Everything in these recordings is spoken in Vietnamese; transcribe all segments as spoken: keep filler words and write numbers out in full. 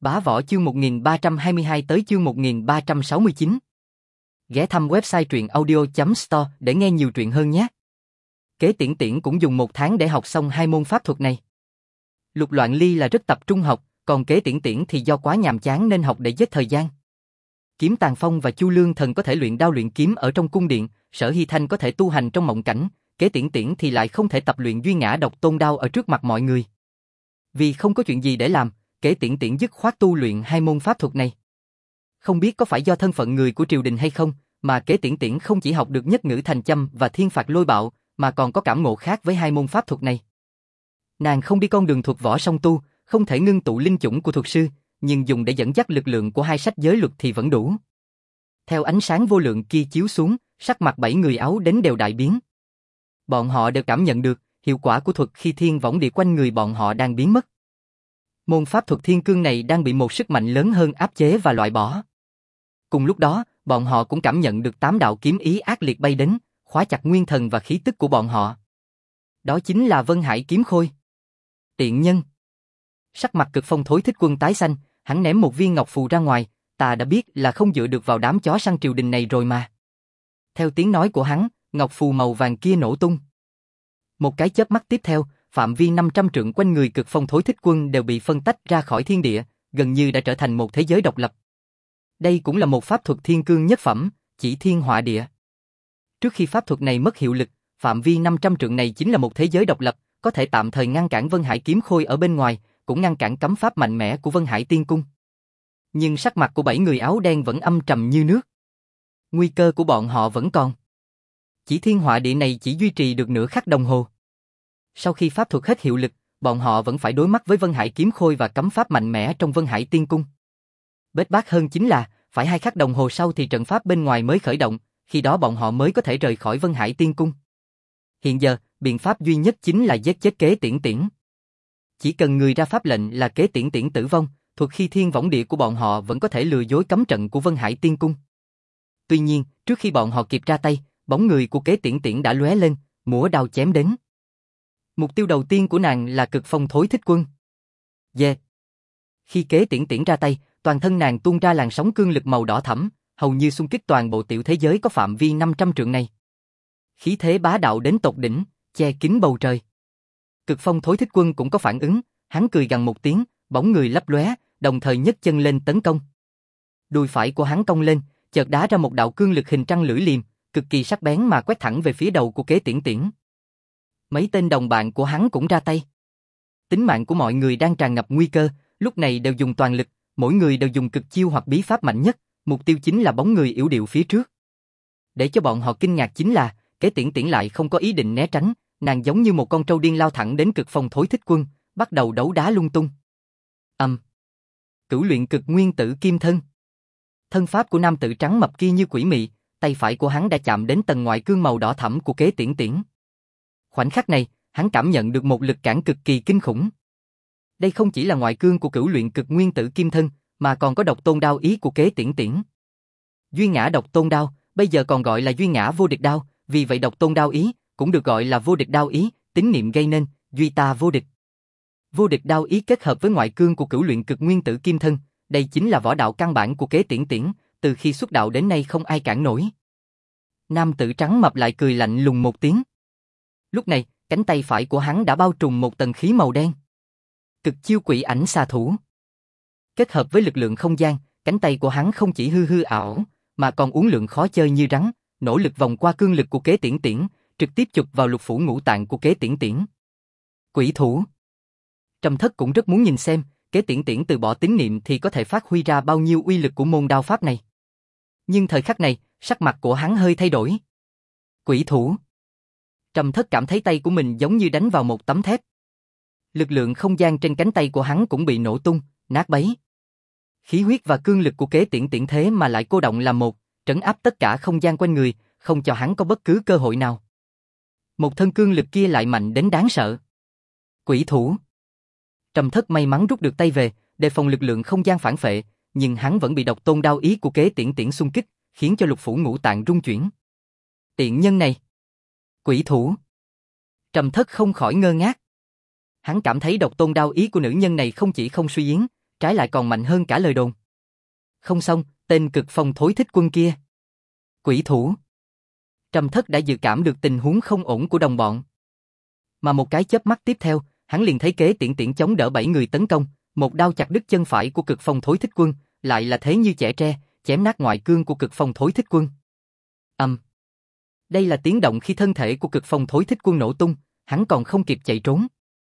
Bá Võ chương một nghìn ba trăm hai mươi hai tới chương một nghìn ba trăm sáu mươi chín. Ghé thăm website truyện audio chấm store để nghe nhiều truyện hơn nhé. Kế Tiễn Tiễn cũng dùng một tháng để học xong hai môn pháp thuật này. Lục Loạn Ly là rất tập trung học, còn Kế Tiễn Tiễn thì do quá nhàm chán nên học để giết thời gian. Kiếm Tàn Phong và Chu Lương Thần có thể luyện đao luyện kiếm ở trong cung điện, Sở Hy Thanh có thể tu hành trong mộng cảnh, Kế Tiễn Tiễn thì lại không thể tập luyện duy ngã độc tôn đao ở trước mặt mọi người. Vì không có chuyện gì để làm, Kế Tiễn Tiễn dứt khoát tu luyện hai môn pháp thuật này. Không biết có phải do thân phận người của triều đình hay không, mà Kế Tiễn Tiễn không chỉ học được nhất ngữ thành châm và thiên phạt lôi bạo, mà còn có cảm ngộ khác với hai môn pháp thuật này. Nàng không đi con đường thuật võ song tu, không thể ngưng tụ linh chủng của thuật sư, nhưng dùng để dẫn dắt lực lượng của hai sách giới luật thì vẫn đủ. Theo ánh sáng vô lượng kia chiếu xuống, sắc mặt bảy người áo đến đều đại biến. Bọn họ đều cảm nhận được hiệu quả của thuật khi thiên võng địa quanh người bọn họ đang biến mất. Môn pháp thuật thiên cương này đang bị một sức mạnh lớn hơn áp chế và loại bỏ. Cùng lúc đó, bọn họ cũng cảm nhận được tám đạo kiếm ý ác liệt bay đến, khóa chặt nguyên thần và khí tức của bọn họ. Đó chính là Vân Hải kiếm khôi. Tiện nhân. Sắc mặt Cực Phong Thối Thích Quân tái xanh, hắn ném một viên ngọc phù ra ngoài, ta đã biết là không dựa được vào đám chó săn triều đình này rồi mà. Theo tiếng nói của hắn, ngọc phù màu vàng kia nổ tung. Một cái chớp mắt tiếp theo, phạm vi năm trăm trượng quanh người Cực Phong Thối Thích Quân đều bị phân tách ra khỏi thiên địa, gần như đã trở thành một thế giới độc lập. Đây cũng là một pháp thuật thiên cương nhất phẩm, chỉ thiên hỏa địa. Trước khi pháp thuật này mất hiệu lực, phạm vi năm trăm trượng này chính là một thế giới độc lập, có thể tạm thời ngăn cản Vân Hải kiếm khôi ở bên ngoài, cũng ngăn cản cấm pháp mạnh mẽ của Vân Hải tiên cung. Nhưng sắc mặt của bảy người áo đen vẫn âm trầm như nước. Nguy cơ của bọn họ vẫn còn. Chỉ thiên hỏa địa này chỉ duy trì được nửa khắc đồng hồ. Sau khi pháp thuật hết hiệu lực, bọn họ vẫn phải đối mặt với Vân Hải kiếm khôi và cấm pháp mạnh mẽ trong Vân Hải tiên cung. Bết bát hơn chính là, phải hai khắc đồng hồ sau thì trận pháp bên ngoài mới khởi động, khi đó bọn họ mới có thể rời khỏi Vân Hải tiên cung. Hiện giờ, biện pháp duy nhất chính là giết chết Kế Tiễn Tiễn. Chỉ cần người ra pháp lệnh là Kế Tiễn Tiễn tử vong, thuật khi thiên võng địa của bọn họ vẫn có thể lừa dối cấm trận của Vân Hải tiên cung. Tuy nhiên, trước khi bọn họ kịp ra tay, bóng người của Kế Tiễn Tiễn đã lóe lên, múa đao chém đến. Mục tiêu đầu tiên của nàng là Cực Phong Thối Thích Quân. Yeah. Khi Kế Tiễn Tiễn ra tay, toàn thân nàng tuôn ra làn sóng cương lực màu đỏ thẫm, hầu như xung kích toàn bộ tiểu thế giới có phạm vi năm trăm trượng này. Khí thế bá đạo đến tột đỉnh, che kín bầu trời. Cực Phong Thối Thích Quân cũng có phản ứng, hắn cười gằn một tiếng, bóng người lấp lóe, đồng thời nhấc chân lên tấn công. Đùi phải của hắn cong lên, chợt đá ra một đạo cương lực hình trăng lưỡi liềm, cực kỳ sắc bén mà quét thẳng về phía đầu của Kế Tiễn Tiễn. Mấy tên đồng bạn của hắn cũng ra tay. Tính mạng của mọi người đang tràn ngập nguy cơ, lúc này đều dùng toàn lực, mỗi người đều dùng cực chiêu hoặc bí pháp mạnh nhất, mục tiêu chính là bóng người yểu điệu phía trước. Để cho bọn họ kinh ngạc chính là, Kế Tiễn Tiễn lại không có ý định né tránh, nàng giống như một con trâu điên lao thẳng đến Cực Phong Thối Thích Quân, bắt đầu đấu đá lung tung. Âm. Cửu luyện cực nguyên tử kim thân. Thân pháp của nam tử trắng mập kia như quỷ mị, tay phải của hắn đã chạm đến tầng ngoại cương màu đỏ thẫm của Kế Tiễn Tiễn. Khoảnh khắc này, hắn cảm nhận được một lực cản cực kỳ kinh khủng. Đây không chỉ là ngoại cương của cửu luyện cực nguyên tử kim thân, mà còn có độc tôn đao ý của Kế Tiễn Tiễn. Duy ngã độc tôn đao, bây giờ còn gọi là duy ngã vô địch đao, vì vậy độc tôn đao ý cũng được gọi là vô địch đao ý, tín niệm gây nên, duy ta vô địch. Vô địch đao ý kết hợp với ngoại cương của cửu luyện cực nguyên tử kim thân, đây chính là võ đạo căn bản của Kế Tiễn Tiễn, từ khi xuất đạo đến nay không ai cản nổi. Nam tử trắng mập lại cười lạnh lùng một tiếng. Lúc này, cánh tay phải của hắn đã bao trùm một tầng khí màu đen. Cực chiêu quỷ ảnh xà thủ. Kết hợp với lực lượng không gian, cánh tay của hắn không chỉ hư hư ảo, mà còn uốn lượn khó chơi như rắn, nỗ lực vòng qua cương lực của Kế Tiễn Tiễn, trực tiếp chụp vào lục phủ ngũ tạng của Kế Tiễn Tiễn. Quỷ thủ. Trầm Thất cũng rất muốn nhìn xem, Kế Tiễn Tiễn từ bỏ tín niệm thì có thể phát huy ra bao nhiêu uy lực của môn đao pháp này. Nhưng thời khắc này, sắc mặt của hắn hơi thay đổi. Quỷ thủ. Trầm Thất cảm thấy tay của mình giống như đánh vào một tấm thép. Lực lượng không gian trên cánh tay của hắn cũng bị nổ tung, nát bấy. Khí huyết và cương lực của Kế Tiễn Tiễn thế mà lại cô động làm một, trấn áp tất cả không gian quanh người, không cho hắn có bất cứ cơ hội nào. Một thân cương lực kia lại mạnh đến đáng sợ. Quỷ thủ. Trầm Thất may mắn rút được tay về, đề phòng lực lượng không gian phản phệ, nhưng hắn vẫn bị độc tôn đao ý của Kế Tiễn Tiễn xung kích, khiến cho lục phủ ngũ tạng rung chuyển. Tiện nhân này. Quỷ thủ. Trầm Thất không khỏi ngơ ngác. Hắn cảm thấy độc tôn đao ý của nữ nhân này không chỉ không suy yếu, trái lại còn mạnh hơn cả lời đồn. Không xong, tên cực phong thối thích quân kia. Quỷ thủ. Trầm Thất đã dự cảm được tình huống không ổn của đồng bọn. Mà một cái chớp mắt tiếp theo, hắn liền thấy Kế Tiễn Tiễn chống đỡ bảy người tấn công, một đao chặt đứt chân phải của cực phong thối thích quân, lại là thế như chẻ tre, chém nát ngoại cương của cực phong thối thích quân. Ầm. Um. Đây là tiếng động khi thân thể của cực phong thối thích quân nổ tung, hắn còn không kịp chạy trốn.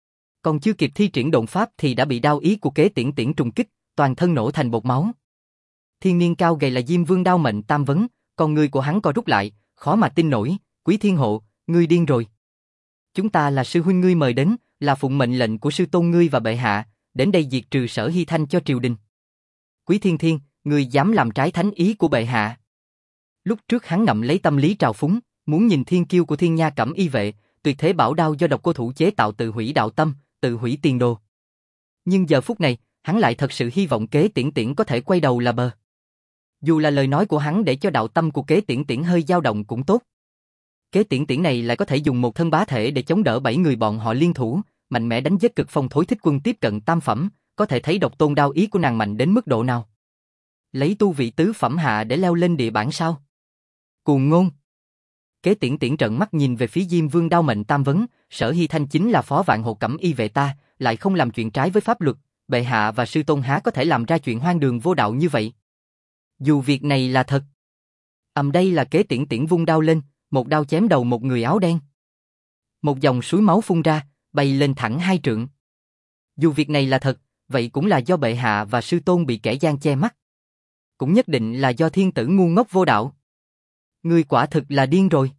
Còn chưa kịp thi triển độn pháp thì đã bị đao ý của Kế Tiễn Tiễn trùng kích, toàn thân nổ thành bột máu. Thiên niên cao gầy là Diêm Vương đao mệnh tam vấn, con người của hắn co rút lại, khó mà tin nổi, Quý Thiên Hộ, ngươi điên rồi. Chúng ta là sư huynh ngươi mời đến, là phụng mệnh lệnh của sư tôn ngươi và bệ hạ, đến đây diệt trừ Sở Hy Thanh cho triều đình. Quý Thiên Thiên, ngươi dám làm trái thánh ý của bệ hạ. Lúc trước hắn ngậm lấy tâm lý trào phúng, muốn nhìn thiên kiêu của Thiên Nha Cẩm Y vệ, tuyệt thế bảo đao do độc cô thủ chế tạo tự hủy đạo tâm, tự hủy tiền đồ. Nhưng giờ phút này, hắn lại thật sự hy vọng Kế Tiễn Tiễn có thể quay đầu là bờ. Dù là lời nói của hắn để cho đạo tâm của Kế Tiễn Tiễn hơi dao động cũng tốt. Kế Tiễn Tiễn này lại có thể dùng một thân bá thể để chống đỡ bảy người bọn họ liên thủ, mạnh mẽ đánh giết cực phong thối thích quân tiếp cận tam phẩm, có thể thấy độc tôn đao ý của nàng mạnh đến mức độ nào. Lấy tu vị tứ phẩm hạ để leo lên địa bản sao? Cuồng ngôn. Kế Tiễn Tiễn trợn mắt nhìn về phía Diêm Vương đao mệnh tam vấn, Sở Hy Thanh chính là phó vạn hộ Cẩm Y vệ ta, lại không làm chuyện trái với pháp luật, bệ hạ và sư tôn há có thể làm ra chuyện hoang đường vô đạo như vậy. Dù việc này là thật. Ầm, đây là Kế Tiễn Tiễn vung đao lên, một đao chém đầu một người áo đen. Một dòng suối máu phun ra, bay lên thẳng hai trượng. Dù việc này là thật, vậy cũng là do bệ hạ và sư tôn bị kẻ gian che mắt. Cũng nhất định là do thiên tử ngu ngốc vô đạo. Ngươi quả thực là điên rồi.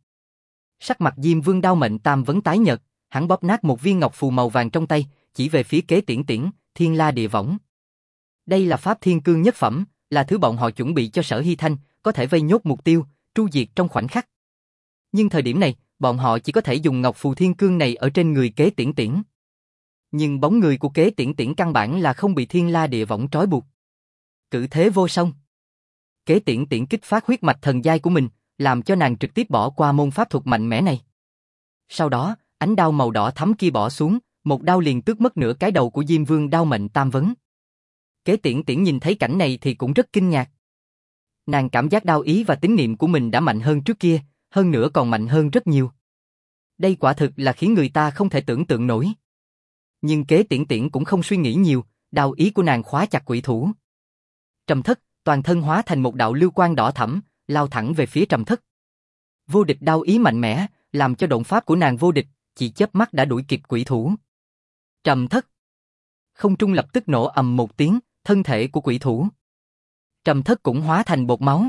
Sắc mặt Diêm Vương đao mệnh tam vấn tái nhợt, hắn bóp nát một viên ngọc phù màu vàng trong tay, chỉ về phía Kế Tiễn Tiễn, Thiên La Địa Võng. Đây là pháp thiên cương nhất phẩm, là thứ bọn họ chuẩn bị cho Sở Hy Thanh, có thể vây nhốt mục tiêu, tru diệt trong khoảnh khắc. Nhưng thời điểm này, bọn họ chỉ có thể dùng ngọc phù thiên cương này ở trên người Kế Tiễn Tiễn. Nhưng bóng người của Kế Tiễn Tiễn căn bản là không bị Thiên La Địa Võng trói buộc. Cử thế vô song. Kế Tiễn Tiễn kích phát huyết mạch thần giai của mình, làm cho nàng trực tiếp bỏ qua môn pháp thuật mạnh mẽ này. Sau đó, ánh đao màu đỏ thắm kia bỏ xuống, một đao liền tước mất nửa cái đầu của Diêm Vương đao mệnh tam vấn. Kế Tiễn Tiễn nhìn thấy cảnh này thì cũng rất kinh ngạc. Nàng cảm giác đao ý và tín niệm của mình đã mạnh hơn trước kia, hơn nữa còn mạnh hơn rất nhiều. Đây quả thực là khiến người ta không thể tưởng tượng nổi. Nhưng Kế Tiễn Tiễn cũng không suy nghĩ nhiều, đao ý của nàng khóa chặt quỷ thủ. Trầm Thất, toàn thân hóa thành một đạo lưu quang đỏ thẫm, lao thẳng về phía Trầm Thất. Vô địch đao ý mạnh mẽ, làm cho độn pháp của nàng vô địch, chỉ chớp mắt đã đuổi kịp quỷ thủ. Trầm Thất. Không trung lập tức nổ ầm một tiếng, thân thể của quỷ thủ. Trầm Thất cũng hóa thành bột máu.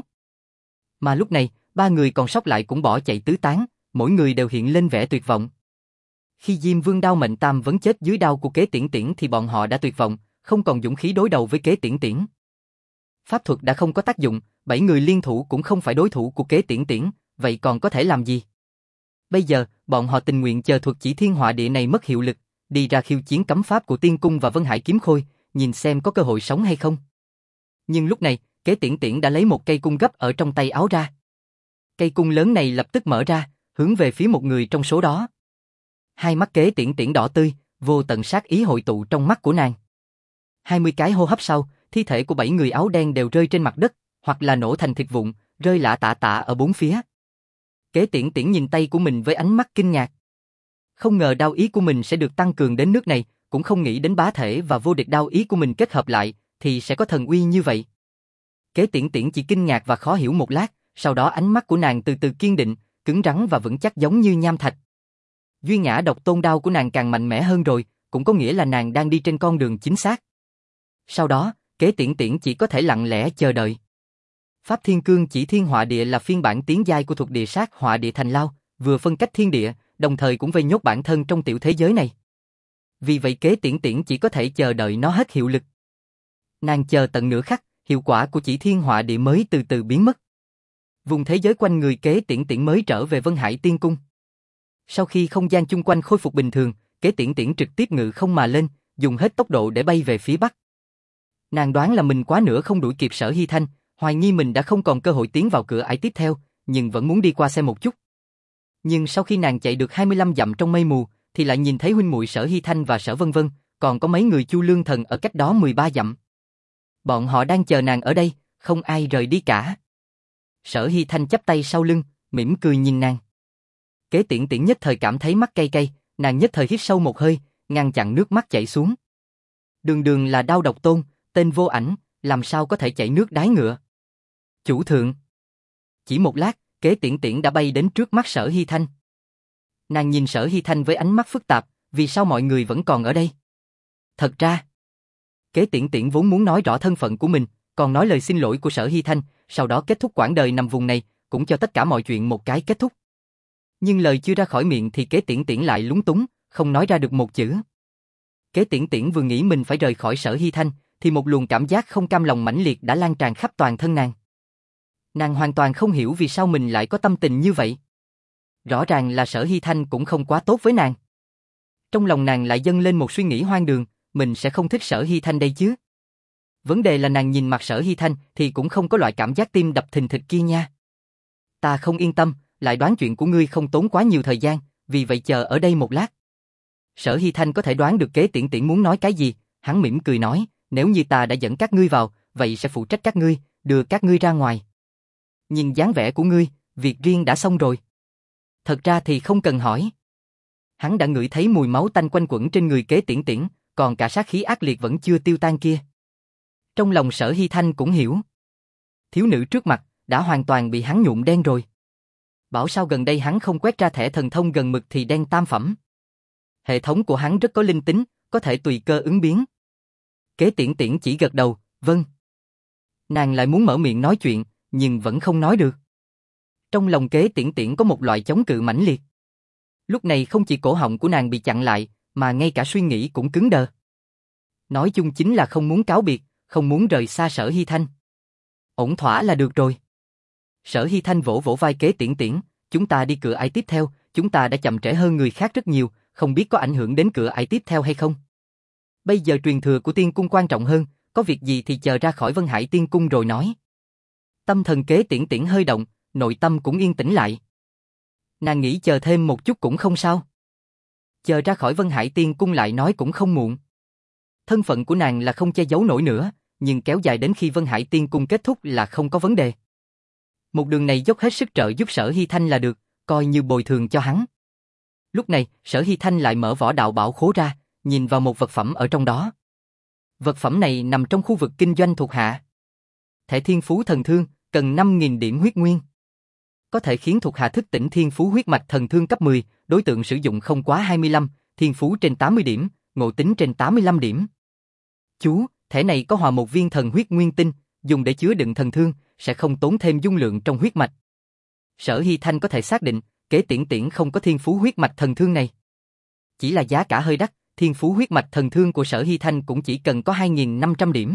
Mà lúc này, ba người còn sót lại cũng bỏ chạy tứ tán, mỗi người đều hiện lên vẻ tuyệt vọng. Khi Diêm Vương đao mệnh tam vấn chết dưới đao của Kế Tiễn Tiễn thì bọn họ đã tuyệt vọng, không còn dũng khí đối đầu với Kế Tiễn Tiễn. Pháp thuật đã không có tác dụng, bảy người liên thủ cũng không phải đối thủ của Kế Tiễn Tiễn, vậy còn có thể làm gì? Bây giờ, bọn họ tình nguyện chờ thuật chỉ thiên họa địa này mất hiệu lực, đi ra khiêu chiến cấm pháp của Tiên Cung và Vân Hải Kiếm Khôi, nhìn xem có cơ hội sống hay không. Nhưng lúc này, Kế Tiễn Tiễn đã lấy một cây cung gấp ở trong tay áo ra. Cây cung lớn này lập tức mở ra, hướng về phía một người trong số đó. Hai mắt Kế Tiễn Tiễn đỏ tươi, vô tận sát ý hội tụ trong mắt của nàng. Hai mươi cái hô hấp sau, thi thể của bảy người áo đen đều rơi trên mặt đất, hoặc là nổ thành thịt vụn, rơi lả tả tả ở bốn phía. Kế Tiễn Tiễn nhìn tay của mình với ánh mắt kinh ngạc. Không ngờ đao ý của mình sẽ được tăng cường đến nước này, cũng không nghĩ đến bá thể và vô địch đao ý của mình kết hợp lại, thì sẽ có thần uy như vậy. Kế Tiễn Tiễn chỉ kinh ngạc và khó hiểu một lát, sau đó ánh mắt của nàng từ từ kiên định, cứng rắn và vững chắc giống như nham thạch. Duy ngã độc tôn đao của nàng càng mạnh mẽ hơn rồi, cũng có nghĩa là nàng đang đi trên con đường chính xác. Sau đó, Kế Tiễn Tiễn chỉ có thể lặng lẽ chờ đợi. Pháp Thiên Cương chỉ thiên họa địa là phiên bản tiến giai của thuật địa sát họa địa thành lao, vừa phân cách thiên địa, đồng thời cũng vây nhốt bản thân trong tiểu thế giới này. Vì vậy Kế Tiễn Tiễn chỉ có thể chờ đợi nó hết hiệu lực. Nàng chờ tận nửa khắc, hiệu quả của chỉ thiên họa địa mới từ từ biến mất. Vùng thế giới quanh người Kế Tiễn Tiễn mới trở về Vân Hải Tiên Cung. Sau khi không gian chung quanh khôi phục bình thường, Kế Tiễn Tiễn trực tiếp ngự không mà lên, dùng hết tốc độ để bay về phía bắc. Nàng đoán là mình quá nữa không đuổi kịp Sở Hy Thanh, hoài nghi mình đã không còn cơ hội tiến vào cửa ải tiếp theo, nhưng vẫn muốn đi qua xem một chút. Nhưng sau khi nàng chạy được hai mươi lăm dặm trong mây mù, thì lại nhìn thấy huynh muội Sở Hy Thanh và Sở Vân Vân, còn có mấy người Chu Lương Thần ở cách đó mười ba dặm. Bọn họ đang chờ nàng ở đây, không ai rời đi cả. Sở Hy Thanh chắp tay sau lưng, mỉm cười nhìn nàng. Kế Tiễn Tiễn nhất thời cảm thấy mắt cay cay, nàng nhất thời hít sâu một hơi, ngăn chặn nước mắt chảy xuống. Đường đường là Đao Độc Tôn, tên vô ảnh, làm sao có thể chảy nước đái ngựa. Chủ thượng. Chỉ một lát, Kế Tiễn Tiễn đã bay đến trước mắt Sở Hy Thanh. Nàng nhìn Sở Hy Thanh với ánh mắt phức tạp, vì sao mọi người vẫn còn ở đây? Thật ra, Kế Tiễn Tiễn vốn muốn nói rõ thân phận của mình, còn nói lời xin lỗi của Sở Hy Thanh, sau đó kết thúc quãng đời nằm vùng này, cũng cho tất cả mọi chuyện một cái kết thúc. Nhưng lời chưa ra khỏi miệng thì Kế Tiễn Tiễn lại lúng túng, không nói ra được một chữ. Kế Tiễn Tiễn vừa nghĩ mình phải rời khỏi Sở Hy Thanh, thì một luồng cảm giác không cam lòng mãnh liệt đã lan tràn khắp toàn thân nàng. Nàng hoàn toàn không hiểu vì sao mình lại có tâm tình như vậy. Rõ ràng là Sở Hy Thanh cũng không quá tốt với nàng. Trong lòng nàng lại dâng lên một suy nghĩ hoang đường, mình sẽ không thích Sở Hy Thanh đây chứ. Vấn đề là nàng nhìn mặt Sở Hy Thanh thì cũng không có loại cảm giác tim đập thình thịch kia nha. Ta không yên tâm, lại đoán chuyện của ngươi không tốn quá nhiều thời gian, vì vậy chờ ở đây một lát. Sở Hy Thanh có thể đoán được Kế Tiễn Tiễn muốn nói cái gì, hắn mỉm cười nói, nếu như ta đã dẫn các ngươi vào, vậy sẽ phụ trách các ngươi, đưa các ngươi ra ngoài. Nhìn dáng vẻ của ngươi, việc riêng đã xong rồi. Thật ra thì không cần hỏi. Hắn đã ngửi thấy mùi máu tanh quanh quẩn trên người Kế Tiễn Tiễn, còn cả sát khí ác liệt vẫn chưa tiêu tan kia. Trong lòng Sở Hy Thanh cũng hiểu. Thiếu nữ trước mặt, đã hoàn toàn bị hắn nhuộm đen rồi. Bảo sao gần đây hắn không quét ra thẻ thần thông gần mực thì đen tam phẩm. Hệ thống của hắn rất có linh tính, có thể tùy cơ ứng biến. Kế Tiễn Tiễn chỉ gật đầu, vâng. Nàng lại muốn mở miệng nói chuyện, nhưng vẫn không nói được. Trong lòng Kế Tiễn Tiễn có một loại chống cự mãnh liệt. Lúc này không chỉ cổ họng của nàng bị chặn lại, mà ngay cả suy nghĩ cũng cứng đờ. Nói chung chính là không muốn cáo biệt, không muốn rời xa Sở Hy Thanh. Ổn thỏa là được rồi. Sở Hy Thanh vỗ vỗ vai Kế Tiễn Tiễn, chúng ta đi cửa ải tiếp theo, chúng ta đã chậm trễ hơn người khác rất nhiều, không biết có ảnh hưởng đến cửa ải tiếp theo hay không. Bây giờ truyền thừa của Tiên Cung quan trọng hơn, có việc gì thì chờ ra khỏi Vân Hải Tiên Cung rồi nói. Tâm thần Kế Tiễn Tiễn hơi động, nội tâm cũng yên tĩnh lại. Nàng nghĩ chờ thêm một chút cũng không sao. Chờ ra khỏi Vân Hải Tiên Cung lại nói cũng không muộn. Thân phận của nàng là không che giấu nổi nữa, nhưng kéo dài đến khi Vân Hải Tiên Cung kết thúc là không có vấn đề. Một đường này dốc hết sức trợ giúp Sở Hy Thanh là được, coi như bồi thường cho hắn. Lúc này, Sở Hy Thanh lại mở vỏ đạo bảo khố ra, nhìn vào một vật phẩm ở trong đó. Vật phẩm này nằm trong khu vực kinh doanh thuộc hạ. Thẻ Thiên Phú Thần Thương, cần năm nghìn điểm huyết nguyên. Có thể khiến thuộc hạ thức tỉnh Thiên Phú huyết mạch thần thương cấp mười, đối tượng sử dụng không quá hai mươi lăm, Thiên Phú trên tám mươi điểm, ngộ tính trên tám mươi lăm điểm. Chú, thẻ này có hòa một viên thần huyết nguyên tinh, dùng để chứa đựng thần thương, sẽ không tốn thêm dung lượng trong huyết mạch. Sở Hy Thanh có thể xác định, Kế Tiễn Tiễn không có Thiên Phú huyết mạch thần thương này. Chỉ là giá cả hơi đắt, Thiên Phú huyết mạch thần thương của Sở Hy Thanh cũng chỉ cần có hai nghìn năm trăm điểm.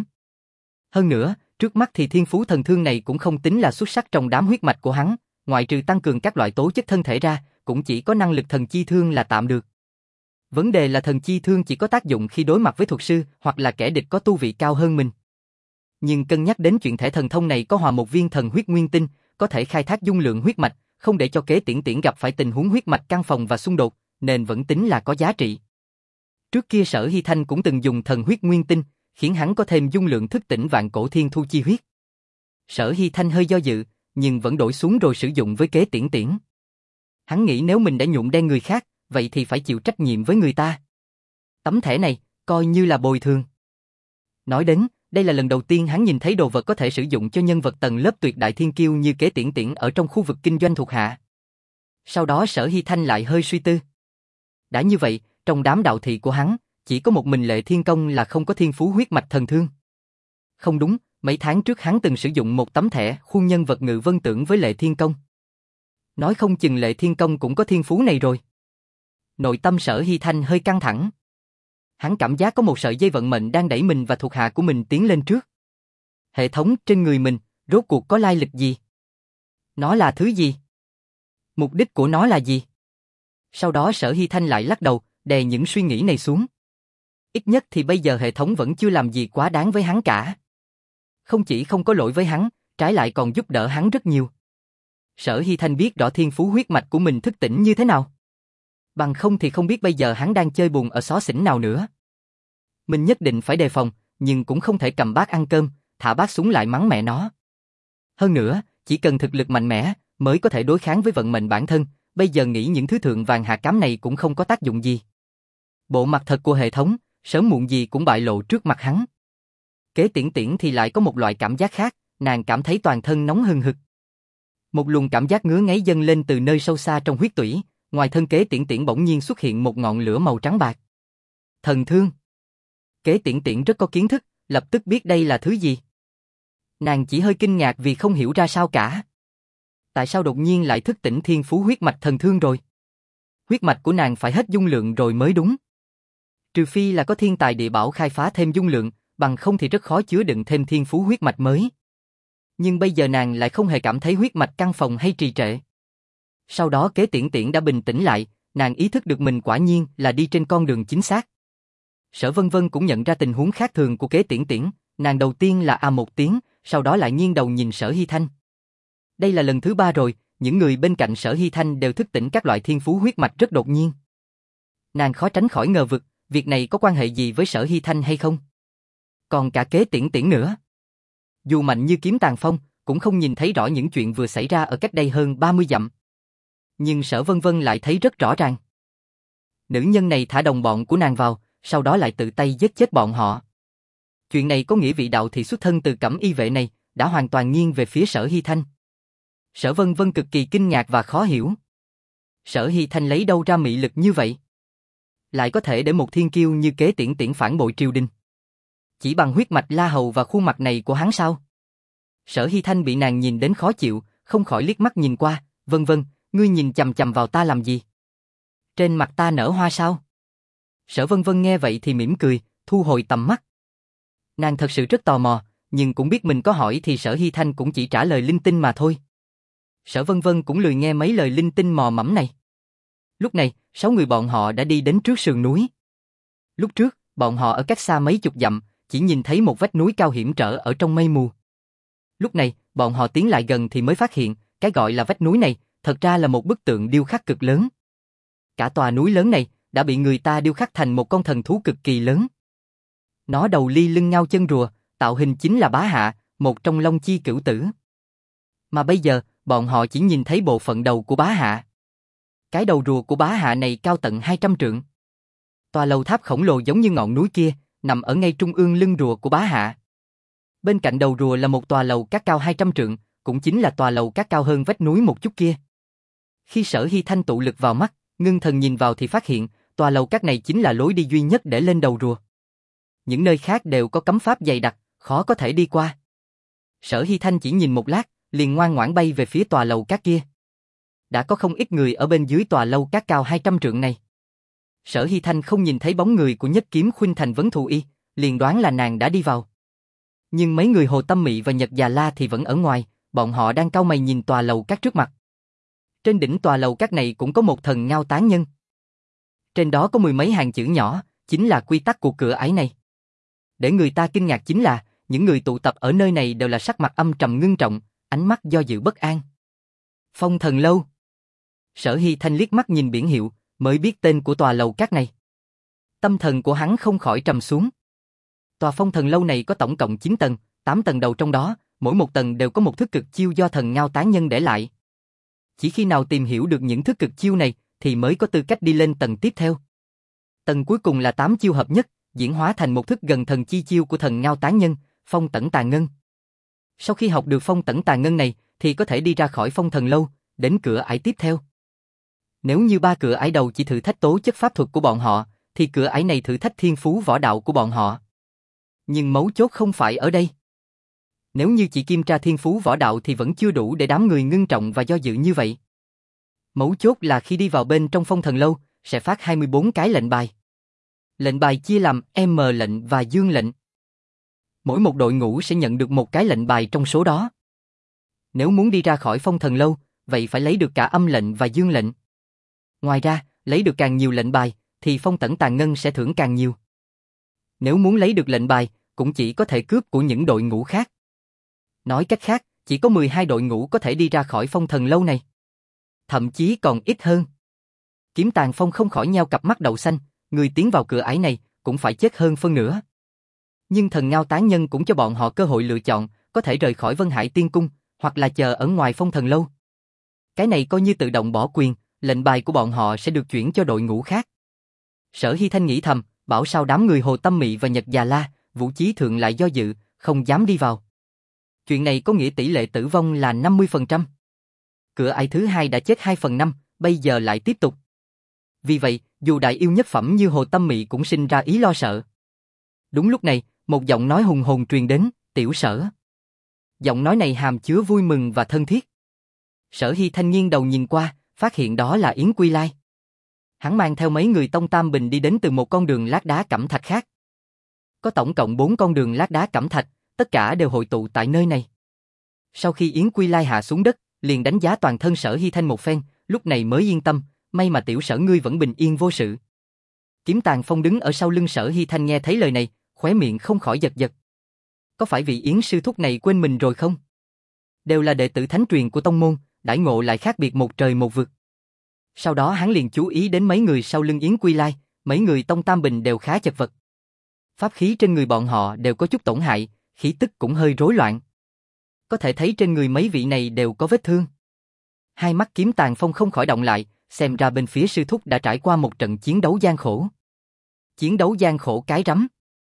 Hơn nữa, trước mắt thì Thiên Phú thần thương này cũng không tính là xuất sắc trong đám huyết mạch của hắn, ngoại trừ tăng cường các loại tố chất thân thể ra, cũng chỉ có năng lực thần chi thương là tạm được. Vấn đề là thần chi thương chỉ có tác dụng khi đối mặt với thuật sư hoặc là kẻ địch có tu vị cao hơn mình. Nhưng cân nhắc đến chuyện thẻ thần thông này có hòa một viên thần huyết nguyên tinh, có thể khai thác dung lượng huyết mạch, không để cho Kế Tiễn Tiễn gặp phải tình huống huyết mạch căng phòng và xung đột, nên vẫn tính là có giá trị. Trước kia Sở Hy Thanh cũng từng dùng thần huyết nguyên tinh, khiến hắn có thêm dung lượng thức tỉnh vạn cổ thiên thu chi huyết. Sở Hy Thanh hơi do dự, nhưng vẫn đổi xuống rồi sử dụng với Kế Tiễn Tiễn. Hắn nghĩ nếu mình đã nhuộm đen người khác, vậy thì phải chịu trách nhiệm với người ta. Tấm thẻ này, coi như là bồi thường. Nói đến, đây là lần đầu tiên hắn nhìn thấy đồ vật có thể sử dụng cho nhân vật tầng lớp tuyệt đại thiên kiêu như Kế Tiễn Tiễn ở trong khu vực kinh doanh thuộc hạ. Sau đó Sở Hy Thanh lại hơi suy tư. Đã như vậy, trong đám đạo thị của hắn, chỉ có một mình Lệ Thiên Công là không có Thiên Phú huyết mạch thần thương. Không đúng, mấy tháng trước hắn từng sử dụng một tấm thẻ khuôn nhân vật Ngự Vân Tưởng với Lệ Thiên Công. Nói không chừng Lệ Thiên Công cũng có thiên phú này rồi. Nội tâm Sở Hy Thanh hơi căng thẳng. Hắn cảm giác có một sợi dây vận mệnh đang đẩy mình và thuộc hạ của mình tiến lên trước. Hệ thống trên người mình, rốt cuộc có lai lịch gì? Nó là thứ gì? Mục đích của nó là gì? Sau đó Sở Hy Thanh lại lắc đầu, đè những suy nghĩ này xuống. Ít nhất thì bây giờ hệ thống vẫn chưa làm gì quá đáng với hắn cả. Không chỉ không có lỗi với hắn, trái lại còn giúp đỡ hắn rất nhiều. Sở Hy Thanh biết rõ thiên phú huyết mạch của mình thức tỉnh như thế nào. Bằng không thì không biết bây giờ hắn đang chơi bùn ở xó xỉnh nào nữa. Mình nhất định phải đề phòng, nhưng cũng không thể cầm bát ăn cơm, thả bát xuống lại mắng mẹ nó. Hơn nữa, chỉ cần thực lực mạnh mẽ, mới có thể đối kháng với vận mệnh bản thân, bây giờ nghĩ những thứ thượng vàng hạ cám này cũng không có tác dụng gì. Bộ mặt thật của hệ thống, sớm muộn gì cũng bại lộ trước mặt hắn. Kế Tiễn Tiễn thì lại có một loại cảm giác khác, nàng cảm thấy toàn thân nóng hừng hực. Một luồng cảm giác ngứa ngáy dâng lên từ nơi sâu xa trong huyết tủy, ngoài thân Kế Tiễn Tiễn bỗng nhiên xuất hiện một ngọn lửa màu trắng bạc. Thần thương. Kế Tiễn Tiễn rất có kiến thức, lập tức biết đây là thứ gì. Nàng chỉ hơi kinh ngạc vì không hiểu ra sao cả. Tại sao đột nhiên lại thức tỉnh thiên phú huyết mạch thần thương rồi? Huyết mạch của nàng phải hết dung lượng rồi mới đúng. Trừ phi là có thiên tài địa bảo khai phá thêm dung lượng, bằng không thì rất khó chứa đựng thêm thiên phú huyết mạch mới. Nhưng bây giờ nàng lại không hề cảm thấy huyết mạch căng phòng hay trì trệ. Sau đó Kế Tiễn Tiễn đã bình tĩnh lại, nàng ý thức được mình quả nhiên là đi trên con đường chính xác. Sở Vân Vân cũng nhận ra tình huống khác thường của Kế Tiễn Tiễn, nàng đầu tiên là a một tiếng, sau đó lại nghiêng đầu nhìn Sở Hy Thanh. Đây là lần thứ ba rồi, những người bên cạnh Sở Hy Thanh đều thức tỉnh các loại thiên phú huyết mạch rất đột nhiên. Nàng khó tránh khỏi ngờ vực, việc này có quan hệ gì với Sở Hy Thanh hay không? Còn cả Kế Tiễn Tiễn nữa. Dù mạnh như kiếm tàn phong, cũng không nhìn thấy rõ những chuyện vừa xảy ra ở cách đây hơn ba mươi dặm. Nhưng Sở Vân Vân lại thấy rất rõ ràng. Nữ nhân này thả đồng bọn của nàng vào, sau đó lại tự tay giết chết bọn họ. Chuyện này có nghĩa vị đạo thị xuất thân từ Cẩm Y vệ này, đã hoàn toàn nghiêng về phía Sở Hy Thanh. Sở Vân Vân cực kỳ kinh ngạc và khó hiểu. Sở Hy Thanh lấy đâu ra mị lực như vậy? Lại có thể để một thiên kiêu như Kế Tiễn Tiễn phản bội triều đình. Chỉ bằng huyết mạch La Hầu và khuôn mặt này của hắn sao? Sở Hy Thanh bị nàng nhìn đến khó chịu, không khỏi liếc mắt nhìn qua. Vân Vân, ngươi nhìn chằm chằm vào ta làm gì? Trên mặt ta nở hoa sao? Sở Vân Vân nghe vậy thì mỉm cười, thu hồi tầm mắt. Nàng thật sự rất tò mò, nhưng cũng biết mình có hỏi thì Sở Hy Thanh cũng chỉ trả lời linh tinh mà thôi. Sở Vân Vân cũng lười nghe mấy lời linh tinh mò mẫm này. Lúc này, sáu người bọn họ đã đi đến trước sườn núi. Lúc trước, bọn họ ở cách xa mấy chục dặm, chỉ nhìn thấy một vách núi cao hiểm trở ở trong mây mù. Lúc này, bọn họ tiến lại gần thì mới phát hiện, cái gọi là vách núi này, thật ra là một bức tượng điêu khắc cực lớn. Cả tòa núi lớn này, đã bị người ta điêu khắc thành một con thần thú cực kỳ lớn. Nó đầu ly lưng ngao chân rùa, tạo hình chính là Bá Hạ, một trong Long Chi cửu tử. Mà bây giờ, bọn họ chỉ nhìn thấy bộ phận đầu của Bá Hạ. Cái đầu rùa của Bá Hạ này cao tận hai trăm trượng. Tòa lầu tháp khổng lồ giống như ngọn núi kia, nằm ở ngay trung ương lưng rùa của Bá Hạ. Bên cạnh đầu rùa là một tòa lầu cát cao hai trăm trượng, cũng chính là tòa lầu cát cao hơn vách núi một chút kia. Khi Sở Hy Thanh tụ lực vào mắt, ngưng thần nhìn vào thì phát hiện, tòa lầu cát này chính là lối đi duy nhất để lên đầu rùa. Những nơi khác đều có cấm pháp dày đặc, khó có thể đi qua. Sở Hy Thanh chỉ nhìn một lát, liền ngoan ngoãn bay về phía tòa lầu cát kia. Đã có không ít người ở bên dưới tòa lầu cát cao hai trăm trượng này. Sở Hy Thanh không nhìn thấy bóng người của Nhất Kiếm Khuynh Thành Vấn Thù Y, liền đoán là nàng đã đi vào. Nhưng mấy người Hồ Tâm Mị và Nhật Già La thì vẫn ở ngoài, bọn họ đang cau mày nhìn tòa lầu cát trước mặt. Trên đỉnh tòa lầu cát này cũng có một thần ngao tán nhân. Trên đó có mười mấy hàng chữ nhỏ, chính là quy tắc của cửa ải này. Để người ta kinh ngạc chính là, những người tụ tập ở nơi này đều là sắc mặt âm trầm ngưng trọng, ánh mắt do dự bất an. Phong Thần Lâu. Sở Hy Thanh liếc mắt nhìn biển hiệu, mới biết tên của tòa lầu cát này. Tâm thần của hắn không khỏi trầm xuống. Tòa Phong Thần Lâu này có tổng cộng chín tầng, tám tầng đầu trong đó, mỗi một tầng đều có một thức cực chiêu do thần ngao tán nhân để lại. Chỉ khi nào tìm hiểu được những thức cực chiêu này, thì mới có tư cách đi lên tầng tiếp theo. Tầng cuối cùng là tám chiêu hợp nhất, diễn hóa thành một thức gần thần chi chiêu của thần ngao tán nhân, Phong Tẩn Tà Ngân. Sau khi học được Phong Tẩn Tà Ngân này, thì có thể đi ra khỏi Phong Thần Lâu, đến cửa ải tiếp theo. Nếu như ba cửa ải đầu chỉ thử thách tố chất pháp thuật của bọn họ, thì cửa ải này thử thách thiên phú võ đạo của bọn họ. Nhưng mấu chốt không phải ở đây. Nếu như chỉ kiểm tra thiên phú võ đạo thì vẫn chưa đủ để đám người ngưng trọng và do dự như vậy. Mấu chốt là khi đi vào bên trong Phong Thần Lâu, sẽ phát hai mươi bốn cái lệnh bài. Lệnh bài chia làm M lệnh và Dương lệnh. Mỗi một đội ngũ sẽ nhận được một cái lệnh bài trong số đó. Nếu muốn đi ra khỏi Phong Thần Lâu, vậy phải lấy được cả âm lệnh và dương lệnh. Ngoài ra, lấy được càng nhiều lệnh bài, thì Phong Tẩn Tà Ngân sẽ thưởng càng nhiều. Nếu muốn lấy được lệnh bài, cũng chỉ có thể cướp của những đội ngũ khác. Nói cách khác, chỉ có mười hai đội ngũ có thể đi ra khỏi Phong Thần Lâu này. Thậm chí còn ít hơn. Kiếm Tàn Phong không khỏi nheo cặp mắt đậu xanh, người tiến vào cửa ải này, cũng phải chết hơn phân nửa. Nhưng thần Ngao Tán Nhân cũng cho bọn họ cơ hội lựa chọn, có thể rời khỏi Vân Hải Tiên Cung, hoặc là chờ ở ngoài Phong Thần Lâu. Cái này coi như tự động bỏ quyền, lệnh bài của bọn họ sẽ được chuyển cho đội ngũ khác. Sở Hy Thanh nghĩ thầm, bảo sao đám người Hồ Tâm Mị và Nhật Già La, Vũ Chí Thượng lại do dự, không dám đi vào. Chuyện này có nghĩa tỷ lệ tử vong là năm mươi phần trăm. Cửa ải thứ hai đã chết hai phần năm, bây giờ lại tiếp tục. Vì vậy, dù đại yêu nhất phẩm như Hồ Tâm Mị cũng sinh ra ý lo sợ. Đúng lúc này, một giọng nói hùng hồn truyền đến, Tiểu Sở. Giọng nói này hàm chứa vui mừng và thân thiết. Sở Hy Thanh nghiêng đầu nhìn qua, phát hiện đó là Yến Quy Lai. Hắn mang theo mấy người Tông Tam Bình đi đến từ một con đường lát đá cẩm thạch khác. Có tổng cộng bốn con đường lát đá cẩm thạch, tất cả đều hội tụ tại nơi này. Sau khi Yến Quy Lai hạ xuống đất, liền đánh giá toàn thân Sở Hy Thanh một phen, lúc này mới yên tâm, may mà Tiểu Sở ngươi vẫn bình yên vô sự. Kiếm Tàn Phong đứng ở sau lưng Sở Hy Thanh nghe thấy lời này, khóe miệng không khỏi giật giật. Có phải vị Yến sư thúc này quên mình rồi không? Đều là đệ tử thánh truyền của tông môn, đãi ngộ lại khác biệt một trời một vực. Sau đó hắn liền chú ý đến mấy người sau lưng Yến Quy Lai, mấy người Tông Tam Bình đều khá chật vật. Pháp khí trên người bọn họ đều có chút tổn hại, khí tức cũng hơi rối loạn. Có thể thấy trên người mấy vị này đều có vết thương. Hai mắt Kiếm Tàn Phong không khỏi động lại, xem ra bên phía sư thúc đã trải qua một trận chiến đấu gian khổ. Chiến đấu gian khổ cái rắm.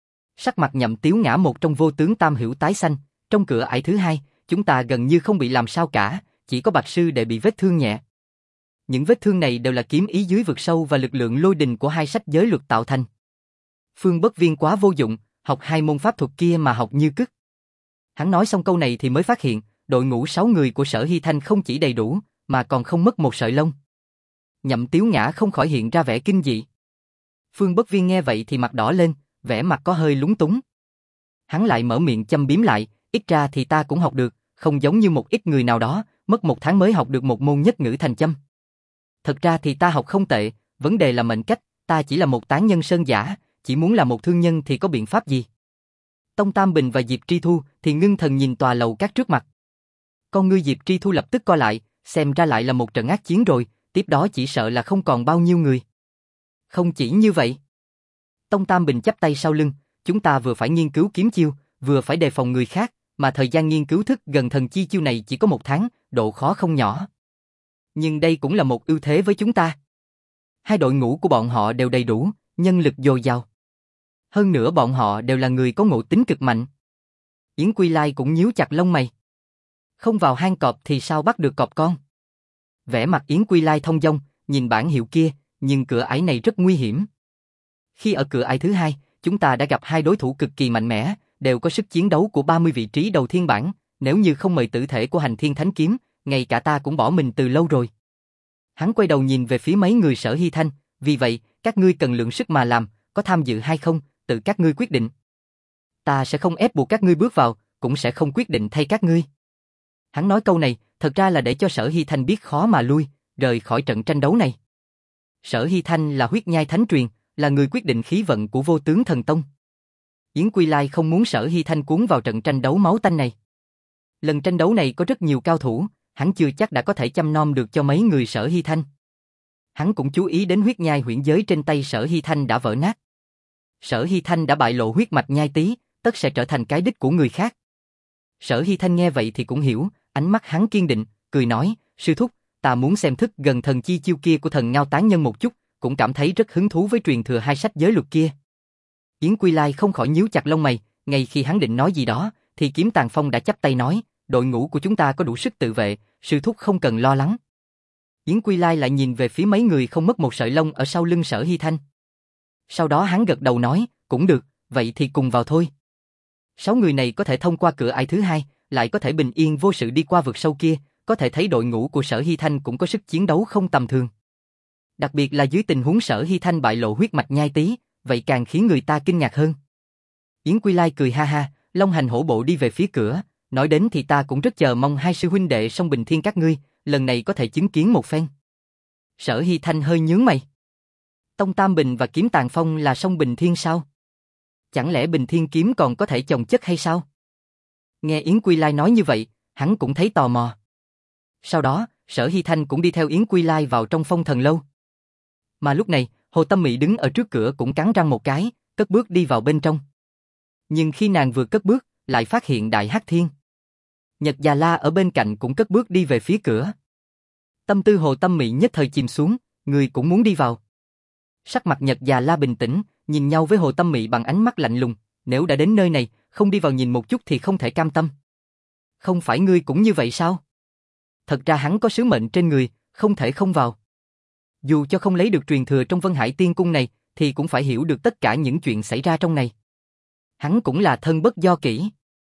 Sắc mặt Nhậm Tiếu Ngã một trong vô tướng Tam Hữu tái xanh, trong cửa ải thứ hai, chúng ta gần như không bị làm sao cả, chỉ có Bạch sư đệ bị vết thương nhẹ. Những vết thương này đều là kiếm ý dưới vực sâu và lực lượng lôi đình của hai sách giới luật tạo thành. Phương Bất Viên quá vô dụng, học hai môn pháp thuật kia mà học như cứt. Hắn nói xong câu này thì mới phát hiện, đội ngũ sáu người của Sở Hy Thanh không chỉ đầy đủ, mà còn không mất một sợi lông. Nhậm Tiếu Ngã không khỏi hiện ra vẻ kinh dị. Phương Bất Viên nghe vậy thì mặt đỏ lên, vẻ mặt có hơi lúng túng. Hắn lại mở miệng châm biếm lại, ít ra thì ta cũng học được, không giống như một ít người nào đó, mất một tháng mới học được một môn nhất ngữ thành châm. Thật ra thì ta học không tệ, vấn đề là mệnh cách, ta chỉ là một tán nhân sơn giả, chỉ muốn là một thương nhân thì có biện pháp gì? Tông Tam Bình và Diệp Tri Thu thì ngưng thần nhìn tòa lầu các trước mặt. Con ngươi Diệp Tri Thu lập tức co lại, xem ra lại là một trận ác chiến rồi, tiếp đó chỉ sợ là không còn bao nhiêu người. Không chỉ như vậy. Tông Tam Bình chắp tay sau lưng, chúng ta vừa phải nghiên cứu kiếm chiêu, vừa phải đề phòng người khác, mà thời gian nghiên cứu thức gần thần chi chiêu này chỉ có một tháng, độ khó không nhỏ. Nhưng đây cũng là một ưu thế với chúng ta. Hai đội ngũ của bọn họ đều đầy đủ, nhân lực dồi dào. Hơn nữa bọn họ đều là người có ngộ tính cực mạnh. Yến Quy Lai cũng nhíu chặt lông mày. Không vào hang cọp thì sao bắt được cọp con? Vẻ mặt Yến Quy Lai thông dong, nhìn bảng hiệu kia, nhưng cửa ải này rất nguy hiểm. Khi ở cửa ải thứ hai, chúng ta đã gặp hai đối thủ cực kỳ mạnh mẽ, đều có sức chiến đấu của ba mươi vị trí đầu thiên bảng, nếu như không mời tử thể của Hành Thiên Thánh Kiếm, ngay cả ta cũng bỏ mình từ lâu rồi. Hắn quay đầu nhìn về phía mấy người Sở Hy Thanh, vì vậy, các ngươi cần lượng sức mà làm, có tham dự hay không, tự các ngươi quyết định. Ta sẽ không ép buộc các ngươi bước vào, cũng sẽ không quyết định thay các ngươi. Hắn nói câu này, thật ra là để cho Sở Hy Thanh biết khó mà lui, rời khỏi trận tranh đấu này. Sở Hy Thanh là huyết nhai thánh truyền, là người quyết định khí vận của vô tướng thần tông. Yến Quy Lai không muốn Sở Hy Thanh cuốn vào trận tranh đấu máu tanh này. Lần tranh đấu này có rất nhiều cao thủ, hắn chưa chắc đã có thể chăm nom được cho mấy người Sở Hy Thanh. Hắn cũng chú ý đến huyết nhai huyễn giới trên tay Sở Hy Thanh đã vỡ nát. Sở Hy Thanh đã bại lộ huyết mạch nhai tý, tất sẽ trở thành cái đích của người khác. Sở Hy Thanh nghe vậy thì cũng hiểu, ánh mắt hắn kiên định, cười nói, sư thúc, ta muốn xem thức gần thần chi chiêu kia của thần Ngao Tán Nhân một chút, cũng cảm thấy rất hứng thú với truyền thừa hai sách giới luật kia. Yến Quy Lai không khỏi nhíu chặt lông mày, ngay khi hắn định nói gì đó, thì Kiếm Tàn Phong đã chắp tay nói, đội ngũ của chúng ta có đủ sức tự vệ, sư thúc không cần lo lắng. Yến Quy Lai lại nhìn về phía mấy người không mất một sợi lông ở sau lưng Sở Hy Thanh. Sau đó hắn gật đầu nói, cũng được, vậy thì cùng vào thôi. Sáu người này có thể thông qua cửa ải thứ hai, lại có thể bình yên vô sự đi qua vực sâu kia, có thể thấy đội ngũ của Sở Hy Thanh cũng có sức chiến đấu không tầm thường. Đặc biệt là dưới tình huống Sở Hy Thanh bại lộ huyết mạch nhai tý, vậy càng khiến người ta kinh ngạc hơn. Yến Quy Lai cười ha ha, long hành hổ bộ đi về phía cửa, nói đến thì ta cũng rất chờ mong hai sư huynh đệ song Bình Thiên các ngươi, lần này có thể chứng kiến một phen. Sở Hy Thanh hơi nhướng mày. Tông Tam Bình và Kiếm Tàn Phong là song Bình Thiên sao? Chẳng lẽ Bình Thiên kiếm còn có thể chồng chất hay sao? Nghe Yến Quy Lai nói như vậy, hắn cũng thấy tò mò. Sau đó, Sở Hy Thanh cũng đi theo Yến Quy Lai vào trong Phong Thần Lâu. Mà lúc này, Hồ Tâm Mị đứng ở trước cửa cũng cắn răng một cái, cất bước đi vào bên trong. Nhưng khi nàng vừa cất bước, lại phát hiện Đại Hắc Thiên. Nhật Già La ở bên cạnh cũng cất bước đi về phía cửa. Tâm tư Hồ Tâm Mị nhất thời chìm xuống, người cũng muốn đi vào. Sắc mặt Nhật Già La bình tĩnh, nhìn nhau với Hồ Tâm Mị bằng ánh mắt lạnh lùng, nếu đã đến nơi này, không đi vào nhìn một chút thì không thể cam tâm. Không phải ngươi cũng như vậy sao? Thật ra hắn có sứ mệnh trên người, không thể không vào. Dù cho không lấy được truyền thừa trong Vân Hải Tiên Cung này, thì cũng phải hiểu được tất cả những chuyện xảy ra trong này. Hắn cũng là thân bất do kỷ.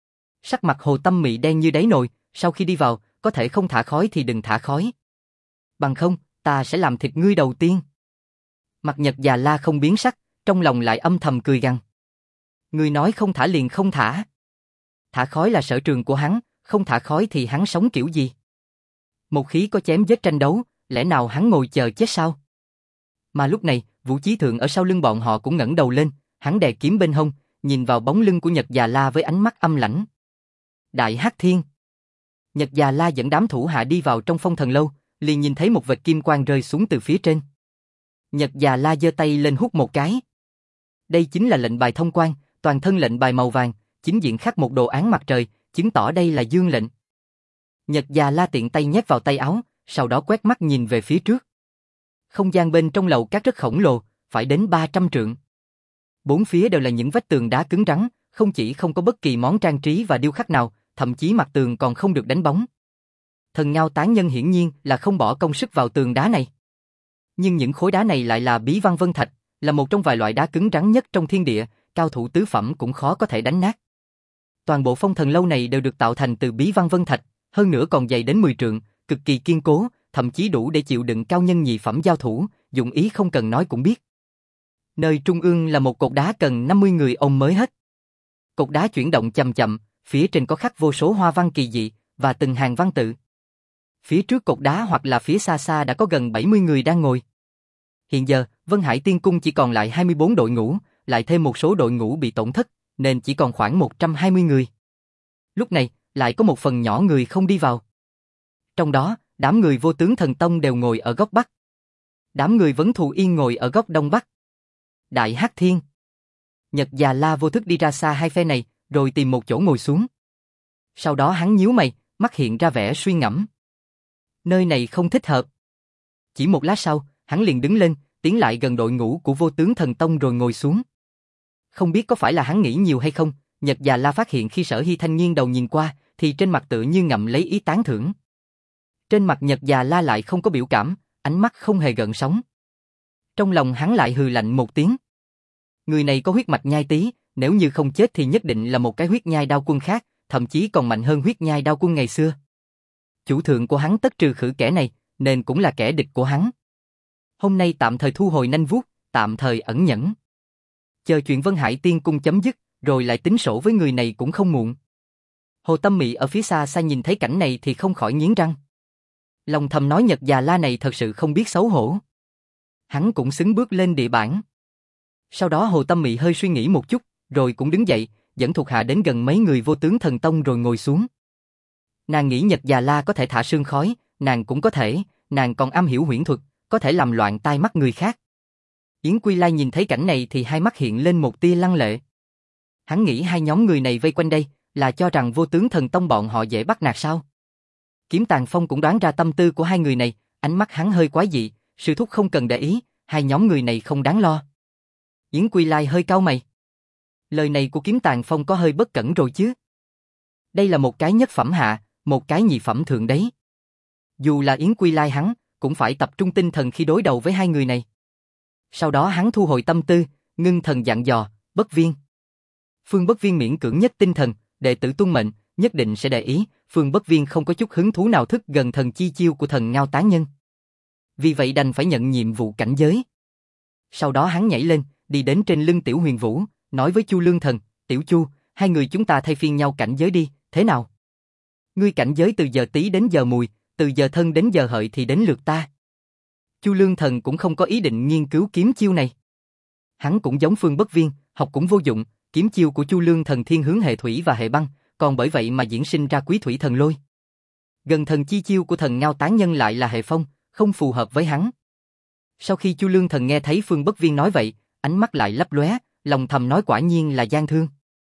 Sắc mặt Hồ Tâm Mị đen như đáy nồi, sau khi đi vào, có thể không thả khói thì đừng thả khói. Bằng không, ta sẽ làm thịt ngươi đầu tiên. Mặt Nhật Già La không biến sắc, trong lòng lại âm thầm cười gằn. Ngươi nói không thả liền không thả. Thả khói là sở trường của hắn, không thả khói thì hắn sống kiểu gì? Một khí có chém giết tranh đấu, lẽ nào hắn ngồi chờ chết sao? Mà lúc này, Vũ Chí Thượng ở sau lưng bọn họ cũng ngẩng đầu lên, hắn đè kiếm bên hông, nhìn vào bóng lưng của Nhật Già La với ánh mắt âm lãnh. Đại Hắc Thiên. Nhật Già La dẫn đám thủ hạ đi vào trong Phong Thần Lâu, liền nhìn thấy một vệt kim quang rơi xuống từ phía trên. Nhật Già La giơ tay lên hút một cái. Đây chính là lệnh bài thông quan, toàn thân lệnh bài màu vàng, chính diện khắc một đồ án mặt trời, chứng tỏ đây là dương lệnh. Nhật Già La tiện tay nhét vào tay áo, sau đó quét mắt nhìn về phía trước. Không gian bên trong lầu cát rất khổng lồ, phải đến ba trăm trượng. Bốn phía đều là những vách tường đá cứng rắn, không chỉ không có bất kỳ món trang trí và điêu khắc nào, thậm chí mặt tường còn không được đánh bóng. Thần Ngao Tán Nhân hiển nhiên là không bỏ công sức vào tường đá này. Nhưng những khối đá này lại là Bí Văn Vân Thạch, là một trong vài loại đá cứng rắn nhất trong thiên địa, cao thủ tứ phẩm cũng khó có thể đánh nát. Toàn bộ Phong Thần Lâu này đều được tạo thành từ Bí Văn Vân Thạch, hơn nữa còn dày đến mười trượng, cực kỳ kiên cố, thậm chí đủ để chịu đựng cao nhân nhị phẩm giao thủ, dụng ý không cần nói cũng biết. Nơi trung ương là một cột đá cần năm mươi người ôm mới hết. Cột đá chuyển động chậm chậm, phía trên có khắc vô số hoa văn kỳ dị và từng hàng văn tự. Phía trước cột đá hoặc là phía xa xa đã có gần bảy mươi người đang ngồi. Hiện giờ, Vân Hải Tiên Cung chỉ còn lại hai mươi bốn đội ngũ, lại thêm một số đội ngũ bị tổn thất, nên chỉ còn khoảng một trăm hai mươi người. Lúc này, lại có một phần nhỏ người không đi vào. Trong đó, đám người Vô Tướng Thần Tông đều ngồi ở góc Bắc. Đám người Vấn Thù Yên ngồi ở góc Đông Bắc. Đại Hắc Thiên. Nhật Già La vô thức đi ra xa hai phe này, rồi tìm một chỗ ngồi xuống. Sau đó hắn nhíu mày, mắt hiện ra vẻ suy ngẫm. Nơi này không thích hợp. Chỉ một lát sau, hắn liền đứng lên, tiến lại gần đội ngũ của Vô Tướng Thần Tông rồi ngồi xuống. Không biết có phải là hắn nghĩ nhiều hay không, Nhật Già La phát hiện khi Sở Hy thanh nghiêng đầu nhìn qua, thì trên mặt tựa như ngậm lấy ý tán thưởng. Trên mặt Nhật Già La lại không có biểu cảm, ánh mắt không hề gợn sóng. Trong lòng hắn lại hừ lạnh một tiếng. Người này có huyết mạch nhai tý, nếu như không chết thì nhất định là một cái huyết nhai đao quân khác, thậm chí còn mạnh hơn huyết nhai đao quân ngày xưa. Chủ thượng của hắn tất trừ khử kẻ này, nên cũng là kẻ địch của hắn. Hôm nay tạm thời thu hồi nanh vuốt, tạm thời ẩn nhẫn. Chờ chuyện Vân Hải Tiên Cung chấm dứt, rồi lại tính sổ với người này cũng không muộn. Hồ Tâm Mị ở phía xa xa nhìn thấy cảnh này thì không khỏi nghiến răng. Lòng thầm nói Nhật Già La này thật sự không biết xấu hổ. Hắn cũng xứng bước lên địa bản. Sau đó Hồ Tâm Mị hơi suy nghĩ một chút, rồi cũng đứng dậy, dẫn thuộc hạ đến gần mấy người Vô Tướng Thần Tông rồi ngồi xuống. Nàng nghĩ Nhật Già La có thể thả sương khói, nàng cũng có thể, nàng còn am hiểu huyễn thuật, có thể làm loạn tai mắt người khác. Yến Quy Lai nhìn thấy cảnh này thì hai mắt hiện lên một tia lăng lệ. Hắn nghĩ hai nhóm người này vây quanh đây, là cho rằng Vô Tướng Thần Tông bọn họ dễ bắt nạt sao? Kiếm Tàng Phong cũng đoán ra tâm tư của hai người này, ánh mắt hắn hơi quái dị, sư thúc không cần để ý, hai nhóm người này không đáng lo. Yến Quy Lai hơi cau mày. Lời này của Kiếm Tàng Phong có hơi bất cẩn rồi chứ. Đây là một cái nhất phẩm hạ, một cái nhị phẩm thượng đấy. Dù là Yến Quy Lai hắn, cũng phải tập trung tinh thần khi đối đầu với hai người này. Sau đó hắn thu hồi tâm tư, ngưng thần dặn dò, Bất Viên. Phương Bất Viên miễn cưỡng nhất tinh thần, đệ tử tuân mệnh, nhất định sẽ để ý, Phương Bất Viên không có chút hứng thú nào thức gần thần chi chiêu của Thần Ngao Tán Nhân. Vì vậy đành phải nhận nhiệm vụ cảnh giới. Sau đó hắn nhảy lên, đi đến trên lưng Tiểu Huyền Vũ, nói với Chu Lương Thần, Tiểu Chu, hai người chúng ta thay phiên nhau cảnh giới đi, thế nào? Ngươi cảnh giới từ giờ Tý đến giờ Mùi, từ giờ Thân đến giờ Hợi thì đến lượt ta. Chu Lương Thần cũng không có ý định nghiên cứu kiếm chiêu này. Hắn cũng giống Phương Bất Viên, học cũng vô dụng, kiếm chiêu của Chu Lương Thần thiên hướng hệ thủy và hệ băng, còn bởi vậy mà diễn sinh ra Quý Thủy Thần Lôi. Gần thần chi chiêu của Thần Ngao Tán Nhân lại là hệ phong, không phù hợp với hắn. Sau khi Chu Lương Thần nghe thấy Phương Bất Viên nói vậy, ánh mắt lại lấp lóe, lòng thầm nói quả nhiên là gian thương.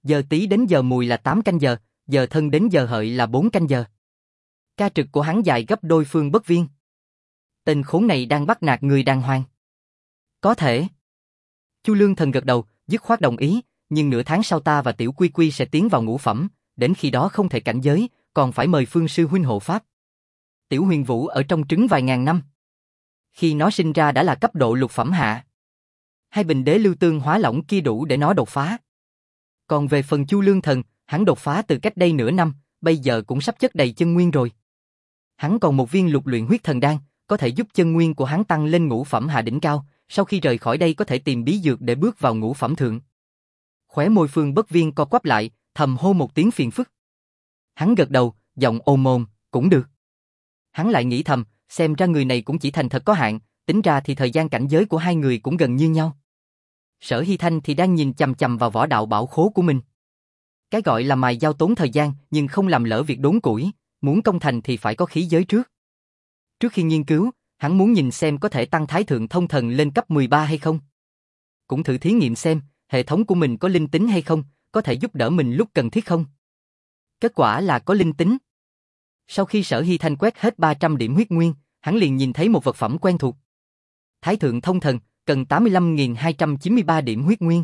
Giờ Tý đến giờ Mùi là tám canh giờ, giờ Thân đến giờ Hợi là bốn canh giờ. Ca trực của hắn dài gấp đôi Phương Bất Viên. Tên khốn này đang bắt nạt người đàng hoàng. Có thể. Chu Lương Thần gật đầu, dứt khoát đồng ý, nhưng nửa tháng sau ta và Tiểu Quy Quy sẽ tiến vào ngũ phẩm, đến khi đó không thể cảnh giới, còn phải mời Phương sư huynh hộ pháp. Tiểu Huyền Vũ ở trong trứng vài ngàn năm. Khi nó sinh ra đã là cấp độ lục phẩm hạ. Hai bình đế lưu tương hóa lỏng kia đủ để nó đột phá. Còn về phần Chu Lương Thần, hắn đột phá từ cách đây nửa năm, bây giờ cũng sắp chất đầy chân nguyên rồi. Hắn còn một viên lục luyện huyết thần đan, có thể giúp chân nguyên của hắn tăng lên ngũ phẩm hạ đỉnh cao, sau khi rời khỏi đây có thể tìm bí dược để bước vào ngũ phẩm thượng. Khóe môi Phương Bất Viên co quắp lại, thầm hô một tiếng phiền phức. Hắn gật đầu, giọng ôm ôm, cũng được. Hắn lại nghĩ thầm, xem ra người này cũng chỉ thành thật có hạn, tính ra thì thời gian cảnh giới của hai người cũng gần như nhau. Sở Hy Thanh thì đang nhìn chằm chằm vào võ đạo bảo khố của mình. Cái gọi là mài dao tốn thời gian, nhưng không làm lỡ việc đốn củi, muốn công thành thì phải có khí giới trước. Trước khi nghiên cứu, hắn muốn nhìn xem có thể tăng Thái Thượng Thông Thần lên cấp mười ba hay không. Cũng thử thí nghiệm xem, hệ thống của mình có linh tính hay không, có thể giúp đỡ mình lúc cần thiết không. Kết quả là có linh tính. Sau khi Sở Hy Thanh quét hết ba trăm điểm huyết nguyên, hắn liền nhìn thấy một vật phẩm quen thuộc. Thái Thượng Thông Thần, cần tám mươi lăm nghìn hai trăm chín mươi ba điểm huyết nguyên.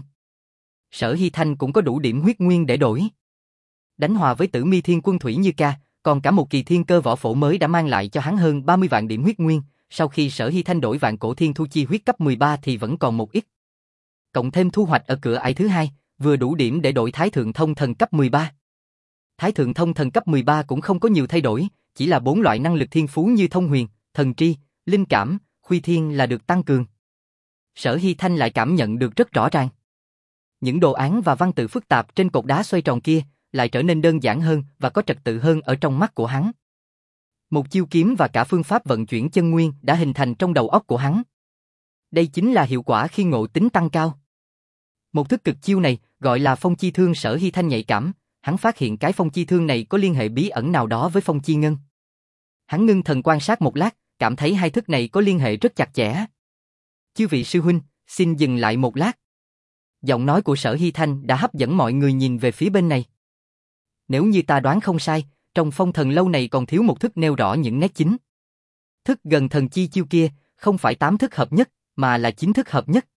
Sở Hy Thanh cũng có đủ điểm huyết nguyên để đổi. Đánh hòa với Tử Mi Thiên Quân Thủy Như Ca, còn cả một kỳ thiên cơ võ phổ mới đã mang lại cho hắn hơn ba mươi vạn điểm huyết nguyên, sau khi Sở Hy Thanh đổi vạn cổ thiên thu chi huyết cấp mười ba thì vẫn còn một ít. Cộng thêm thu hoạch ở cửa ải thứ hai, vừa đủ điểm để đổi Thái Thượng Thông Thần cấp mười ba. Thái Thượng Thông Thần cấp mười ba cũng không có nhiều thay đổi, chỉ là bốn loại năng lực thiên phú như thông huyền, thần tri, linh cảm, khuy thiên là được tăng cường. Sở Hy Thanh lại cảm nhận được rất rõ ràng. Những đồ án và văn tự phức tạp trên cột đá xoay tròn kia lại trở nên đơn giản hơn và có trật tự hơn ở trong mắt của hắn. Một chiêu kiếm và cả phương pháp vận chuyển chân nguyên đã hình thành trong đầu óc của hắn. Đây chính là hiệu quả khi ngộ tính tăng cao. Một thức cực chiêu này gọi là phong chi thương. Sở Hy Thanh nhạy cảm, hắn phát hiện cái phong chi thương này có liên hệ bí ẩn nào đó với phong chi ngân. Hắn ngưng thần quan sát một lát, cảm thấy hai thức này có liên hệ rất chặt chẽ. Chư vị sư huynh, xin dừng lại một lát. Giọng nói của Sở Hy Thanh đã hấp dẫn mọi người nhìn về phía bên này. Nếu như ta đoán không sai, trong phong thần lâu này còn thiếu một thức nêu rõ những nét chính. Thức gần thần chi chiêu kia, không phải tám thức hợp nhất, mà là chín thức hợp nhất.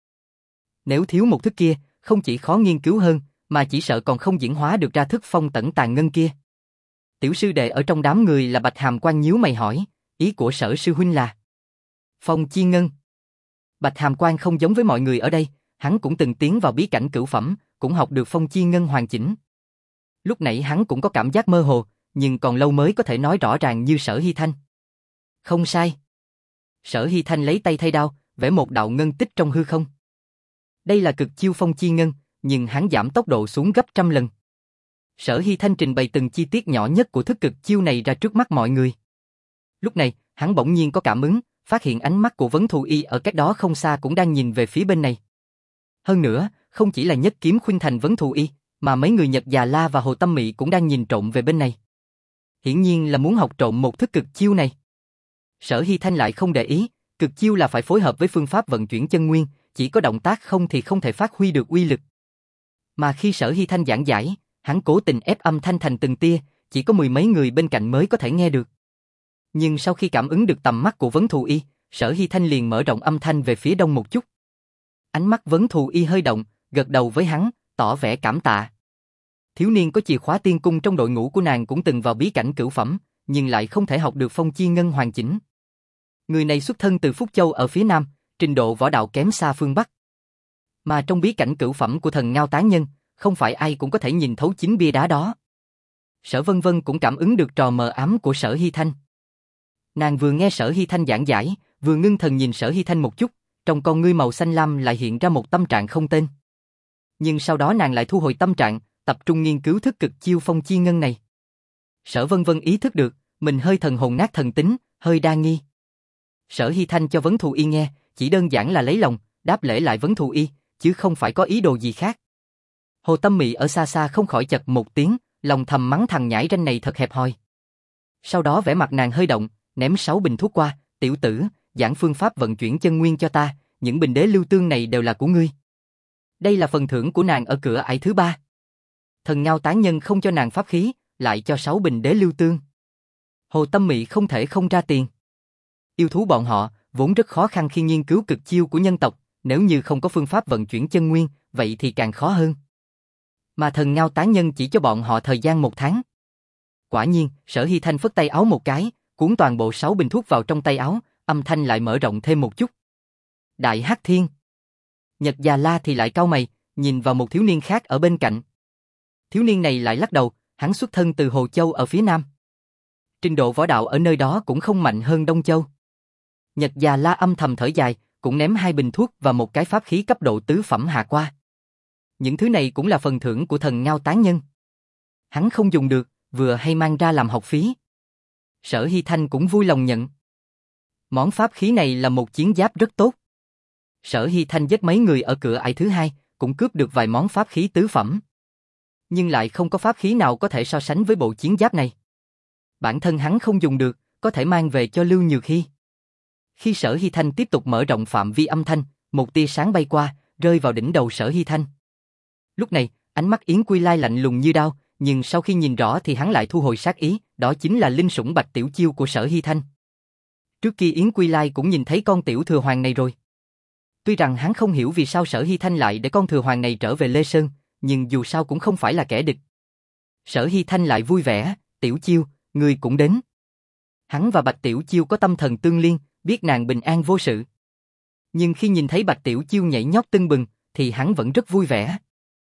Nếu thiếu một thức kia, không chỉ khó nghiên cứu hơn, mà chỉ sợ còn không diễn hóa được ra thức phong tẩn tàn ngân kia. Tiểu sư đệ ở trong đám người là Bạch Hàm Quan nhíu mày hỏi, ý của Sở sư huynh là phong chi ngân. Bạch Hàm Quan không giống với mọi người ở đây, hắn cũng từng tiến vào bí cảnh cửu phẩm, cũng học được phong chi ngân hoàn chỉnh. Lúc nãy hắn cũng có cảm giác mơ hồ, nhưng còn lâu mới có thể nói rõ ràng như Sở Hy Thanh. Không sai. Sở Hy Thanh lấy tay thay đao, vẽ một đạo ngân tích trong hư không. Đây là cực chiêu phong chi ngân, nhưng hắn giảm tốc độ xuống gấp trăm lần. Sở Hy Thanh trình bày từng chi tiết nhỏ nhất của thức cực chiêu này ra trước mắt mọi người. Lúc này, hắn bỗng nhiên có cảm ứng, phát hiện ánh mắt của Vấn Thù Y ở cách đó không xa cũng đang nhìn về phía bên này. Hơn nữa, không chỉ là Nhất Kiếm Khuynh Thành Vấn Thù Y, mà mấy người Nhật Già La và Hồ Tâm Mị cũng đang nhìn trộm về bên này. Hiển nhiên là muốn học trộm một thức cực chiêu này. Sở Hy Thanh lại không để ý, cực chiêu là phải phối hợp với phương pháp vận chuyển chân nguyên, chỉ có động tác không thì không thể phát huy được uy lực. Mà khi Sở Hy Thanh giảng giải, hắn cố tình ép âm thanh thành từng tia, chỉ có mười mấy người bên cạnh mới có thể nghe được. Nhưng sau khi cảm ứng được tầm mắt của Vấn Thù Y, Sở Hy Thanh liền mở rộng âm thanh về phía đông một chút. Ánh mắt Vấn Thù Y hơi động, gật đầu với hắn, tỏ vẻ cảm tạ. Thiếu niên có chìa khóa tiên cung trong đội ngũ của nàng cũng từng vào bí cảnh cửu phẩm, nhưng lại không thể học được phong chi ngân hoàn chỉnh. Người này xuất thân từ Phúc Châu ở phía nam, trình độ võ đạo kém xa phương Bắc. Mà trong bí cảnh cửu phẩm của Thần Ngao Tán Nhân, không phải ai cũng có thể nhìn thấu chính bia đá đó. Sở Vân Vân cũng cảm ứng được trò mờ ám của Sở Hy Thanh. Nàng vừa nghe Sở Hy Thanh giảng giải, vừa ngưng thần nhìn Sở Hy Thanh một chút, trong con ngươi màu xanh lam lại hiện ra một tâm trạng không tên. Nhưng sau đó nàng lại thu hồi tâm trạng, tập trung nghiên cứu thức cực chiêu phong chi ngân này. Sở Vân Vân ý thức được, mình hơi thần hồn nát thần tính, hơi đa nghi. Sở Hy Thanh cho Vấn Thù Y nghe, chỉ đơn giản là lấy lòng, đáp lễ lại Vấn Thù Y, chứ không phải có ý đồ gì khác. Hồ Tâm Mị ở xa xa không khỏi chật một tiếng, lòng thầm mắng thằng nhãi ranh này thật hẹp hòi. Sau đó vẻ mặt nàng hơi động, ném sáu bình thuốc qua, tiểu tử, giảng phương pháp vận chuyển chân nguyên cho ta, những bình đế lưu tương này đều là của ngươi. Đây là phần thưởng của nàng ở cửa ải thứ ba. Thần Ngao tán nhân không cho nàng pháp khí, lại cho sáu bình đế lưu tương. Hồ Tâm Mị không thể không ra tiền. Yêu thú bọn họ vốn rất khó khăn khi nghiên cứu cực chiêu của nhân tộc, nếu như không có phương pháp vận chuyển chân nguyên, vậy thì càng khó hơn. Mà thần Ngao tán nhân chỉ cho bọn họ thời gian một tháng. Quả nhiên, Sở Hy Thanh phất tay áo một cái, cuốn toàn bộ sáu bình thuốc vào trong tay áo, âm thanh lại mở rộng thêm một chút. Đại Hắc Thiên. Nhật Già La thì lại cau mày, nhìn vào một thiếu niên khác ở bên cạnh. Thiếu niên này lại lắc đầu, hắn xuất thân từ Hồ Châu ở phía nam. Trình độ võ đạo ở nơi đó cũng không mạnh hơn Đông Châu. Nhật Già La âm thầm thở dài, cũng ném hai bình thuốc và một cái pháp khí cấp độ tứ phẩm hạ qua. Những thứ này cũng là phần thưởng của thần Ngao tán nhân. Hắn không dùng được, vừa hay mang ra làm học phí. Sở Hy Thanh cũng vui lòng nhận. Món pháp khí này là một chiến giáp rất tốt. Sở Hy Thanh giết mấy người ở cửa ải thứ hai, cũng cướp được vài món pháp khí tứ phẩm. Nhưng lại không có pháp khí nào có thể so sánh với bộ chiến giáp này. Bản thân hắn không dùng được, có thể mang về cho Lưu Nhược Hy. Khi Sở Hy Thanh tiếp tục mở rộng phạm vi âm thanh, một tia sáng bay qua, rơi vào đỉnh đầu Sở Hy Thanh. Lúc này, ánh mắt Yến Quy Lai lạnh lùng như đao, nhưng sau khi nhìn rõ thì hắn lại thu hồi sát ý, đó chính là linh sủng Bạch Tiểu Chiêu của Sở Hy Thanh. Trước kia Yến Quy Lai cũng nhìn thấy con tiểu thừa hoàng này rồi. Tuy rằng hắn không hiểu vì sao Sở Hy Thanh lại để con thừa hoàng này trở về Lê Sơn, nhưng dù sao cũng không phải là kẻ địch. Sở Hy Thanh lại vui vẻ, Tiểu Chiêu, ngươi cũng đến. Hắn và Bạch Tiểu Chiêu có tâm thần tương liên, biết nàng bình an vô sự. Nhưng khi nhìn thấy Bạch Tiểu Chiêu nhảy nhót tưng bừng, thì hắn vẫn rất vui vẻ.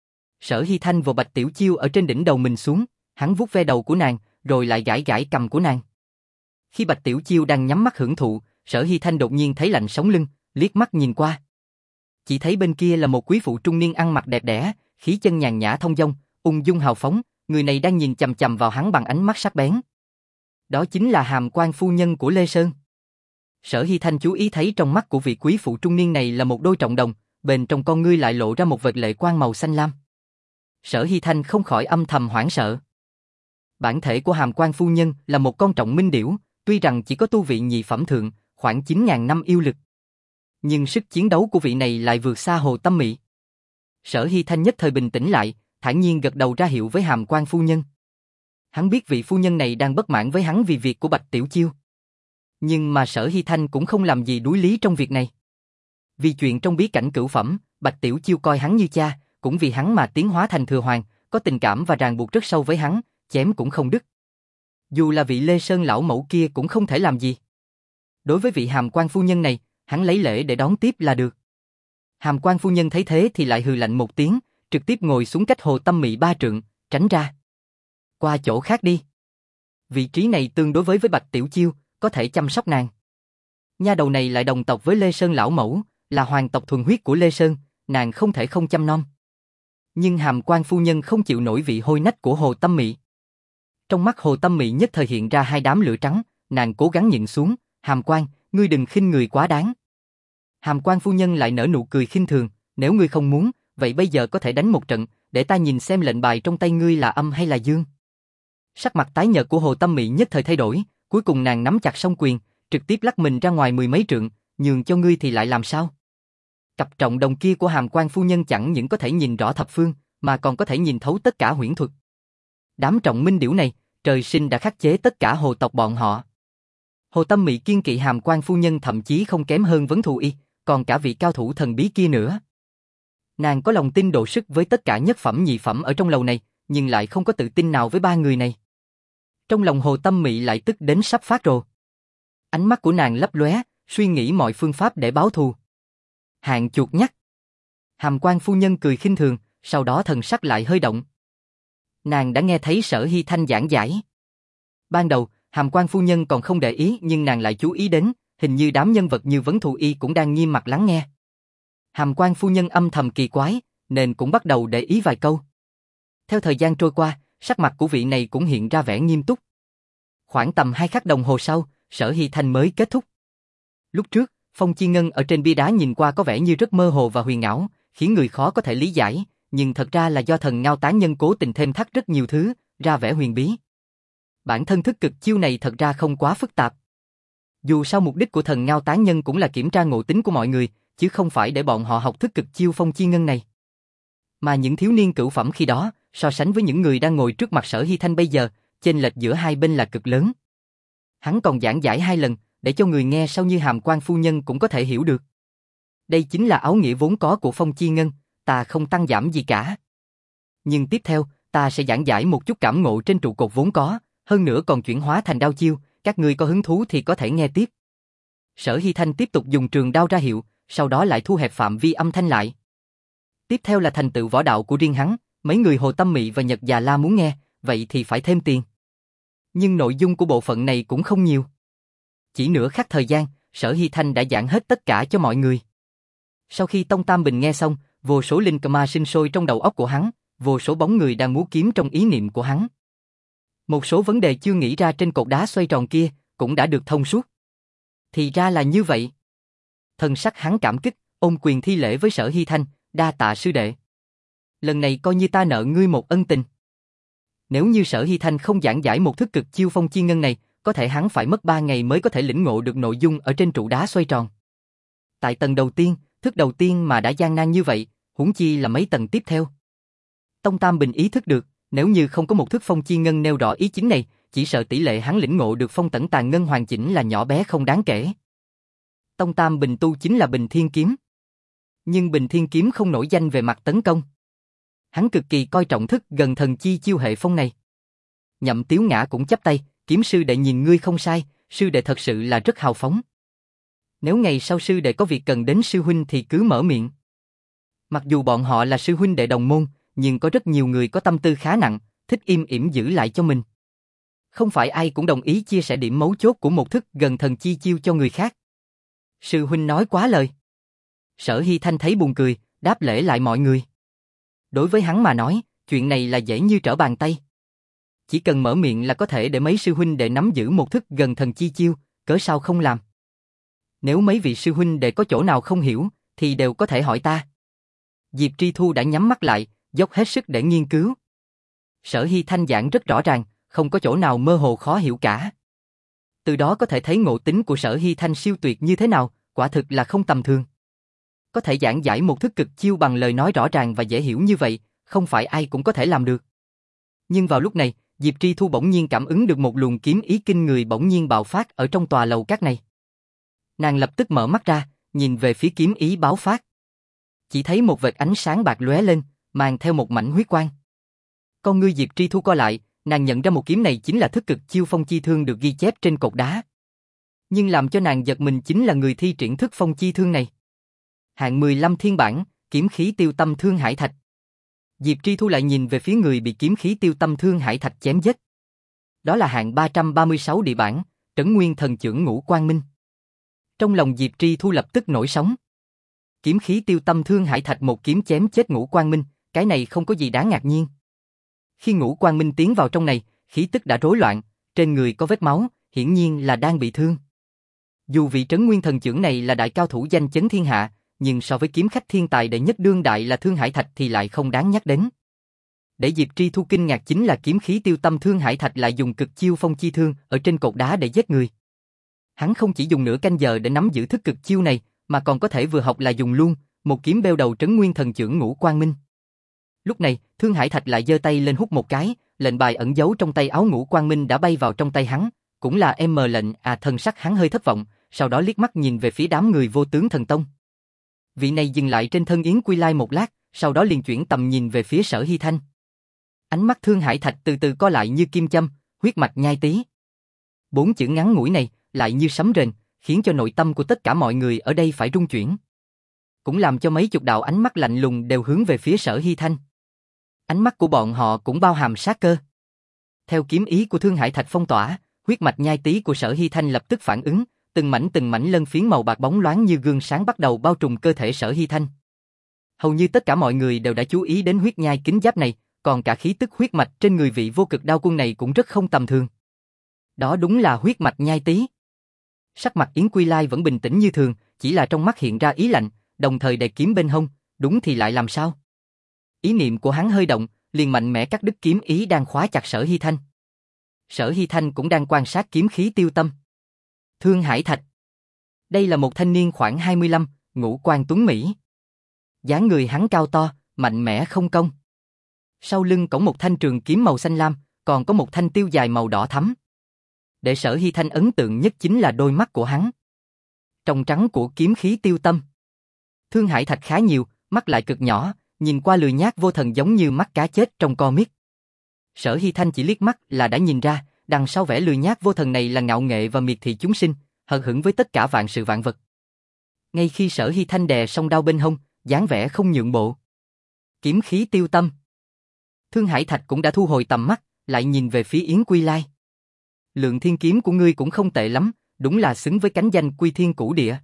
Sở Hy Thanh vồ Bạch Tiểu Chiêu ở trên đỉnh đầu mình xuống, hắn vuốt ve đầu của nàng, rồi lại gãi gãi cằm của nàng. Khi Bạch Tiểu Chiêu đang nhắm mắt hưởng thụ, Sở Hy Thanh đột nhiên thấy lạnh sống lưng, liếc mắt nhìn qua. Chỉ thấy bên kia là một quý phụ trung niên ăn mặc đẹp đẽ, khí chân nhàn nhã thông dong, ung dung hào phóng, người này đang nhìn chằm chằm vào hắn bằng ánh mắt sắc bén. Đó chính là Hàm Quan phu nhân của Lê Sơn. Sở Hy Thanh chú ý thấy trong mắt của vị quý phụ trung niên này là một đôi trọng đồng, bên trong con ngươi lại lộ ra một vệt lệ quang màu xanh lam. Sở Hy Thanh không khỏi âm thầm hoảng sợ. Bản thể của Hàm Quan phu nhân là một con trọng minh điểu, tuy rằng chỉ có tu vị nhị phẩm thượng, khoảng chín nghìn năm yêu lực. Nhưng sức chiến đấu của vị này lại vượt xa Hồ Tâm Mị. Sở Hy Thanh nhất thời bình tĩnh lại, thản nhiên gật đầu ra hiệu với Hàm Quan phu nhân. Hắn biết vị phu nhân này đang bất mãn với hắn vì việc của Bạch Tiểu Chiêu. Nhưng mà Sở Hy Thanh cũng không làm gì đuối lý trong việc này. Vì chuyện trong bí cảnh cửu phẩm, Bạch Tiểu Chiêu coi hắn như cha, cũng vì hắn mà tiến hóa thành thừa hoàng, có tình cảm và ràng buộc rất sâu với hắn, chém cũng không đứt. Dù là vị Lê Sơn lão mẫu kia cũng không thể làm gì. Đối với vị Hàm Quan phu nhân này, hắn lấy lễ để đón tiếp là được. Hàm Quan phu nhân thấy thế thì lại hừ lạnh một tiếng, trực tiếp ngồi xuống cách Hồ Tâm Mị ba trượng, tránh ra. Qua chỗ khác đi. Vị trí này tương đối với với Bạch Tiểu Chiêu, có thể chăm sóc nàng. Nha đầu này lại đồng tộc với Lê Sơn lão mẫu, là hoàng tộc thuần huyết của Lê Sơn, nàng không thể không chăm nom. Nhưng Hàm Quan phu nhân không chịu nổi vị hôi nách của Hồ Tâm Mị. Trong mắt Hồ Tâm Mị nhất thời hiện ra hai đám lửa trắng, nàng cố gắng nhịn xuống, Hàm Quan, ngươi đừng khinh người quá đáng. Hàm Quan phu nhân lại nở nụ cười khinh thường, nếu ngươi không muốn, vậy bây giờ có thể đánh một trận, để ta nhìn xem lệnh bài trong tay ngươi là âm hay là dương. Sắc mặt tái nhợt của Hồ Tâm Mị nhất thời thay đổi, cuối cùng nàng nắm chặt song quyền, trực tiếp lắc mình ra ngoài mười mấy trượng, nhường cho ngươi thì lại làm sao? Cặp trọng đồng kia của Hàm Quan phu nhân chẳng những có thể nhìn rõ thập phương, mà còn có thể nhìn thấu tất cả huyễn thuật. Đám trọng minh điểu này, trời sinh đã khắc chế tất cả hồ tộc bọn họ. Hồ Tâm Mị kiên kỵ Hàm Quan phu nhân thậm chí không kém hơn Vấn Thù Y, còn cả vị cao thủ thần bí kia nữa. Nàng có lòng tin độ sức với tất cả nhất phẩm nhị phẩm ở trong lầu này, nhưng lại không có tự tin nào với ba người này. Trong lòng Hồ Tâm Mị lại tức đến sắp phát rồ. Ánh mắt của nàng lấp lóe, suy nghĩ mọi phương pháp để báo thù. Hạng chuột nhắt. Hàm Quan phu nhân cười khinh thường, sau đó thần sắc lại hơi động. Nàng đã nghe thấy Sở Hy Thanh giảng giải. Ban đầu, Hàm Quan phu nhân còn không để ý, nhưng nàng lại chú ý đến, hình như đám nhân vật như Vấn Thù Y cũng đang nghiêm mặt lắng nghe. Hàm Quan phu nhân âm thầm kỳ quái, nên cũng bắt đầu để ý vài câu. Theo thời gian trôi qua, sắc mặt của vị này cũng hiện ra vẻ nghiêm túc. Khoảng tầm hai khắc đồng hồ sau, Sở Hy Thanh mới kết thúc. Lúc trước, Phong Chi Ngân ở trên bia đá nhìn qua có vẻ như rất mơ hồ và huyền ảo, khiến người khó có thể lý giải, nhưng thật ra là do thần Ngao tán nhân cố tình thêm thắt rất nhiều thứ, ra vẻ huyền bí. Bản thân thức cực chiêu này thật ra không quá phức tạp. Dù sao mục đích của thần Ngao tán nhân cũng là kiểm tra ngộ tính của mọi người, chứ không phải để bọn họ học thức cực chiêu Phong Chi Ngân này. Mà những thiếu niên cửu phẩm khi đó, so sánh với những người đang ngồi trước mặt Sở Hy Thanh bây giờ, chênh lệch giữa hai bên là cực lớn. Hắn còn giảng giải hai lần, để cho người nghe sau như Hàm Quan phu nhân cũng có thể hiểu được. Đây chính là áo nghĩa vốn có của Phong Chi Ngân, ta không tăng giảm gì cả. Nhưng tiếp theo, ta sẽ giảng giải một chút cảm ngộ trên trụ cột vốn có, hơn nữa còn chuyển hóa thành đao chiêu, các ngươi có hứng thú thì có thể nghe tiếp. Sở Hy Thanh tiếp tục dùng trường đao ra hiệu, sau đó lại thu hẹp phạm vi âm thanh lại. Tiếp theo là thành tựu võ đạo của riêng hắn, mấy người Hồ Tâm Mị và Nhật Già La muốn nghe, vậy thì phải thêm tiền. Nhưng nội dung của bộ phận này cũng không nhiều. Chỉ nửa khắc thời gian, Sở Hy Thanh đã giảng hết tất cả cho mọi người. Sau khi Tông Tam Bình nghe xong, vô số linh ma sinh sôi trong đầu óc của hắn, vô số bóng người đang múa kiếm trong ý niệm của hắn. Một số vấn đề chưa nghĩ ra trên cột đá xoay tròn kia, cũng đã được thông suốt. Thì ra là như vậy. Thần sắc hắn cảm kích, ôm quyền thi lễ với Sở Hy Thanh, đa tạ sư đệ. Lần này coi như ta nợ ngươi một ân tình. Nếu như Sở Hy Thanh không giảng giải một thức cực chiêu Phong Chi Ngân này, có thể hắn phải mất ba ngày mới có thể lĩnh ngộ được nội dung ở trên trụ đá xoay tròn. Tại tầng đầu tiên, thức đầu tiên mà đã gian nan như vậy, huống chi là mấy tầng tiếp theo. Tông Tam Bình ý thức được, nếu như không có một thức Phong Chi Ngân nêu rõ ý chính này, chỉ sợ tỷ lệ hắn lĩnh ngộ được Phong Tẩn Tàn Ngân hoàn chỉnh là nhỏ bé không đáng kể. Tông Tam Bình tu chính là Bình Thiên Kiếm. Nhưng Bình Thiên Kiếm không nổi danh về mặt tấn công. Hắn cực kỳ coi trọng thức gần thần chi chiêu hệ phong này. Nhậm Tiếu Ngã cũng chắp tay, kiếm sư đệ nhìn ngươi không sai, sư đệ thật sự là rất hào phóng. Nếu ngày sau sư đệ có việc cần đến sư huynh thì cứ mở miệng. Mặc dù bọn họ là sư huynh đệ đồng môn, nhưng có rất nhiều người có tâm tư khá nặng, thích im ỉm giữ lại cho mình. Không phải ai cũng đồng ý chia sẻ điểm mấu chốt của một thức gần thần chi chiêu cho người khác. Sư huynh nói quá lời. Sở Hy Thanh thấy buồn cười, đáp lễ lại mọi người. Đối với hắn mà nói, chuyện này là dễ như trở bàn tay. Chỉ cần mở miệng là có thể để mấy sư huynh đệ nắm giữ một thức gần thần chi chiêu, cớ sao không làm. Nếu mấy vị sư huynh đệ có chỗ nào không hiểu, thì đều có thể hỏi ta. Diệp Tri Thu đã nhắm mắt lại, dốc hết sức để nghiên cứu. Sở Hy Thanh giảng rất rõ ràng, không có chỗ nào mơ hồ khó hiểu cả. Từ đó có thể thấy ngộ tính của Sở Hy Thanh siêu tuyệt như thế nào, quả thực là không tầm thường. Có thể giảng giải một thức cực chiêu bằng lời nói rõ ràng và dễ hiểu như vậy, không phải ai cũng có thể làm được. Nhưng vào lúc này, Diệp Tri Thu bỗng nhiên cảm ứng được một luồng kiếm ý kinh người bỗng nhiên bạo phát ở trong tòa lầu các này. Nàng lập tức mở mắt ra, nhìn về phía kiếm ý báo phát. Chỉ thấy một vệt ánh sáng bạc lóe lên, mang theo một mảnh huyết quang. Con ngươi Diệp Tri Thu co lại, nàng nhận ra một kiếm này chính là thức cực chiêu Phong Chi Thương được ghi chép trên cột đá. Nhưng làm cho nàng giật mình chính là người thi triển thức Phong Chi Thương này. Hạng mười lăm thiên bản, kiếm khí tiêu tâm Thương Hải Thạch. Diệp Tri Thu lại nhìn về phía người bị kiếm khí tiêu tâm Thương Hải Thạch chém giết. Đó là hạng ba trăm ba mươi sáu địa bản, Trấn Nguyên Thần Chưởng Ngũ Quang Minh. Trong lòng Diệp Tri Thu lập tức nổi sóng. Kiếm khí tiêu tâm Thương Hải Thạch một kiếm chém chết Ngũ Quang Minh, cái này không có gì đáng ngạc nhiên. Khi Ngũ Quang Minh tiến vào trong này, khí tức đã rối loạn, trên người có vết máu, hiển nhiên là đang bị thương. Dù vị Trấn Nguyên Thần Chưởng này là đại cao thủ danh chấn thiên hạ, nhưng so với kiếm khách thiên tài đệ nhất đương đại là Thương Hải Thạch thì lại không đáng nhắc đến. Để Diệp Tri Thu kinh ngạc chính là kiếm khí tiêu tâm Thương Hải Thạch lại dùng cực chiêu Phong Chi Thương ở trên cột đá để giết người. Hắn không chỉ dùng nửa canh giờ để nắm giữ thức cực chiêu này, mà còn có thể vừa học là dùng luôn, một kiếm bêu đầu Trấn Nguyên Thần Chưởng Ngũ Quang Minh. Lúc này, Thương Hải Thạch lại giơ tay lên hút một cái, lệnh bài ẩn giấu trong tay áo Ngũ Quang Minh đã bay vào trong tay hắn, cũng là em mờ lệnh, à thần sắc hắn hơi thất vọng, sau đó liếc mắt nhìn về phía đám người Vô Tướng Thần Tông. Vị này dừng lại trên thân Yến Quy Lai một lát, sau đó liền chuyển tầm nhìn về phía Sở Hy Thanh. Ánh mắt Thương Hải Thạch từ từ co lại như kim châm, huyết mạch nhai tí. Bốn chữ ngắn ngủi này lại như sấm rền, khiến cho nội tâm của tất cả mọi người ở đây phải rung chuyển. Cũng làm cho mấy chục đạo ánh mắt lạnh lùng đều hướng về phía Sở Hy Thanh. Ánh mắt của bọn họ cũng bao hàm sát cơ. Theo kiếm ý của Thương Hải Thạch phong tỏa, huyết mạch nhai tí của Sở Hy Thanh lập tức phản ứng, từng mảnh từng mảnh lân phiến màu bạc bóng loáng như gương sáng bắt đầu bao trùm cơ thể Sở Hy Thanh. Hầu như tất cả mọi người đều đã chú ý đến huyết nhai kính giáp này, còn cả khí tức huyết mạch trên người vị Vô Cực Đao Quân này cũng rất không tầm thường. Đó đúng là huyết mạch nhai tí. Sắc mặt Yến Quy Lai vẫn bình tĩnh như thường, chỉ là trong mắt hiện ra ý lạnh, đồng thời đè kiếm bên hông, đúng thì lại làm sao? Ý niệm của hắn hơi động, liền mạnh mẽ cắt đứt kiếm ý đang khóa chặt Sở Hy Thanh. Sở Hy Thanh cũng đang quan sát kiếm khí tiêu tâm Thương Hải Thạch. Đây là một thanh niên khoảng hai mươi lăm, ngũ quan tuấn mỹ. Dáng người hắn cao to, mạnh mẽ không cong. Sau lưng cổng một thanh trường kiếm màu xanh lam, còn có một thanh tiêu dài màu đỏ thắm. Để Sở Hy Thanh ấn tượng nhất chính là đôi mắt của hắn. Trong trắng của kiếm khí tiêu tâm. Thương Hải Thạch khá nhiều, mắt lại cực nhỏ, nhìn qua lười nhác vô thần giống như mắt cá chết trong comic. Sở Hy Thanh chỉ liếc mắt là đã nhìn ra, đằng sau vẻ lười nhác vô thần này là ngạo nghệ và miệt thị chúng sinh, hờ hững với tất cả vạn sự vạn vật. Ngay khi Sở Hy Thanh đè song đao bên hông, dáng vẻ không nhượng bộ. Kiếm khí tiêu tâm. Thương Hải Thạch cũng đã thu hồi tầm mắt, lại nhìn về phía Yến Quy Lai. Lượng thiên kiếm của ngươi cũng không tệ lắm, đúng là xứng với cánh danh Quy Thiên Cửu Địa.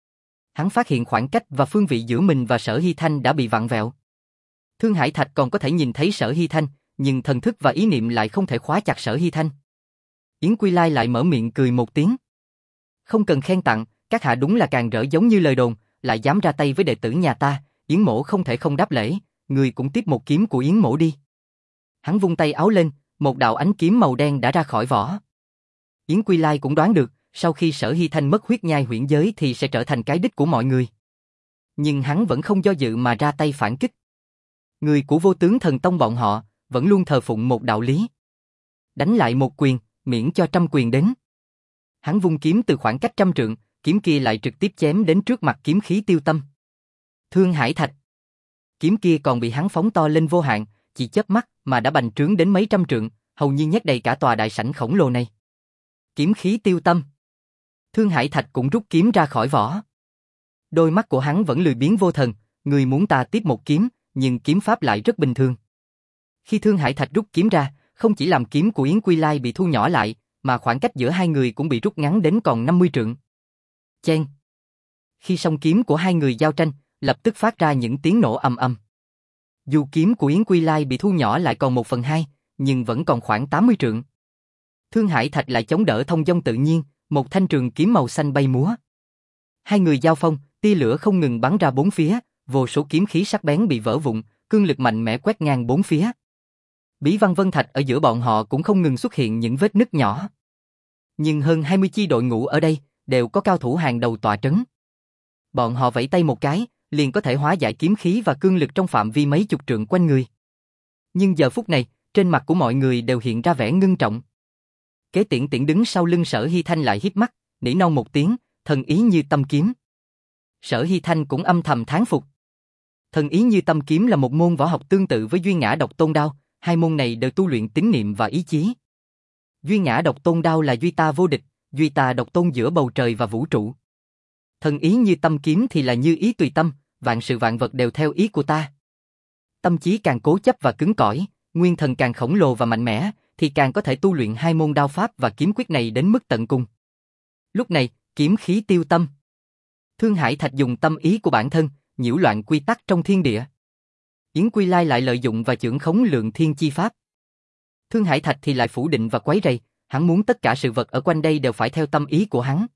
Hắn phát hiện khoảng cách và phương vị giữa mình và Sở Hy Thanh đã bị vặn vẹo. Thương Hải Thạch còn có thể nhìn thấy Sở Hy Thanh, nhưng thần thức và ý niệm lại không thể khóa chặt Sở Hy Thanh. Yến Quy Lai lại mở miệng cười một tiếng. Không cần khen tặng, các hạ đúng là càng rỡ giống như lời đồn, lại dám ra tay với đệ tử nhà ta, Yến mỗ không thể không đáp lễ, người cũng tiếp một kiếm của Yến mỗ đi. Hắn vung tay áo lên, một đạo ánh kiếm màu đen đã ra khỏi vỏ. Yến Quy Lai cũng đoán được, sau khi Sở Hy Thanh mất huyết nhai huyễn giới thì sẽ trở thành cái đích của mọi người. Nhưng hắn vẫn không do dự mà ra tay phản kích. Người của Vô Tướng Thần Tông bọn họ vẫn luôn thờ phụng một đạo lý. Đánh lại một quyền, miễn cho trăm quyền đến. Hắn vung kiếm từ khoảng cách trăm trượng, kiếm kia lại trực tiếp chém đến trước mặt kiếm khí tiêu tâm. Thương Hải Thạch. Kiếm kia còn bị hắn phóng to lên vô hạn, chỉ chớp mắt mà đã bành trướng đến mấy trăm trượng, hầu như nhét đầy cả tòa đại sảnh khổng lồ này. Kiếm khí tiêu tâm. Thương Hải Thạch cũng rút kiếm ra khỏi vỏ. Đôi mắt của hắn vẫn lười biếng vô thần, người muốn ta tiếp một kiếm, nhưng kiếm pháp lại rất bình thường. Khi Thương Hải Thạch rút kiếm ra, không chỉ làm kiếm của Yến Quy Lai bị thu nhỏ lại, mà khoảng cách giữa hai người cũng bị rút ngắn đến còn năm mươi trượng. Chen. Khi song kiếm của hai người giao tranh, lập tức phát ra những tiếng nổ ầm ầm. Dù kiếm của Yến Quy Lai bị thu nhỏ lại còn một phần hai, nhưng vẫn còn khoảng tám mươi trượng. Thương Hải Thạch lại chống đỡ thông dong tự nhiên, một thanh trường kiếm màu xanh bay múa. Hai người giao phong, tia lửa không ngừng bắn ra bốn phía, vô số kiếm khí sắc bén bị vỡ vụn, cương lực mạnh mẽ quét ngang bốn phía. Bí văn vân thạch ở giữa bọn họ cũng không ngừng xuất hiện những vết nứt nhỏ. Nhưng hơn hai mươi chi đội ngũ ở đây đều có cao thủ hàng đầu tọa trấn. Bọn họ vẫy tay một cái, liền có thể hóa giải kiếm khí và cương lực trong phạm vi mấy chục trượng quanh người. Nhưng giờ phút này, trên mặt của mọi người đều hiện ra vẻ ngưng trọng. Kế Tiễn Tiễn đứng sau lưng Sở Hy Thanh lại híp mắt, nỉ non một tiếng, thần ý như tâm kiếm. Sở Hy Thanh cũng âm thầm thán phục. Thần ý như tâm kiếm là một môn võ học tương tự với Duy Ngã Độc Tôn Đao, hai môn này đều tu luyện tín niệm và ý chí. Duy Ngã Độc Tôn Đao là duy ta vô địch, duy ta độc tôn giữa bầu trời và vũ trụ. Thần ý như tâm kiếm thì là như ý tùy tâm, vạn sự vạn vật đều theo ý của ta. Tâm trí càng cố chấp và cứng cỏi, nguyên thần càng khổng lồ và mạnh mẽ, thì càng có thể tu luyện hai môn đao pháp và kiếm quyết này đến mức tận cùng. Lúc này, kiếm khí tiêu tâm. Thương Hải Thạch dùng tâm ý của bản thân, nhiễu loạn quy tắc trong thiên địa. Yến Quy Lai lại lợi dụng và chưởng khống lượng thiên chi pháp. Thương Hải Thạch thì lại phủ định và quấy rầy, hắn muốn tất cả sự vật ở quanh đây đều phải theo tâm ý của hắn.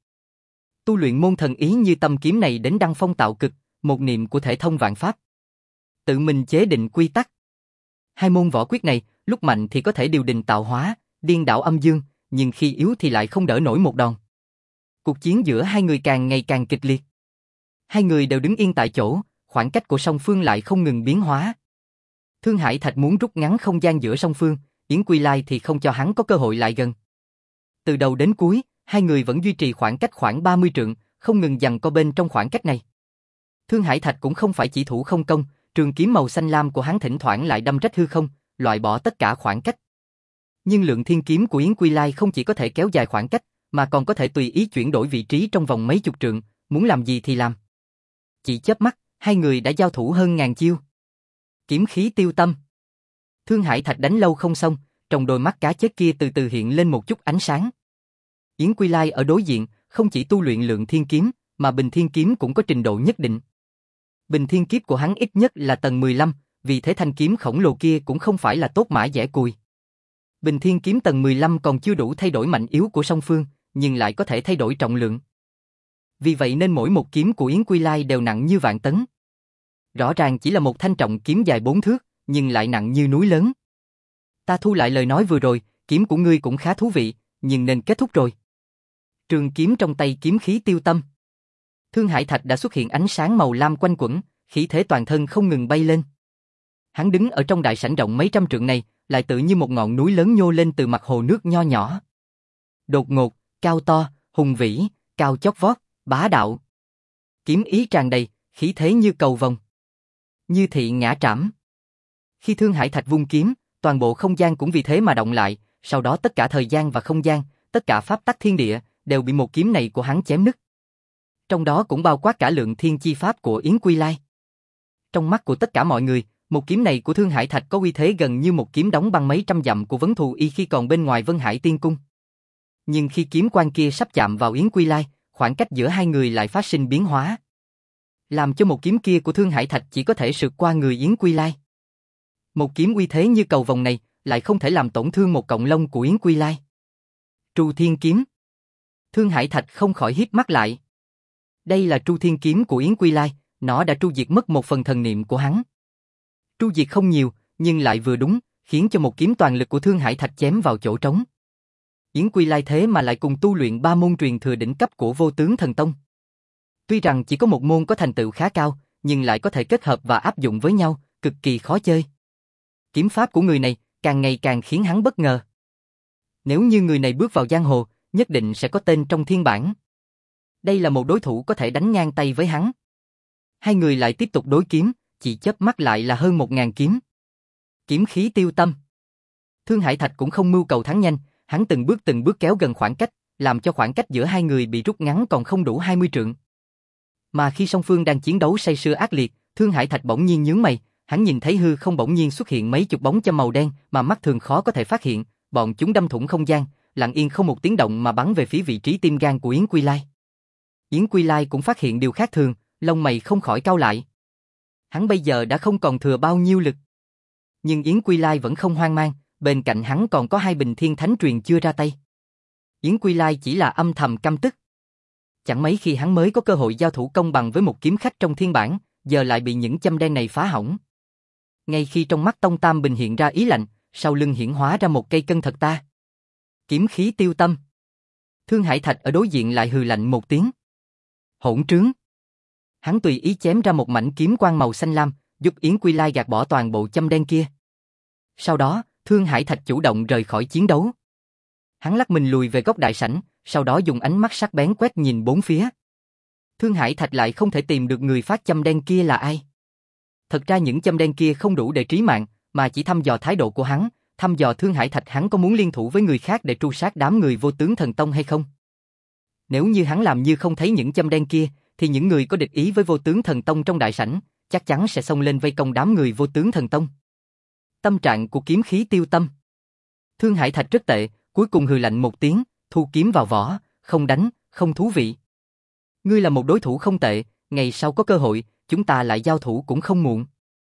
Tu luyện môn thần ý như tâm kiếm này đến đăng phong tạo cực, một niệm của thể thông vạn pháp. Tự mình chế định quy tắc. Hai môn võ quyết này, lúc mạnh thì có thể điều đình tạo hóa, điên đảo âm dương, nhưng khi yếu thì lại không đỡ nổi một đòn. Cuộc chiến giữa hai người càng ngày càng kịch liệt. Hai người đều đứng yên tại chỗ, khoảng cách của song phương lại không ngừng biến hóa. Thương Hải Thạch muốn rút ngắn không gian giữa song phương, Yến Quy Lai thì không cho hắn có cơ hội lại gần. Từ đầu đến cuối, hai người vẫn duy trì khoảng cách khoảng ba mươi trượng, không ngừng giằng co bên trong khoảng cách này. Thương Hải Thạch cũng không phải chỉ thủ không công, trường kiếm màu xanh lam của hắn thỉnh thoảng lại đâm rách hư không, loại bỏ tất cả khoảng cách. Nhưng lượng thiên kiếm của Yến Quy Lai không chỉ có thể kéo dài khoảng cách, mà còn có thể tùy ý chuyển đổi vị trí trong vòng mấy chục trượng, muốn làm gì thì làm. Chỉ chớp mắt, hai người đã giao thủ hơn ngàn chiêu. Kiếm khí tiêu tâm. Thương Hải Thạch đánh lâu không xong, trong đôi mắt cá chết kia từ từ hiện lên một chút ánh sáng. Yến Quy Lai ở đối diện, không chỉ tu luyện lượng thiên kiếm, mà bình thiên kiếm cũng có trình độ nhất định. Bình thiên kiếp của hắn ít nhất là tầng mười lăm, vì thế thanh kiếm khổng lồ kia cũng không phải là tốt mã dẻ cùi. Bình thiên kiếm tầng mười lăm còn chưa đủ thay đổi mạnh yếu của song phương, nhưng lại có thể thay đổi trọng lượng. Vì vậy nên mỗi một kiếm của Yến Quy Lai đều nặng như vạn tấn. Rõ ràng chỉ là một thanh trọng kiếm dài bốn thước, nhưng lại nặng như núi lớn. Ta thu lại lời nói vừa rồi, kiếm của ngươi cũng khá thú vị, nhưng nên kết thúc rồi. Trường kiếm trong tay kiếm khí tiêu tâm. Thương Hải Thạch đã xuất hiện ánh sáng màu lam quanh quẩn, khí thế toàn thân không ngừng bay lên. Hắn đứng ở trong đại sảnh rộng mấy trăm trượng này, lại tự như một ngọn núi lớn nhô lên từ mặt hồ nước nho nhỏ. Đột ngột, cao to, hùng vĩ, cao chót vót, bá đạo. Kiếm ý tràn đầy, khí thế như cầu vồng. Như thị ngã trảm. Khi Thương Hải Thạch vung kiếm, toàn bộ không gian cũng vì thế mà động lại, sau đó tất cả thời gian và không gian, tất cả pháp tắc thiên địa, đều bị một kiếm này của hắn chém nứt. Trong đó cũng bao quát cả lượng thiên chi pháp của Yến Quy Lai. Trong mắt của tất cả mọi người, một kiếm này của Thương Hải Thạch có uy thế gần như một kiếm đóng băng mấy trăm dặm của Vấn Thù Y khi còn bên ngoài Vân Hải Tiên Cung. Nhưng khi kiếm quang kia sắp chạm vào Yến Quy Lai, khoảng cách giữa hai người lại phát sinh biến hóa, làm cho một kiếm kia của Thương Hải Thạch chỉ có thể sượt qua người Yến Quy Lai. Một kiếm uy thế như cầu vồng này lại không thể làm tổn thương một cọng lông của Yến Quy Lai. Tru Thiên Kiếm. Thương Hải Thạch không khỏi híp mắt lại. Đây là Tru Thiên Kiếm của Yến Quy Lai, nó đã tru diệt mất một phần thần niệm của hắn. Tru diệt không nhiều, nhưng lại vừa đúng, khiến cho một kiếm toàn lực của Thương Hải Thạch chém vào chỗ trống. Yến Quy Lai thế mà lại cùng tu luyện ba môn truyền thừa đỉnh cấp của Vô Tướng Thần Tông. Tuy rằng chỉ có một môn có thành tựu khá cao, nhưng lại có thể kết hợp và áp dụng với nhau, cực kỳ khó chơi. Kiếm pháp của người này càng ngày càng khiến hắn bất ngờ. Nếu như người này bước vào giang hồ, nhất định sẽ có tên trong thiên bảng. Đây là một đối thủ có thể đánh ngang tay với hắn. Hai người lại tiếp tục đối kiếm, chỉ chớp mắt lại là hơn một ngàn kiếm. Kiếm khí tiêu tâm. Thương Hải Thạch cũng không mưu cầu thắng nhanh, hắn từng bước từng bước kéo gần khoảng cách, làm cho khoảng cách giữa hai người bị rút ngắn còn không đủ hai mươi trượng. Mà khi song phương đang chiến đấu say sưa ác liệt, Thương Hải Thạch bỗng nhiên nhướng mày, hắn nhìn thấy hư không bỗng nhiên xuất hiện mấy chục bóng châm màu đen mà mắt thường khó có thể phát hiện, bọn chúng đâm thủng không gian, lặng yên không một tiếng động mà bắn về phía vị trí tim gan của Yến Quy Lai. Yến Quy Lai cũng phát hiện điều khác thường, lông mày không khỏi cau lại. Hắn bây giờ đã không còn thừa bao nhiêu lực. Nhưng Yến Quy Lai vẫn không hoang mang, bên cạnh hắn còn có hai bình thiên thánh truyền chưa ra tay. Yến Quy Lai chỉ là âm thầm căm tức. Chẳng mấy khi hắn mới có cơ hội giao thủ công bằng với một kiếm khách trong thiên bản, giờ lại bị những châm đen này phá hỏng. Ngay khi trong mắt Tông Tam Bình hiện ra ý lạnh, sau lưng hiển hóa ra một cây cân thật ta. Kiếm khí tiêu tâm. Thương Hải Thạch ở đối diện lại hừ lạnh một tiếng. Hỗn trướng. Hắn tùy ý chém ra một mảnh kiếm quang màu xanh lam, giúp Yến Quy Lai gạt bỏ toàn bộ châm đen kia. Sau đó, Thương Hải Thạch chủ động rời khỏi chiến đấu. Hắn lắc mình lùi về góc đại sảnh, sau đó dùng ánh mắt sắc bén quét nhìn bốn phía. Thương Hải Thạch lại không thể tìm được người phát châm đen kia là ai. Thật ra những châm đen kia không đủ để trí mạng, mà chỉ thăm dò thái độ của hắn, thăm dò Thương Hải Thạch hắn có muốn liên thủ với người khác để tru sát đám người Vô Tướng Thần Tông hay không. Nếu như hắn làm như không thấy những châm đen kia, thì những người có địch ý với Vô Tướng Thần Tông trong đại sảnh, chắc chắn sẽ xông lên vây công đám người Vô Tướng Thần Tông. Tâm trạng của kiếm khí tiêu tâm. Thương Hải Thạch rất tệ, cuối cùng hừ lạnh một tiếng, thu kiếm vào vỏ, không đánh, không thú vị. Ngươi là một đối thủ không tệ, ngày sau có cơ hội, chúng ta lại giao thủ cũng không muộn.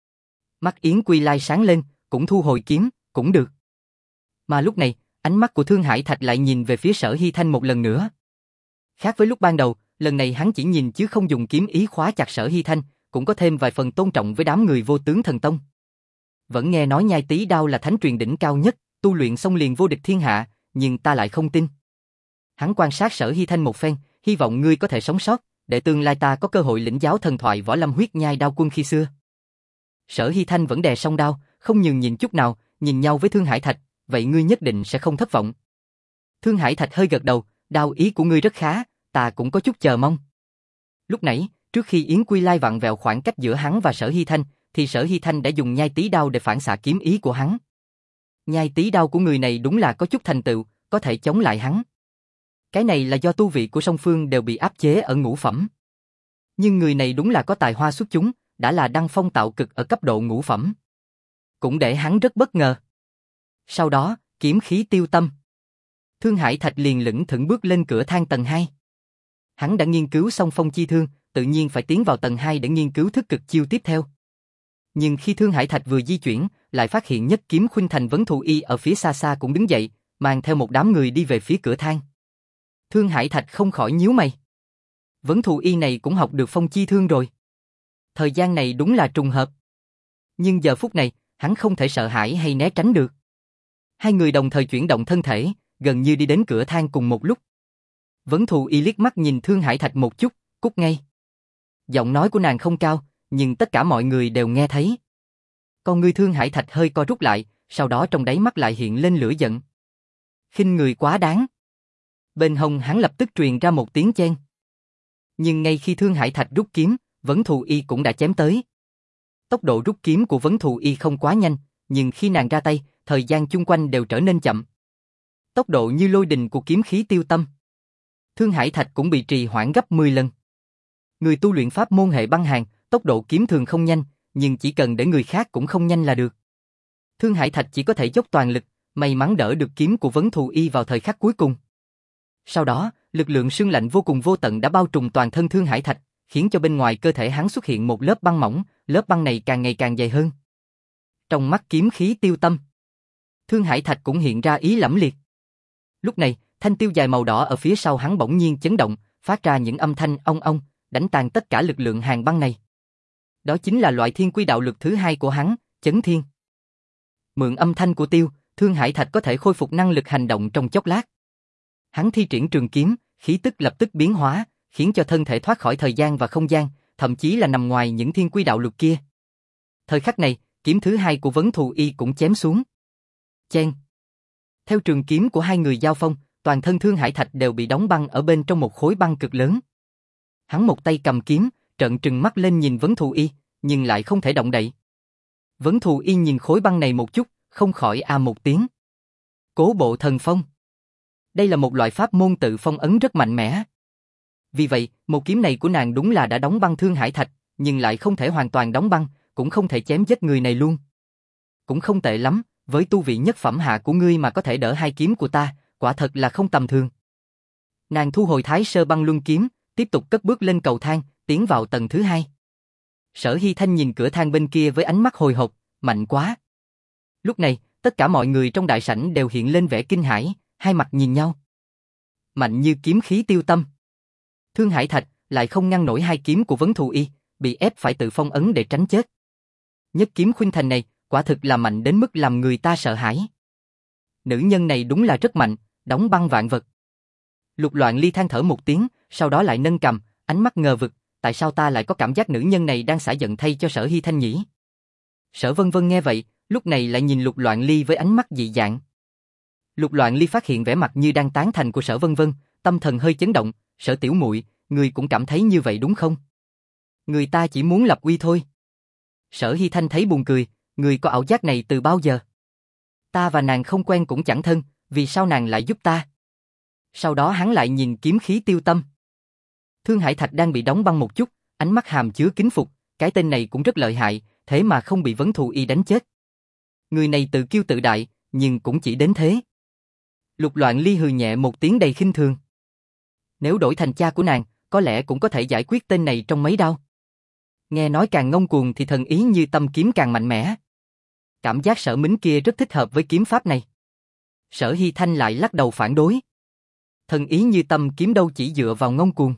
Mắt Yến Quy Lai sáng lên, cũng thu hồi kiếm, cũng được. Mà lúc này, ánh mắt của Thương Hải Thạch lại nhìn về phía Sở Hy Thanh một lần nữa. Khác với lúc ban đầu, lần này hắn chỉ nhìn chứ không dùng kiếm ý khóa chặt Sở Hy Thanh, cũng có thêm vài phần tôn trọng với đám người Vô Tướng Thần Tông. Vẫn nghe nói nhai tí đao là thánh truyền đỉnh cao nhất, tu luyện xong liền vô địch thiên hạ, nhưng ta lại không tin. Hắn quan sát Sở Hy Thanh một phen, hy vọng ngươi có thể sống sót, để tương lai ta có cơ hội lĩnh giáo thần thoại võ lâm huyết nhai đao quân khi xưa. Sở Hy Thanh vẫn đè song đao, không nhường nhịn chút nào, nhìn nhau với Thương Hải Thạch, vậy ngươi nhất định sẽ không thất vọng. Thương Hải Thạch hơi gật đầu, đao ý của ngươi rất khá, ta cũng có chút chờ mong. Lúc nãy, trước khi Yến Quy Lai vặn vẹo khoảng cách giữa hắn và Sở Hy Thanh, thì Sở Hy Thanh đã dùng nhai tí đao để phản xạ kiếm ý của hắn. Nhai tí đao của người này đúng là có chút thành tựu, có thể chống lại hắn. Cái này là do tu vị của song phương đều bị áp chế ở ngũ phẩm. Nhưng người này đúng là có tài hoa xuất chúng, đã là đăng phong tạo cực ở cấp độ ngũ phẩm. Cũng để hắn rất bất ngờ. Sau đó, kiếm khí tiêu tâm. Thương Hải Thạch liền lững thững bước lên cửa thang tầng hai. Hắn đã nghiên cứu xong phong chi thương, tự nhiên phải tiến vào tầng hai để nghiên cứu thức cực chiêu tiếp theo. Nhưng khi Thương Hải Thạch vừa di chuyển, lại phát hiện Nhất Kiếm Khuynh Thành Vấn Thù Y ở phía xa xa cũng đứng dậy, mang theo một đám người đi về phía cửa thang. Thương Hải Thạch không khỏi nhíu mày. Vấn Thù Y này cũng học được phong chi thương rồi. Thời gian này đúng là trùng hợp. Nhưng giờ phút này, hắn không thể sợ hãi hay né tránh được. Hai người đồng thời chuyển động thân thể, gần như đi đến cửa thang cùng một lúc. Vấn Thù Y liếc mắt nhìn Thương Hải Thạch một chút, cút ngay. Giọng nói của nàng không cao, nhưng tất cả mọi người đều nghe thấy. Con ngươi Thương Hải Thạch hơi co rút lại, sau đó trong đáy mắt lại hiện lên lửa giận. Khinh người quá đáng. Bên hông hắn lập tức truyền ra một tiếng chen. Nhưng ngay khi Thương Hải Thạch rút kiếm, Vấn Thù Y cũng đã chém tới. Tốc độ rút kiếm của Vấn Thù Y không quá nhanh, nhưng khi nàng ra tay, thời gian chung quanh đều trở nên chậm. Tốc độ như lôi đình của kiếm khí Tiêu Tâm. Thương Hải Thạch cũng bị trì hoãn gấp mười lần. Người tu luyện pháp môn hệ băng hàn, tốc độ kiếm thường không nhanh, nhưng chỉ cần để người khác cũng không nhanh là được. Thương Hải Thạch chỉ có thể dốc toàn lực, may mắn đỡ được kiếm của Vấn Thù Y vào thời khắc cuối cùng. Sau đó, lực lượng sương lạnh vô cùng vô tận đã bao trùm toàn thân Thương Hải Thạch, khiến cho bên ngoài cơ thể hắn xuất hiện một lớp băng mỏng, lớp băng này càng ngày càng dày hơn. Trong mắt kiếm khí Tiêu Tâm, Thương Hải Thạch cũng hiện ra ý lẫm liệt. Lúc này, thanh tiêu dài màu đỏ ở phía sau hắn bỗng nhiên chấn động, phát ra những âm thanh ong ong, đánh tan tất cả lực lượng hàn băng này. Đó chính là loại thiên quy đạo lực thứ hai của hắn, Chấn Thiên. Mượn âm thanh của tiêu, Thương Hải Thạch có thể khôi phục năng lực hành động trong chốc lát. Hắn thi triển trường kiếm, khí tức lập tức biến hóa, khiến cho thân thể thoát khỏi thời gian và không gian, thậm chí là nằm ngoài những thiên quy đạo lực kia. Thời khắc này, kiếm thứ hai của Vấn Thù Y cũng chém xuống. Chen. Theo trường kiếm của hai người giao phong, toàn thân Thương Hải Thạch đều bị đóng băng ở bên trong một khối băng cực lớn. Hắn một tay cầm kiếm, trợn trừng mắt lên nhìn Vấn Thù Y, nhưng lại không thể động đậy. Vấn Thù Y nhìn khối băng này một chút, không khỏi a một tiếng. Cố Bộ Thần Phong. Đây là một loại pháp môn tự phong ấn rất mạnh mẽ. Vì vậy, một kiếm này của nàng đúng là đã đóng băng Thương Hải Thạch, nhưng lại không thể hoàn toàn đóng băng, cũng không thể chém chết người này luôn. Cũng không tệ lắm, với tu vị nhất phẩm hạ của ngươi mà có thể đỡ hai kiếm của ta, quả thật là không tầm thường. Nàng thu hồi Thái Sơ Băng Luân kiếm, tiếp tục cất bước lên cầu thang, tiến vào tầng thứ hai. Sở Hy Thanh nhìn cửa thang bên kia với ánh mắt hồi hộp, mạnh quá. Lúc này, tất cả mọi người trong đại sảnh đều hiện lên vẻ kinh hãi, hai mặt nhìn nhau. Mạnh như kiếm khí Tiêu Tâm. Thương Hải Thạch lại không ngăn nổi hai kiếm của Vấn Thù Y, bị ép phải tự phong ấn để tránh chết. Nhất kiếm khuynh thành này, quả thực là mạnh đến mức làm người ta sợ hãi. Nữ nhân này đúng là rất mạnh, đóng băng vạn vật. Lục Loạn Ly than thở một tiếng, sau đó lại nâng cằm, ánh mắt ngờ vực, tại sao ta lại có cảm giác nữ nhân này đang xả giận thay cho Sở Hy Thanh nhỉ? Sở Vân Vân nghe vậy, lúc này lại nhìn Lục Loạn Ly với ánh mắt dị dạng. Lục Loạn Ly phát hiện vẻ mặt như đang tán thành của Sở Vân Vân, tâm thần hơi chấn động, Sở tiểu muội, người cũng cảm thấy như vậy đúng không? Người ta chỉ muốn lập uy thôi. Sở Hy Thanh thấy buồn cười, người có ảo giác này từ bao giờ? Ta và nàng không quen cũng chẳng thân, vì sao nàng lại giúp ta? Sau đó hắn lại nhìn kiếm khí Tiêu Tâm. Thương Hải Thạch đang bị đóng băng một chút, ánh mắt hàm chứa kính phục, cái tên này cũng rất lợi hại, thế mà không bị Vấn Thù Y đánh chết. Người này tự kiêu tự đại, nhưng cũng chỉ đến thế. Lục Loạn Ly hừ nhẹ một tiếng đầy khinh thường. Nếu đổi thành cha của nàng, có lẽ cũng có thể giải quyết tên này trong mấy đao. Nghe nói càng ngông cuồng thì thần ý như tâm kiếm càng mạnh mẽ. Cảm giác Sở Mính kia rất thích hợp với kiếm pháp này. Sở Hy Thanh lại lắc đầu phản đối. Thần ý như tâm kiếm đâu chỉ dựa vào ngông cuồng,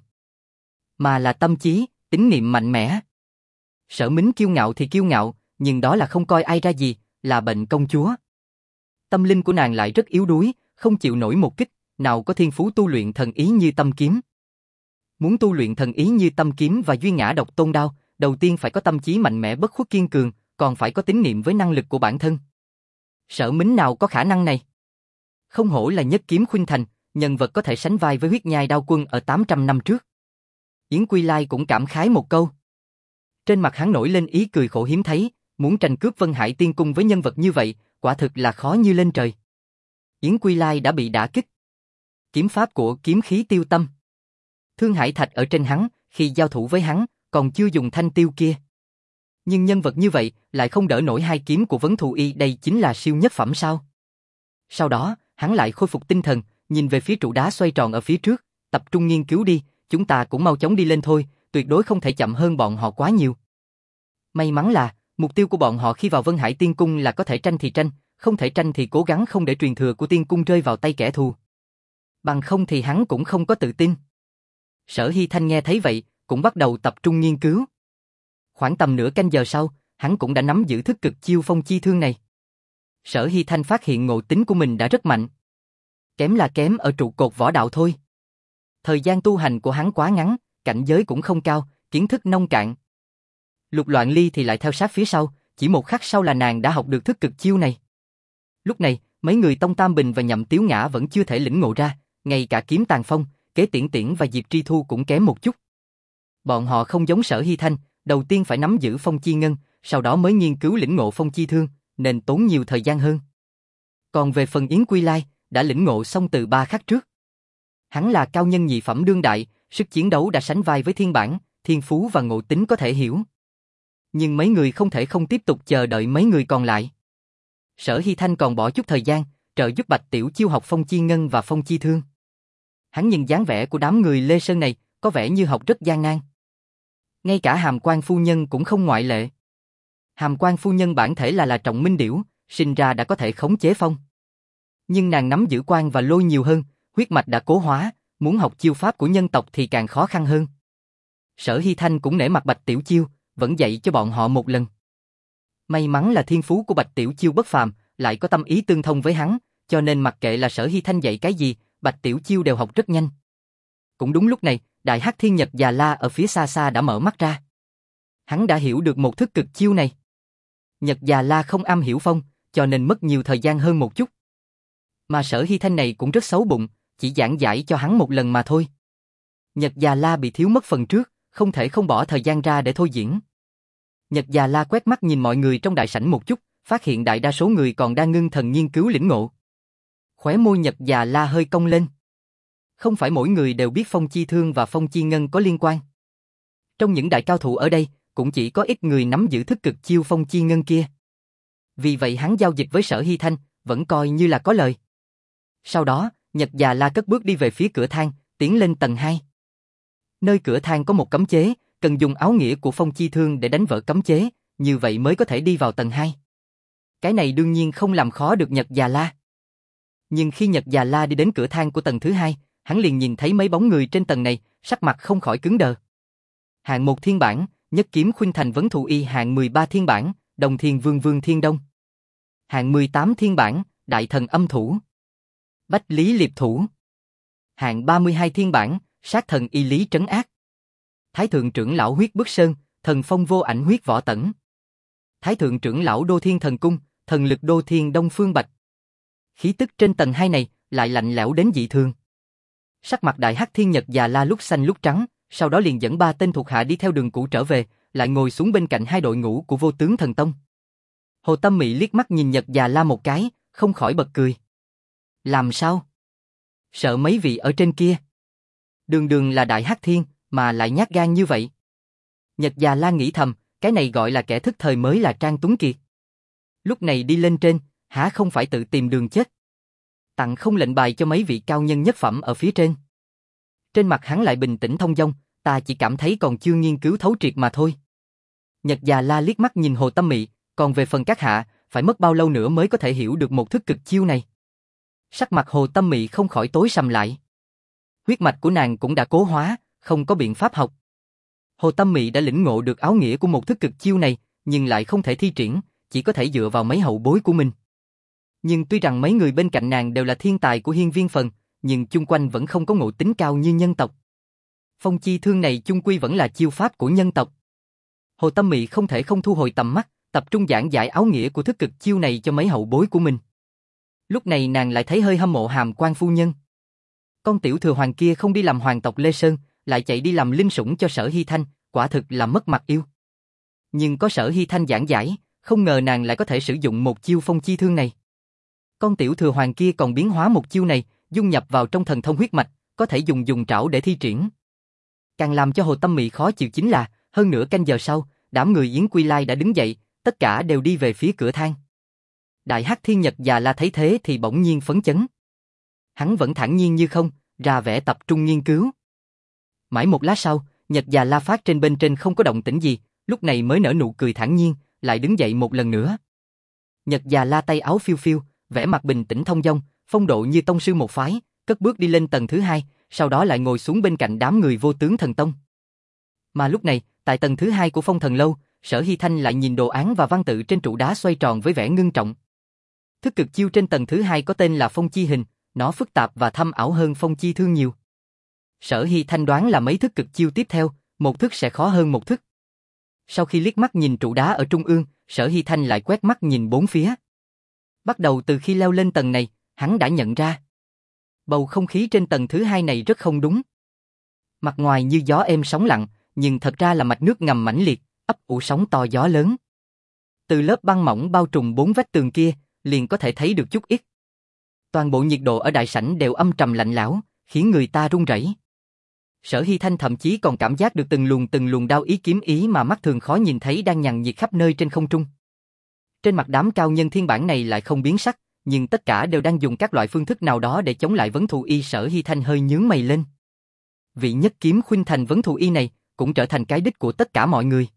mà là tâm trí, tín niệm mạnh mẽ. Sở Mính kiêu ngạo thì kiêu ngạo, nhưng đó là không coi ai ra gì, là bệnh công chúa. Tâm linh của nàng lại rất yếu đuối, không chịu nổi một kích, nào có thiên phú tu luyện thần ý như tâm kiếm. Muốn tu luyện thần ý như tâm kiếm và duy ngã độc tôn đao, đầu tiên phải có tâm trí mạnh mẽ bất khuất kiên cường, còn phải có tín niệm với năng lực của bản thân. Sở Mính nào có khả năng này? Không hổ là nhất kiếm khuynh thành, nhân vật có thể sánh vai với huyết nhai đao quân ở tám trăm năm trước. Yến Quy Lai cũng cảm khái một câu. Trên mặt hắn nổi lên ý cười khổ hiếm thấy, muốn tranh cướp Vân Hải Tiên Cung với nhân vật như vậy, quả thực là khó như lên trời. Yến Quy Lai đã bị đả kích. Kiếm pháp của kiếm khí Tiêu Tâm. Thương Hải Thạch ở trên hắn, khi giao thủ với hắn, còn chưa dùng thanh tiêu kia. Nhưng nhân vật như vậy lại không đỡ nổi hai kiếm của Vấn Thù Y, đây chính là siêu nhất phẩm sao? Sau đó, hắn lại khôi phục tinh thần, nhìn về phía trụ đá xoay tròn ở phía trước, tập trung nghiên cứu đi, chúng ta cũng mau chóng đi lên thôi, tuyệt đối không thể chậm hơn bọn họ quá nhiều. May mắn là, mục tiêu của bọn họ khi vào Vân Hải Tiên Cung là có thể tranh thì tranh, không thể tranh thì cố gắng không để truyền thừa của Tiên Cung rơi vào tay kẻ thù. Bằng không thì hắn cũng không có tự tin. Sở Hy Thanh nghe thấy vậy, cũng bắt đầu tập trung nghiên cứu. Khoảng tầm nửa canh giờ sau, hắn cũng đã nắm giữ thức cực chiêu phong chi thương này. Sở Hy Thanh phát hiện ngộ tính của mình đã rất mạnh. Kém là kém ở trụ cột võ đạo thôi. Thời gian tu hành của hắn quá ngắn, cảnh giới cũng không cao, kiến thức nông cạn. Lục Loạn Ly thì lại theo sát phía sau, chỉ một khắc sau là nàng đã học được thức cực chiêu này. Lúc này, mấy người Tông Tam Bình và Nhậm Tiếu Ngã vẫn chưa thể lĩnh ngộ ra, ngay cả Kiếm Tàn Phong, Kế Tiễn Tiễn và Diệp Tri Thu cũng kém một chút. Bọn họ không giống Sở Hy Thanh, đầu tiên phải nắm giữ Phong Chi Ngân, sau đó mới nghiên cứu lĩnh ngộ Phong Chi Thương, nên tốn nhiều thời gian hơn. Còn về phần Yến Quy Lai, đã lĩnh ngộ xong từ ba khắc trước. Hắn là cao nhân nhị phẩm đương đại, sức chiến đấu đã sánh vai với Thiên Bản, thiên phú và ngộ tính có thể hiểu. Nhưng mấy người không thể không tiếp tục chờ đợi mấy người còn lại. Sở Hy Thanh còn bỏ chút thời gian, trợ giúp Bạch Tiểu Chiêu học Phong Chi Ngân và Phong Chi Thương. Hắn nhìn dáng vẻ của đám người Lê Sơn này, có vẻ như học rất gian nan. Ngay cả Hàm Quan phu nhân cũng không ngoại lệ. Hàm Quan phu nhân bản thể là là trọng minh điểu, sinh ra đã có thể khống chế phong. Nhưng nàng nắm giữ quan và lôi nhiều hơn, huyết mạch đã cố hóa, muốn học chiêu pháp của nhân tộc thì càng khó khăn hơn. Sở Hy Thanh cũng nể mặt Bạch Tiểu Chiêu, vẫn dạy cho bọn họ một lần. May mắn là thiên phú của Bạch Tiểu Chiêu bất phàm, lại có tâm ý tương thông với hắn, cho nên mặc kệ là Sở Hy Thanh dạy cái gì, Bạch Tiểu Chiêu đều học rất nhanh. Cũng đúng lúc này, Đại Hắc Thiên Nhật Già La ở phía xa xa đã mở mắt ra. Hắn đã hiểu được một thức cực chiêu này. Nhật Già La không am hiểu phong, cho nên mất nhiều thời gian hơn một chút. Mà Sở Hy Thanh này cũng rất xấu bụng, chỉ giảng giải cho hắn một lần mà thôi. Nhật Già La bị thiếu mất phần trước, không thể không bỏ thời gian ra để thôi diễn. Nhật Già La quét mắt nhìn mọi người trong đại sảnh một chút, phát hiện đại đa số người còn đang ngưng thần nghiên cứu lĩnh ngộ. Khóe môi Nhật Già La hơi cong lên. Không phải mỗi người đều biết Phong Chi Thương và Phong Chi Ngân có liên quan. Trong những đại cao thủ ở đây, cũng chỉ có ít người nắm giữ thức cực chiêu Phong Chi Ngân kia. Vì vậy hắn giao dịch với Sở Hy Thanh, vẫn coi như là có lời. Sau đó, Nhật Già La cất bước đi về phía cửa thang, tiến lên tầng hai. Nơi cửa thang có một cấm chế, cần dùng áo nghĩa của Phong Chi Thương để đánh vỡ cấm chế, như vậy mới có thể đi vào tầng hai. Cái này đương nhiên không làm khó được Nhật Già La. Nhưng khi Nhật Già La đi đến cửa thang của tầng thứ hai, hắn liền nhìn thấy mấy bóng người trên tầng này, sắc mặt không khỏi cứng đờ. Hạng một Thiên Bản, Nhất Kiếm Khuynh Thành Vấn Thù Y. Hạng mười ba Thiên Bản, Đồng Thiên Vương Vương Thiên Đông. Hạng mười tám Thiên Bản, Đại Thần Âm Thủ, Bách Lý Liệp Thủ. Hạng ba mươi hai Thiên Bản, Sát Thần Y Lý Trấn Ác. Thái Thượng Trưởng Lão Huyết Bức Sơn, Thần Phong Vô Ảnh Huyết Võ Tẩn. Thái Thượng Trưởng Lão Đô Thiên Thần Cung, Thần Lực Đô Thiên Đông Phương Bạch. Khí tức trên tầng hai này lại lạnh lẽo đến dị thường. Sắc mặt Đại Hắc Thiên Nhật Già La lúc xanh lúc trắng, sau đó liền dẫn ba tên thuộc hạ đi theo đường cũ trở về, lại ngồi xuống bên cạnh hai đội ngũ của Vô Tướng Thần Tông. Hồ Tâm Mị liếc mắt nhìn Nhật Già La một cái, không khỏi bật cười. Làm sao? Sợ mấy vị ở trên kia. Đường đường là Đại Hắc Thiên, mà lại nhát gan như vậy. Nhật Già La nghĩ thầm, cái này gọi là kẻ thức thời mới là Trang Tuấn Kiệt. Lúc này đi lên trên, há không phải tự tìm đường chết. Tặng không lệnh bài cho mấy vị cao nhân nhất phẩm ở phía trên. Trên mặt hắn lại bình tĩnh thông dong, ta chỉ cảm thấy còn chưa nghiên cứu thấu triệt mà thôi. Nhật Già La liếc mắt nhìn Hồ Tâm Mị, còn về phần các hạ, phải mất bao lâu nữa mới có thể hiểu được một thức cực chiêu này. Sắc mặt Hồ Tâm Mị không khỏi tối sầm lại. Huyết mạch của nàng cũng đã cố hóa, không có biện pháp học. Hồ Tâm Mị đã lĩnh ngộ được áo nghĩa của một thức cực chiêu này, nhưng lại không thể thi triển, chỉ có thể dựa vào mấy hậu bối của mình. Nhưng tuy rằng mấy người bên cạnh nàng đều là thiên tài của Hiên Viên Phần, nhưng chung quanh vẫn không có ngộ tính cao như nhân tộc. Phong Chi Thương này chung quy vẫn là chiêu pháp của nhân tộc. Hồ Tâm Mị không thể không thu hồi tầm mắt, tập trung giảng giải áo nghĩa của thức cực chiêu này cho mấy hậu bối của mình. Lúc này nàng lại thấy hơi hâm mộ Hàm Quan phu nhân. Con tiểu thừa hoàng kia không đi làm hoàng tộc Lê Sơn, lại chạy đi làm linh sủng cho Sở Hy Thanh, quả thực là mất mặt yêu. Nhưng có Sở Hy Thanh giảng giải, không ngờ nàng lại có thể sử dụng một chiêu Phong Chi Thương này. Con tiểu thừa hoàng kia còn biến hóa một chiêu này, dung nhập vào trong thần thông huyết mạch, có thể dùng dùng trảo để thi triển. Càng làm cho Hồ Tâm Mị khó chịu chính là, hơn nửa canh giờ sau, đám người Yến Quy Lai đã đứng dậy, tất cả đều đi về phía cửa thang. Đại Hắc Thiên Nhật Già La thấy thế thì bỗng nhiên phấn chấn. Hắn vẫn thản nhiên như không, ra vẻ tập trung nghiên cứu. Mãi một lát sau, Nhật Già La phát trên bên trên không có động tĩnh gì, lúc này mới nở nụ cười thản nhiên, lại đứng dậy một lần nữa. Nhật Già La tay áo phiêu phiêu, vẻ mặt bình tĩnh thông dong, phong độ như tông sư một phái, cất bước đi lên tầng thứ hai, sau đó lại ngồi xuống bên cạnh đám người Vô Tướng Thần Tông. Mà lúc này, tại tầng thứ hai của Phong Thần Lâu, Sở Hy Thanh lại nhìn đồ án và văn tự trên trụ đá xoay tròn với vẻ ngưng trọng. Thức cực chiêu trên tầng thứ hai có tên là Phong Chi Hình, nó phức tạp và thâm ảo hơn Phong Chi Thương nhiều. Sở Hy Thanh đoán là mấy thức cực chiêu tiếp theo, một thức sẽ khó hơn một thức. Sau khi liếc mắt nhìn trụ đá ở trung ương, Sở Hy Thanh lại quét mắt nhìn bốn phía. Bắt đầu từ khi leo lên tầng này, hắn đã nhận ra. Bầu không khí trên tầng thứ hai này rất không đúng. Mặt ngoài như gió êm sóng lặng, nhưng thật ra là mạch nước ngầm mãnh liệt, ấp ủ sóng to gió lớn. Từ lớp băng mỏng bao trùm bốn vách tường kia, liền có thể thấy được chút ít. Toàn bộ nhiệt độ ở đại sảnh đều âm trầm lạnh lẽo, khiến người ta run rẩy. Sở Hy Thanh thậm chí còn cảm giác được từng luồng từng luồng đao ý kiếm ý mà mắt thường khó nhìn thấy đang nhằng nhịt khắp nơi trên không trung. Trên mặt đám cao nhân thiên bản này lại không biến sắc, nhưng tất cả đều đang dùng các loại phương thức nào đó để chống lại vấn thù y. Sở Hy Thanh hơi nhướng mày lên. Vị nhất kiếm khuynh thành vấn thù y này cũng trở thành cái đích của tất cả mọi người.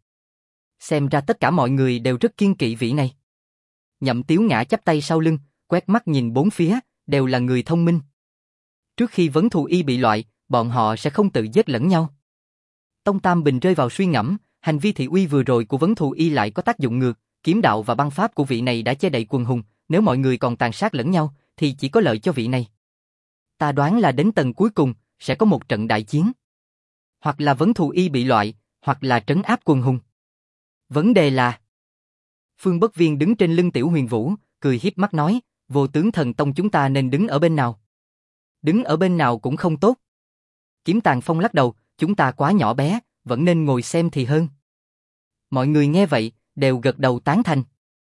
Xem ra tất cả mọi người đều rất kiêng kỵ vị này. Nhậm Tiếu Ngã chắp tay sau lưng, quét mắt nhìn bốn phía, đều là người thông minh. Trước khi vấn thù y bị loại, bọn họ sẽ không tự giết lẫn nhau. Tông Tam Bình rơi vào suy ngẫm, hành vi thị uy vừa rồi của vấn thù y lại có tác dụng ngược, kiếm đạo và băng pháp của vị này đã che đậy quần hùng, nếu mọi người còn tàn sát lẫn nhau, thì chỉ có lợi cho vị này. Ta đoán là đến tầng cuối cùng, sẽ có một trận đại chiến. Hoặc là vấn thù y bị loại, hoặc là trấn áp quần hùng. Vấn đề là... Phương Bất Viên đứng trên lưng Tiểu Huyền Vũ, cười hiếp mắt nói, Vô Tướng Thần Tông chúng ta nên đứng ở bên nào? Đứng ở bên nào cũng không tốt. Kiếm Tàn Phong lắc đầu, chúng ta quá nhỏ bé, vẫn nên ngồi xem thì hơn. Mọi người nghe vậy, đều gật đầu tán thành.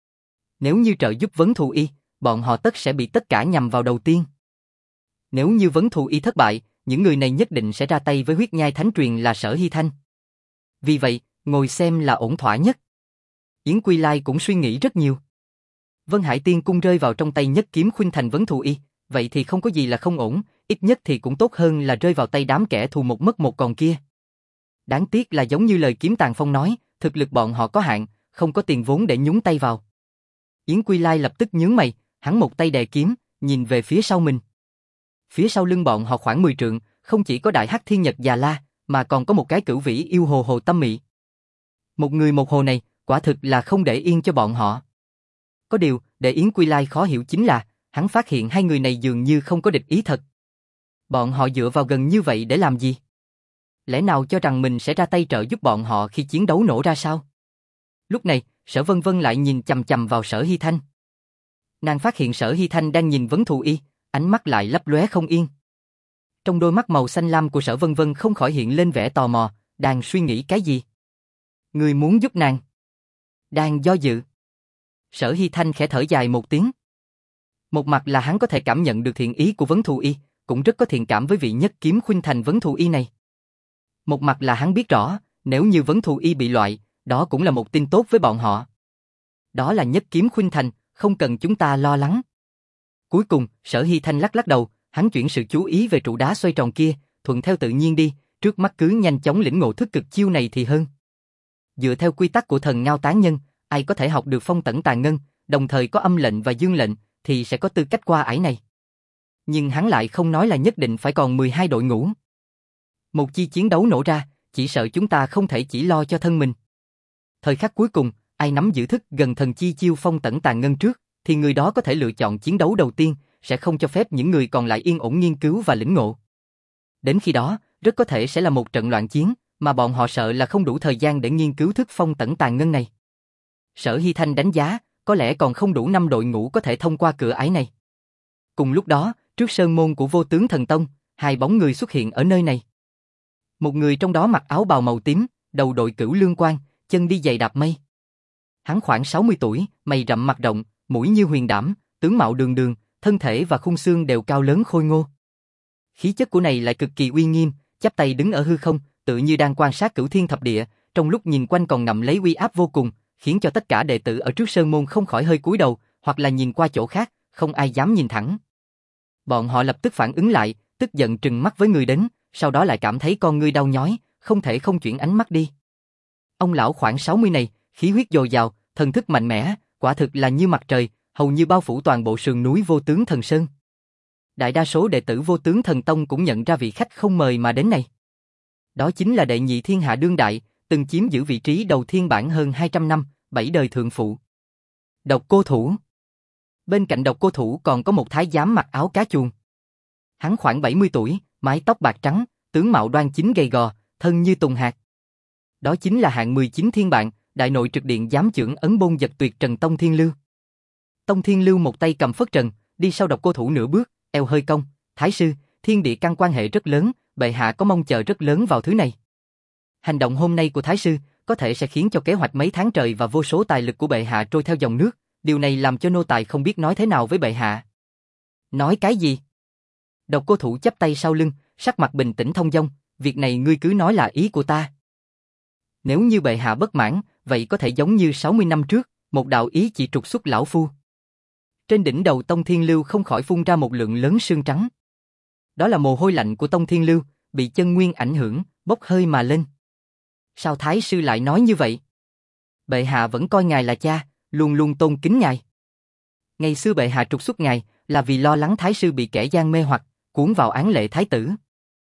Nếu như trợ giúp vấn thù y, bọn họ tất sẽ bị tất cả nhằm vào đầu tiên. Nếu như vấn thù y thất bại, những người này nhất định sẽ ra tay với huyết nhai thánh truyền là Sở Hy Thanh. Vì vậy, ngồi xem là ổn thỏa nhất. Yến Quy Lai cũng suy nghĩ rất nhiều. Vân Hải Tiên Cung rơi vào trong tay nhất kiếm khuynh thành vấn thù y, vậy thì không có gì là không ổn, ít nhất thì cũng tốt hơn là rơi vào tay đám kẻ thù một mất một còn kia. Đáng tiếc là giống như lời Kiếm Tàn Phong nói, thực lực bọn họ có hạn, không có tiền vốn để nhúng tay vào. Yến Quy Lai lập tức nhướng mày, hắn một tay đè kiếm, nhìn về phía sau mình. Phía sau lưng bọn họ khoảng mười trượng, không chỉ có Đại Hắc Thiên Nhật Già La, mà còn có một cái cửu vĩ yêu hồ Hồ Tâm Mị. Một người một hồ này, quả thực là không để yên cho bọn họ. Có điều, để Yến Quy Lai khó hiểu chính là, hắn phát hiện hai người này dường như không có địch ý thật. Bọn họ dựa vào gần như vậy để làm gì? Lẽ nào cho rằng mình sẽ ra tay trợ giúp bọn họ khi chiến đấu nổ ra sao? Lúc này, Sở Vân Vân lại nhìn chằm chằm vào Sở Hy Thanh. Nàng phát hiện Sở Hy Thanh đang nhìn vấn thù y, ánh mắt lại lấp lóe không yên. Trong đôi mắt màu xanh lam của Sở Vân Vân không khỏi hiện lên vẻ tò mò, đang suy nghĩ cái gì? Người muốn giúp nàng? Đang do dự. Sở Hy Thanh khẽ thở dài một tiếng. Một mặt là hắn có thể cảm nhận được thiện ý của vấn thù y, cũng rất có thiện cảm với vị nhất kiếm khuynh thành vấn thù y này. Một mặt là hắn biết rõ, nếu như vấn thù y bị loại, đó cũng là một tin tốt với bọn họ. Đó là nhất kiếm khuynh thành, không cần chúng ta lo lắng. Cuối cùng, Sở Hy Thanh lắc lắc đầu, hắn chuyển sự chú ý về trụ đá xoay tròn kia, thuận theo tự nhiên đi, trước mắt cứ nhanh chóng lĩnh ngộ thức cực chiêu này thì hơn. Dựa theo quy tắc của thần Ngao Tán Nhân, ai có thể học được phong tẩn tàn ngân, đồng thời có âm lệnh và dương lệnh, thì sẽ có tư cách qua ải này. Nhưng hắn lại không nói là nhất định phải còn mười hai đội ngũ. Một chi chiến đấu nổ ra, chỉ sợ chúng ta không thể chỉ lo cho thân mình. Thời khắc cuối cùng, ai nắm giữ thức gần thần chi chiêu phong tẩn tàn ngân trước, thì người đó có thể lựa chọn chiến đấu đầu tiên, sẽ không cho phép những người còn lại yên ổn nghiên cứu và lĩnh ngộ. Đến khi đó, rất có thể sẽ là một trận loạn chiến, mà bọn họ sợ là không đủ thời gian để nghiên cứu thức phong tẩn tàn ngân này. Sở Hy Thanh đánh giá, có lẽ còn không đủ năm đội ngũ có thể thông qua cửa ải này. Cùng lúc đó, trước sơn môn của Vô Tướng Thần Tông, hai bóng người xuất hiện ở nơi này. Một người trong đó mặc áo bào màu tím, đầu đội cửu lương quan, chân đi giày đạp mây. Hắn khoảng sáu mươi tuổi, mày rậm mặt rộng, mũi như huyền đảm, tướng mạo đường đường, thân thể và khung xương đều cao lớn khôi ngô. Khí chất của này lại cực kỳ uy nghiêm, chắp tay đứng ở hư không, tự như đang quan sát cửu thiên thập địa, trong lúc nhìn quanh còn ngậm lấy uy áp vô cùng, khiến cho tất cả đệ tử ở trước sơn môn không khỏi hơi cúi đầu, hoặc là nhìn qua chỗ khác, không ai dám nhìn thẳng. Bọn họ lập tức phản ứng lại, tức giận trừng mắt với người đến, sau đó lại cảm thấy con ngươi đau nhói, không thể không chuyển ánh mắt đi. Ông lão khoảng sáu mươi này, khí huyết dồi dào, thần thức mạnh mẽ, quả thực là như mặt trời, hầu như bao phủ toàn bộ sườn núi Vô Tướng Thần Sơn. Đại đa số đệ tử Vô Tướng Thần Tông cũng nhận ra vị khách không mời mà đến này. Đó chính là đệ nhị thiên hạ đương đại, từng chiếm giữ vị trí đầu thiên bản hơn hai trăm năm, bảy đời thượng phụ. Độc Cô Thủ. Bên cạnh Độc Cô Thủ còn có một thái giám mặc áo cá chuồn. Hắn khoảng bảy mươi tuổi, mái tóc bạc trắng, tướng mạo đoan chính gầy gò, thân như tùng hạt. Đó chính là hạng mười chín thiên bản, đại nội trực điện giám chưởng ấn bôn giật tuyệt trần Tông Thiên Lưu. Tông Thiên Lưu một tay cầm phất trần, đi sau Độc Cô Thủ nửa bước, eo hơi cong, thái sư, thiên địa căn quan hệ rất lớn, bệ hạ có mong chờ rất lớn vào thứ này. Hành động hôm nay của thái sư có thể sẽ khiến cho kế hoạch mấy tháng trời và vô số tài lực của bệ hạ trôi theo dòng nước, điều này làm cho nô tài không biết nói thế nào với bệ hạ. Nói cái gì? Độc Cô Thủ chắp tay sau lưng, sắc mặt bình tĩnh thông dong, việc này ngươi cứ nói là ý của ta. Nếu như bệ hạ bất mãn, vậy có thể giống như sáu mươi năm trước, một đạo ý chỉ trục xuất lão phu. Trên đỉnh đầu Tông Thiên Lưu không khỏi phun ra một lượng lớn sương trắng. Đó là mồ hôi lạnh của Tông Thiên Lưu, bị chân nguyên ảnh hưởng, bốc hơi mà lên. Sao thái sư lại nói như vậy? Bệ hạ vẫn coi ngài là cha, luôn luôn tôn kính ngài. Ngày xưa bệ hạ trục xuất ngài là vì lo lắng thái sư bị kẻ gian mê hoặc, cuốn vào án lệ thái tử.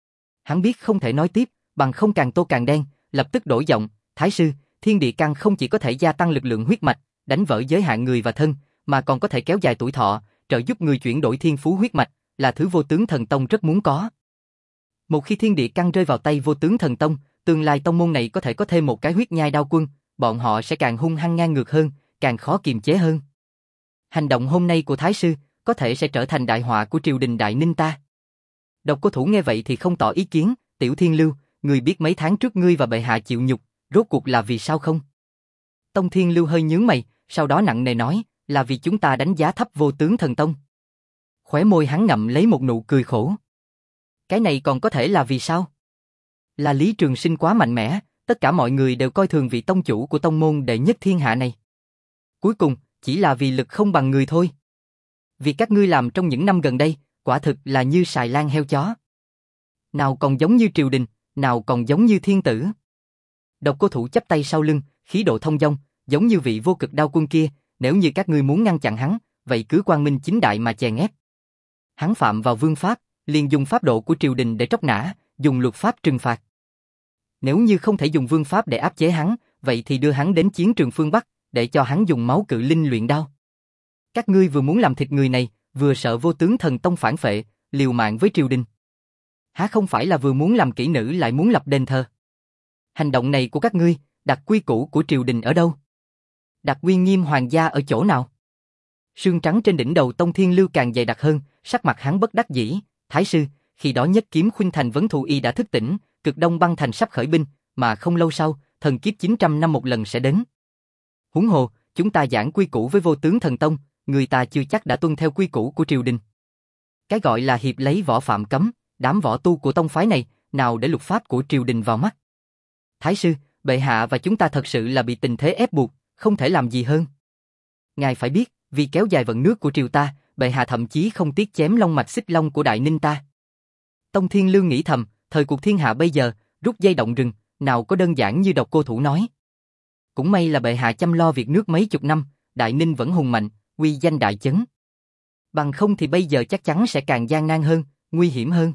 Hắn biết không thể nói tiếp, bằng không càng tô càng đen, lập tức đổi giọng, thái sư, thiên địa căn không chỉ có thể gia tăng lực lượng huyết mạch, đánh vỡ giới hạn người và thân, mà còn có thể kéo dài tuổi thọ, trợ giúp người chuyển đổi thiên phú huyết mạch, là thứ Vô Tướng Thần Tông rất muốn có. Một khi thiên địa căn rơi vào tay Vô Tướng Thần Tông, tương lai tông môn này có thể có thêm một cái huyết nhai đao quân, bọn họ sẽ càng hung hăng ngang ngược hơn, càng khó kiềm chế hơn. Hành động hôm nay của thái sư có thể sẽ trở thành đại họa của triều đình Đại Ninh ta. Độc Cô Thủ nghe vậy thì không tỏ ý kiến, Tiểu Thiên Lưu, ngươi biết mấy tháng trước ngươi và bệ hạ chịu nhục, rốt cuộc là vì sao không? Tông Thiên Lưu hơi nhướng mày, sau đó nặng nề nói, là vì chúng ta đánh giá thấp Vô Tướng Thần Tông. Khóe môi hắn ngậm lấy một nụ cười khổ. Cái này còn có thể là vì sao? Là Lý Trường Sinh quá mạnh mẽ, tất cả mọi người đều coi thường vị tông chủ của tông môn đệ nhất thiên hạ này. Cuối cùng, chỉ là vì lực không bằng người thôi. Việc các ngươi làm trong những năm gần đây, quả thực là như sài lan heo chó. Nào còn giống như triều đình, nào còn giống như thiên tử. Độc Cô Thủ chắp tay sau lưng, khí độ thông dong, giống như vị vô cực đao quân kia, nếu như các ngươi muốn ngăn chặn hắn, vậy cứ quang minh chính đại mà chèn ép. Hắn phạm vào vương pháp, liền dùng pháp độ của triều đình để tróc nã, dùng luật pháp trừng phạt. Nếu như không thể dùng vương pháp để áp chế hắn, vậy thì đưa hắn đến chiến trường phương Bắc, để cho hắn dùng máu cự linh luyện đao. Các ngươi vừa muốn làm thịt người này, vừa sợ Vô Tướng Thần Tông phản phệ, liều mạng với triều đình. Há không phải là vừa muốn làm kỹ nữ lại muốn lập đền thờ? Hành động này của các ngươi, đặt quy củ của triều đình ở đâu? Đặt uy nghiêm hoàng gia ở chỗ nào? Sương trắng trên đỉnh đầu Tông Thiên Lưu càng dày đặc hơn, sắc mặt hắn bất đắc dĩ, thái sư, khi đó Nhất Kiếm Khuynh Thành Vấn Thù Y đã thức tỉnh, Cực Đông Băng Thành sắp khởi binh, mà không lâu sau, thần kiếp chín trăm năm một lần sẽ đến. Huống hồ, chúng ta giảng quy củ với Vô Tướng Thần Tông, người ta chưa chắc đã tuân theo quy củ của triều đình. Cái gọi là hiệp lấy võ phạm cấm, đám võ tu của tông phái này, nào để luật pháp của triều đình vào mắt. Thái sư, bệ hạ và chúng ta thật sự là bị tình thế ép buộc, không thể làm gì hơn. Ngài phải biết, vì kéo dài vận nước của triều ta, bệ hạ thậm chí không tiếc chém long mạch xích long của Đại Ninh ta. Tông Thiên Lưu nghĩ thầm, thời cuộc thiên hạ bây giờ, rút dây động rừng, nào có đơn giản như Độc Cô Thủ nói. Cũng may là bệ hạ chăm lo việc nước mấy chục năm, Đại Ninh vẫn hùng mạnh, uy danh đại chấn. Bằng không thì bây giờ chắc chắn sẽ càng gian nan hơn, nguy hiểm hơn.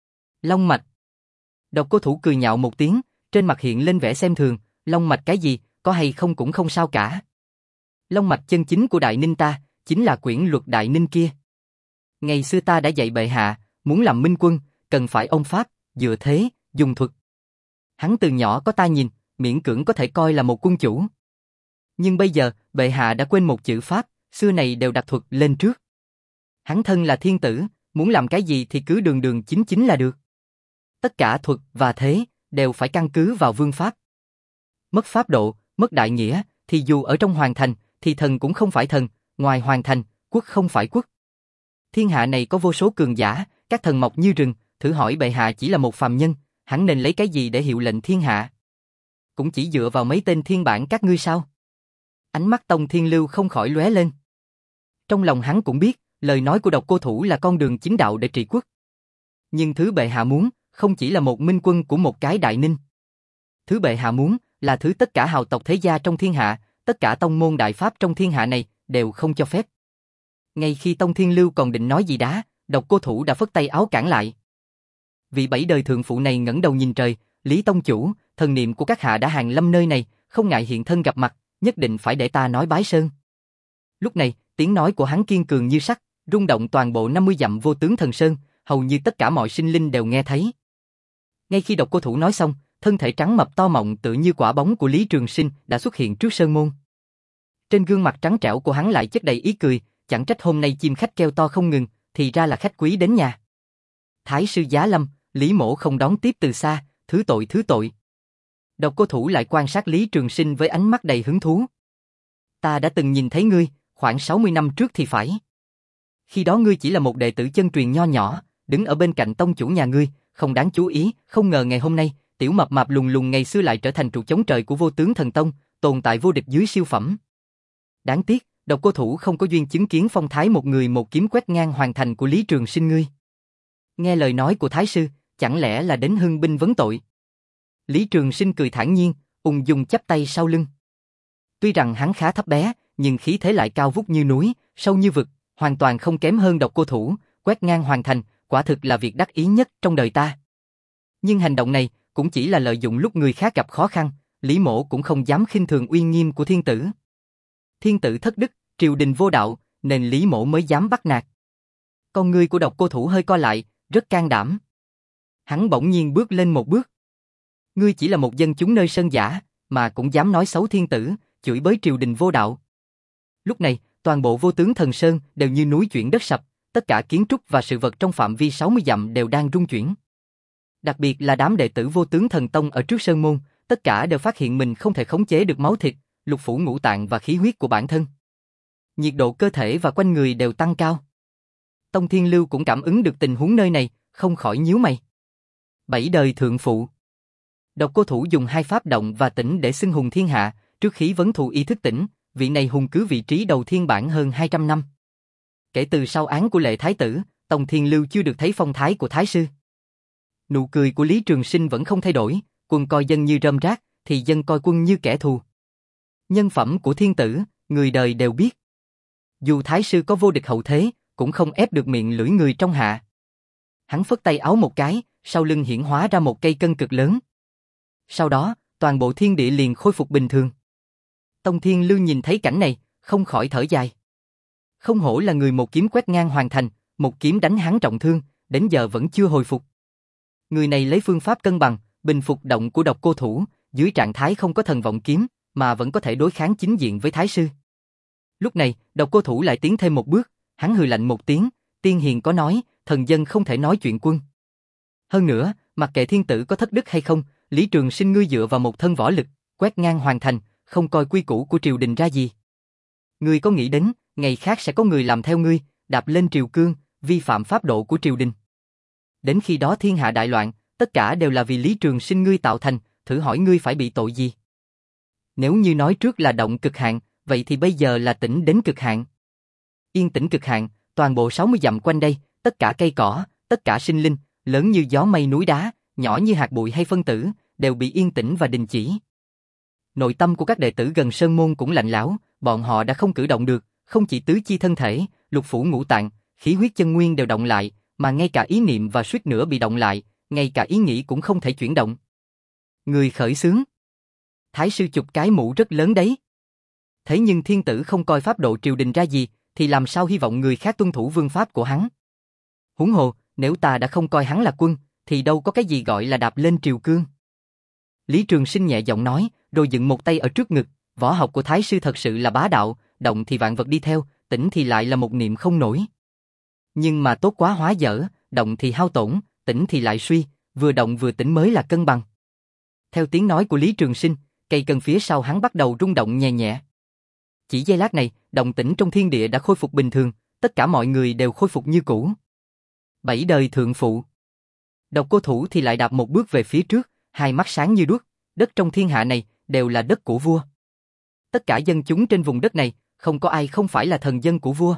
Long mạch. Độc Cô Thủ cười nhạo một tiếng, trên mặt hiện lên vẻ xem thường, long mạch cái gì, có hay không cũng không sao cả. Long mạch chân chính của Đại Ninh ta, chính là quyển luật Đại Ninh kia. Ngày xưa ta đã dạy bệ hạ, muốn làm minh quân, cần phải ông pháp, dựa thế, dùng thuật. Hắn từ nhỏ có ta nhìn, miễn cưỡng có thể coi là một quân chủ. Nhưng bây giờ, bệ hạ đã quên một chữ pháp, xưa này đều đặt thuật lên trước. Hắn thân là thiên tử, muốn làm cái gì thì cứ đường đường chính chính là được. Tất cả thuật và thế, đều phải căn cứ vào vương pháp. Mất pháp độ, mất đại nghĩa, thì dù ở trong hoàng thành, thì thần cũng không phải thần, ngoài hoàng thành, quốc không phải quốc. Thiên hạ này có vô số cường giả, các thần mọc như rừng, thử hỏi bệ hạ chỉ là một phàm nhân, hắn nên lấy cái gì để hiệu lệnh thiên hạ? Cũng chỉ dựa vào mấy tên thiên bản các ngươi sao? Ánh mắt Tông Thiên Lưu không khỏi lóe lên. Trong lòng hắn cũng biết, lời nói của Độc Cô Thủ là con đường chính đạo để trị quốc. Nhưng thứ bệ hạ muốn, không chỉ là một minh quân của một cái Đại Ninh. Thứ bệ hạ muốn, là thứ tất cả hào tộc thế gia trong thiên hạ, tất cả tông môn đại pháp trong thiên hạ này, đều không cho phép. Ngay khi Tông Thiên Lưu còn định nói gì đó, Độc Cô Thủ đã phất tay áo cản lại. Vị bảy đời thượng phụ này ngẩng đầu nhìn trời, Lý Tông Chủ, thần niệm của các hạ đã hàng lâm nơi này, không ngại hiện thân gặp mặt, nhất định phải để ta nói bái sơn. Lúc này, tiếng nói của hắn kiên cường như sắt, rung động toàn bộ năm mươi dặm Vô Tướng Thần Sơn, hầu như tất cả mọi sinh linh đều nghe thấy. Ngay khi Độc Cô Thủ nói xong, thân thể trắng mập to mọng tựa như quả bóng của Lý Trường Sinh đã xuất hiện trước sơn môn. Trên gương mặt trắng trẻo của hắn lại chất đầy ý cười, chẳng trách hôm nay chim khách kêu to không ngừng, thì ra là khách quý đến nhà. Thái sư giá lâm, Lý Mỗ không đón tiếp từ xa, thứ tội thứ tội. Độc Cô Thủ lại quan sát Lý Trường Sinh với ánh mắt đầy hứng thú. Ta đã từng nhìn thấy ngươi, khoảng sáu mươi năm trước thì phải. Khi đó ngươi chỉ là một đệ tử chân truyền nho nhỏ, đứng ở bên cạnh tông chủ nhà ngươi, không đáng chú ý, không ngờ ngày hôm nay, tiểu mập mạp lùng lùng ngày xưa lại trở thành trụ chống trời của Vô Tướng Thần Tông, tồn tại vô địch dưới siêu phẩm. Đáng tiếc, Độc Cô Thủ không có duyên chứng kiến phong thái một người một kiếm quét ngang hoàn thành của Lý Trường Sinh ngươi. Nghe lời nói của Thái sư, chẳng lẽ là đến hưng binh vấn tội? Lý Trường Sinh cười thản nhiên, ung dung chắp tay sau lưng. Tuy rằng hắn khá thấp bé, nhưng khí thế lại cao vút như núi, sâu như vực, hoàn toàn không kém hơn Độc Cô Thủ, quét ngang hoàn thành, quả thực là việc đắc ý nhất trong đời ta. Nhưng hành động này cũng chỉ là lợi dụng lúc người khác gặp khó khăn, Lý Mỗ cũng không dám khinh thường uy nghiêm của thiên tử. Thiên tử thất đức, triều đình vô đạo, nên Lý Mỗ mới dám bắt nạt. Con ngươi của Độc Cô Thủ hơi co lại, rất can đảm. Hắn bỗng nhiên bước lên một bước. Ngươi chỉ là một dân chúng nơi sơn giả, mà cũng dám nói xấu thiên tử, chửi bới triều đình vô đạo. Lúc này, toàn bộ Vô Tướng Thần Sơn đều như núi chuyển đất sập, tất cả kiến trúc và sự vật trong phạm vi sáu mươi dặm đều đang rung chuyển. Đặc biệt là đám đệ tử Vô Tướng Thần Tông ở trước sơn môn, tất cả đều phát hiện mình không thể khống chế được máu thịt, lục phủ ngũ tạng và khí huyết của bản thân. Nhiệt độ cơ thể và quanh người đều tăng cao. Tông Thiên Lưu cũng cảm ứng được tình huống nơi này, không khỏi nhíu mày. Bảy đời thượng phụ. Độc Cô Thủ dùng hai pháp động và tỉnh để xưng hùng thiên hạ, trước khí vấn thù ý thức tỉnh, vị này hùng cứ vị trí đầu thiên bản hơn hai trăm năm. Kể từ sau án của Lệ Thái Tử, Tông Thiên Lưu chưa được thấy phong thái của Thái sư. Nụ cười của Lý Trường Sinh vẫn không thay đổi, quân coi dân như rơm rác, thì dân coi quân như kẻ thù. Nhân phẩm của thiên tử, người đời đều biết. Dù Thái sư có vô địch hậu thế, cũng không ép được miệng lưỡi người trong hạ. Hắn phất tay áo một cái, sau lưng hiển hóa ra một cây cân cực lớn. Sau đó, toàn bộ thiên địa liền khôi phục bình thường. Tông Thiên Lưu nhìn thấy cảnh này, không khỏi thở dài. Không hổ là người một kiếm quét ngang hoàn thành, một kiếm đánh hắn trọng thương, đến giờ vẫn chưa hồi phục. Người này lấy phương pháp cân bằng, bình phục động của Độc Cô Thủ, dưới trạng thái không có thần vọng kiếm, mà vẫn có thể đối kháng chính diện với Thái sư. Lúc này, Độc Cô Thủ lại tiến thêm một bước, hắn hừ lạnh một tiếng, tiên hiền có nói, thần dân không thể nói chuyện quân. Hơn nữa, mặc kệ thiên tử có thất đức hay không, Lý Trường Sinh ngươi dựa vào một thân võ lực, quét ngang hoàn thành, không coi quy củ của triều đình ra gì. Ngươi có nghĩ đến, ngày khác sẽ có người làm theo ngươi, đạp lên triều cương, vi phạm pháp độ của triều đình. Đến khi đó thiên hạ đại loạn, tất cả đều là vì Lý Trường Sinh ngươi tạo thành, thử hỏi ngươi phải bị tội gì? Nếu như nói trước là động cực hạn, vậy thì bây giờ là tĩnh đến cực hạn. Yên tĩnh cực hạn, toàn bộ sáu mươi dặm quanh đây, tất cả cây cỏ, tất cả sinh linh, lớn như gió mây núi đá, nhỏ như hạt bụi hay phân tử, đều bị yên tĩnh và đình chỉ. Nội tâm của các đệ tử gần sơn môn cũng lạnh lẽo, bọn họ đã không cử động được, không chỉ tứ chi thân thể, lục phủ ngũ tạng, khí huyết chân nguyên đều động lại, mà ngay cả ý niệm và suýt nữa bị động lại, ngay cả ý nghĩ cũng không thể chuyển động. Người khởi xướng. Thái sư chụp cái mũ rất lớn đấy. Thế nhưng thiên tử không coi pháp độ triều đình ra gì, thì làm sao hy vọng người khác tuân thủ vương pháp của hắn? Huống hồ, nếu ta đã không coi hắn là quân, thì đâu có cái gì gọi là đạp lên triều cương. Lý Trường Sinh nhẹ giọng nói, rồi dựng một tay ở trước ngực, võ học của Thái sư thật sự là bá đạo, động thì vạn vật đi theo, tĩnh thì lại là một niệm không nổi. Nhưng mà tốt quá hóa dở, động thì hao tổn, tĩnh thì lại suy, vừa động vừa tĩnh mới là cân bằng. Theo tiếng nói của Lý Trường Sinh, cây cần phía sau hắn bắt đầu rung động nhẹ nhẹ. Chỉ giây lát này, động tĩnh trong thiên địa đã khôi phục bình thường, tất cả mọi người đều khôi phục như cũ. Bảy đời thượng phụ. Độc Cô Thủ thì lại đạp một bước về phía trước, hai mắt sáng như đuốc, đất trong thiên hạ này đều là đất của vua. Tất cả dân chúng trên vùng đất này, không có ai không phải là thần dân của vua.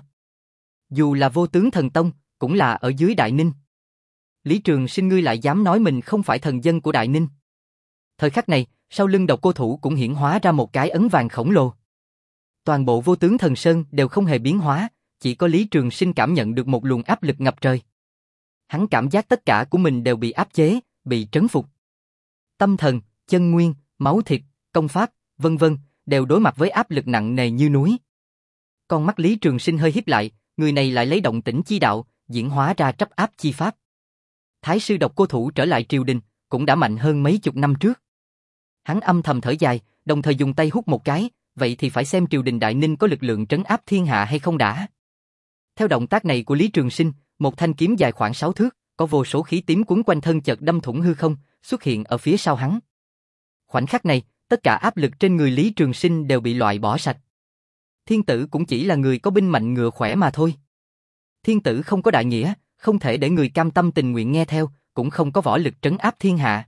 Dù là Vô Tướng Thần Tông, cũng là ở dưới Đại Ninh. Lý Trường Sinh ngươi lại dám nói mình không phải thần dân của Đại Ninh. Thời khắc này, sau lưng Độc Cô Thủ cũng hiển hóa ra một cái ấn vàng khổng lồ. Toàn bộ Vô Tướng Thần Sơn đều không hề biến hóa, chỉ có Lý Trường Sinh cảm nhận được một luồng áp lực ngập trời. Hắn cảm giác tất cả của mình đều bị áp chế, bị trấn phục. Tâm thần, chân nguyên, máu thịt, công pháp, vân vân, đều đối mặt với áp lực nặng nề như núi. Con mắt Lý Trường Sinh hơi híp lại, người này lại lấy động tĩnh chi đạo, diễn hóa ra trấp áp chi pháp. Thái sư Độc Cô Thủ trở lại triều đình, cũng đã mạnh hơn mấy chục năm trước. Hắn âm thầm thở dài, đồng thời dùng tay hút một cái, vậy thì phải xem triều đình Đại Ninh có lực lượng trấn áp thiên hạ hay không đã. Theo động tác này của Lý Trường Sinh, một thanh kiếm dài khoảng sáu thước, có vô số khí tím quấn quanh thân chợt đâm thủng hư không, xuất hiện ở phía sau hắn. Khoảnh khắc này, tất cả áp lực trên người Lý Trường Sinh đều bị loại bỏ sạch. Thiên tử cũng chỉ là người có binh mạnh ngựa khỏe mà thôi. Thiên tử không có đại nghĩa, không thể để người cam tâm tình nguyện nghe theo, cũng không có võ lực trấn áp thiên hạ.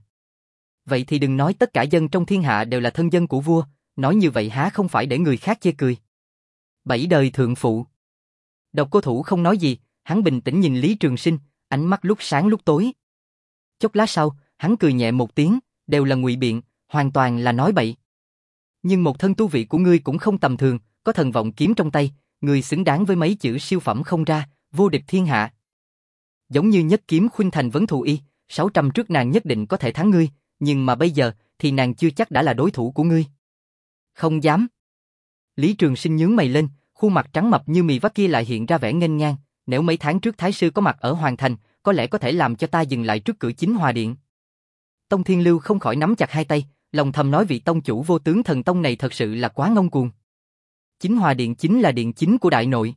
Vậy thì đừng nói tất cả dân trong thiên hạ đều là thân dân của vua, nói như vậy há không phải để người khác chê cười. Bảy đời thượng phụ. Độc Cô Thủ không nói gì, hắn bình tĩnh nhìn Lý Trường Sinh, ánh mắt lúc sáng lúc tối. Chốc lát sau, hắn cười nhẹ một tiếng, đều là ngụy biện, hoàn toàn là nói bậy. Nhưng một thân tu vị của ngươi cũng không tầm thường, có thần vọng kiếm trong tay, ngươi xứng đáng với mấy chữ siêu phẩm không ra, vô địch thiên hạ. Giống như nhất kiếm khuynh thành vấn thù y, sáu trăm trước nàng nhất định có thể thắng ngươi, nhưng mà bây giờ thì nàng chưa chắc đã là đối thủ của ngươi. Không dám. Lý Trường Sinh nhướng mày lên, khuôn mặt trắng mập như mì vắt kia lại hiện ra vẻ nghênh ngang, nếu mấy tháng trước Thái sư có mặt ở Hoàng Thành, có lẽ có thể làm cho ta dừng lại trước cửa Chính Hòa Điện. Tông Thiên Lưu không khỏi nắm chặt hai tay, lòng thầm nói vị tông chủ Vô Tướng Thần Tông này thật sự là quá ngông cuồng. Chính Hòa Điện chính là điện chính của đại nội.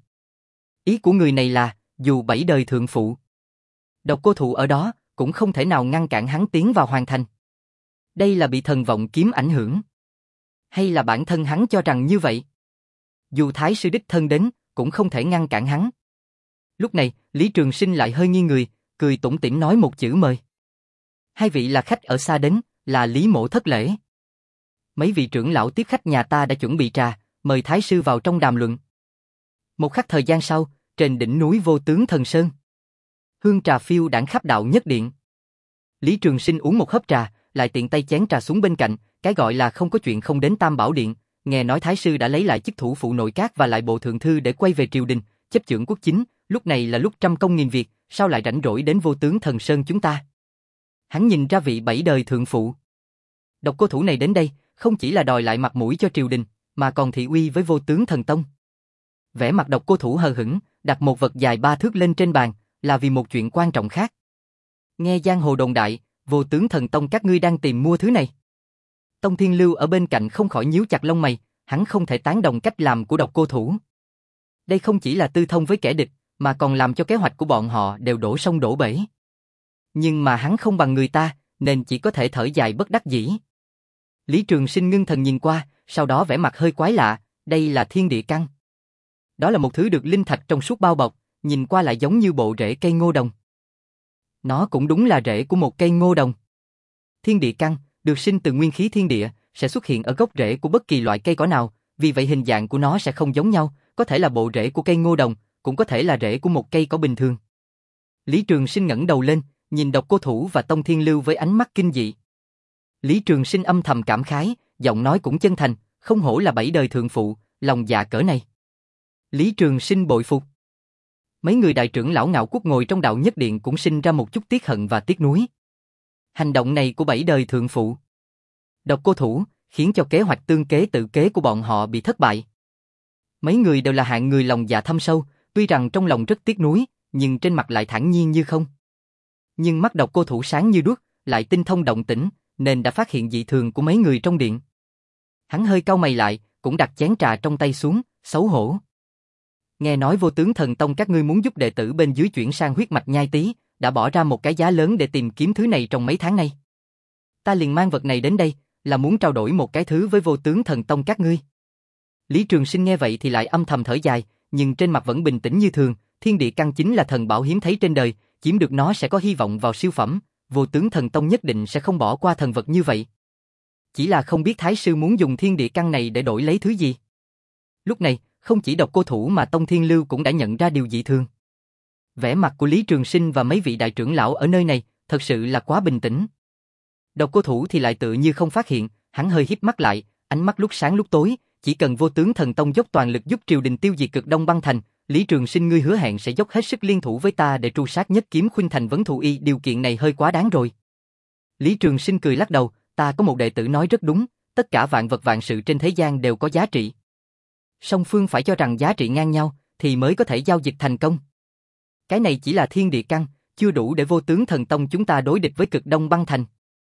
Ý của người này là, dù bảy đời thượng phụ, Độc Cô Thụ ở đó, cũng không thể nào ngăn cản hắn tiến vào Hoàng Thành. Đây là bị thần vọng kiếm ảnh hưởng? Hay là bản thân hắn cho rằng như vậy? Dù Thái sư đích thân đến, cũng không thể ngăn cản hắn. Lúc này, Lý Trường Sinh lại hơi nghiêng người, cười tủm tỉm nói một chữ mời. Hai vị là khách ở xa đến, là Lý mỗ thất lễ. Mấy vị trưởng lão tiếp khách nhà ta đã chuẩn bị trà, mời Thái sư vào trong đàm luận. Một khắc thời gian sau, trên đỉnh núi Vô Tướng Thần Sơn, hương trà phiêu đãng khắp đạo nhất điện. Lý Trường Sinh uống một hớp trà, lại tiện tay chén trà xuống bên cạnh, cái gọi là không có chuyện không đến Tam Bảo Điện, nghe nói Thái sư đã lấy lại chức thủ phụ nội các và lại bộ thượng thư để quay về triều đình, chấp chưởng quốc chính, lúc này là lúc trăm công nghìn việc, sao lại rảnh rỗi đến Vô Tướng Thần Sơn chúng ta? Hắn nhìn ra vị bảy đời thượng phụ Độc Cô Thủ này đến đây, không chỉ là đòi lại mặt mũi cho triều đình, mà còn thị uy với Vô Tướng Thần Tông. Vẻ mặt Độc Cô Thủ hờ hững, đặt một vật dài ba thước lên trên bàn, là vì một chuyện quan trọng khác. Nghe giang hồ đồn đại, Vô Tướng Thần Tông các ngươi đang tìm mua thứ này. Tông Thiên Lưu ở bên cạnh không khỏi nhíu chặt lông mày, hắn không thể tán đồng cách làm của Độc Cô Thủ. Đây không chỉ là tư thông với kẻ địch, mà còn làm cho kế hoạch của bọn họ đều đổ sông đổ bể. Nhưng mà hắn không bằng người ta, nên chỉ có thể thở dài bất đắc dĩ. Lý Trường Sinh ngưng thần nhìn qua, sau đó vẻ mặt hơi quái lạ, đây là thiên địa căn. Đó là một thứ được linh thạch trong suốt bao bọc, nhìn qua lại giống như bộ rễ cây ngô đồng. Nó cũng đúng là rễ của một cây ngô đồng. Thiên địa căn, được sinh từ nguyên khí thiên địa, sẽ xuất hiện ở gốc rễ của bất kỳ loại cây cỏ nào, vì vậy hình dạng của nó sẽ không giống nhau, có thể là bộ rễ của cây ngô đồng, cũng có thể là rễ của một cây cỏ bình thường. Lý Trường Sinh ngẩng đầu lên, nhìn Độc Cô Thủ và Tông Thiên Lưu với ánh mắt kinh dị. Lý Trường Sinh âm thầm cảm khái, giọng nói cũng chân thành, không hổ là bảy đời thượng phụ, lòng dạ cỡ này. Lý Trường Sinh bội phục. Mấy người đại trưởng lão Ngạo Quốc ngồi trong đạo nhất điện cũng sinh ra một chút tiếc hận và tiếc nuối. Hành động này của bảy đời thượng phụ Độc Cô Thủ khiến cho kế hoạch tương kế tự kế của bọn họ bị thất bại. Mấy người đều là hạng người lòng dạ thâm sâu, tuy rằng trong lòng rất tiếc nuối, nhưng trên mặt lại thản nhiên như không. Nhưng mắt Độc Cô Thủ sáng như đuốc, lại tinh thông động tĩnh, nên đã phát hiện dị thường của mấy người trong điện. Hắn hơi cau mày lại, cũng đặt chén trà trong tay xuống, xấu hổ. Nghe nói Vô Tướng Thần Tông các ngươi muốn giúp đệ tử bên dưới chuyển sang huyết mạch nhai tý, đã bỏ ra một cái giá lớn để tìm kiếm thứ này trong mấy tháng nay. Ta liền mang vật này đến đây, là muốn trao đổi một cái thứ với Vô Tướng Thần Tông các ngươi. Lý Trường Sinh nghe vậy thì lại âm thầm thở dài, nhưng trên mặt vẫn bình tĩnh như thường. Thiên địa căn chính là thần bảo hiếm thấy trên đời, chiếm được nó sẽ có hy vọng vào siêu phẩm, Vô Tướng Thần Tông nhất định sẽ không bỏ qua thần vật như vậy. Chỉ là không biết Thái sư muốn dùng thiên địa căn này để đổi lấy thứ gì. Lúc này, không chỉ Độc Cô Thủ mà Tông Thiên Lưu cũng đã nhận ra điều dị thường. Vẻ mặt của Lý Trường Sinh và mấy vị đại trưởng lão ở nơi này thật sự là quá bình tĩnh. Độc Cô Thủ thì lại tự như không phát hiện, hắn hơi híp mắt lại, ánh mắt lúc sáng lúc tối, chỉ cần Vô Tướng Thần Tông dốc toàn lực giúp triều đình tiêu diệt Cực Đông Băng Thành, Lý Trường Sinh ngươi hứa hẹn sẽ dốc hết sức liên thủ với ta để tru sát nhất kiếm khuynh thành vấn thù y, điều kiện này hơi quá đáng rồi. Lý Trường Sinh cười lắc đầu, ta có một đệ tử nói rất đúng, tất cả vạn vật vạn sự trên thế gian đều có giá trị. Song phương phải cho rằng giá trị ngang nhau, thì mới có thể giao dịch thành công. Cái này chỉ là thiên địa căn, chưa đủ để Vô Tướng Thần Tông chúng ta đối địch với Cực Đông Băng Thành.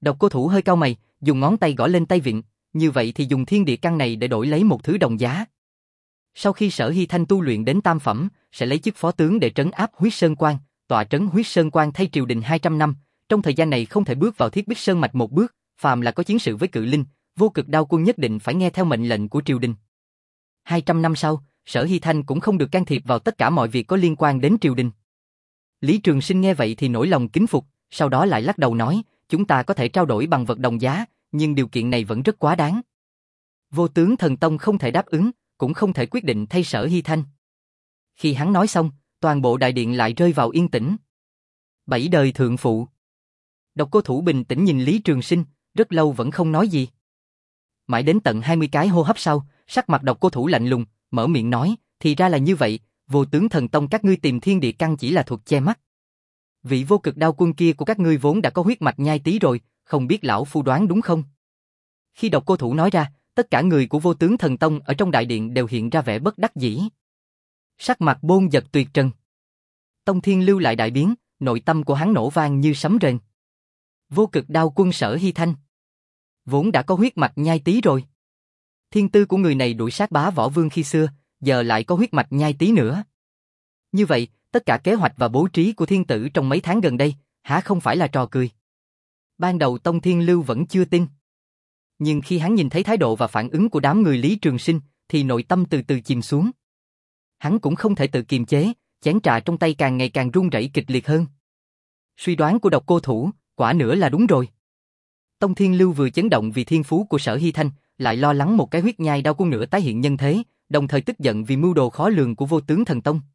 Độc Cô Thủ hơi cau mày, dùng ngón tay gõ lên tay vịn, như vậy thì dùng thiên địa căn này để đổi lấy một thứ đồng giá. Sau khi Sở Hy Thanh tu luyện đến tam phẩm, sẽ lấy chức phó tướng để trấn áp Huyết Sơn Quan, tọa trấn Huyết Sơn Quan thay triều đình hai trăm năm, trong thời gian này không thể bước vào Thiết Bích Sơn mạch một bước, phàm là có chiến sự với cự linh, Vô Cực Đao Quân nhất định phải nghe theo mệnh lệnh của triều đình. hai trăm năm sau, Sở Hy Thanh cũng không được can thiệp vào tất cả mọi việc có liên quan đến triều đình. Lý Trường Sinh nghe vậy thì nổi lòng kính phục, sau đó lại lắc đầu nói, chúng ta có thể trao đổi bằng vật đồng giá, nhưng điều kiện này vẫn rất quá đáng. Vô Tướng Thần Tông không thể đáp ứng, cũng không thể quyết định thay Sở Hy Thanh. Khi hắn nói xong, toàn bộ đại điện lại rơi vào yên tĩnh. Bảy đời thượng phụ. Độc Cô Thủ bình tĩnh nhìn Lý Trường Sinh, rất lâu vẫn không nói gì. Mãi đến tận hai mươi cái hô hấp sau, sắc mặt Độc Cô Thủ lạnh lùng, mở miệng nói, thì ra là như vậy, Vô Tướng Thần Tông các ngươi tìm thiên địa căn chỉ là thuật che mắt. Vị Vô Cực Đao Quân kia của các ngươi vốn đã có huyết mạch nhai tí rồi, không biết lão phu đoán đúng không? Khi Độc Cô Thủ nói ra, tất cả người của Vô Tướng Thần Tông ở trong đại điện đều hiện ra vẻ bất đắc dĩ. Sắc mặt bôn giật tuyệt trần. Tông Thiên Lưu lại đại biến, nội tâm của hắn nổ vang như sấm rền. Vô Cực Đao Quân Sở Hy Thanh vốn đã có huyết mạch nhai tí rồi. Thiên tư của người này đuổi sát Bá Võ Vương khi xưa, giờ lại có huyết mạch nhai tí nữa. Như vậy, tất cả kế hoạch và bố trí của thiên tử trong mấy tháng gần đây, há không phải là trò cười. Ban đầu Tông Thiên Lưu vẫn chưa tin. Nhưng khi hắn nhìn thấy thái độ và phản ứng của đám người Lý Trường Sinh, thì nội tâm từ từ chìm xuống. Hắn cũng không thể tự kiềm chế, chén trà trong tay càng ngày càng run rẩy kịch liệt hơn. Suy đoán của Độc Cô Thủ, quả nữa là đúng rồi. Tông Thiên Lưu vừa chấn động vì thiên phú của Sở Hy Thanh, lại lo lắng một cái huyết nhai đao quân nữa tái hiện nhân thế, đồng thời tức giận vì mưu đồ khó lường của Vô Tướng Thần Tông.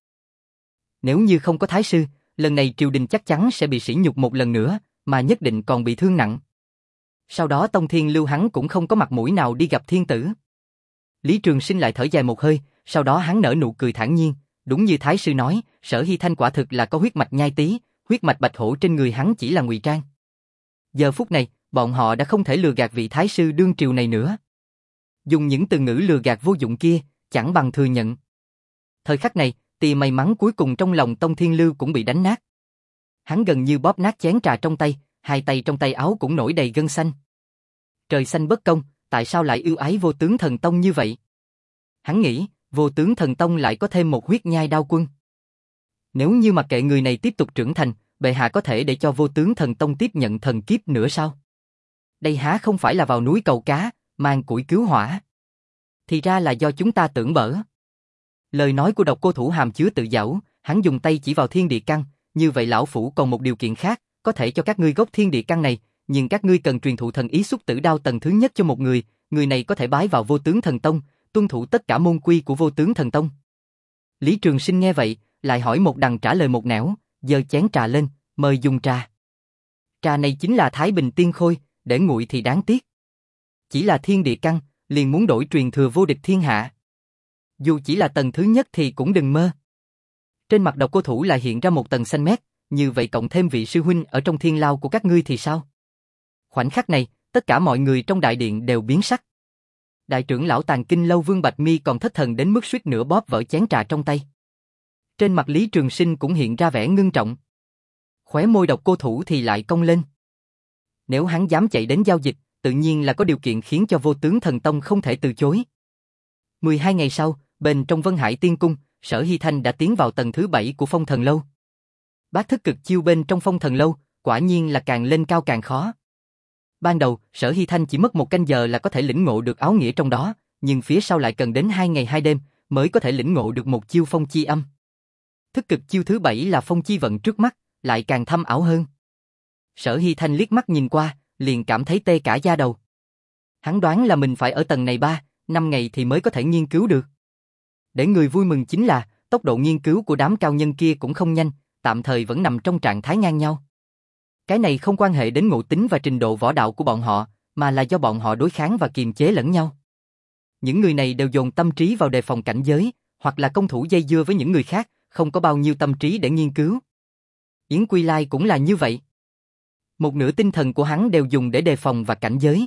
Nếu như không có Thái Sư, lần này triều đình chắc chắn sẽ bị sỉ nhục một lần nữa, mà nhất định còn bị thương nặng. Sau đó Tông Thiên Lưu hắn cũng không có mặt mũi nào đi gặp thiên tử. Lý Trường Sinh lại thở dài một hơi, sau đó hắn nở nụ cười thản nhiên, đúng như Thái Sư nói, Sở Hy Thanh quả thực là có huyết mạch nhai tí, huyết mạch bạch hổ trên người hắn chỉ là ngụy trang. Giờ phút này, bọn họ đã không thể lừa gạt vị Thái Sư đương triều này nữa. Dùng những từ ngữ lừa gạt vô dụng kia, chẳng bằng thừa nhận. Thời khắc này, tia may mắn cuối cùng trong lòng Tông Thiên Lưu cũng bị đánh nát. Hắn gần như bóp nát chén trà trong tay, hai tay trong tay áo cũng nổi đầy gân xanh. Trời xanh bất công, tại sao lại yêu ái Vô Tướng Thần Tông như vậy? Hắn nghĩ, Vô Tướng Thần Tông lại có thêm một huyết nhai đao quân. Nếu như mặc kệ người này tiếp tục trưởng thành, bệ hạ có thể để cho Vô Tướng Thần Tông tiếp nhận thần kiếp nữa sao? Đây há không phải là vào núi cầu cá, mang củi cứu hỏa. Thì ra là do chúng ta tưởng bở. Lời nói của Độc Cô Thủ hàm chứa tự giễu, hắn dùng tay chỉ vào thiên địa căn, như vậy lão phủ còn một điều kiện khác, có thể cho các ngươi gốc thiên địa căn này, nhưng các ngươi cần truyền thụ thần ý xúc tử đao tầng thứ nhất cho một người, người này có thể bái vào Vô Tướng Thần Tông, tuân thủ tất cả môn quy của Vô Tướng Thần Tông. Lý Trường Sinh nghe vậy, lại hỏi một đằng trả lời một nẻo, giơ chén trà lên, mời dùng trà. Trà này chính là Thái Bình Tiên Khôi, để nguội thì đáng tiếc. Chỉ là thiên địa căn, liền muốn đổi truyền thừa vô địch thiên hạ. Dù chỉ là tầng thứ nhất thì cũng đừng mơ. Trên mặt Độc Cô Thủ lại hiện ra một tầng xanh mét, như vậy cộng thêm vị sư huynh ở trong thiên lao của các ngươi thì sao? Khoảnh khắc này, tất cả mọi người trong đại điện đều biến sắc. Đại trưởng lão Tàng Kinh Lâu Vương Bạch Mi còn thất thần đến mức suýt nữa bóp vỡ chén trà trong tay. Trên mặt Lý Trường Sinh cũng hiện ra vẻ ngưng trọng. Khóe môi Độc Cô Thủ thì lại cong lên. Nếu hắn dám chạy đến giao dịch, tự nhiên là có điều kiện khiến cho Vô Tướng Thần Tông không thể từ chối. mười hai ngày sau, bên trong Vân Hải Tiên Cung, Sở Hy Thanh đã tiến vào tầng thứ bảy của Phong Thần Lâu. Bát thức cực chiêu bên trong Phong Thần Lâu, quả nhiên là càng lên cao càng khó. Ban đầu, Sở Hy Thanh chỉ mất một canh giờ là có thể lĩnh ngộ được áo nghĩa trong đó, nhưng phía sau lại cần đến hai ngày hai đêm mới có thể lĩnh ngộ được một chiêu phong chi âm. Thức cực chiêu thứ bảy là phong chi vận trước mắt, lại càng thâm ảo hơn. Sở Hy Thanh liếc mắt nhìn qua, liền cảm thấy tê cả da đầu. Hắn đoán là mình phải ở tầng này ba, năm ngày thì mới có thể nghiên cứu được. Để người vui mừng chính là, tốc độ nghiên cứu của đám cao nhân kia cũng không nhanh, tạm thời vẫn nằm trong trạng thái ngang nhau. Cái này không quan hệ đến ngộ tính và trình độ võ đạo của bọn họ, mà là do bọn họ đối kháng và kiềm chế lẫn nhau. Những người này đều dồn tâm trí vào đề phòng cảnh giới, hoặc là công thủ dây dưa với những người khác, không có bao nhiêu tâm trí để nghiên cứu. Yến Quy Lai cũng là như vậy. Một nửa tinh thần của hắn đều dùng để đề phòng và cảnh giới.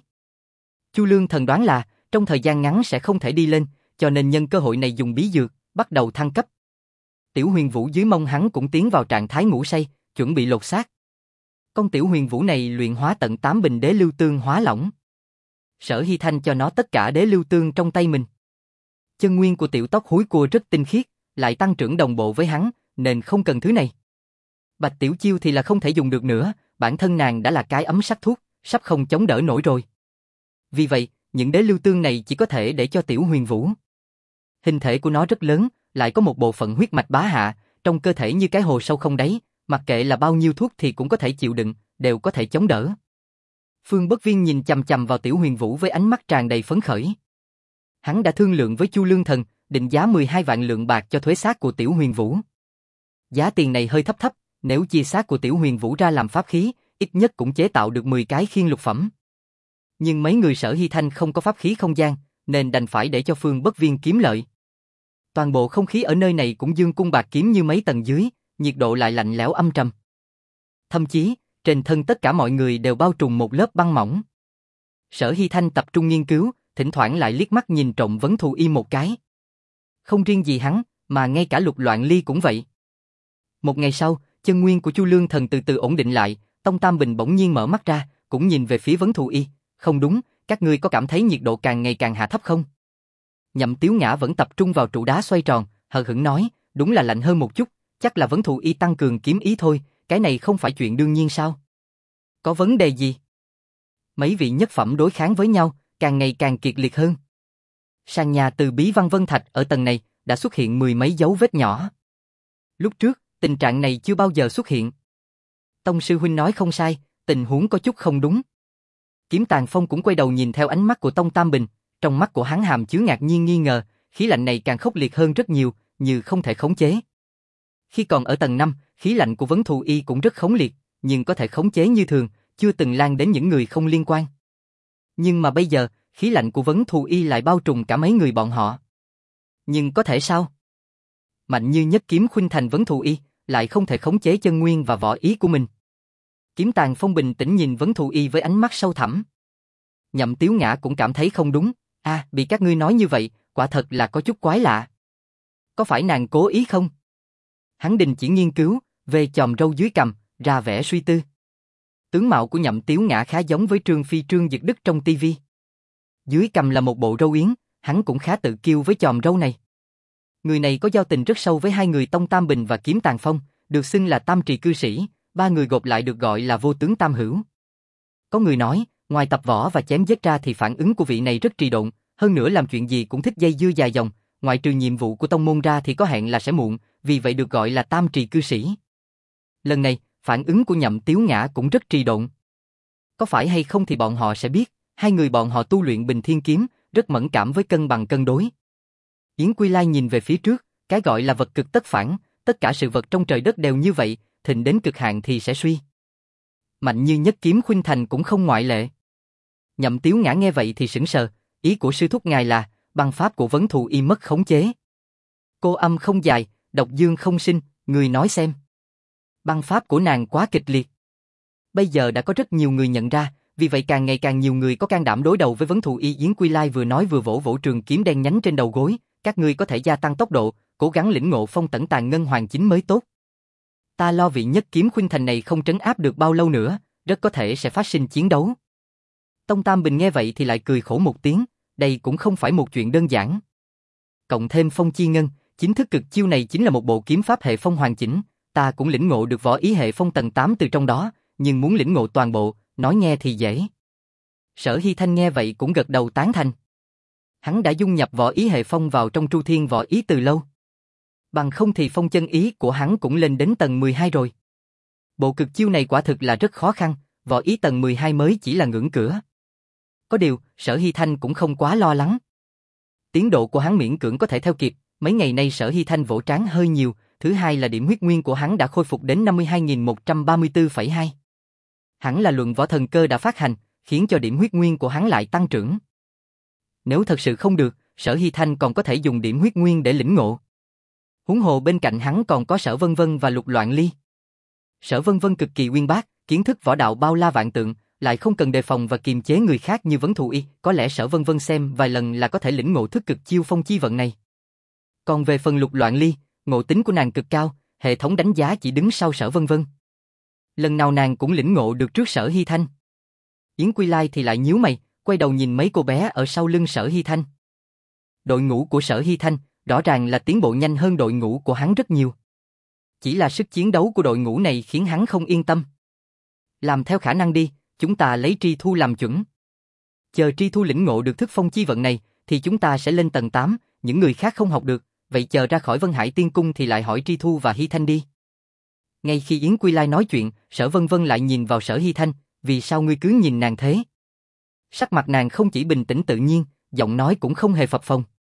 Chu Lương Thần đoán là, trong thời gian ngắn sẽ không thể đi lên, cho nên nhân cơ hội này dùng bí dược, bắt đầu thăng cấp. Tiểu Huyền Vũ dưới mông hắn cũng tiến vào trạng thái ngủ say, chuẩn bị lột xác. Con tiểu huyền vũ này luyện hóa tận tám bình đế lưu tương hóa lỏng. Sở Hy Thanh cho nó tất cả đế lưu tương trong tay mình. Chân nguyên của tiểu tóc húi cua rất tinh khiết, lại tăng trưởng đồng bộ với hắn, nên không cần thứ này. Bạch Tiểu Chiêu thì là không thể dùng được nữa, bản thân nàng đã là cái ấm sắc thuốc, sắp không chống đỡ nổi rồi. Vì vậy, những đế lưu tương này chỉ có thể để cho tiểu huyền vũ. Hình thể của nó rất lớn, lại có một bộ phận huyết mạch bá hạ, trong cơ thể như cái hồ sâu không đáy, mặc kệ là bao nhiêu thuốc thì cũng có thể chịu đựng, đều có thể chống đỡ. Phương Bất Viên nhìn chằm chằm vào tiểu huyền vũ với ánh mắt tràn đầy phấn khởi. Hắn đã thương lượng với Chu Lương Thần, định giá mười hai vạn lượng bạc cho thuế xác của tiểu huyền vũ. Giá tiền này hơi thấp thấp, nếu chia xác của tiểu huyền vũ ra làm pháp khí, ít nhất cũng chế tạo được mười cái khiên lục phẩm. Nhưng mấy người Sở Hy Thanh không có pháp khí không gian, nên đành phải để cho Phương Bất Viên kiếm lợi. Toàn bộ không khí ở nơi này cũng dương cung bạc kiếm như mấy tầng dưới, nhiệt độ lại lạnh lẽo âm trầm. Thậm chí, trên thân tất cả mọi người đều bao trùm một lớp băng mỏng. Sở Hy Thanh tập trung nghiên cứu, thỉnh thoảng lại liếc mắt nhìn trộm Vấn Thù Y một cái. Không riêng gì hắn, mà ngay cả Lục Loạn Ly cũng vậy. Một ngày sau, chân nguyên của Chu Lương Thần từ từ ổn định lại, Tông Tam Bình bỗng nhiên mở mắt ra, cũng nhìn về phía Vấn Thù Y. Không đúng, các ngươi có cảm thấy nhiệt độ càng ngày càng hạ thấp không? Nhậm Tiếu Ngã vẫn tập trung vào trụ đá xoay tròn, hờ hững nói, đúng là lạnh hơn một chút, chắc là Vấn Thù Y tăng cường kiếm ý thôi, cái này không phải chuyện đương nhiên sao? Có vấn đề gì? Mấy vị nhất phẩm đối kháng với nhau, càng ngày càng kiệt liệt hơn. Sàn nhà từ bí văn vân thạch ở tầng này đã xuất hiện mười mấy dấu vết nhỏ. Lúc trước, tình trạng này chưa bao giờ xuất hiện. Tông sư huynh nói không sai, tình huống có chút không đúng. Kiếm Tàn Phong cũng quay đầu nhìn theo ánh mắt của Tông Tam Bình, trong mắt của hắn hàm chứa ngạc nhiên nghi ngờ, khí lạnh này càng khốc liệt hơn rất nhiều, như không thể khống chế. Khi còn ở tầng năm, khí lạnh của Vấn Thù Y cũng rất khốc liệt, nhưng có thể khống chế như thường, chưa từng lan đến những người không liên quan. Nhưng mà bây giờ, khí lạnh của Vấn Thù Y lại bao trùm cả mấy người bọn họ. Nhưng có thể sao? Mạnh như nhất kiếm khuynh thành Vấn Thù Y, lại không thể khống chế chân nguyên và võ ý của mình. Kiếm Tàn Phong bình tĩnh nhìn Vấn Thù Y với ánh mắt sâu thẳm. Nhậm Tiếu Ngã cũng cảm thấy không đúng, a, à, bị các ngươi nói như vậy, quả thật là có chút quái lạ. Có phải nàng cố ý không? Hắn đình chỉ nghiên cứu, về chòm râu dưới cằm, ra vẻ suy tư. Tướng mạo của Nhậm Tiếu Ngã khá giống với Trương Phi Trương Dực Đức trong tivi. Dưới cằm là một bộ râu yến, hắn cũng khá tự kiêu với chòm râu này. Người này có giao tình rất sâu với hai người Tông Tam Bình và Kiếm Tàn Phong, được xưng là tam trì cư sĩ, ba người gộp lại được gọi là vô tướng tam hữu. Có người nói, ngoài tập võ và chém giết ra thì phản ứng của vị này rất trì độn, hơn nữa làm chuyện gì cũng thích dây dưa dài dòng, ngoại trừ nhiệm vụ của tông môn ra thì có hẹn là sẽ muộn, vì vậy được gọi là tam trì cư sĩ. Lần này, phản ứng của Nhậm Tiếu Ngã cũng rất trì độn. Có phải hay không thì bọn họ sẽ biết, hai người bọn họ tu luyện Bình Thiên Kiếm, rất mẫn cảm với cân bằng cân đối. Yến Quy Lai nhìn về phía trước, cái gọi là vật cực tất phản, tất cả sự vật trong trời đất đều như vậy, thịnh đến cực hạn thì sẽ suy. Mạnh như nhất kiếm khuynh thành cũng không ngoại lệ. Nhậm Tiếu Ngã nghe vậy thì sững sờ, ý của sư thúc ngài là, băng pháp của Vấn Thù Y mất khống chế. Cô âm không dài, độc dương không sinh, người nói xem. Băng pháp của nàng quá kịch liệt. Bây giờ đã có rất nhiều người nhận ra, vì vậy càng ngày càng nhiều người có can đảm đối đầu với Vấn Thù Y. Yến Quy Lai vừa nói vừa vỗ vỗ trường kiếm đen nhánh trên đầu gối, các ngươi có thể gia tăng tốc độ, cố gắng lĩnh ngộ phong tẩn tàn ngân hoàng chính mới tốt. Ta lo vị nhất kiếm khuynh thành này không trấn áp được bao lâu nữa, rất có thể sẽ phát sinh chiến đấu. Tông Tam Bình nghe vậy thì lại cười khổ một tiếng, đây cũng không phải một chuyện đơn giản. Cộng thêm phong chi ngân, chính thức cực chiêu này chính là một bộ kiếm pháp hệ phong hoàn chỉnh, ta cũng lĩnh ngộ được võ ý hệ phong tầng tám từ trong đó, nhưng muốn lĩnh ngộ toàn bộ, nói nghe thì dễ. Sở Hy Thanh nghe vậy cũng gật đầu tán thành. Hắn đã dung nhập võ ý hệ phong vào trong Tru Thiên võ ý từ lâu. Bằng không thì phong chân ý của hắn cũng lên đến tầng mười hai rồi. Bộ cực chiêu này quả thực là rất khó khăn, võ ý tầng mười hai mới chỉ là ngưỡng cửa. Có điều, Sở Hy Thanh cũng không quá lo lắng. Tiến độ của hắn miễn cưỡng có thể theo kịp, mấy ngày nay Sở Hy Thanh vỗ trán hơi nhiều, thứ hai là điểm huyết nguyên của hắn đã khôi phục đến năm mươi hai nghìn một trăm ba mươi tư phẩy hai. Hẳn là luận võ thần cơ đã phát hành, khiến cho điểm huyết nguyên của hắn lại tăng trưởng. Nếu thật sự không được, Sở Hy Thanh còn có thể dùng điểm huyết nguyên để lĩnh ngộ. Huống hồ bên cạnh hắn còn có Sở Vân Vân và Lục Loạn Ly. Sở Vân Vân cực kỳ uyên bác, kiến thức võ đạo bao la vạn tượng, lại không cần đề phòng và kiềm chế người khác như Vấn Thù Y, có lẽ Sở Vân Vân xem vài lần là có thể lĩnh ngộ thức cực chiêu phong chi vận này. Còn về phần Lục Loạn Ly, ngộ tính của nàng cực cao, hệ thống đánh giá chỉ đứng sau Sở Vân Vân. Lần nào nàng cũng lĩnh ngộ được trước Sở Hy Thanh. Yến Quy Lai thì lại nhíu mày, quay đầu nhìn mấy cô bé ở sau lưng Sở Hy Thanh. Đội ngũ của Sở Hy Thanh rõ ràng là tiến bộ nhanh hơn đội ngũ của hắn rất nhiều. Chỉ là sức chiến đấu của đội ngũ này khiến hắn không yên tâm. Làm theo khả năng đi, chúng ta lấy Tri Thu làm chuẩn. Chờ Tri Thu lĩnh ngộ được thức phong chi vận này, thì chúng ta sẽ lên tầng tám, những người khác không học được, vậy chờ ra khỏi Vân Hải Tiên Cung thì lại hỏi Tri Thu và Hy Thanh đi. Ngay khi Yến Quy Lai nói chuyện, Sở Vân Vân lại nhìn vào Sở Hy Thanh, vì sao ngươi cứ nhìn nàng thế? Sắc mặt nàng không chỉ bình tĩnh tự nhiên, giọng nói cũng không hề phập phồng.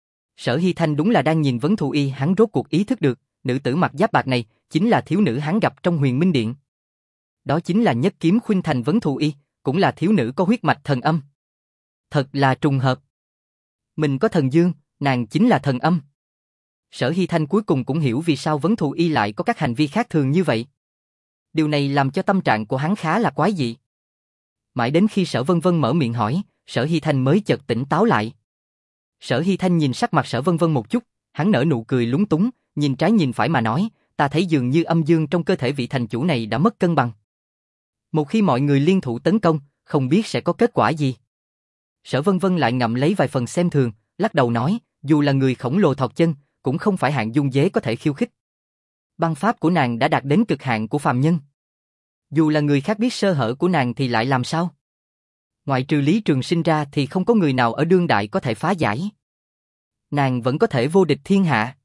Sở Hy Thanh đúng là đang nhìn Vấn Thù Y, hắn rốt cuộc ý thức được, nữ tử mặc giáp bạc này chính là thiếu nữ hắn gặp trong Huyền Minh Điện. Đó chính là Nhất Kiếm Khuynh Thành Vấn Thù Y, cũng là thiếu nữ có huyết mạch thần âm. Thật là trùng hợp. Mình có thần dương, nàng chính là thần âm. Sở Hy Thanh cuối cùng cũng hiểu vì sao Vấn Thù Y lại có các hành vi khác thường như vậy. Điều này làm cho tâm trạng của hắn khá là quái dị. Mãi đến khi Sở Vân Vân mở miệng hỏi, Sở Hy Thanh mới chợt tỉnh táo lại. Sở Hy Thanh nhìn sắc mặt Sở Vân Vân một chút, hắn nở nụ cười lúng túng, nhìn trái nhìn phải mà nói, ta thấy dường như âm dương trong cơ thể vị thành chủ này đã mất cân bằng. Một khi mọi người liên thủ tấn công, không biết sẽ có kết quả gì. Sở Vân Vân lại ngậm lấy vài phần xem thường, lắc đầu nói, dù là người khổng lồ thọt chân, cũng không phải hạng dung dế có thể khiêu khích. Băng pháp của nàng đã đạt đến cực hạn của phàm nhân. Dù là người khác biết sơ hở của nàng thì lại làm sao? Ngoại trừ Lý Trường Sinh ra thì không có người nào ở đương đại có thể phá giải. Nàng vẫn có thể vô địch thiên hạ.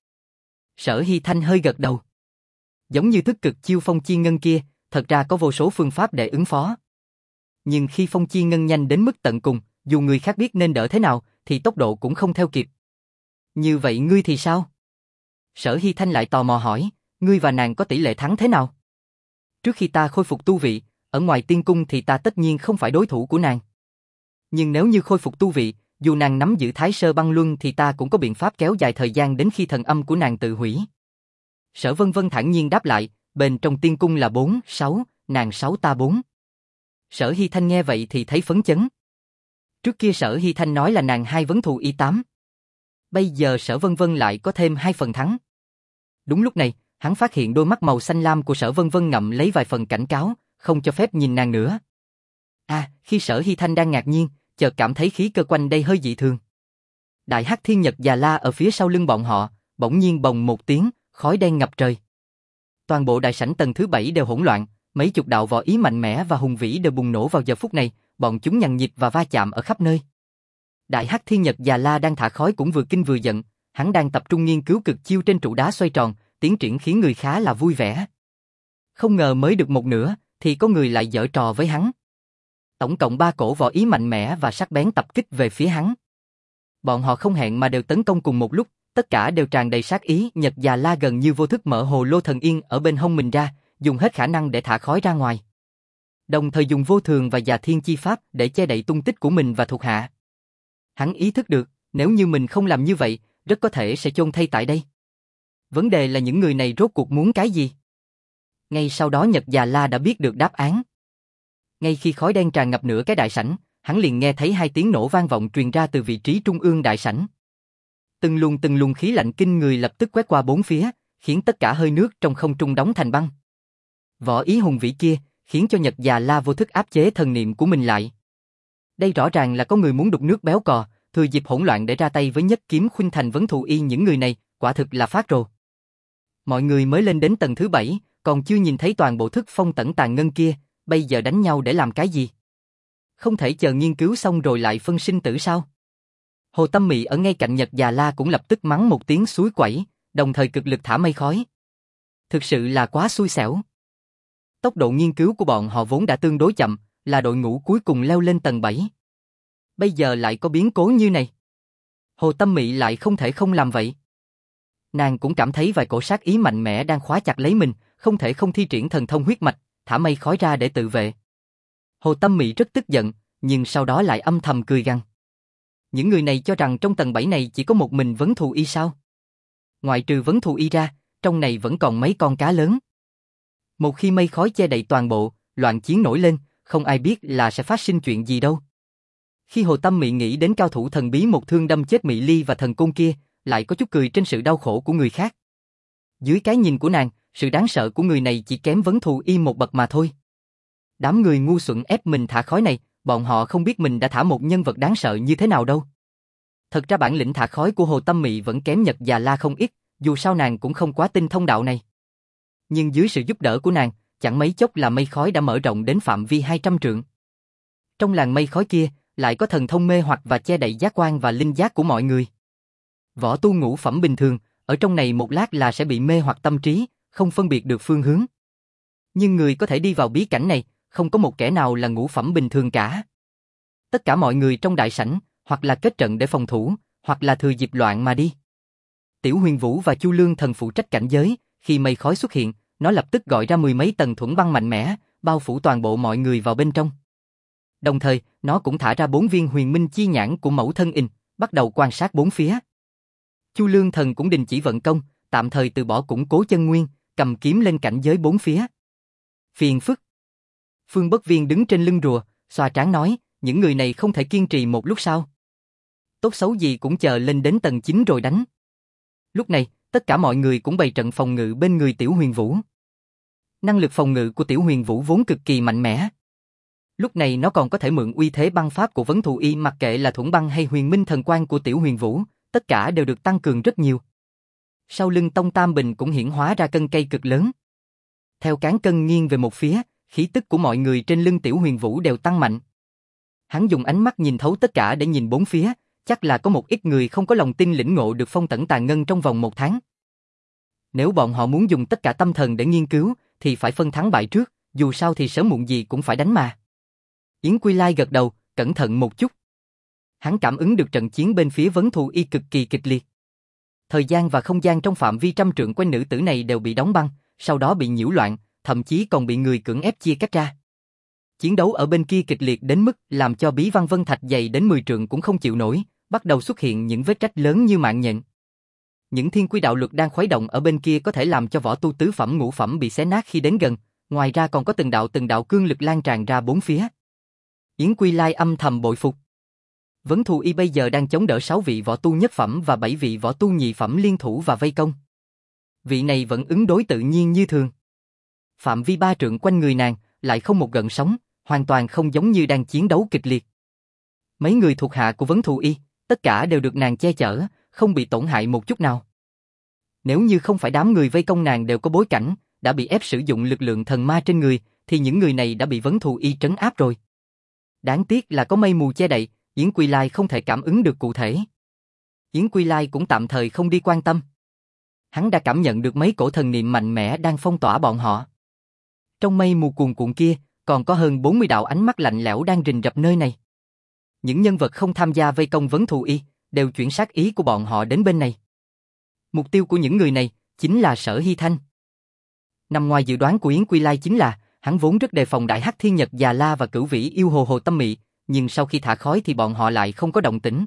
Sở Hy Thanh hơi gật đầu. Giống như thức cực chiêu phong chi ngân kia, thật ra có vô số phương pháp để ứng phó. Nhưng khi phong chi ngân nhanh đến mức tận cùng, dù người khác biết nên đỡ thế nào, thì tốc độ cũng không theo kịp. Như vậy ngươi thì sao? Sở Hy Thanh lại tò mò hỏi, ngươi và nàng có tỷ lệ thắng thế nào? Trước khi ta khôi phục tu vị, ở ngoài tiên cung thì ta tất nhiên không phải đối thủ của nàng. Nhưng nếu như khôi phục tu vị, dù nàng nắm giữ Thái Sơ Băng Luân thì ta cũng có biện pháp kéo dài thời gian đến khi thần âm của nàng tự hủy. Sở Vân Vân thản nhiên đáp lại, bên trong tiên cung là bốn, sáu, nàng sáu ta bốn. Sở Hy Thanh nghe vậy thì thấy phấn chấn. Trước kia Sở Hy Thanh nói là nàng hai Vấn Thù Y tám. Bây giờ Sở Vân Vân lại có thêm hai phần thắng. Đúng lúc này, hắn phát hiện đôi mắt màu xanh lam của Sở Vân Vân ngậm lấy vài phần cảnh cáo, không cho phép nhìn nàng nữa. À, khi Sở Hy Thanh đang ngạc nhiên, chợt cảm thấy khí cơ quanh đây hơi dị thường. Đại Hắc Thiên Nhật Già La ở phía sau lưng bọn họ, bỗng nhiên bồng một tiếng, khói đen ngập trời. Toàn bộ đại sảnh tầng thứ bảy đều hỗn loạn, mấy chục đạo võ ý mạnh mẽ và hùng vĩ đều bùng nổ vào giờ phút này, bọn chúng nhằng nhịt và va chạm ở khắp nơi. Đại Hắc Thiên Nhật Già La đang thả khói cũng vừa kinh vừa giận, hắn đang tập trung nghiên cứu cực chiêu trên trụ đá xoay tròn, tiến triển khiến người khá là vui vẻ. Không ngờ mới được một nửa, thì có người lại giở trò với hắn. Tổng cộng ba cổ võ ý mạnh mẽ và sắc bén tập kích về phía hắn. Bọn họ không hẹn mà đều tấn công cùng một lúc, tất cả đều tràn đầy sát ý. Nhật Già La gần như vô thức mở hồ lô thần yên ở bên hông mình ra, dùng hết khả năng để thả khói ra ngoài. Đồng thời dùng vô thường và già thiên chi pháp để che đậy tung tích của mình và thuộc hạ. Hắn ý thức được, nếu như mình không làm như vậy, rất có thể sẽ chôn thay tại đây. Vấn đề là những người này rốt cuộc muốn cái gì? Ngay sau đó Nhật Già La đã biết được đáp án. Ngay khi khói đen tràn ngập nửa cái đại sảnh, hắn liền nghe thấy hai tiếng nổ vang vọng truyền ra từ vị trí trung ương đại sảnh. Từng luồng từng luồng khí lạnh kinh người lập tức quét qua bốn phía, khiến tất cả hơi nước trong không trung đóng thành băng. Võ ý hùng vĩ kia khiến cho Nhật Già La vô thức áp chế thần niệm của mình lại. Đây rõ ràng là có người muốn đục nước béo cò, thừa dịp hỗn loạn để ra tay với Nhất Kiếm Khuynh Thành Vấn Thù Y. Những người này quả thực là phát rồ. Mọi người mới lên đến tầng thứ bảy, còn chưa nhìn thấy toàn bộ thức phong tẩn tàn ngân kia, bây giờ đánh nhau để làm cái gì? Không thể chờ nghiên cứu xong rồi lại phân sinh tử sao? Hồ Tâm Mị ở ngay cạnh Nhật Già La cũng lập tức mắng một tiếng suối quẩy, đồng thời cực lực thả mây khói. Thực sự là quá xui xẻo. Tốc độ nghiên cứu của bọn họ vốn đã tương đối chậm, là đội ngũ cuối cùng leo lên tầng bảy. Bây giờ lại có biến cố như này. Hồ Tâm Mị lại không thể không làm vậy. Nàng cũng cảm thấy vài cổ sát ý mạnh mẽ đang khóa chặt lấy mình, không thể không thi triển thần thông huyết mạch, thả mây khói ra để tự vệ. Hồ Tâm Mị rất tức giận, nhưng sau đó lại âm thầm cười gằn. Những người này cho rằng trong tầng bảy này chỉ có một mình Vấn Thù Y sao? Ngoại trừ Vấn Thù Y ra, trong này vẫn còn mấy con cá lớn. Một khi mây khói che đậy toàn bộ, loạn chiến nổi lên, không ai biết là sẽ phát sinh chuyện gì đâu. Khi Hồ Tâm Mị nghĩ đến cao thủ thần bí một thương đâm chết Mị Ly và thần côn kia, lại có chút cười trên sự đau khổ của người khác. Dưới cái nhìn của nàng, sự đáng sợ của người này chỉ kém Vấn Thù Y một bậc mà thôi. Đám người ngu xuẩn ép mình thả khói này, bọn họ không biết mình đã thả một nhân vật đáng sợ như thế nào đâu. Thật ra bản lĩnh thả khói của Hồ Tâm Mị vẫn kém Nhật Già La không ít, dù sao nàng cũng không quá tinh thông đạo này. Nhưng dưới sự giúp đỡ của nàng, chẳng mấy chốc là mây khói đã mở rộng đến phạm vi hai trăm trượng. Trong làn mây khói kia, lại có thần thông mê hoặc và che đậy giác quan và linh giác của mọi người. Võ tu ngũ phẩm bình thường, ở trong này một lát là sẽ bị mê hoặc tâm trí, không phân biệt được phương hướng. Nhưng người có thể đi vào bí cảnh này, không có một kẻ nào là ngũ phẩm bình thường cả. Tất cả mọi người trong đại sảnh, hoặc là kết trận để phòng thủ, hoặc là thừa dịp loạn mà đi. Tiểu Huyền Vũ và Chu Lương Thần phụ trách cảnh giới, khi mây khói xuất hiện, nó lập tức gọi ra mười mấy tầng thuẫn băng mạnh mẽ, bao phủ toàn bộ mọi người vào bên trong. Đồng thời, nó cũng thả ra bốn viên huyền minh chi nhãn của mẫu thân in, bắt đầu quan sát bốn phía. Chu Lương Thần cũng đình chỉ vận công, tạm thời từ bỏ củng cố chân nguyên, cầm kiếm lên cảnh giới bốn phía. Phiền phức. Phương Bất Viên đứng trên lưng rùa, xoa trán nói, những người này không thể kiên trì một lúc sao? Tốt xấu gì cũng chờ lên đến tầng chín rồi đánh. Lúc này, tất cả mọi người cũng bày trận phòng ngự bên người Tiểu Huyền Vũ. Năng lực phòng ngự của Tiểu Huyền Vũ vốn cực kỳ mạnh mẽ. Lúc này nó còn có thể mượn uy thế băng pháp của Vấn Thù Y, mặc kệ là thuẫn băng hay huyền minh thần quang của Tiểu Huyền Vũ, tất cả đều được tăng cường rất nhiều. Sau lưng Tông Tam Bình cũng hiển hóa ra cân cây cực lớn. Theo cán cân nghiêng về một phía, khí tức của mọi người trên lưng Tiểu Huyền Vũ đều tăng mạnh. Hắn dùng ánh mắt nhìn thấu tất cả để nhìn bốn phía, chắc là có một ít người không có lòng tin lĩnh ngộ được phong tẩn tàn ngân trong vòng một tháng. Nếu bọn họ muốn dùng tất cả tâm thần để nghiên cứu, thì phải phân thắng bại trước, dù sao thì sớm muộn gì cũng phải đánh mà. Yến Quy Lai gật đầu, cẩn thận một chút. Hắn cảm ứng được trận chiến bên phía Vấn Thù Y cực kỳ kịch liệt. Thời gian và không gian trong phạm vi trăm trượng quanh nữ tử này đều bị đóng băng, sau đó bị nhiễu loạn, thậm chí còn bị người cưỡng ép chia cách ra. Chiến đấu ở bên kia kịch liệt đến mức làm cho Bí Văn Vân Thạch dày đến mười trượng cũng không chịu nổi, bắt đầu xuất hiện những vết rách lớn như mạng nhện. Những thiên quy đạo luật đang khuấy động ở bên kia có thể làm cho võ tu tứ phẩm ngũ phẩm bị xé nát khi đến gần, ngoài ra còn có từng đạo từng đạo cương lực lan tràn ra bốn phía. Yến Quy Lai âm thầm bội phục. Vấn Thù Y bây giờ đang chống đỡ sáu vị võ tu nhất phẩm và bảy vị võ tu nhị phẩm liên thủ và vây công. Vị này vẫn ứng đối tự nhiên như thường. Phạm vi ba trượng quanh người nàng lại không một gợn sóng, hoàn toàn không giống như đang chiến đấu kịch liệt. Mấy người thuộc hạ của Vấn Thù Y, tất cả đều được nàng che chở, không bị tổn hại một chút nào. Nếu như không phải đám người vây công nàng đều có bối cảnh, đã bị ép sử dụng lực lượng thần ma trên người, thì những người này đã bị Vấn Thù Y trấn áp rồi. Đáng tiếc là có mây mù che đậy, Yến Quy Lai không thể cảm ứng được cụ thể. Yến Quy Lai cũng tạm thời không đi quan tâm. Hắn đã cảm nhận được mấy cổ thần niệm mạnh mẽ đang phong tỏa bọn họ. Trong mây mù cuồn cuộn kia, còn có hơn bốn mươi đạo ánh mắt lạnh lẽo đang rình rập nơi này. Những nhân vật không tham gia vây công Vấn Thù Y, đều chuyển sát ý của bọn họ đến bên này. Mục tiêu của những người này, chính là Sở Hy Thanh. Nằm ngoài dự đoán của Yến Quy Lai chính là, hắn vốn rất đề phòng Đại Hắc Thiên Nhật Già La và Cửu Vĩ Yêu Hồ Hồ Tâm Mị, nhưng sau khi thả khói thì bọn họ lại không có động tĩnh.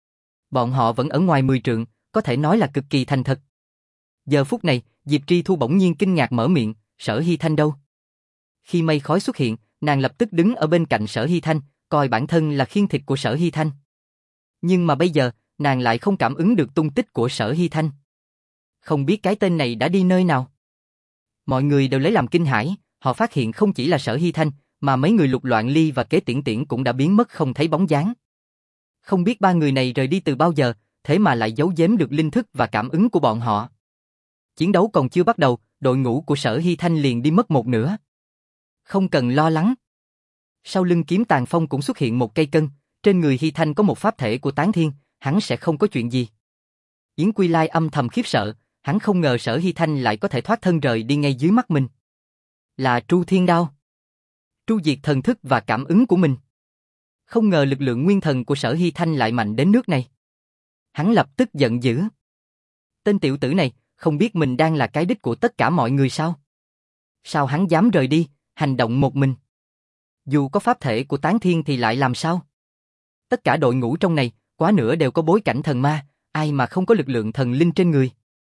Bọn họ vẫn ở ngoài mười trượng, có thể nói là cực kỳ thành thật. Giờ phút này, Diệp Tri Thu bỗng nhiên kinh ngạc mở miệng, Sở Hy Thanh đâu? Khi mây khói xuất hiện, nàng lập tức đứng ở bên cạnh Sở Hy Thanh, coi bản thân là khiên thịt của Sở Hy Thanh. Nhưng mà bây giờ, nàng lại không cảm ứng được tung tích của Sở Hy Thanh. Không biết cái tên này đã đi nơi nào. Mọi người đều lấy làm kinh hãi, họ phát hiện không chỉ là Sở Hy Thanh, mà mấy người Lục Loạn Ly và Kế Tiễn Tiễn cũng đã biến mất không thấy bóng dáng. Không biết ba người này rời đi từ bao giờ, thế mà lại giấu giếm được linh thức và cảm ứng của bọn họ. Chiến đấu còn chưa bắt đầu, đội ngũ của Sở Hy Thanh liền đi mất một nửa. Không cần lo lắng. Sau lưng Kiếm Tàn Phong cũng xuất hiện một cây cân, trên người Hy Thanh có một pháp thể của Tán Thiên, hắn sẽ không có chuyện gì. Yến Quy Lai âm thầm khiếp sợ, hắn không ngờ Sở Hy Thanh lại có thể thoát thân rời đi ngay dưới mắt mình. Là Tru Thiên Đao. Tru diệt thần thức và cảm ứng của mình. Không ngờ lực lượng nguyên thần của Sở Hy Thanh lại mạnh đến nước này. Hắn lập tức giận dữ. Tên tiểu tử này, không biết mình đang là cái đích của tất cả mọi người sao? Sao hắn dám rời đi, hành động một mình? Dù có pháp thể của Tán Thiên thì lại làm sao? Tất cả đội ngũ trong này, quá nửa đều có bối cảnh thần ma, ai mà không có lực lượng thần linh trên người.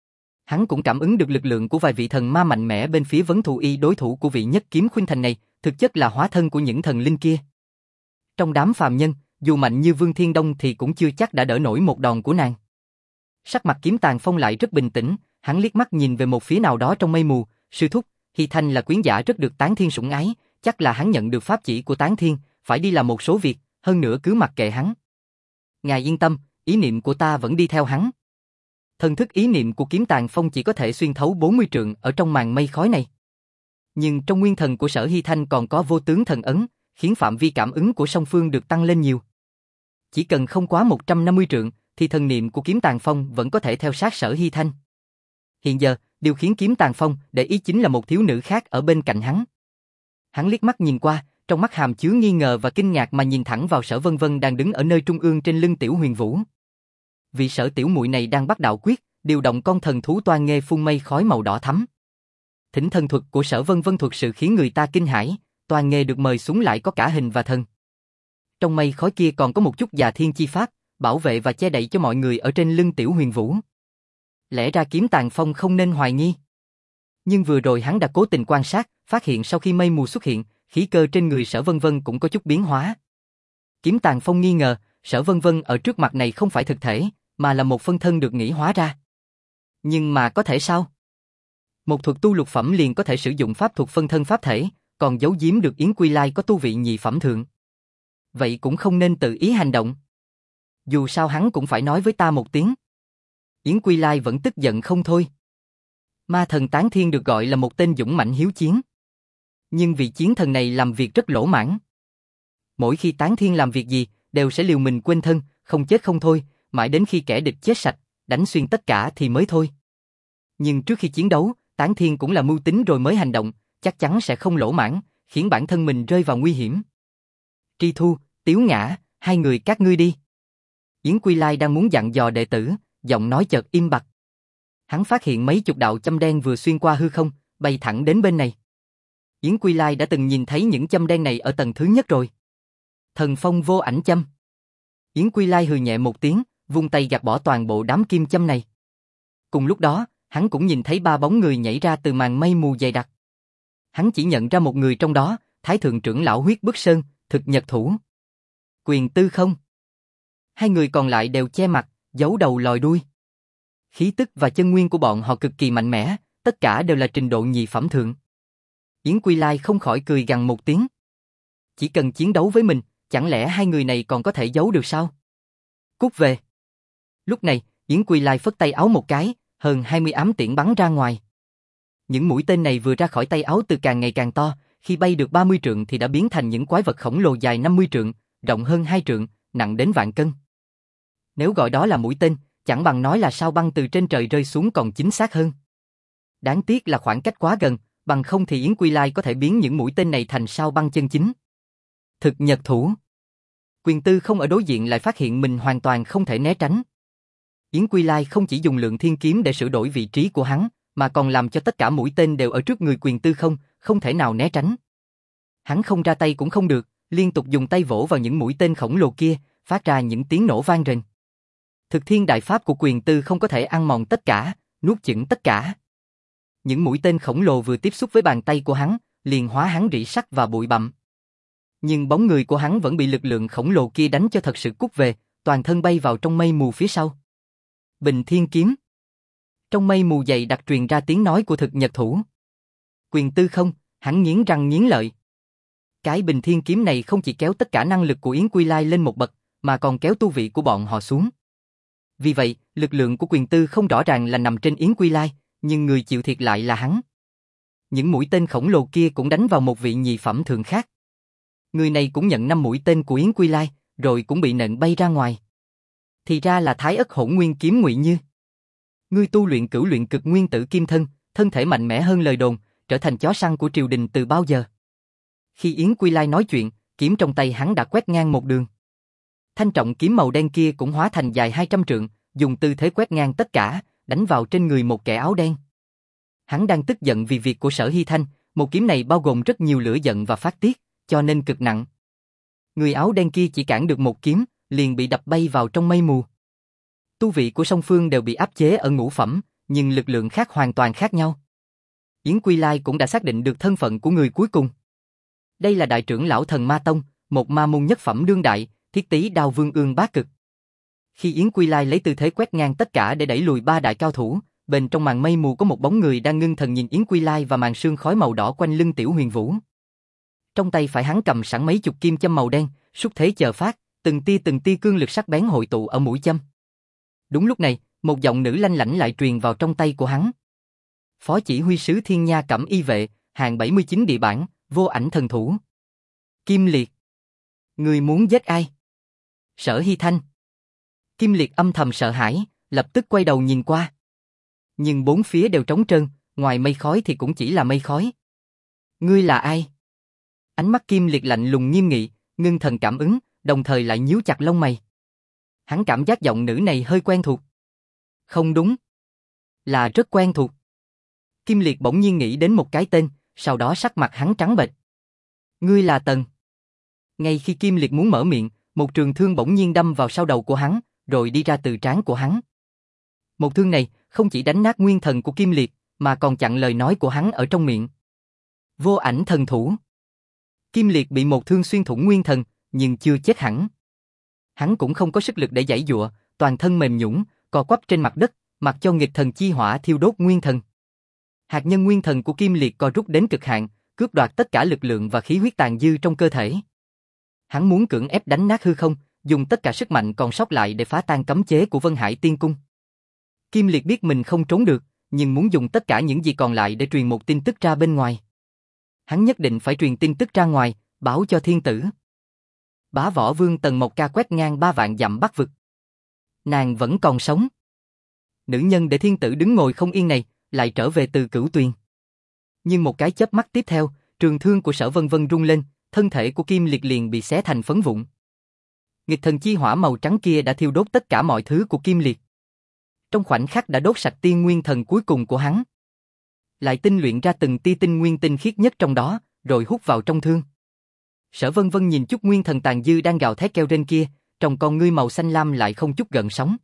Hắn cũng cảm ứng được lực lượng của vài vị thần ma mạnh mẽ bên phía Vấn Thù Y, đối thủ của vị Nhất Kiếm Khuynh Thành này, thực chất là hóa thân của những thần linh kia. Trong đám phàm nhân, dù mạnh như Vương Thiên Đông thì cũng chưa chắc đã đỡ nổi một đòn của nàng. Sắc mặt Kiếm Tàn Phong lại rất bình tĩnh, hắn liếc mắt nhìn về một phía nào đó trong mây mù, Sư thúc, Hy Thanh là quyến giả rất được Tán Thiên sủng ái, chắc là hắn nhận được pháp chỉ của Tán Thiên, phải đi làm một số việc, hơn nữa cứ mặc kệ hắn. Ngài yên tâm, ý niệm của ta vẫn đi theo hắn. Thần thức ý niệm của Kiếm Tàng Phong chỉ có thể xuyên thấu bốn mươi trượng ở trong màn mây khói này. Nhưng trong nguyên thần của Sở Hy Thanh còn có vô tướng thần ấn, khiến phạm vi cảm ứng của song phương được tăng lên nhiều. Chỉ cần không quá một trăm năm mươi trượng, thì thần niệm của Kiếm Tàng Phong vẫn có thể theo sát Sở Hy Thanh. Hiện giờ, điều khiến Kiếm Tàng Phong để ý chính là một thiếu nữ khác ở bên cạnh hắn. Hắn liếc mắt nhìn qua, trong mắt hàm chứa nghi ngờ và kinh ngạc mà nhìn thẳng vào Sở Vân Vân đang đứng ở nơi trung ương trên lưng Tiểu Huyền Vũ. Vị Sở tiểu muội này đang bắt đạo quyết, điều động con thần thú toan nghê phun mây khói màu đỏ thắm. Thỉnh thần thuật của Sở Vân Vân thuật sự khiến người ta kinh hãi, toan nghê được mời xuống lại có cả hình và thân. Trong mây khói kia còn có một chút già thiên chi pháp, bảo vệ và che đậy cho mọi người ở trên lưng Tiểu Huyền Vũ. Lẽ ra Kiếm Tàng Phong không nên hoài nghi. Nhưng vừa rồi hắn đã cố tình quan sát, phát hiện sau khi mây mù xuất hiện, khí cơ trên người Sở Vân Vân cũng có chút biến hóa. Kiếm Tàng Phong nghi ngờ, Sở Vân Vân ở trước mặt này không phải thực thể, mà là một phân thân được nghĩ hóa ra. Nhưng mà có thể sao? Một thuật tu lục phẩm liền có thể sử dụng pháp thuật phân thân pháp thể, còn giấu giếm được Yến Quy Lai có tu vị nhị phẩm thượng. Vậy cũng không nên tự ý hành động. Dù sao hắn cũng phải nói với ta một tiếng. Yến Quy Lai vẫn tức giận không thôi. Ma thần Tán Thiên được gọi là một tên dũng mãnh hiếu chiến. Nhưng vị chiến thần này làm việc rất lỗ mãn. Mỗi khi Tán Thiên làm việc gì, đều sẽ liều mình quên thân, không chết không thôi, mãi đến khi kẻ địch chết sạch, đánh xuyên tất cả thì mới thôi. Nhưng trước khi chiến đấu, Tán Thiên cũng là mưu tính rồi mới hành động, chắc chắn sẽ không lỗ mãn, khiến bản thân mình rơi vào nguy hiểm. Tri Thu, Tiếu Ngã, hai người các ngươi đi. Yến Quy Lai đang muốn dặn dò đệ tử, giọng nói chợt im bặt. Hắn phát hiện mấy chục đạo châm đen vừa xuyên qua hư không, bay thẳng đến bên này. Yến Quy Lai đã từng nhìn thấy những châm đen này ở tầng thứ nhất rồi. Thần phong vô ảnh châm. Yến Quy Lai hừ nhẹ một tiếng, vung tay gạt bỏ toàn bộ đám kim châm này. Cùng lúc đó, hắn cũng nhìn thấy ba bóng người nhảy ra từ màn mây mù dày đặc. Hắn chỉ nhận ra một người trong đó, Thái Thượng trưởng lão Huyết Bức Sơn, Thực Nhật Thủ. Quyền Tư Không. Hai người còn lại đều che mặt, giấu đầu lòi đuôi. Khí tức và chân nguyên của bọn họ cực kỳ mạnh mẽ, tất cả đều là trình độ nhị phẩm thượng. Yến Quy Lai không khỏi cười gằn một tiếng. Chỉ cần chiến đấu với mình, chẳng lẽ hai người này còn có thể giấu được sao? Cút về. Lúc này, Yến Quy Lai phất tay áo một cái, hơn hai mươi ám tiễn bắn ra ngoài. Những mũi tên này vừa ra khỏi tay áo từ càng ngày càng to, khi bay được ba mươi trượng thì đã biến thành những quái vật khổng lồ dài năm mươi trượng, rộng hơn hai trượng, nặng đến vạn cân. Nếu gọi đó là mũi tên, chẳng bằng nói là sao băng từ trên trời rơi xuống còn chính xác hơn. Đáng tiếc là khoảng cách quá gần, bằng không thì Yến Quy Lai có thể biến những mũi tên này thành sao băng chân chính. Thực Nhật Thủ. Quyền Tư Không ở đối diện lại phát hiện mình hoàn toàn không thể né tránh. Yến Quy Lai không chỉ dùng Lượng Thiên Kiếm để sửa đổi vị trí của hắn, mà còn làm cho tất cả mũi tên đều ở trước người Quyền Tư Không, không thể nào né tránh. Hắn không ra tay cũng không được, liên tục dùng tay vỗ vào những mũi tên khổng lồ kia, phát ra những tiếng nổ vang rền. Thực Thiên Đại Pháp của Quyền Tư không có thể ăn mòn tất cả, nuốt chửng tất cả. Những mũi tên khổng lồ vừa tiếp xúc với bàn tay của hắn, liền hóa hắn rỉ sắt và bụi bặm. Nhưng bóng người của hắn vẫn bị lực lượng khổng lồ kia đánh cho thật sự cút về, toàn thân bay vào trong mây mù phía sau. Bình Thiên Kiếm. Trong mây mù dày đặc truyền ra tiếng nói của Thực Nhật Thủ. Quyền Tư Không, hắn nghiến răng nghiến lợi. Cái Bình Thiên Kiếm này không chỉ kéo tất cả năng lực của Yến Quy Lai lên một bậc, mà còn kéo tu vị của bọn họ xuống. Vì vậy, lực lượng của Quyền Tư không rõ ràng là nằm trên Yến Quy Lai, nhưng người chịu thiệt lại là hắn. Những mũi tên khổng lồ kia cũng đánh vào một vị nhị phẩm thượng khác. Người này cũng nhận năm mũi tên của Yến Quy Lai, rồi cũng bị nện bay ra ngoài. Thì ra là Thái Ất Hỗn Nguyên Kiếm Ngụy Như. Ngươi tu luyện cửu luyện cực nguyên tử kim thân, thân thể mạnh mẽ hơn lời đồn, trở thành chó săn của triều đình từ bao giờ? Khi Yến Quy Lai nói chuyện, kiếm trong tay hắn đã quét ngang một đường. Thanh trọng kiếm màu đen kia cũng hóa thành dài hai trăm trượng, dùng tư thế quét ngang tất cả, đánh vào trên người một kẻ áo đen. Hắn đang tức giận vì việc của Sở Hy Thanh, một kiếm này bao gồm rất nhiều lửa giận và phát tiết, cho nên cực nặng. Người áo đen kia chỉ cản được một kiếm, liền bị đập bay vào trong mây mù. Tu vị của song phương đều bị áp chế ở ngũ phẩm, nhưng lực lượng khác hoàn toàn khác nhau. Yến Quy Lai cũng đã xác định được thân phận của người cuối cùng. Đây là đại trưởng lão Thần Ma Tông, một ma môn nhất phẩm đương đại, Thiết Tý Đao Vương Ương Bá Cực. Khi Yến Quy Lai lấy tư thế quét ngang tất cả để đẩy lùi ba đại cao thủ, bên trong màn mây mù có một bóng người đang ngưng thần nhìn Yến Quy Lai và màn sương khói màu đỏ quanh lưng Tiểu Huyền Vũ. Trong tay phải hắn cầm sẵn mấy chục kim châm màu đen, xúc thế chờ phát, từng tia từng tia cương lực sắc bén hội tụ ở mũi châm. Đúng lúc này, một giọng nữ lanh lảnh lại truyền vào trong tay của hắn. Phó chỉ huy sứ Thiên Nha Cẩm Y vệ, hạng bảy mươi chín địa bản, Vô Ảnh thần thủ. Kim Liệt. Người muốn giết ai? Sở Hy Thanh. Kim Liệt âm thầm sợ hãi, lập tức quay đầu nhìn qua. Nhưng bốn phía đều trống trơn, ngoài mây khói thì cũng chỉ là mây khói. Ngươi là ai? Ánh mắt Kim Liệt lạnh lùng nghiêm nghị, ngưng thần cảm ứng, đồng thời lại nhíu chặt lông mày. Hắn cảm giác giọng nữ này hơi quen thuộc. Không đúng. Là rất quen thuộc. Kim Liệt bỗng nhiên nghĩ đến một cái tên, sau đó sắc mặt hắn trắng bệch. Ngươi là Tần. Ngay khi Kim Liệt muốn mở miệng, một trường thương bỗng nhiên đâm vào sau đầu của hắn, rồi đi ra từ trán của hắn. Một thương này không chỉ đánh nát nguyên thần của Kim Liệt, mà còn chặn lời nói của hắn ở trong miệng. Vô Ảnh thần thủ. Kim Liệt bị một thương xuyên thủng nguyên thần, nhưng chưa chết hẳn. Hắn cũng không có sức lực để giãy giụa, toàn thân mềm nhũn, co quắp trên mặt đất, mặc cho nghịch thần chi hỏa thiêu đốt nguyên thần. Hạt nhân nguyên thần của Kim Liệt co rút đến cực hạn, cướp đoạt tất cả lực lượng và khí huyết tàn dư trong cơ thể. Hắn muốn cưỡng ép đánh nát hư không, dùng tất cả sức mạnh còn sót lại để phá tan cấm chế của Vân Hải Tiên Cung. Kim Liệt biết mình không trốn được, nhưng muốn dùng tất cả những gì còn lại để truyền một tin tức ra bên ngoài. Hắn nhất định phải truyền tin tức ra ngoài, báo cho thiên tử. Bá Võ Vương Tần Mộc Ca quét ngang ba vạn dặm Bắc vực. Nàng vẫn còn sống. Nữ nhân để thiên tử đứng ngồi không yên này, lại trở về từ Cửu Tuyền. Nhưng một cái chớp mắt tiếp theo, trường thương của Sở Vân Vân rung lên, thân thể của Kim Liệt liền bị xé thành phấn vụn. Nghịch thần chi hỏa màu trắng kia đã thiêu đốt tất cả mọi thứ của Kim Liệt. Trong khoảnh khắc đã đốt sạch tiên nguyên thần cuối cùng của hắn. Lại tinh luyện ra từng tia tinh nguyên tinh khiết nhất trong đó, rồi hút vào trong thương. Sở Vân Vân nhìn chút nguyên thần tàn dư đang gào thét kêu trên kia, trong con ngươi màu xanh lam lại không chút gợn sóng.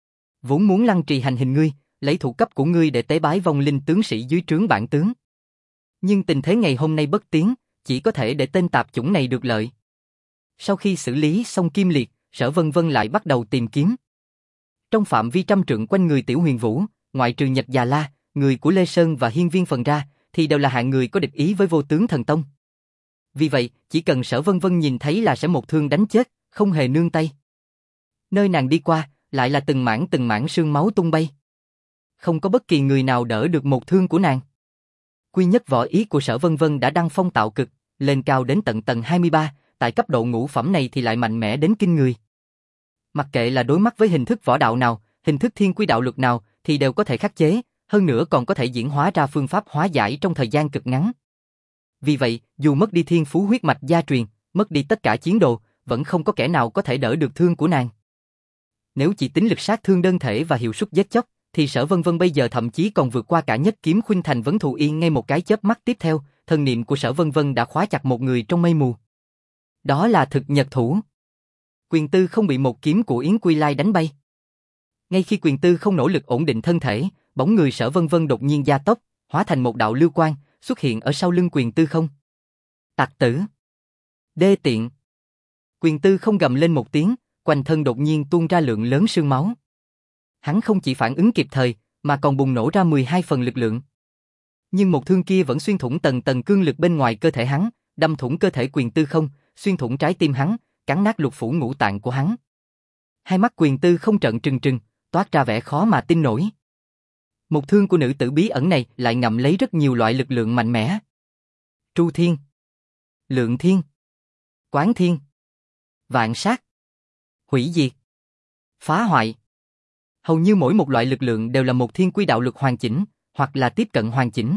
Vốn muốn lăng trì hành hình ngươi, lấy thủ cấp của ngươi để tế bái vong linh tướng sĩ dưới trướng bản tướng. Nhưng tình thế ngày hôm nay bất tiến, chỉ có thể để tên tạp chủng này được lợi. Sau khi xử lý xong Kim Liệt, Sở Vân Vân lại bắt đầu tìm kiếm. Trong phạm vi trăm trượng quanh người Tiểu Huyền Vũ, ngoại trừ Nhật Già La, người của Lê Sơn và Hiên Viên Phần ra, thì đều là hạng người có địch ý với Vô Tướng Thần Tông. Vì vậy, chỉ cần Sở Vân Vân nhìn thấy là sẽ một thương đánh chết, không hề nương tay. Nơi nàng đi qua, lại là từng mảng từng mảng sương máu tung bay. Không có bất kỳ người nào đỡ được một thương của nàng. Quy nhất võ ý của Sở Vân Vân đã đăng phong tạo cực, lên cao đến tận tầng hai mươi ba, tại cấp độ ngũ phẩm này thì lại mạnh mẽ đến kinh người. Mặc kệ là đối mặt với hình thức võ đạo nào, hình thức thiên quy đạo luật nào, thì đều có thể khắc chế, hơn nữa còn có thể diễn hóa ra phương pháp hóa giải trong thời gian cực ngắn. Vì vậy, dù mất đi thiên phú huyết mạch gia truyền, mất đi tất cả chiến đồ, vẫn không có kẻ nào có thể đỡ được thương của nàng. Nếu chỉ tính lực sát thương đơn thể và hiệu suất giết chóc, thì Sở Vân Vân bây giờ thậm chí còn vượt qua cả Nhất Kiếm Khuynh Thành Vấn Thù Yên ngay một cái chớp mắt tiếp theo, thần niệm của Sở Vân Vân đã khóa chặt một người trong mây mù. Đó là Thực Nhật Thủ. Quyền Tư không bị một kiếm của Yến Quy Lai đánh bay. Ngay khi Quyền Tư không nỗ lực ổn định thân thể, bóng người Sở Vân Vân đột nhiên gia tốc, hóa thành một đạo lưu quang, xuất hiện ở sau lưng Quyền Tư không. Tặc tử! Đê tiện! Quyền Tư không gầm lên một tiếng, quanh thân đột nhiên tuôn ra lượng lớn sương máu. Hắn không chỉ phản ứng kịp thời, mà còn bùng nổ ra mười hai phần lực lượng. Nhưng một thương kia vẫn xuyên thủng tầng tầng cương lực bên ngoài cơ thể hắn, đâm thủng cơ thể Quyền Tư không, xuyên thủng trái tim hắn, cắn nát lục phủ ngũ tạng của hắn. Hai mắt Quyền Tư không trợn trừng trừng, toát ra vẻ khó mà tin nổi. Một thương của nữ tử bí ẩn này lại ngậm lấy rất nhiều loại lực lượng mạnh mẽ. Tru Thiên, Lượng Thiên, Quán Thiên, Vạn Sát, Hủy Diệt, Phá Hoại. Hầu như mỗi một loại lực lượng đều là một thiên quy đạo lực hoàn chỉnh, hoặc là tiếp cận hoàn chỉnh.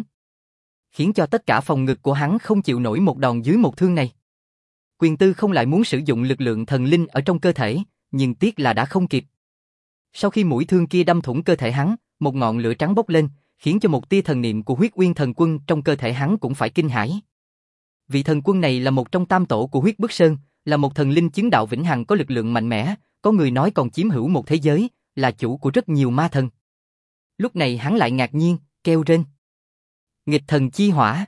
Khiến cho tất cả phòng ngực của hắn không chịu nổi một đòn dưới một thương này. Quyền Tư không lại muốn sử dụng lực lượng thần linh ở trong cơ thể, nhưng tiếc là đã không kịp. Sau khi mũi thương kia đâm thủng cơ thể hắn, một ngọn lửa trắng bốc lên, khiến cho một tia thần niệm của Huyết Uyên Thần Quân trong cơ thể hắn cũng phải kinh hãi. Vị thần quân này là một trong tam tổ của Huyết Bức Sơn, là một thần linh chứng đạo vĩnh hằng có lực lượng mạnh mẽ, có người nói còn chiếm hữu một thế giới, là chủ của rất nhiều ma thần. Lúc này hắn lại ngạc nhiên, kêu rên. Nghịch thần chi hỏa.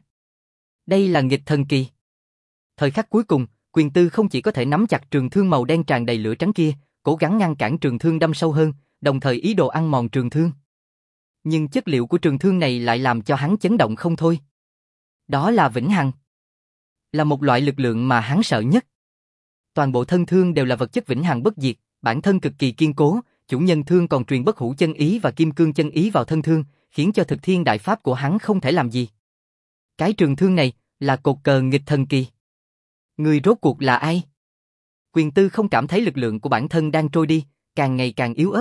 Đây là nghịch thần kỳ. Thời khắc cuối cùng, Quyền Tư không chỉ có thể nắm chặt trường thương màu đen tràn đầy lửa trắng kia, cố gắng ngăn cản trường thương đâm sâu hơn, đồng thời ý đồ ăn mòn trường thương. Nhưng chất liệu của trường thương này lại làm cho hắn chấn động không thôi. Đó là vĩnh hằng. Là một loại lực lượng mà hắn sợ nhất. Toàn bộ thân thương đều là vật chất vĩnh hằng bất diệt, bản thân cực kỳ kiên cố, chủ nhân thương còn truyền bất hủ chân ý và kim cương chân ý vào thân thương, khiến cho thực thiên đại pháp của hắn không thể làm gì. Cái trường thương này là cột cờ nghịch thần kỳ. Người rốt cuộc là ai? Quyền Tư không cảm thấy lực lượng của bản thân đang trôi đi, càng ngày càng yếu ớt.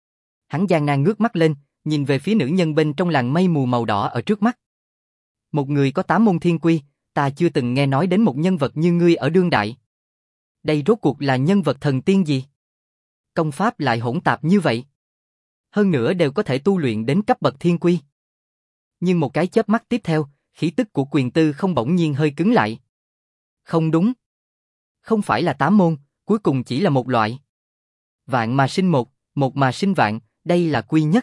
Hắn gian nan ngước mắt lên, nhìn về phía nữ nhân bên trong làn mây mù màu đỏ ở trước mắt. Một người có tám môn thiên quy, ta chưa từng nghe nói đến một nhân vật như ngươi ở đương đại. Đây rốt cuộc là nhân vật thần tiên gì? Công pháp lại hỗn tạp như vậy. Hơn nữa đều có thể tu luyện đến cấp bậc thiên quy. Nhưng một cái chớp mắt tiếp theo, khí tức của Quyền Tư không bỗng nhiên hơi cứng lại. Không đúng. Không phải là tám môn, cuối cùng chỉ là một loại. Vạn mà sinh một, một mà sinh vạn, đây là quy nhất.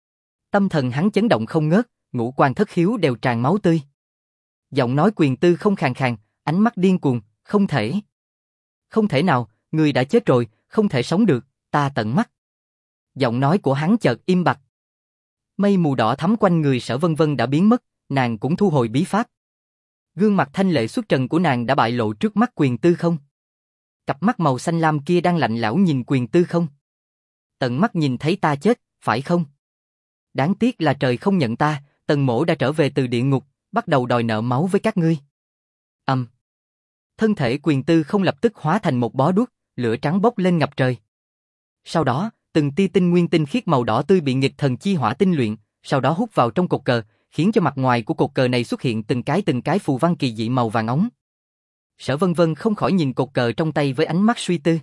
Tâm thần hắn chấn động không ngớt, ngũ quan thất khiếu đều tràn máu tươi. Giọng nói Quyền Tư không khàn khàn, ánh mắt điên cuồng, không thể. Không thể nào, người đã chết rồi, không thể sống được, ta tận mắt. Giọng nói của hắn chợt im bặt. Mây mù đỏ thắm quanh người Sở Vân Vân đã biến mất, nàng cũng thu hồi bí pháp. Gương mặt thanh lệ xuất trần của nàng đã bại lộ trước mắt Quyền Tư không. Cặp mắt màu xanh lam kia đang lạnh lẽo nhìn Quyền Tư không. Tận mắt nhìn thấy ta chết, phải không? Đáng tiếc là trời không nhận ta, Tần Mỗ đã trở về từ địa ngục, bắt đầu đòi nợ máu với các ngươi. Ầm. Um. Thân thể Quyền Tư không lập tức hóa thành một bó đuốc, lửa trắng bốc lên ngập trời. Sau đó, từng tia tinh nguyên tinh khiết màu đỏ tươi bị nghịch thần chi hỏa tinh luyện, sau đó hút vào trong cột cờ, khiến cho mặt ngoài của cột cờ này xuất hiện từng cái từng cái phù văn kỳ dị màu vàng óng. Sở Vân Vân không khỏi nhìn cột cờ trong tay với ánh mắt suy tư.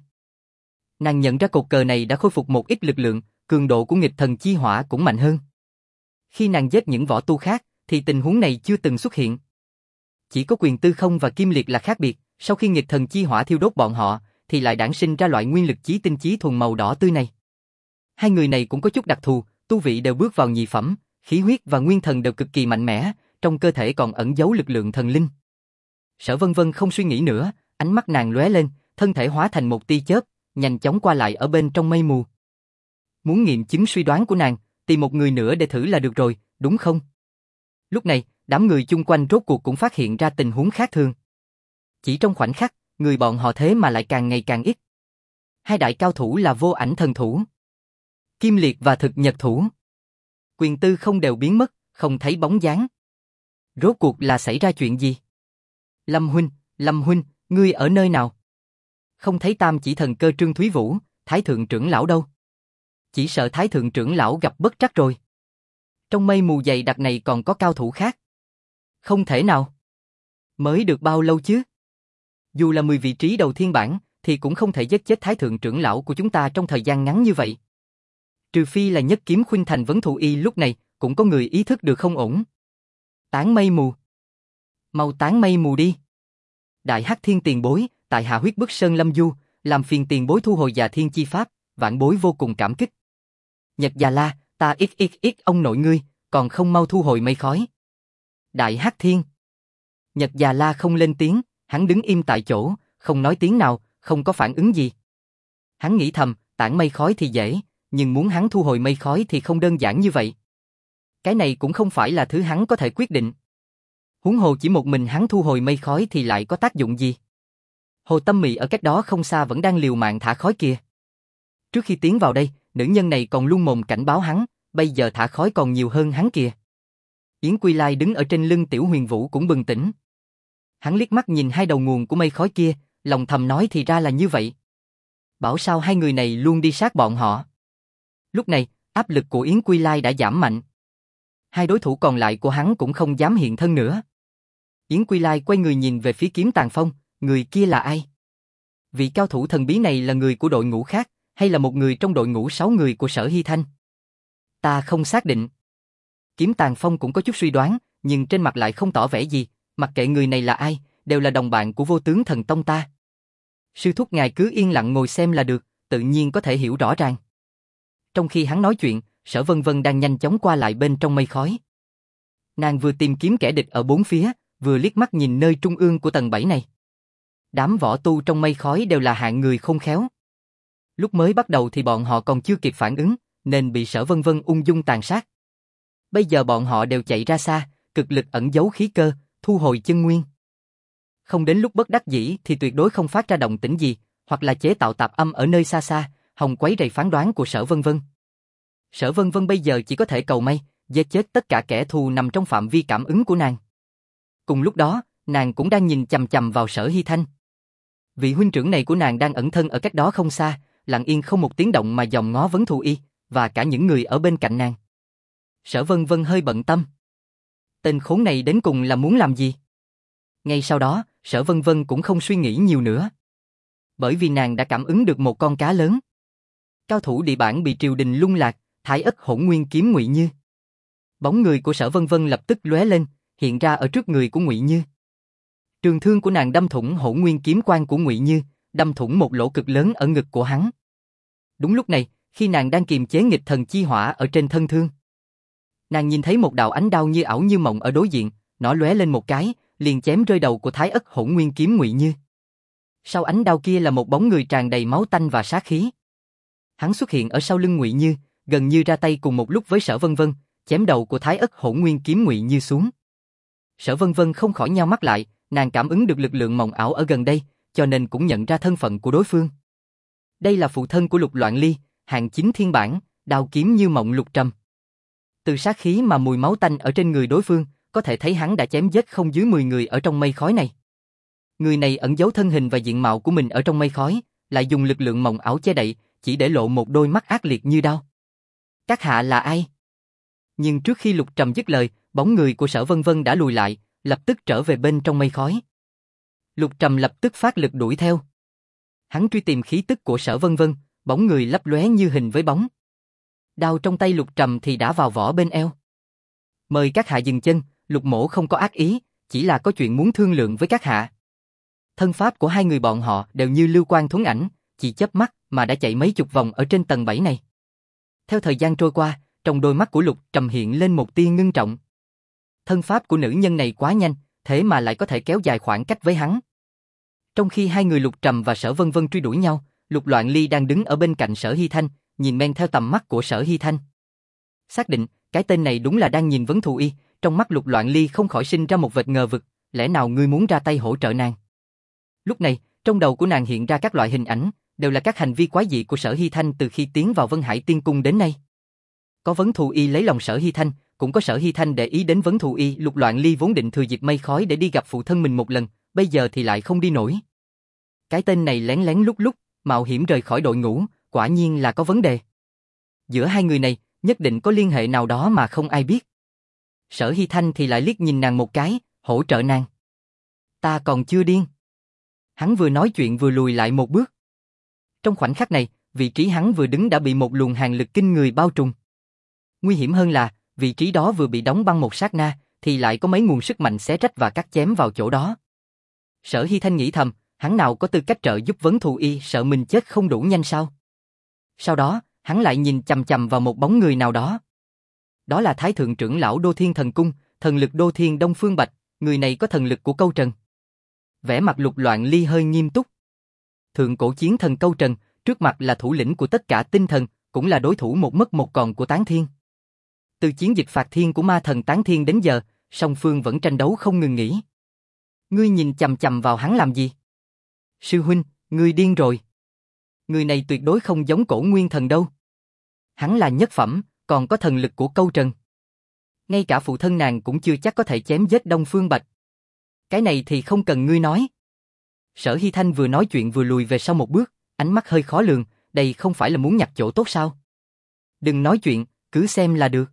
Nàng nhận ra cột cờ này đã khôi phục một ít lực lượng, cường độ của nghịch thần chi hỏa cũng mạnh hơn. Khi nàng giết những võ tu khác, thì tình huống này chưa từng xuất hiện. Chỉ có Quyền Tư không và Kim Liệt là khác biệt, sau khi nghịch thần chi hỏa thiêu đốt bọn họ, thì lại đản sinh ra loại nguyên lực chí tinh chí thuần màu đỏ tươi này. Hai người này cũng có chút đặc thù, tu vị đều bước vào nhị phẩm, khí huyết và nguyên thần đều cực kỳ mạnh mẽ, trong cơ thể còn ẩn giấu lực lượng thần linh. Sở Vân Vân không suy nghĩ nữa, ánh mắt nàng lóe lên, thân thể hóa thành một tia chớp, nhanh chóng qua lại ở bên trong mây mù. Muốn nghiệm chứng suy đoán của nàng, tìm một người nữa để thử là được rồi, đúng không? Lúc này, đám người chung quanh rốt cuộc cũng phát hiện ra tình huống khác thường. Chỉ trong khoảnh khắc, người bọn họ thế mà lại càng ngày càng ít. Hai đại cao thủ là Vô Ảnh Thần Thủ, Kim Liệt và Thực Nhật Thủ. Quyền Tư không đều biến mất, không thấy bóng dáng. Rốt cuộc là xảy ra chuyện gì? Lâm huynh, Lâm huynh, ngươi ở nơi nào? Không thấy Tam Chỉ Thần Cơ Trương Thúy Vũ, Thái thượng trưởng lão đâu? Chỉ sợ Thái thượng trưởng lão gặp bất trắc rồi. Trong mây mù dày đặc này còn có cao thủ khác. Không thể nào. Mới được bao lâu chứ? Dù là mười vị trí đầu thiên bảng, thì cũng không thể giết chết Thái thượng trưởng lão của chúng ta trong thời gian ngắn như vậy. Trừ phi là Nhất Kiếm Khuynh Thành Vấn Thù Y lúc này, cũng có người ý thức được không ổn. Tán mây mù. Mau tán mây mù đi. Đại Hắc Thiên tiền bối, tại hạ huyết bức Sơn Lâm Du, làm phiền tiền bối thu hồi Già Thiên chi pháp, vãn bối vô cùng cảm kích. Nhật Già La, ta ít ít ít ông nội ngươi, còn không mau thu hồi mây khói. Đại Hắc Thiên. Nhật Già La không lên tiếng, hắn đứng im tại chỗ, không nói tiếng nào, không có phản ứng gì. Hắn nghĩ thầm, tản mây khói thì dễ, nhưng muốn hắn thu hồi mây khói thì không đơn giản như vậy. Cái này cũng không phải là thứ hắn có thể quyết định. Huống hồ chỉ một mình hắn thu hồi mây khói thì lại có tác dụng gì? Hồ Tâm Mị ở cách đó không xa vẫn đang liều mạng thả khói kìa. Trước khi tiến vào đây, nữ nhân này còn luôn mồm cảnh báo hắn, bây giờ thả khói còn nhiều hơn hắn kìa. Yến Quy Lai đứng ở trên lưng Tiểu Huyền Vũ cũng bừng tỉnh. Hắn liếc mắt nhìn hai đầu nguồn của mây khói kia, lòng thầm nói thì ra là như vậy. Bảo sao hai người này luôn đi sát bọn họ. Lúc này, áp lực của Yến Quy Lai đã giảm mạnh. Hai đối thủ còn lại của hắn cũng không dám hiện thân nữa. Yến Quy Lai quay người nhìn về phía Kiếm Tàn Phong, người kia là ai? Vị cao thủ thần bí này là người của đội ngũ khác, hay là một người trong đội ngũ sáu người của Sở Hy Thanh? Ta không xác định. Kiếm Tàn Phong cũng có chút suy đoán, nhưng trên mặt lại không tỏ vẻ gì, mặc kệ người này là ai, đều là đồng bạn của Vô Tướng Thần Tông ta. Sư thúc ngài cứ yên lặng ngồi xem là được, tự nhiên có thể hiểu rõ ràng. Trong khi hắn nói chuyện, Sở Vân Vân đang nhanh chóng qua lại bên trong mây khói. Nàng vừa tìm kiếm kẻ địch ở bốn phía, vừa liếc mắt nhìn nơi trung ương của tầng bảy này. Đám võ tu trong mây khói đều là hạng người khôn khéo. Lúc mới bắt đầu thì bọn họ còn chưa kịp phản ứng, nên bị Sở Vân Vân ung dung tàn sát. Bây giờ bọn họ đều chạy ra xa, cực lực ẩn giấu khí cơ, thu hồi chân nguyên. Không đến lúc bất đắc dĩ thì tuyệt đối không phát ra động tĩnh gì, hoặc là chế tạo tạp âm ở nơi xa xa, hòng quấy rầy phán đoán của Sở Vân Vân. Sở Vân Vân bây giờ chỉ có thể cầu may, giết chết tất cả kẻ thù nằm trong phạm vi cảm ứng của nàng. Cùng lúc đó, nàng cũng đang nhìn chằm chằm vào Sở Hy Thanh. Vị huynh trưởng này của nàng đang ẩn thân ở cách đó không xa, lặng yên không một tiếng động mà dòm ngó Vấn Thù Y, và cả những người ở bên cạnh nàng. Sở Vân Vân hơi bận tâm. Tên khốn này đến cùng là muốn làm gì? Ngay sau đó, Sở Vân Vân cũng không suy nghĩ nhiều nữa. Bởi vì nàng đã cảm ứng được một con cá lớn. Cao thủ địa bản bị triều đình lung lạc, Thái Ất Hỗn Nguyên Kiếm Ngụy Như. Bóng người của Sở Vân Vân lập tức lóe lên, hiện ra ở trước người của Ngụy Như. Trường thương của nàng đâm thủng Hỗn Nguyên Kiếm Quan của Ngụy Như, đâm thủng một lỗ cực lớn ở ngực của hắn. Đúng lúc này, khi nàng đang kiềm chế nghịch thần chi hỏa ở trên thân thương, nàng nhìn thấy một đạo ánh đao như ảo như mộng ở đối diện, nó lóe lên một cái, liền chém rơi đầu của Thái Ất Hỗn Nguyên Kiếm Ngụy Như. Sau ánh đao kia là một bóng người tràn đầy máu tanh và sát khí. Hắn xuất hiện ở sau lưng Ngụy Như, gần như ra tay cùng một lúc với Sở Vân Vân, chém đầu của Thái Ất Hỗn Nguyên Kiếm Ngụy Như xuống. Sở Vân Vân không khỏi nheo mắt lại, nàng cảm ứng được lực lượng mộng ảo ở gần đây, cho nên cũng nhận ra thân phận của đối phương. Đây là phụ thân của Lục Loạn Ly, hạng chín thiên bản, đao kiếm như mộng Lục Trầm. Từ sát khí mà mùi máu tanh ở trên người đối phương, có thể thấy hắn đã chém giết không dưới mười người ở trong mây khói này. Người này ẩn giấu thân hình và diện mạo của mình ở trong mây khói, lại dùng lực lượng mộng ảo che đậy, chỉ để lộ một đôi mắt ác liệt như đao. Các hạ là ai? Nhưng trước khi Lục Trầm dứt lời, bóng người của Sở Vân Vân đã lùi lại, lập tức trở về bên trong mây khói. Lục Trầm lập tức phát lực đuổi theo. Hắn truy tìm khí tức của Sở Vân Vân, bóng người lấp lóe như hình với bóng. Đao trong tay Lục Trầm thì đã vào vỏ bên eo. Mời các hạ dừng chân, Lục mỗ không có ác ý, chỉ là có chuyện muốn thương lượng với các hạ. Thân pháp của hai người bọn họ đều như lưu quang thuấn ảnh, chỉ chớp mắt mà đã chạy mấy chục vòng ở trên tầng bảy này. Theo thời gian trôi qua, trong đôi mắt của Lục Trầm hiện lên một tia ngưng trọng. Thân pháp của nữ nhân này quá nhanh, thế mà lại có thể kéo dài khoảng cách với hắn. Trong khi hai người Lục Trầm và Sở Vân Vân truy đuổi nhau, Lục Loạn Ly đang đứng ở bên cạnh Sở Hy Thanh, nhìn men theo tầm mắt của Sở Hy Thanh. Xác định, cái tên này đúng là đang nhìn Vấn Thù Y, trong mắt Lục Loạn Ly không khỏi sinh ra một vệt ngờ vực, lẽ nào ngươi muốn ra tay hỗ trợ nàng? Lúc này, trong đầu của nàng hiện ra các loại hình ảnh, đều là các hành vi quái dị của Sở Hy Thanh từ khi tiến vào Vân Hải Tiên Cung đến nay. Có Vấn Thù Y lấy lòng Sở Hy Thanh, cũng có Sở Hy Thanh để ý đến Vấn Thù Y. Lục Loạn Ly vốn định thừa dịp mây khói để đi gặp phụ thân mình một lần, bây giờ thì lại không đi nổi. Cái tên này lén lén lút lút, mạo hiểm rời khỏi đội ngũ, quả nhiên là có vấn đề. Giữa hai người này, nhất định có liên hệ nào đó mà không ai biết. Sở Hy Thanh thì lại liếc nhìn nàng một cái, hỗ trợ nàng. Ta còn chưa điên. Hắn vừa nói chuyện vừa lùi lại một bước. Trong khoảnh khắc này, vị trí hắn vừa đứng đã bị một luồng hàn lực kinh người bao trùm. Nguy hiểm hơn là, vị trí đó vừa bị đóng băng một sát na, thì lại có mấy nguồn sức mạnh xé rách và cắt chém vào chỗ đó. Sở Hy Thanh nghĩ thầm, hắn nào có tư cách trợ giúp Vấn Thù Y, sợ mình chết không đủ nhanh sao? Sau đó, hắn lại nhìn chằm chằm vào một bóng người nào đó. Đó là Thái Thượng trưởng lão Đô Thiên Thần Cung, thần lực Đô Thiên Đông Phương Bạch, người này có thần lực của Câu Trần. Vẻ mặt Lục Loạn Ly hơi nghiêm túc. Thượng cổ chiến thần Câu Trần, trước mặt là thủ lĩnh của tất cả tinh thần, cũng là đối thủ một mất một còn của Tán Thiên. Từ chiến dịch phạt thiên của ma thần Tán Thiên đến giờ, song phương vẫn tranh đấu không ngừng nghỉ. Ngươi nhìn chằm chằm vào hắn làm gì? Sư huynh, ngươi điên rồi. Người này tuyệt đối không giống Cổ Nguyên Thần đâu. Hắn là nhất phẩm, còn có thần lực của Câu Trần. Ngay cả phụ thân nàng cũng chưa chắc có thể chém giết Đông Phương Bạch. Cái này thì không cần ngươi nói. Sở Hy Thanh vừa nói chuyện vừa lùi về sau một bước, ánh mắt hơi khó lường, đây không phải là muốn nhặt chỗ tốt sao? Đừng nói chuyện, cứ xem là được.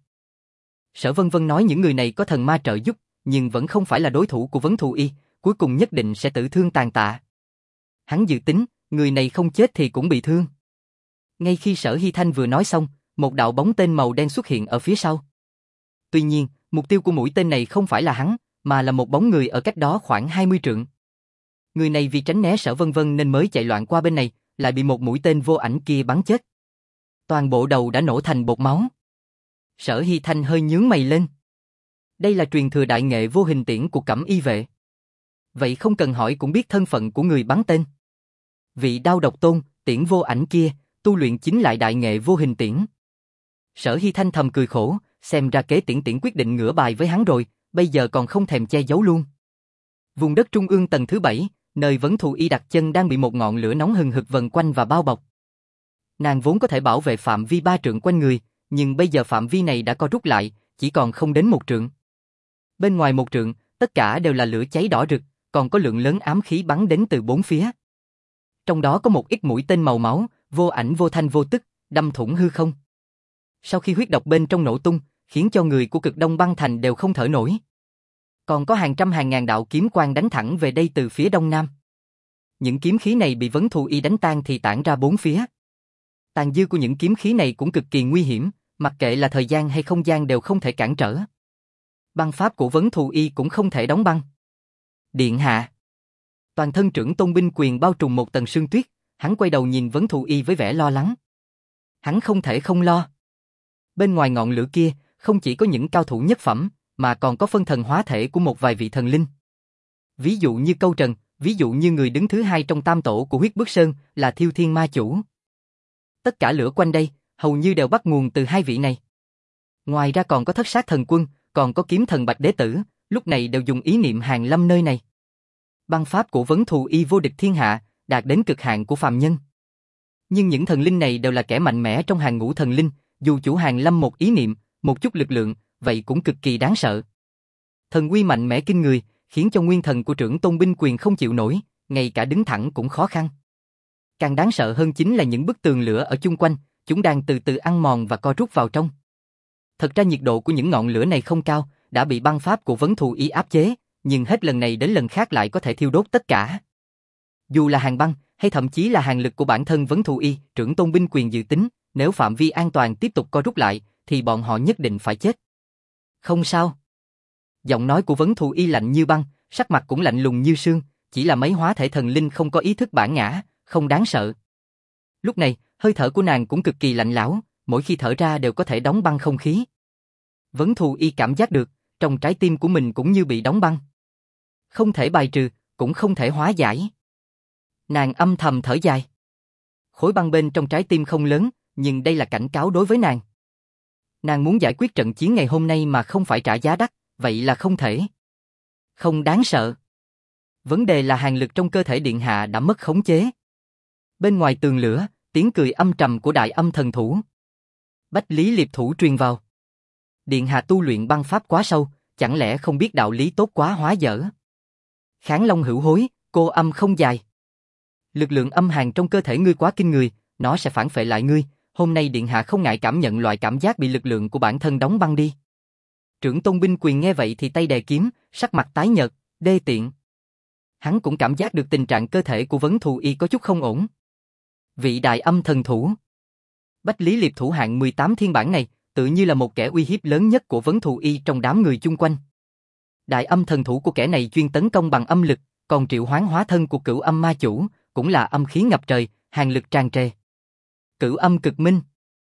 Sở Vân Vân nói những người này có thần ma trợ giúp, nhưng vẫn không phải là đối thủ của Vấn Thù Y, cuối cùng nhất định sẽ tử thương tàn tạ. Hắn dự tính, người này không chết thì cũng bị thương. Ngay khi Sở Hy Thanh vừa nói xong, một đạo bóng tên màu đen xuất hiện ở phía sau. Tuy nhiên, mục tiêu của mũi tên này không phải là hắn, mà là một bóng người ở cách đó khoảng hai mươi trượng. Người này vì tránh né Sở Vân Vân nên mới chạy loạn qua bên này, lại bị một mũi tên vô ảnh kia bắn chết. Toàn bộ đầu đã nổ thành bột máu. Sở Hy Thanh hơi nhướng mày lên. Đây là truyền thừa đại nghệ vô hình tiễn của Cẩm Y vệ. Vậy không cần hỏi cũng biết thân phận của người bắn tên. Vị đao độc tôn, tiễn vô ảnh kia, tu luyện chính lại đại nghệ vô hình tiễn. Sở Hy Thanh thầm cười khổ, xem ra Kế Tiễn Tiễn quyết định ngửa bài với hắn rồi, bây giờ còn không thèm che giấu luôn. Vùng đất trung ương tầng thứ bảy, nơi Vấn Thù Y đặt chân đang bị một ngọn lửa nóng hừng hực vần quanh và bao bọc. Nàng vốn có thể bảo vệ phạm vi ba trượng quanh người, nhưng bây giờ phạm vi này đã co rút lại, chỉ còn không đến một trượng. Bên ngoài một trượng, tất cả đều là lửa cháy đỏ rực, còn có lượng lớn ám khí bắn đến từ bốn phía. Trong đó có một ít mũi tên màu máu, vô ảnh vô thanh vô tức, đâm thủng hư không. Sau khi huyết độc bên trong nổ tung, khiến cho người của Cực Đông Băng Thành đều không thở nổi. Còn có hàng trăm hàng ngàn đạo kiếm quang đánh thẳng về đây từ phía đông nam. Những kiếm khí này bị Vấn Thù Y đánh tan thì tản ra bốn phía. Tàn dư của những kiếm khí này cũng cực kỳ nguy hiểm, mặc kệ là thời gian hay không gian đều không thể cản trở. Băng pháp của Vấn Thù Y cũng không thể đóng băng. Điện hạ. Toàn thân Trưởng Tôn binh quyền bao trùm một tầng sương tuyết, hắn quay đầu nhìn Vấn Thù Y với vẻ lo lắng. Hắn không thể không lo. Bên ngoài ngọn lửa kia, không chỉ có những cao thủ nhất phẩm, mà còn có phân thần hóa thể của một vài vị thần linh. Ví dụ như Câu Trần, ví dụ như người đứng thứ hai trong tam tổ của Huyết Bức Sơn là Thiêu Thiên Ma Chủ. Tất cả lửa quanh đây, hầu như đều bắt nguồn từ hai vị này. Ngoài ra còn có Thất Sát Thần Quân, còn có Kiếm Thần Bạch Đế Tử, lúc này đều dùng ý niệm hàng lâm nơi này. Băng pháp của Vấn Thù Y vô địch thiên hạ, đạt đến cực hạn của phàm nhân. Nhưng những thần linh này đều là kẻ mạnh mẽ trong hàng ngũ thần linh, dù chủ hàng lâm một ý niệm, một chút lực lượng, vậy cũng cực kỳ đáng sợ. Thần uy mạnh mẽ kinh người, khiến cho nguyên thần của Trưởng Tôn binh quyền không chịu nổi, ngay cả đứng thẳng cũng khó khăn. Càng đáng sợ hơn chính là những bức tường lửa ở chung quanh, chúng đang từ từ ăn mòn và co rút vào trong. Thật ra nhiệt độ của những ngọn lửa này không cao, đã bị băng pháp của Vấn Thù Y áp chế, nhưng hết lần này đến lần khác lại có thể thiêu đốt tất cả. Dù là hàng băng, hay thậm chí là hàng lực của bản thân Vấn Thù Y, Trưởng Tôn binh quyền dự tính, nếu phạm vi an toàn tiếp tục co rút lại, thì bọn họ nhất định phải chết. Không sao. Giọng nói của Vấn Thù Y lạnh như băng, sắc mặt cũng lạnh lùng như sương, chỉ là mấy hóa thể thần linh không có ý thức bản ngã, không đáng sợ. Lúc này, hơi thở của nàng cũng cực kỳ lạnh lẽo, mỗi khi thở ra đều có thể đóng băng không khí. Vấn Thù Y cảm giác được, trong trái tim của mình cũng như bị đóng băng. Không thể bài trừ, cũng không thể hóa giải. Nàng âm thầm thở dài. Khối băng bên trong trái tim không lớn, nhưng đây là cảnh cáo đối với nàng. Nàng muốn giải quyết trận chiến ngày hôm nay mà không phải trả giá đắt, vậy là không thể. Không đáng sợ. Vấn đề là hàng lực trong cơ thể điện hạ đã mất khống chế. Bên ngoài tường lửa, tiếng cười âm trầm của Đại Âm Thần Thủ. Bách Lý Liệp Thủ truyền vào. Điện hạ tu luyện băng pháp quá sâu, chẳng lẽ không biết đạo lý tốt quá hóa dở. Kháng Long hữu hối, cô âm không dài. Lực lượng âm hàn trong cơ thể ngươi quá kinh người, nó sẽ phản phệ lại ngươi. Hôm nay điện hạ không ngại cảm nhận loại cảm giác bị lực lượng của bản thân đóng băng đi. Trưởng Tôn binh quyền nghe vậy thì tay đè kiếm, sắc mặt tái nhợt, đê tiện. Hắn cũng cảm giác được tình trạng cơ thể của Vấn Thù Y có chút không ổn. Vị Đại Âm Thần Thủ. Bách Lý Liệp Thủ hạng mười tám thiên bản này, tự như là một kẻ uy hiếp lớn nhất của Vấn Thù Y trong đám người chung quanh. Đại Âm Thần Thủ của kẻ này chuyên tấn công bằng âm lực, còn triệu hoán hóa thân của Cửu Âm Ma Chủ, cũng là âm khí ngập trời, hàn lực tràn trề. Cửu Âm Cực Minh.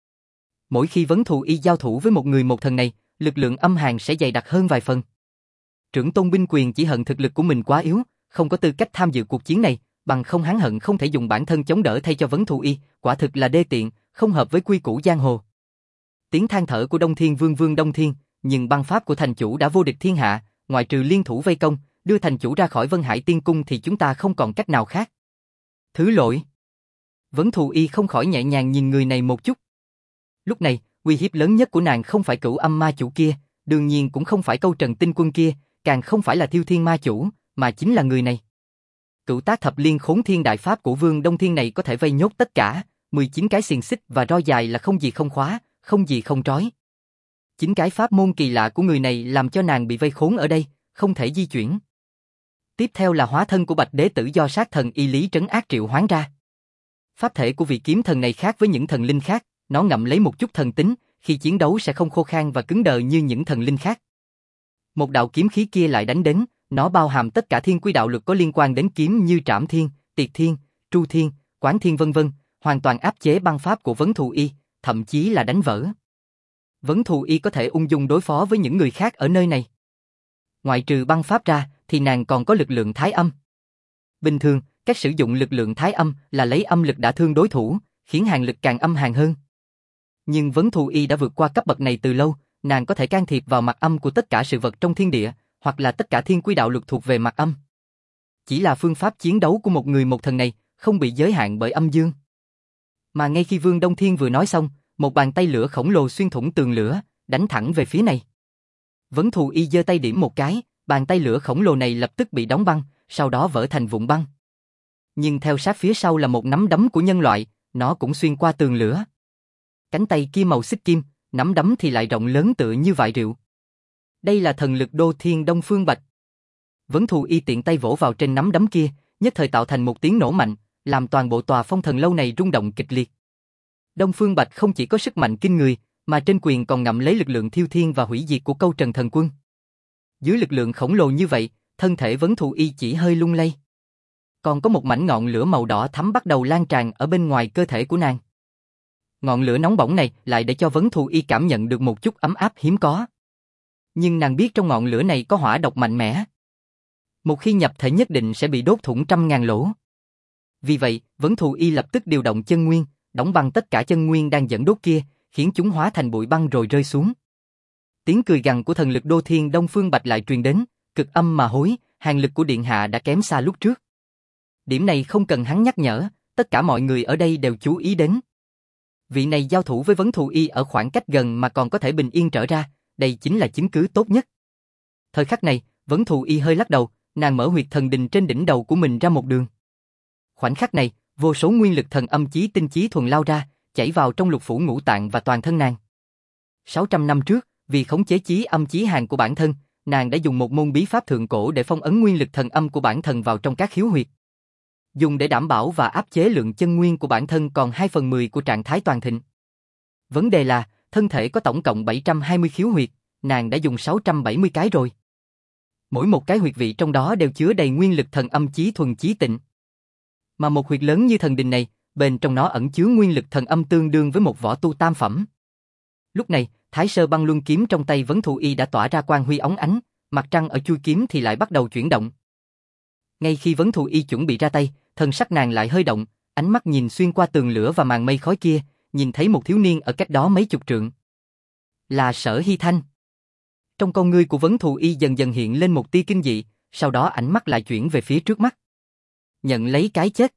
Mỗi khi Vấn Thù Y giao thủ với một người một thần này, lực lượng âm hàn sẽ dày đặc hơn vài phần. Trưởng Tôn binh quyền chỉ hận thực lực của mình quá yếu, không có tư cách tham dự cuộc chiến này, bằng không hắn hận không thể dùng bản thân chống đỡ thay cho Vấn Thù Y, quả thực là đê tiện, không hợp với quy củ giang hồ. Tiếng than thở của Đông Thiên Vương Vương Đông Thiên, nhưng băng pháp của thành chủ đã vô địch thiên hạ, ngoại trừ liên thủ vây công, đưa thành chủ ra khỏi Vân Hải Tiên Cung thì chúng ta không còn cách nào khác. Thứ lỗi. Vấn Thù Y không khỏi nhẹ nhàng nhìn người này một chút. Lúc này, uy hiếp lớn nhất của nàng không phải Cửu Âm Ma Chủ kia, đương nhiên cũng không phải Câu Trần Tinh Quân kia, càng không phải là Thiêu Thiên Ma Chủ, mà chính là người này. Cửu Tác Thập Liên Khốn Thiên Đại Pháp của Vương Đông Thiên này có thể vây nhốt tất cả, mười chín cái xiềng xích và roi dài là không gì không khóa, không gì không trói. Chính cái pháp môn kỳ lạ của người này làm cho nàng bị vây khốn ở đây, không thể di chuyển. Tiếp theo là hóa thân của Bạch Đế Tử do sát thần Y Lý trấn ác triệu hoán ra. Pháp thể của vị kiếm thần này khác với những thần linh khác, nó ngậm lấy một chút thần tính, khi chiến đấu sẽ không khô khan và cứng đờ như những thần linh khác. Một đạo kiếm khí kia lại đánh đến, nó bao hàm tất cả thiên quy đạo lực có liên quan đến kiếm như Trảm Thiên, Tiệt Thiên, Tru Thiên, Quán Thiên vân vân, hoàn toàn áp chế băng pháp của Vấn Thù Y, thậm chí là đánh vỡ. Vấn Thù Y có thể ung dung đối phó với những người khác ở nơi này. Ngoại trừ băng pháp ra, thì nàng còn có lực lượng thái âm. Bình thường, cách sử dụng lực lượng thái âm là lấy âm lực đả thương đối thủ, khiến hàn lực càng âm hàn hơn. Nhưng Vấn Thù Y đã vượt qua cấp bậc này từ lâu, nàng có thể can thiệp vào mặt âm của tất cả sự vật trong thiên địa, hoặc là tất cả thiên quy đạo luật thuộc về mặt âm. Chỉ là phương pháp chiến đấu của một người một thần này không bị giới hạn bởi âm dương. Mà ngay khi Vương Đông Thiên vừa nói xong, một bàn tay lửa khổng lồ xuyên thủng tường lửa, đánh thẳng về phía này. Vấn Thù Y giơ tay điểm một cái, bàn tay lửa khổng lồ này lập tức bị đóng băng, sau đó vỡ thành vụn băng. Nhưng theo sát phía sau là một nắm đấm của nhân loại, nó cũng xuyên qua tường lửa. Cánh tay kia màu xích kim, nắm đấm thì lại rộng lớn tựa như vại rượu. Đây là thần lực Đô Thiên Đông Phương Bạch. Vấn Thù Y tiện tay vỗ vào trên nắm đấm kia, nhất thời tạo thành một tiếng nổ mạnh, làm toàn bộ tòa Phong Thần Lâu này rung động kịch liệt. Đông Phương Bạch không chỉ có sức mạnh kinh người, mà trên quyền còn ngậm lấy lực lượng thiêu thiên và hủy diệt của Câu Trần Thần Quân. Dưới lực lượng khổng lồ như vậy, thân thể Vấn Thù Y chỉ hơi lung lay. Còn có một mảnh ngọn lửa màu đỏ thắm bắt đầu lan tràn ở bên ngoài cơ thể của nàng. Ngọn lửa nóng bỏng này lại để cho Vấn Thù Y cảm nhận được một chút ấm áp hiếm có. Nhưng nàng biết trong ngọn lửa này có hỏa độc mạnh mẽ. Một khi nhập thể nhất định sẽ bị đốt thủng trăm ngàn lỗ. Vì vậy, Vấn Thù Y lập tức điều động chân nguyên, đóng băng tất cả chân nguyên đang dẫn đốt kia, khiến chúng hóa thành bụi băng rồi rơi xuống. Tiếng cười gằn của thần lực Đô Thiên Đông Phương Bạch lại truyền đến, cực âm mà hối, hàn lực của điện hạ đã kém xa lúc trước. Điểm này không cần hắn nhắc nhở, tất cả mọi người ở đây đều chú ý đến. Vị này giao thủ với Vấn Thù Y ở khoảng cách gần mà còn có thể bình yên trở ra, đây chính là chứng cứ tốt nhất. Thời khắc này, Vấn Thù Y hơi lắc đầu, nàng mở huyệt thần đình trên đỉnh đầu của mình ra một đường. Khoảnh khắc này, vô số nguyên lực thần âm chí tinh chí thuần lao ra, chảy vào trong lục phủ ngũ tạng và toàn thân nàng. sáu trăm năm trước, vì khống chế chí âm chí hàn của bản thân, nàng đã dùng một môn bí pháp thượng cổ để phong ấn nguyên lực thần âm của bản thân vào trong các khiếu huyệt. Dùng để đảm bảo và áp chế lượng chân nguyên của bản thân còn hai phần mười của trạng thái toàn thịnh. Vấn đề là, thân thể có tổng cộng bảy trăm hai mươi khiếu huyệt, nàng đã dùng sáu trăm bảy mươi cái rồi. Mỗi một cái huyệt vị trong đó đều chứa đầy nguyên lực thần âm chí thuần chí tịnh. Mà một huyệt lớn như thần đình này, bên trong nó ẩn chứa nguyên lực thần âm tương đương với một võ tu tam phẩm. Lúc này, Thái Sơ Băng Luân kiếm trong tay Vấn Thù Y đã tỏa ra quang huy óng ánh, mặt trăng ở chuôi kiếm thì lại bắt đầu chuyển động. Ngay khi Vấn Thù Y chuẩn bị ra tay, thân sắc nàng lại hơi động, ánh mắt nhìn xuyên qua tường lửa và màn mây khói kia, nhìn thấy một thiếu niên ở cách đó mấy chục trượng. Là Sở Hy Thanh. Trong con ngươi của Vấn Thù Y dần dần hiện lên một tia kinh dị, sau đó ánh mắt lại chuyển về phía trước mắt. Nhận lấy cái chết.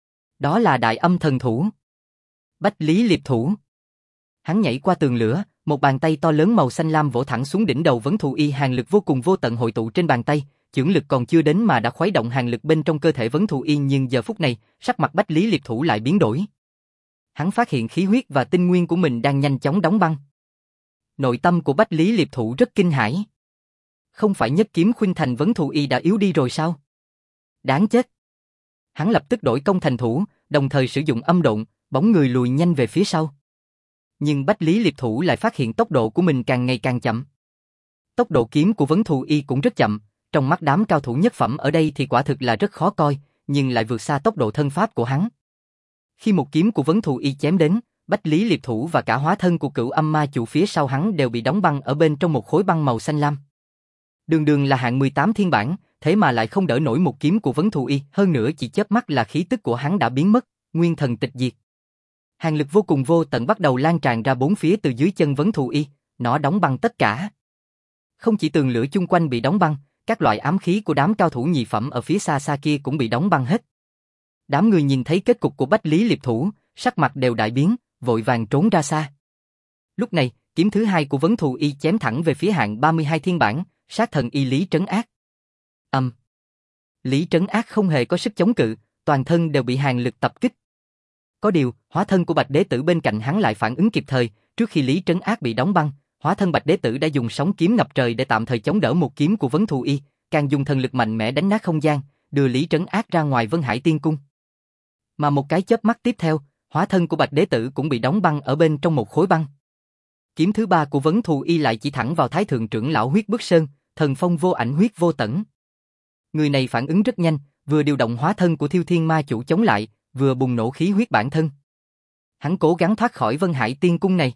Đó là Đại Âm Thần Thủ. Bách Lý Liệp Thủ. Hắn nhảy qua tường lửa, một bàn tay to lớn màu xanh lam vỗ thẳng xuống đỉnh đầu Vấn Thù Y, hàn lực vô cùng vô tận hội tụ trên bàn tay, chưởng lực còn chưa đến mà đã khuấy động hàn lực bên trong cơ thể Vấn Thù Y, nhưng giờ phút này, sắc mặt Bách Lý Liệp Thủ lại biến đổi. Hắn phát hiện khí huyết và tinh nguyên của mình đang nhanh chóng đóng băng. Nội tâm của Bách Lý Liệp Thủ rất kinh hãi. Không phải nhất kiếm khuynh thành Vấn Thù Y đã yếu đi rồi sao? Đáng chết. Hắn lập tức đổi công thành thủ, đồng thời sử dụng âm độn, bóng người lùi nhanh về phía sau. Nhưng Bách Lý Liệp Thủ lại phát hiện tốc độ của mình càng ngày càng chậm. Tốc độ kiếm của Vấn Thù Y cũng rất chậm, trong mắt đám cao thủ nhất phẩm ở đây thì quả thực là rất khó coi, nhưng lại vượt xa tốc độ thân pháp của hắn. Khi một kiếm của Vấn Thù Y chém đến, Bách Lý Liệp Thủ và cả hóa thân của Cửu Âm Ma Chủ phía sau hắn đều bị đóng băng ở bên trong một khối băng màu xanh lam. Đường đường là hạng mười tám thiên bản, thế mà lại không đỡ nổi một kiếm của Vấn Thù Y, hơn nữa chỉ chớp mắt là khí tức của hắn đã biến mất, nguyên thần tịch diệt. Hàn lực vô cùng vô tận bắt đầu lan tràn ra bốn phía từ dưới chân Vấn Thù Y, nó đóng băng tất cả. Không chỉ tường lửa chung quanh bị đóng băng, các loại ám khí của đám cao thủ nhị phẩm ở phía xa xa kia cũng bị đóng băng hết. Đám người nhìn thấy kết cục của Bách Lý Liệp Thủ, sắc mặt đều đại biến, vội vàng trốn ra xa. Lúc này, kiếm thứ hai của Vấn Thù Y chém thẳng về phía hạng ba mươi hai thiên bản, sát thần y Lý Trấn Ác. Âm. Um. Lý Trấn Ác không hề có sức chống cự, toàn thân đều bị hàn lực tập kích. Có điều, hóa thân của Bạch Đế Tử bên cạnh hắn lại phản ứng kịp thời, trước khi Lý Trấn Ác bị đóng băng, hóa thân Bạch Đế Tử đã dùng sóng kiếm ngập trời để tạm thời chống đỡ một kiếm của Vấn Thù Y, càng dùng thần lực mạnh mẽ đánh nát không gian, đưa Lý Trấn Ác ra ngoài Vân Hải Tiên Cung. Mà một cái chớp mắt tiếp theo, hóa thân của Bạch Đế Tử cũng bị đóng băng ở bên trong một khối băng. Kiếm thứ ba của Vấn Thù Y lại chỉ thẳng vào Thái Thượng trưởng lão Huyết Bức Sơn, thần phong vô ảnh huyết vô tẩn. Người này phản ứng rất nhanh, vừa điều động hóa thân của Thiêu Thiên Ma Chủ chống lại, vừa bùng nổ khí huyết bản thân. Hắn cố gắng thoát khỏi Vân Hải Tiên Cung này.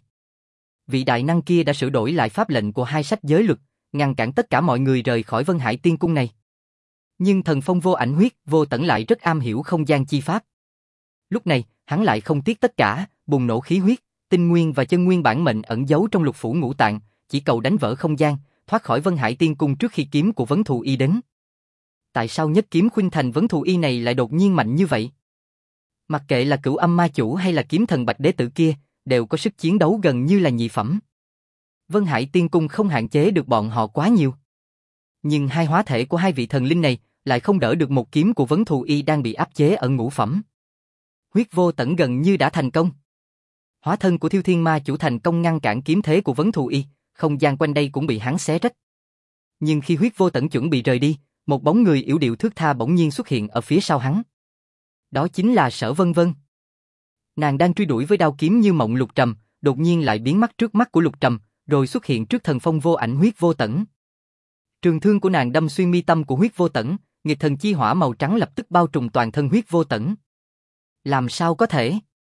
Vị đại năng kia đã sửa đổi lại pháp lệnh của hai sách giới luật, ngăn cản tất cả mọi người rời khỏi Vân Hải Tiên Cung này. Nhưng thần phong vô ảnh huyết vô tẩn lại rất am hiểu không gian chi pháp. Lúc này, hắn lại không tiếc tất cả, bùng nổ khí huyết, tinh nguyên và chân nguyên bản mệnh ẩn giấu trong lục phủ ngũ tạng, chỉ cầu đánh vỡ không gian, thoát khỏi Vân Hải Tiên Cung trước khi kiếm của Vấn Thù Y đến. Tại sao nhất kiếm khuynh thành Vấn Thù Y này lại đột nhiên mạnh như vậy? Mặc kệ là Cửu Âm Ma Chủ hay là kiếm thần Bạch Đế Tử kia, đều có sức chiến đấu gần như là nhị phẩm. Vân Hải Tiên Cung không hạn chế được bọn họ quá nhiều. Nhưng hai hóa thể của hai vị thần linh này lại không đỡ được một kiếm của Vấn Thù Y đang bị áp chế ở ngũ phẩm. Huyết Vô Tẩn gần như đã thành công. Hóa thân của Thiêu Thiên Ma Chủ thành công ngăn cản kiếm thế của Vấn Thù Y, không gian quanh đây cũng bị hắn xé rách. Nhưng khi Huyết Vô Tẩn chuẩn bị rời đi, một bóng người yểu điệu thướt tha bỗng nhiên xuất hiện ở phía sau hắn. Đó chính là Sở Vân Vân. Nàng đang truy đuổi với đao kiếm như mộng Lục Trầm, đột nhiên lại biến mất trước mắt của Lục Trầm, rồi xuất hiện trước thần phong vô ảnh Huyết Vô Tẩn. Trường thương của nàng đâm xuyên mi tâm của Huyết Vô Tẩn, nghịch thần chi hỏa màu trắng lập tức bao trùm toàn thân Huyết Vô Tẩn. Làm sao có thể?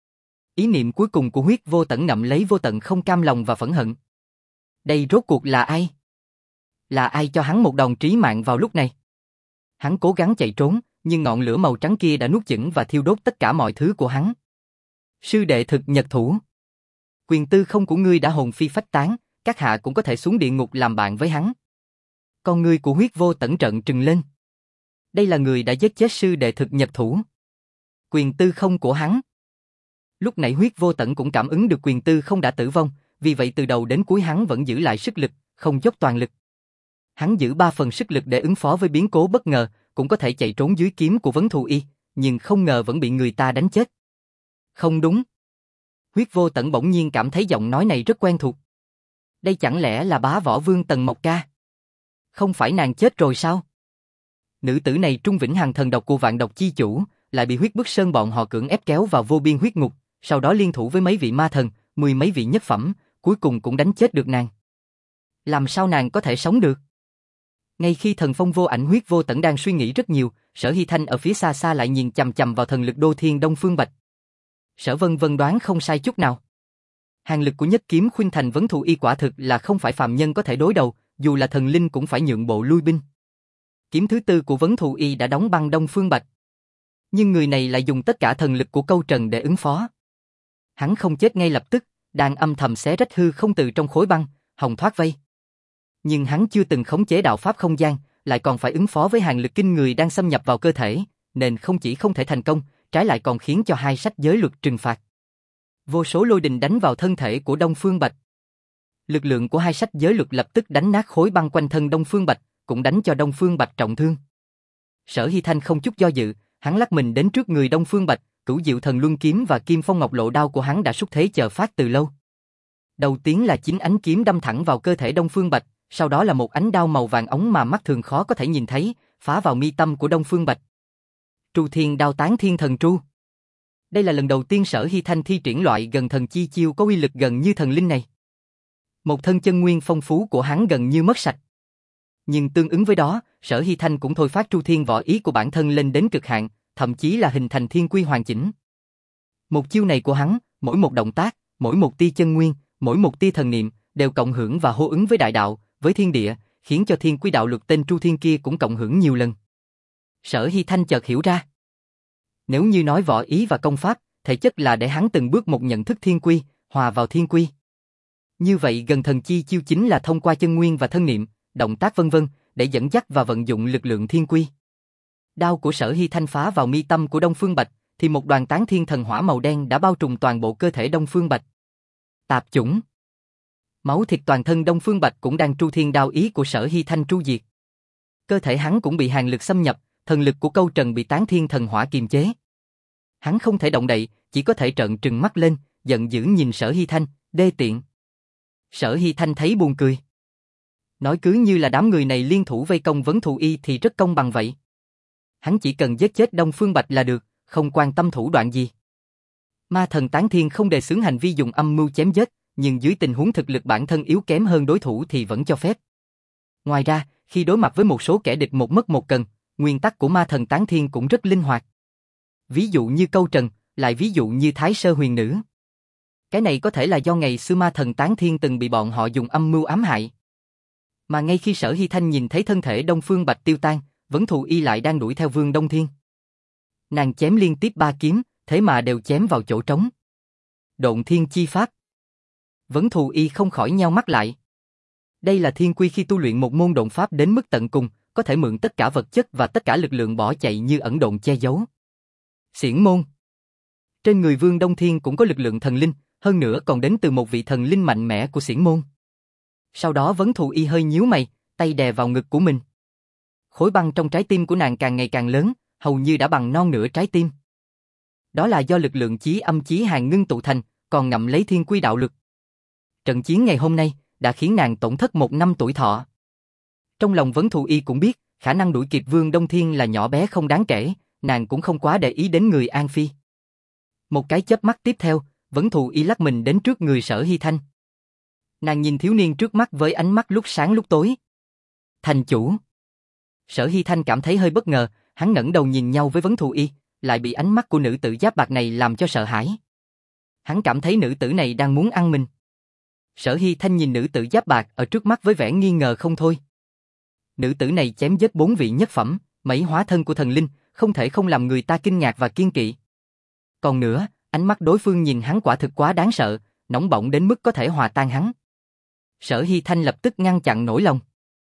Ý niệm cuối cùng của Huyết Vô Tẩn ngậm lấy vô tận không cam lòng và phẫn hận. Đây rốt cuộc là ai? Là ai cho hắn một đòn trí mạng vào lúc này? Hắn cố gắng chạy trốn, nhưng ngọn lửa màu trắng kia đã nuốt chửng và thiêu đốt tất cả mọi thứ của hắn. Sư đệ thực nhật thủ. Quyền tư không của ngươi đã hồn phi phách tán, các hạ cũng có thể xuống địa ngục làm bạn với hắn. Con ngươi của Huyết Vô Tẩn trận trừng lên. Đây là người đã giết chết sư đệ thực nhật thủ. Quyền tư không của hắn. Lúc nãy Huyết Vô Tẩn cũng cảm ứng được quyền tư không đã tử vong, vì vậy từ đầu đến cuối hắn vẫn giữ lại sức lực, không dốc toàn lực. Hắn giữ ba phần sức lực để ứng phó với biến cố bất ngờ, cũng có thể chạy trốn dưới kiếm của Vấn Thù Y, nhưng không ngờ vẫn bị người ta đánh chết. Không đúng. Huyết Vô Tẩn bỗng nhiên cảm thấy giọng nói này rất quen thuộc. Đây chẳng lẽ là bá võ vương Tần Mộc Ca? Không phải nàng chết rồi sao? Nữ tử này trung vĩnh hằng thần độc của vạn độc chi chủ, lại bị Huyết Bức Sơn bọn họ cưỡng ép kéo vào vô biên huyết ngục, sau đó liên thủ với mấy vị ma thần, mười mấy vị nhất phẩm, cuối cùng cũng đánh chết được nàng. Làm sao nàng có thể sống được? Ngay khi thần phong vô ảnh Huyết Vô Tẩn đang suy nghĩ rất nhiều, Sở Hy Thanh ở phía xa xa lại nhìn chằm chằm vào thần lực đô thiên Đông Phương Bạch. Sở Vân Vân đoán không sai chút nào. Hàng lực của nhất kiếm khuynh thành Vấn Thù Y quả thực là không phải phàm nhân có thể đối đầu, dù là thần linh cũng phải nhượng bộ lui binh. Kiếm thứ tư của Vấn Thù Y đã đóng băng Đông Phương Bạch. Nhưng người này lại dùng tất cả thần lực của Câu Trần để ứng phó. Hắn không chết ngay lập tức, đang âm thầm xé rách hư không từ trong khối băng, hòng thoát vây. Nhưng hắn chưa từng khống chế đạo pháp không gian, lại còn phải ứng phó với hàng lực kinh người đang xâm nhập vào cơ thể, nên không chỉ không thể thành công, trái lại còn khiến cho hai sách giới luật trừng phạt. Vô số lôi đình đánh vào thân thể của Đông Phương Bạch. Lực lượng của hai sách giới luật lập tức đánh nát khối băng quanh thân Đông Phương Bạch, cũng đánh cho Đông Phương Bạch trọng thương. Sở Hy Thanh không chút do dự, hắn lắc mình đến trước người Đông Phương Bạch, Cửu Diệu Thần Luân kiếm và Kim Phong Ngọc Lộ đao của hắn đã xúc thế chờ phát từ lâu. Đầu tiên là chín ánh kiếm đâm thẳng vào cơ thể Đông Phương Bạch, sau đó là một ánh đao màu vàng óng mà mắt thường khó có thể nhìn thấy, phá vào mi tâm của Đông Phương Bạch. Tru Thiên Đao Tán Thiên Thần Tru. Đây là lần đầu tiên Sở Hy Thanh thi triển loại gần thần chi chiêu có uy lực gần như thần linh này. Một thân chân nguyên phong phú của hắn gần như mất sạch. Nhưng tương ứng với đó, Sở Hy Thanh cũng thôi phát Tru Thiên võ ý của bản thân lên đến cực hạn, thậm chí là hình thành thiên quy hoàn chỉnh. Một chiêu này của hắn, mỗi một động tác, mỗi một tia chân nguyên, mỗi một tia thần niệm, đều cộng hưởng và hô ứng với đại đạo, với thiên địa, khiến cho thiên quy đạo luật tên Tru Thiên kia cũng cộng hưởng nhiều lần. Sở Hy Thanh chợt hiểu ra. Nếu như nói võ ý và công pháp, thể chất là để hắn từng bước một nhận thức thiên quy, hòa vào thiên quy. Như vậy gần thần chi chiêu chính là thông qua chân nguyên và thân niệm, động tác vân vân, để dẫn dắt và vận dụng lực lượng thiên quy. Đao của Sở Hy Thanh phá vào mi tâm của Đông Phương Bạch, thì một đoàn tán thiên thần hỏa màu đen đã bao trùm toàn bộ cơ thể Đông Phương Bạch. Tạp chủng. Máu thịt toàn thân Đông Phương Bạch cũng đang tru thiên đao ý của Sở Hy Thanh tru diệt. Cơ thể hắn cũng bị hàn lực xâm nhập, thần lực của Câu Trần bị tán thiên thần hỏa kiềm chế. Hắn không thể động đậy, chỉ có thể trợn trừng mắt lên, giận dữ nhìn Sở Hy Thanh, đê tiện. Sở Hy Thanh thấy buồn cười. Nói cứ như là đám người này liên thủ vây công Vấn Thù Y thì rất công bằng vậy. Hắn chỉ cần giết chết Đông Phương Bạch là được, không quan tâm thủ đoạn gì. Ma thần Tán Thiên không đề xướng hành vi dùng âm mưu chém giết, nhưng dưới tình huống thực lực bản thân yếu kém hơn đối thủ thì vẫn cho phép. Ngoài ra, khi đối mặt với một số kẻ địch một mất một cần, nguyên tắc của ma thần Tán Thiên cũng rất linh hoạt. Ví dụ như Câu Trần, lại ví dụ như Thái Sơ Huyền Nữ. Cái này có thể là do ngày xưa ma thần Tán Thiên từng bị bọn họ dùng âm mưu ám hại. Mà ngay khi Sở Hy Thanh nhìn thấy thân thể Đông Phương Bạch tiêu tan, Vấn Thù Y lại đang đuổi theo Vương Đông Thiên. Nàng chém liên tiếp ba kiếm, thế mà đều chém vào chỗ trống. Độn Thiên Chi Pháp. Vấn Thù Y không khỏi nheo mắt lại. Đây là thiên quy khi tu luyện một môn độn pháp đến mức tận cùng, có thể mượn tất cả vật chất và tất cả lực lượng bỏ chạy như ẩn độn che giấu. Xiển môn. Trên người Vương Đông Thiên cũng có lực lượng thần linh, hơn nữa còn đến từ một vị thần linh mạnh mẽ của xiển môn. Sau đó Vấn Thù Y hơi nhíu mày, tay đè vào ngực của mình. Khối băng trong trái tim của nàng càng ngày càng lớn, hầu như đã bằng non nửa trái tim. Đó là do lực lượng chí âm chí hàn ngưng tụ thành, còn ngậm lấy thiên quy đạo lực. Trận chiến ngày hôm nay đã khiến nàng tổn thất một năm tuổi thọ. Trong lòng Vấn Thù Y cũng biết, khả năng đuổi kịp Vương Đông Thiên là nhỏ bé không đáng kể, nàng cũng không quá để ý đến người An Phi. Một cái chớp mắt tiếp theo, Vấn Thù Y lắc mình đến trước người Sở Hy Thanh. Nàng nhìn thiếu niên trước mắt với ánh mắt lúc sáng lúc tối. Thành chủ. Sở Hy Thanh cảm thấy hơi bất ngờ, hắn ngẩng đầu nhìn nhau với Vấn Thù Y, lại bị ánh mắt của nữ tử giáp bạc này làm cho sợ hãi. Hắn cảm thấy nữ tử này đang muốn ăn mình. Sở Hy Thanh nhìn nữ tử giáp bạc ở trước mắt với vẻ nghi ngờ không thôi. Nữ tử này chém giết bốn vị nhất phẩm, mấy hóa thân của thần linh, không thể không làm người ta kinh ngạc và kiên kỵ. Còn nữa, ánh mắt đối phương nhìn hắn quả thực quá đáng sợ, nóng bỏng đến mức có thể hòa tan hắn. Sở Hy Thanh lập tức ngăn chặn nỗi lòng.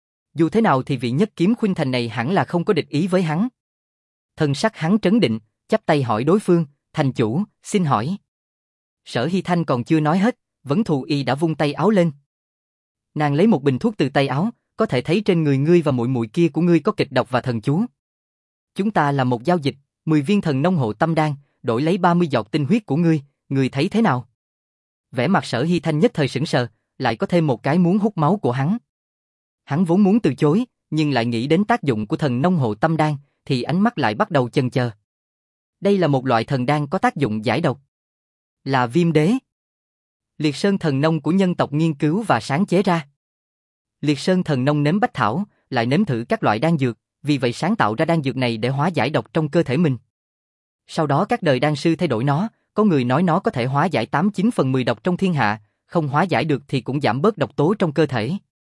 Dù thế nào thì vị nhất kiếm khuynh thành này hẳn là không có địch ý với hắn. Thân sắc hắn trấn định, chắp tay hỏi đối phương, thành chủ, xin hỏi. Sở Hy Thanh còn chưa nói hết, Vấn Thù Y đã vung tay áo lên. Nàng lấy một bình thuốc từ tay áo, có thể thấy trên người ngươi và muội muội kia của ngươi có kịch độc và thần chú. Chúng ta làm một giao dịch, mười viên thần nông hộ tâm đan, đổi lấy ba mươi giọt tinh huyết của ngươi, ngươi thấy thế nào? Vẻ mặt Sở Hy Thanh nhất thời sững sờ, lại có thêm một cái muốn hút máu của hắn. Hắn vốn muốn từ chối, nhưng lại nghĩ đến tác dụng của thần nông hộ tâm đan, thì ánh mắt lại bắt đầu chần chờ. Đây là một loại thần đan có tác dụng giải độc. Là Viêm Đế. Liệt Sơn thần nông của nhân tộc nghiên cứu và sáng chế ra. Liệt Sơn thần nông nếm bách thảo, lại nếm thử các loại đan dược, vì vậy sáng tạo ra đan dược này để hóa giải độc trong cơ thể mình. Sau đó các đời đan sư thay đổi nó, có người nói nó có thể hóa giải tám chín phần mười độc trong thiên hạ, không hóa giải được thì cũng giảm bớt độc tố trong cơ thể.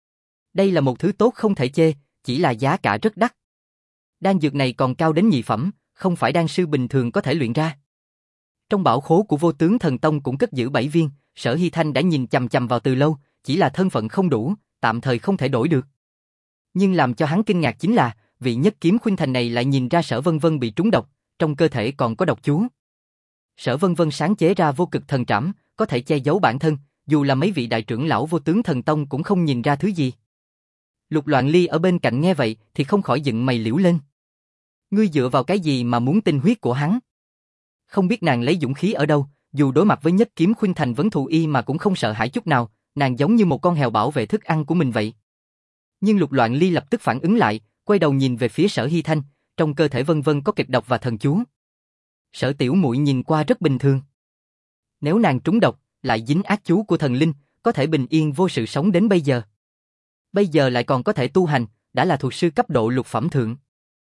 Đây là một thứ tốt không thể chê, chỉ là giá cả rất đắt. Đan dược này còn cao đến nhị phẩm, không phải đan sư bình thường có thể luyện ra. Trong bảo khố của Vô Tướng Thần Tông cũng cất giữ bảy viên, Sở Hy Thanh đã nhìn chằm chằm vào từ lâu, chỉ là thân phận không đủ, tạm thời không thể đổi được. Nhưng làm cho hắn kinh ngạc chính là, vị nhất kiếm khuynh thành này lại nhìn ra Sở Vân Vân bị trúng độc, trong cơ thể còn có độc chú. Sở Vân Vân sáng chế ra vô cực thần trảm, có thể che giấu bản thân, dù là mấy vị đại trưởng lão Vô Tướng Thần Tông cũng không nhìn ra thứ gì. Lục Loạn Ly ở bên cạnh nghe vậy thì không khỏi dựng mày liễu lên. Ngươi dựa vào cái gì mà muốn tinh huyết của hắn? Không biết nàng lấy dũng khí ở đâu, dù đối mặt với nhất kiếm khuynh thành Vấn Thù Y mà cũng không sợ hãi chút nào, nàng giống như một con heo bảo vệ thức ăn của mình vậy. Nhưng Lục Loạn Ly lập tức phản ứng lại, quay đầu nhìn về phía Sở Hy Thanh, trong cơ thể Vân Vân có kịch độc và thần chú. Sở tiểu muội nhìn qua rất bình thường. Nếu nàng trúng độc, lại dính ác chú của thần linh, có thể bình yên vô sự sống đến bây giờ. Bây giờ lại còn có thể tu hành, đã là thuộc sư cấp độ lục phẩm thượng.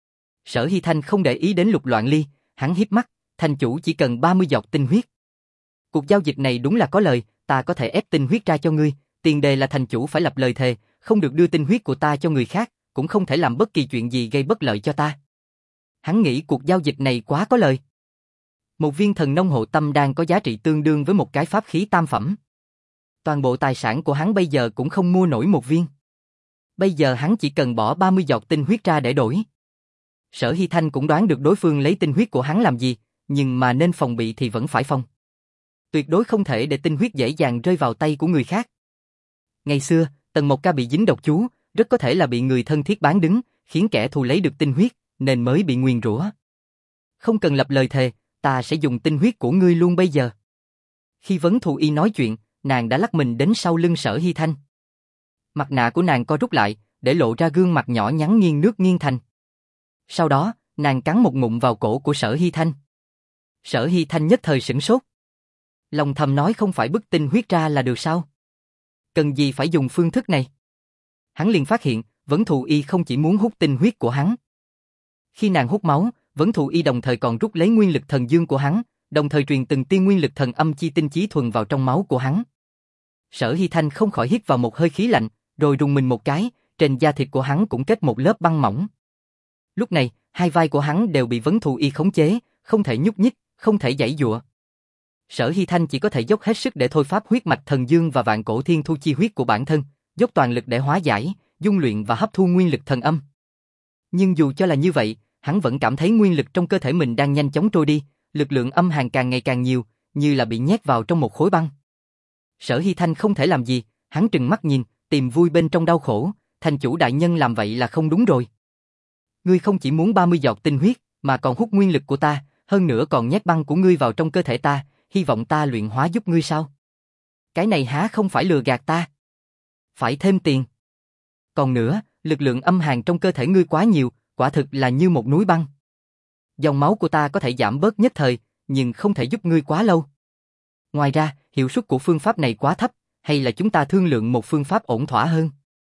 Sở Hy Thanh không để ý đến Lục Loạn Ly, hắn híp mắt, thành chủ chỉ cần ba mươi giọt tinh huyết. Cuộc giao dịch này đúng là có lời, ta có thể ép tinh huyết ra cho ngươi, tiền đề là thành chủ phải lập lời thề, không được đưa tinh huyết của ta cho người khác, cũng không thể làm bất kỳ chuyện gì gây bất lợi cho ta. Hắn nghĩ cuộc giao dịch này quá có lời. Một viên thần nông hộ tâm đan có giá trị tương đương với một cái pháp khí tam phẩm. Toàn bộ tài sản của hắn bây giờ cũng không mua nổi một viên. Bây giờ hắn chỉ cần bỏ ba mươi giọt tinh huyết ra để đổi. Sở Hy Thanh cũng đoán được đối phương lấy tinh huyết của hắn làm gì, nhưng mà nên phòng bị thì vẫn phải phòng. Tuyệt đối không thể để tinh huyết dễ dàng rơi vào tay của người khác. Ngày xưa, Tần Mộc Ca bị dính độc chú, rất có thể là bị người thân thiết bán đứng, khiến kẻ thù lấy được tinh huyết, nên mới bị nguyền rủa. Không cần lập lời thề, ta sẽ dùng tinh huyết của ngươi luôn bây giờ. Khi Vấn Thù Y nói chuyện, nàng đã lắc mình đến sau lưng Sở Hy Thanh. Mặt nạ của nàng co rút lại, để lộ ra gương mặt nhỏ nhắn nghiêng nước nghiêng thành. Sau đó, nàng cắn một ngụm vào cổ của Sở Hy Thanh. Sở Hy Thanh nhất thời sửng sốt. Lòng thầm nói không phải bức tinh huyết ra là được sao? Cần gì phải dùng phương thức này? Hắn liền phát hiện, Vấn Thù Y không chỉ muốn hút tinh huyết của hắn. Khi nàng hút máu, Vấn Thù Y đồng thời còn rút lấy nguyên lực thần dương của hắn, đồng thời truyền từng tia nguyên lực thần âm chi tinh chí thuần vào trong máu của hắn. Sở Hy Thanh không khỏi hít vào một hơi khí lạnh, rồi rùng mình một cái, trên da thịt của hắn cũng kết một lớp băng mỏng. Lúc này, hai vai của hắn đều bị Vấn Thù Y khống chế, không thể nhúc nhích, không thể giãy giụa. Sở Hy Thanh chỉ có thể dốc hết sức để thôi phát huyết mạch thần dương và vạn cổ thiên thu chi huyết của bản thân, dốc toàn lực để hóa giải, dung luyện và hấp thu nguyên lực thần âm. Nhưng dù cho là như vậy, hắn vẫn cảm thấy nguyên lực trong cơ thể mình đang nhanh chóng trôi đi, lực lượng âm hàn càng ngày càng nhiều, như là bị nhét vào trong một khối băng. Sở Hy Thanh không thể làm gì, hắn trừng mắt nhìn, tìm vui bên trong đau khổ, thành chủ đại nhân làm vậy là không đúng rồi. Ngươi không chỉ muốn ba mươi giọt tinh huyết, mà còn hút nguyên lực của ta, hơn nữa còn nhét băng của ngươi vào trong cơ thể ta, hy vọng ta luyện hóa giúp ngươi sao? Cái này há không phải lừa gạt ta? Phải thêm tiền. Còn nữa, lực lượng âm hàn trong cơ thể ngươi quá nhiều, quả thực là như một núi băng. Dòng máu của ta có thể giảm bớt nhất thời, nhưng không thể giúp ngươi quá lâu. Ngoài ra, hiệu suất của phương pháp này quá thấp, hay là chúng ta thương lượng một phương pháp ổn thỏa hơn?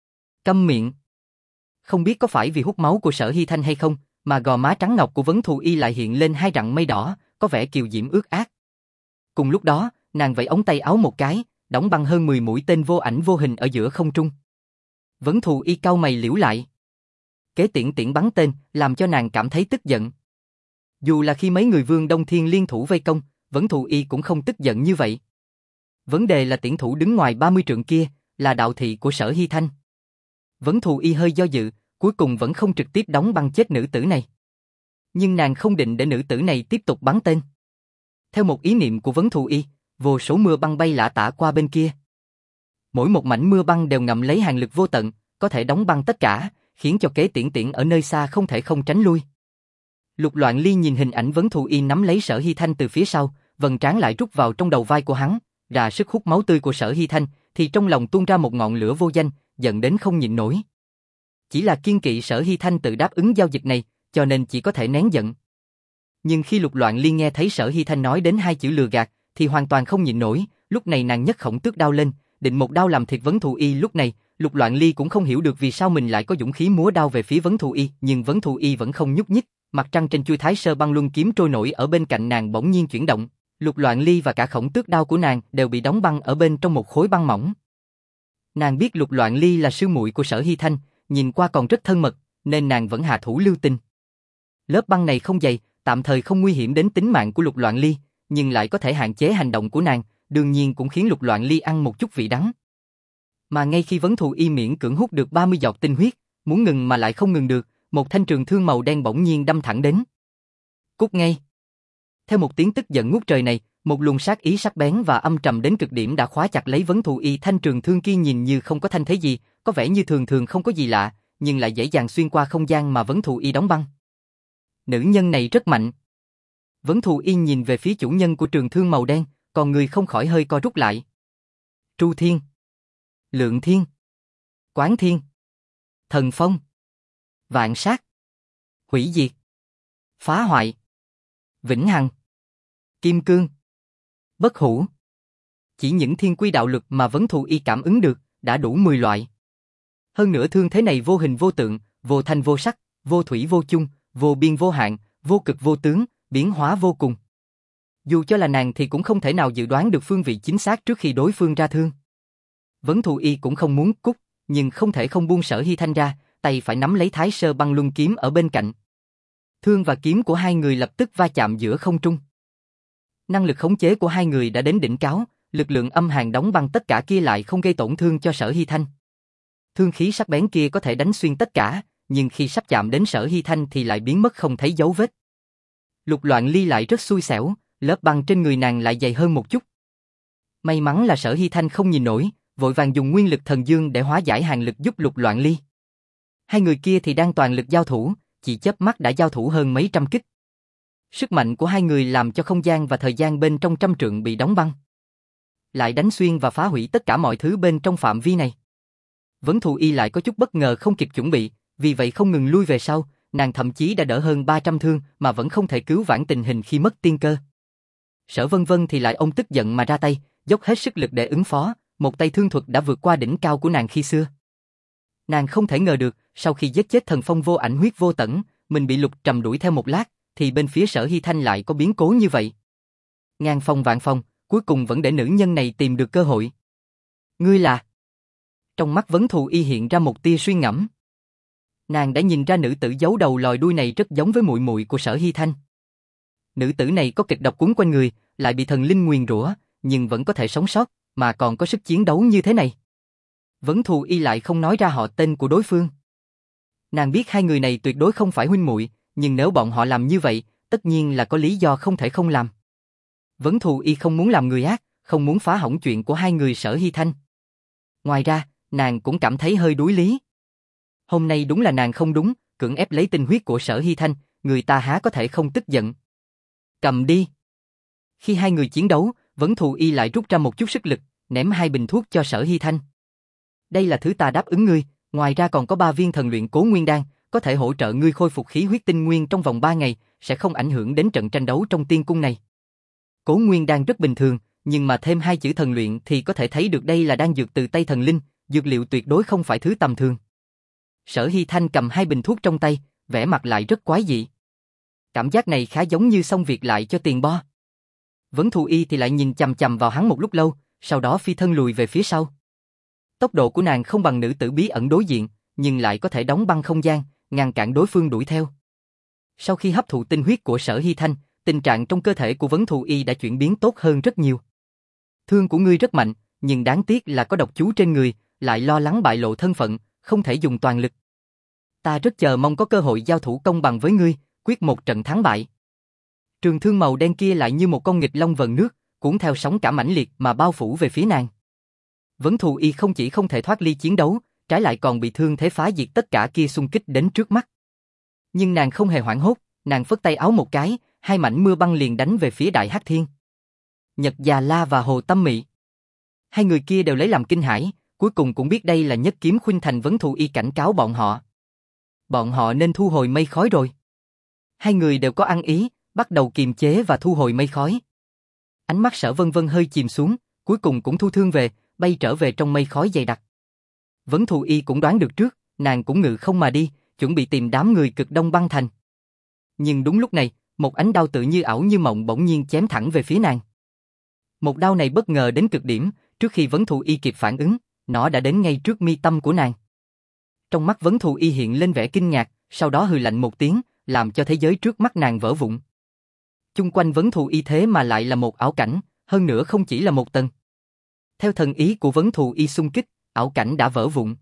Câm miệng. Không biết có phải vì hút máu của Sở Hy Thanh hay không, mà gò má trắng ngọc của Vấn Thù Y lại hiện lên hai rặng mây đỏ, có vẻ kiều diễm ướt át. Cùng lúc đó, nàng vẫy ống tay áo một cái, đóng băng hơn mười mũi tên vô ảnh vô hình ở giữa không trung. Vấn Thù Y cau mày liễu lại. Kế tiễn tiễn bắn tên, làm cho nàng cảm thấy tức giận. Dù là khi mấy người Vương Đông Thiên liên thủ vây công, Vấn Thù Y cũng không tức giận như vậy. Vấn đề là tiễn thủ đứng ngoài ba mươi trượng kia, là đạo thị của Sở Hy Thanh. Vấn Thù Y hơi do dự, cuối cùng vẫn không trực tiếp đóng băng chết nữ tử này. Nhưng nàng không định để nữ tử này tiếp tục bắn tên. Theo một ý niệm của Vấn Thù Y, vô số mưa băng bay lả tả qua bên kia. Mỗi một mảnh mưa băng đều ngậm lấy hàn lực vô tận, có thể đóng băng tất cả, khiến cho kế tiễn tiễn ở nơi xa không thể không tránh lui. Lục Loạn Ly nhìn hình ảnh Vấn Thù Y nắm lấy Sở Hy Thanh từ phía sau, vầng trán lại rút vào trong đầu vai của hắn, ra sức hút máu tươi của Sở Hy Thanh, thì trong lòng tuôn ra một ngọn lửa vô danh, giận đến không nhịn nổi. Chỉ là kiên kỵ Sở Hy Thanh tự đáp ứng giao dịch này, cho nên chỉ có thể nén giận. Nhưng khi Lục Loạn Ly nghe thấy Sở Hy Thanh nói đến hai chữ lừa gạt, thì hoàn toàn không nhịn nổi, lúc này nàng nhấc khổng tước đao lên, định một đao làm thịt Vấn Thù Y. Lúc này, Lục Loạn Ly cũng không hiểu được vì sao mình lại có dũng khí múa đao về phía Vấn Thù Y, nhưng Vấn Thù Y vẫn không nhúc nhích, mặt trăng trên chuôi Thái Sơ Băng Luân kiếm trôi nổi ở bên cạnh nàng bỗng nhiên chuyển động, Lục Loạn Ly và cả khổng tước đao của nàng đều bị đóng băng ở bên trong một khối băng mỏng. Nàng biết Lục Loạn Ly là sư muội của Sở Hy Thanh, nhìn qua còn rất thân mật, nên nàng vẫn hạ thủ lưu tình. Lớp băng này không dày, tạm thời không nguy hiểm đến tính mạng của Lục Loạn Ly, nhưng lại có thể hạn chế hành động của nàng, đương nhiên cũng khiến Lục Loạn Ly ăn một chút vị đắng. Mà ngay khi Vấn Thù Y miễn cưỡng hút được ba mươi giọt tinh huyết, muốn ngừng mà lại không ngừng được, một thanh trường thương màu đen bỗng nhiên đâm thẳng đến. Cút ngay! Theo một tiếng tức giận ngút trời này, một luồng sát ý sắc bén và âm trầm đến cực điểm đã khóa chặt lấy Vấn Thù Y. Thanh trường thương kia nhìn như không có thanh thế gì, có vẻ như thường thường không có gì lạ, nhưng lại dễ dàng xuyên qua không gian mà Vấn Thù Y đóng băng. Nữ nhân này rất mạnh. Vấn Thù Y nhìn về phía chủ nhân của trường thương màu đen, còn người không khỏi hơi co rút lại. Tru Thiên, Lượng Thiên, Quán Thiên, Thần Phong, Vạn Sát, Hủy Diệt, Phá Hoại, Vĩnh Hằng, Kim Cương, Bất Hủ. Chỉ những thiên quy đạo lực mà Vấn Thù Y cảm ứng được đã đủ mười loại. Hơn nữa thương thế này vô hình vô tượng, vô thanh vô sắc, vô thủy vô chung, vô biên vô hạn, vô cực vô tướng, biến hóa vô cùng. Dù cho là nàng thì cũng không thể nào dự đoán được phương vị chính xác trước khi đối phương ra thương. Vấn Thù Y cũng không muốn cút, nhưng không thể không buông Sở Hy Thanh ra, tay phải nắm lấy Thái Sơ Băng Luân kiếm ở bên cạnh. Thương và kiếm của hai người lập tức va chạm giữa không trung. Năng lực khống chế của hai người đã đến đỉnh cao, lực lượng âm hàn đóng băng tất cả kia lại không gây tổn thương cho Sở Hy Thanh. Thương khí sắc bén kia có thể đánh xuyên tất cả, nhưng khi sắp chạm đến Sở Hy Thanh thì lại biến mất không thấy dấu vết. Lục Loạn Ly lại rất xui xẻo, lớp băng trên người nàng lại dày hơn một chút. May mắn là Sở Hy Thanh không nhìn nổi, vội vàng dùng nguyên lực thần dương để hóa giải hàn lực giúp Lục Loạn Ly. Hai người kia thì đang toàn lực giao thủ, chỉ chớp mắt đã giao thủ hơn mấy trăm kích. Sức mạnh của hai người làm cho không gian và thời gian bên trong trăm trượng bị đóng băng. Lại đánh xuyên và phá hủy tất cả mọi thứ bên trong phạm vi này. Vấn Thù Y lại có chút bất ngờ không kịp chuẩn bị, vì vậy không ngừng lui về sau, nàng thậm chí đã đỡ hơn ba trăm thương mà vẫn không thể cứu vãn tình hình khi mất tiên cơ. Sở Vân Vân thì lại ôm tức giận mà ra tay, dốc hết sức lực để ứng phó, một tay thương thuật đã vượt qua đỉnh cao của nàng khi xưa. Nàng không thể ngờ được, sau khi giết chết thần phong vô ảnh huyết vô tẩn, mình bị Lục Trầm đuổi theo một lát, thì bên phía Sở Hy Thanh lại có biến cố như vậy. Ngàn phong vạn phong, cuối cùng vẫn để nữ nhân này tìm được cơ hội. Ngươi là... Trong mắt Vấn Thù Y hiện ra một tia suy ngẫm. Nàng đã nhìn ra nữ tử giấu đầu lòi đuôi này rất giống với muội muội của Sở Hy Thanh. Nữ tử này có kịch độc quấn quanh người, lại bị thần linh nguyền rủa, nhưng vẫn có thể sống sót, mà còn có sức chiến đấu như thế này. Vấn Thù Y lại không nói ra họ tên của đối phương. Nàng biết hai người này tuyệt đối không phải huynh muội, nhưng nếu bọn họ làm như vậy, tất nhiên là có lý do không thể không làm. Vấn Thù Y không muốn làm người ác, không muốn phá hỏng chuyện của hai người Sở Hy Thanh. Ngoài ra, nàng cũng cảm thấy hơi đuối lý. Hôm nay đúng là nàng không đúng, cưỡng ép lấy tinh huyết của Sở Hy Thanh, người ta há có thể không tức giận. Cầm đi. Khi hai người chiến đấu, Vấn Thù Y lại rút ra một chút sức lực, ném hai bình thuốc cho Sở Hy Thanh. Đây là thứ ta đáp ứng ngươi, ngoài ra còn có ba viên thần luyện Cố Nguyên Đan, có thể hỗ trợ ngươi khôi phục khí huyết tinh nguyên trong vòng ba ngày, sẽ không ảnh hưởng đến trận tranh đấu trong tiên cung này. Cố Nguyên Đan rất bình thường, nhưng mà thêm hai chữ thần luyện thì có thể thấy được đây là đan dược từ tay thần linh, dược liệu tuyệt đối không phải thứ tầm thường. Sở Hy Thanh cầm hai bình thuốc trong tay, vẻ mặt lại rất quái dị. Cảm giác này khá giống như xong việc lại cho tiền bo. Vấn Thù Y thì lại nhìn chằm chằm vào hắn một lúc lâu, sau đó phi thân lùi về phía sau. Tốc độ của nàng không bằng nữ tử bí ẩn đối diện, nhưng lại có thể đóng băng không gian, ngăn cản đối phương đuổi theo. Sau khi hấp thụ tinh huyết của Sở Hy Thanh, tình trạng trong cơ thể của Vấn Thù Y đã chuyển biến tốt hơn rất nhiều. Thương của ngươi rất mạnh, nhưng đáng tiếc là có độc chú trên người, lại lo lắng bại lộ thân phận, không thể dùng toàn lực. Ta rất chờ mong có cơ hội giao thủ công bằng với ngươi, quyết một trận thắng bại. Trường thương màu đen kia lại như một con nghịch long vờn nước, cuốn theo sóng cả mãnh liệt mà bao phủ về phía nàng. Vấn Thù Y không chỉ không thể thoát ly chiến đấu, trái lại còn bị thương thế phá diệt tất cả kia xung kích đến trước mắt. Nhưng nàng không hề hoảng hốt, nàng phất tay áo một cái, hai mảnh mưa băng liền đánh về phía Đại Hắc Thiên. Nhật Già La và Hồ Tâm Mị. Hai người kia đều lấy làm kinh hãi, cuối cùng cũng biết đây là nhất kiếm khuynh thành. Vấn Thù Y cảnh cáo bọn họ. Bọn họ nên thu hồi mây khói rồi. Hai người đều có ăn ý, bắt đầu kiềm chế và thu hồi mây khói. Ánh mắt Sở Vân Vân hơi chìm xuống, cuối cùng cũng thu thương về, bay trở về trong mây khói dày đặc. Vấn Thù Y cũng đoán được trước, nàng cũng ngự không mà đi, chuẩn bị tìm đám người Cực Đông băng thành. Nhưng đúng lúc này, một ánh đao tự như ảo như mộng bỗng nhiên chém thẳng về phía nàng. Một đao này bất ngờ đến cực điểm, trước khi Vấn Thù Y kịp phản ứng, nó đã đến ngay trước mi tâm của nàng. Trong mắt Vấn Thù Y hiện lên vẻ kinh ngạc, sau đó hừ lạnh một tiếng, làm cho thế giới trước mắt nàng vỡ vụn. Chung quanh Vấn Thù Y thế mà lại là một ảo cảnh, hơn nữa không chỉ là một tầng. Theo thần ý của Vấn Thù Y xung kích, ảo cảnh đã vỡ vụn.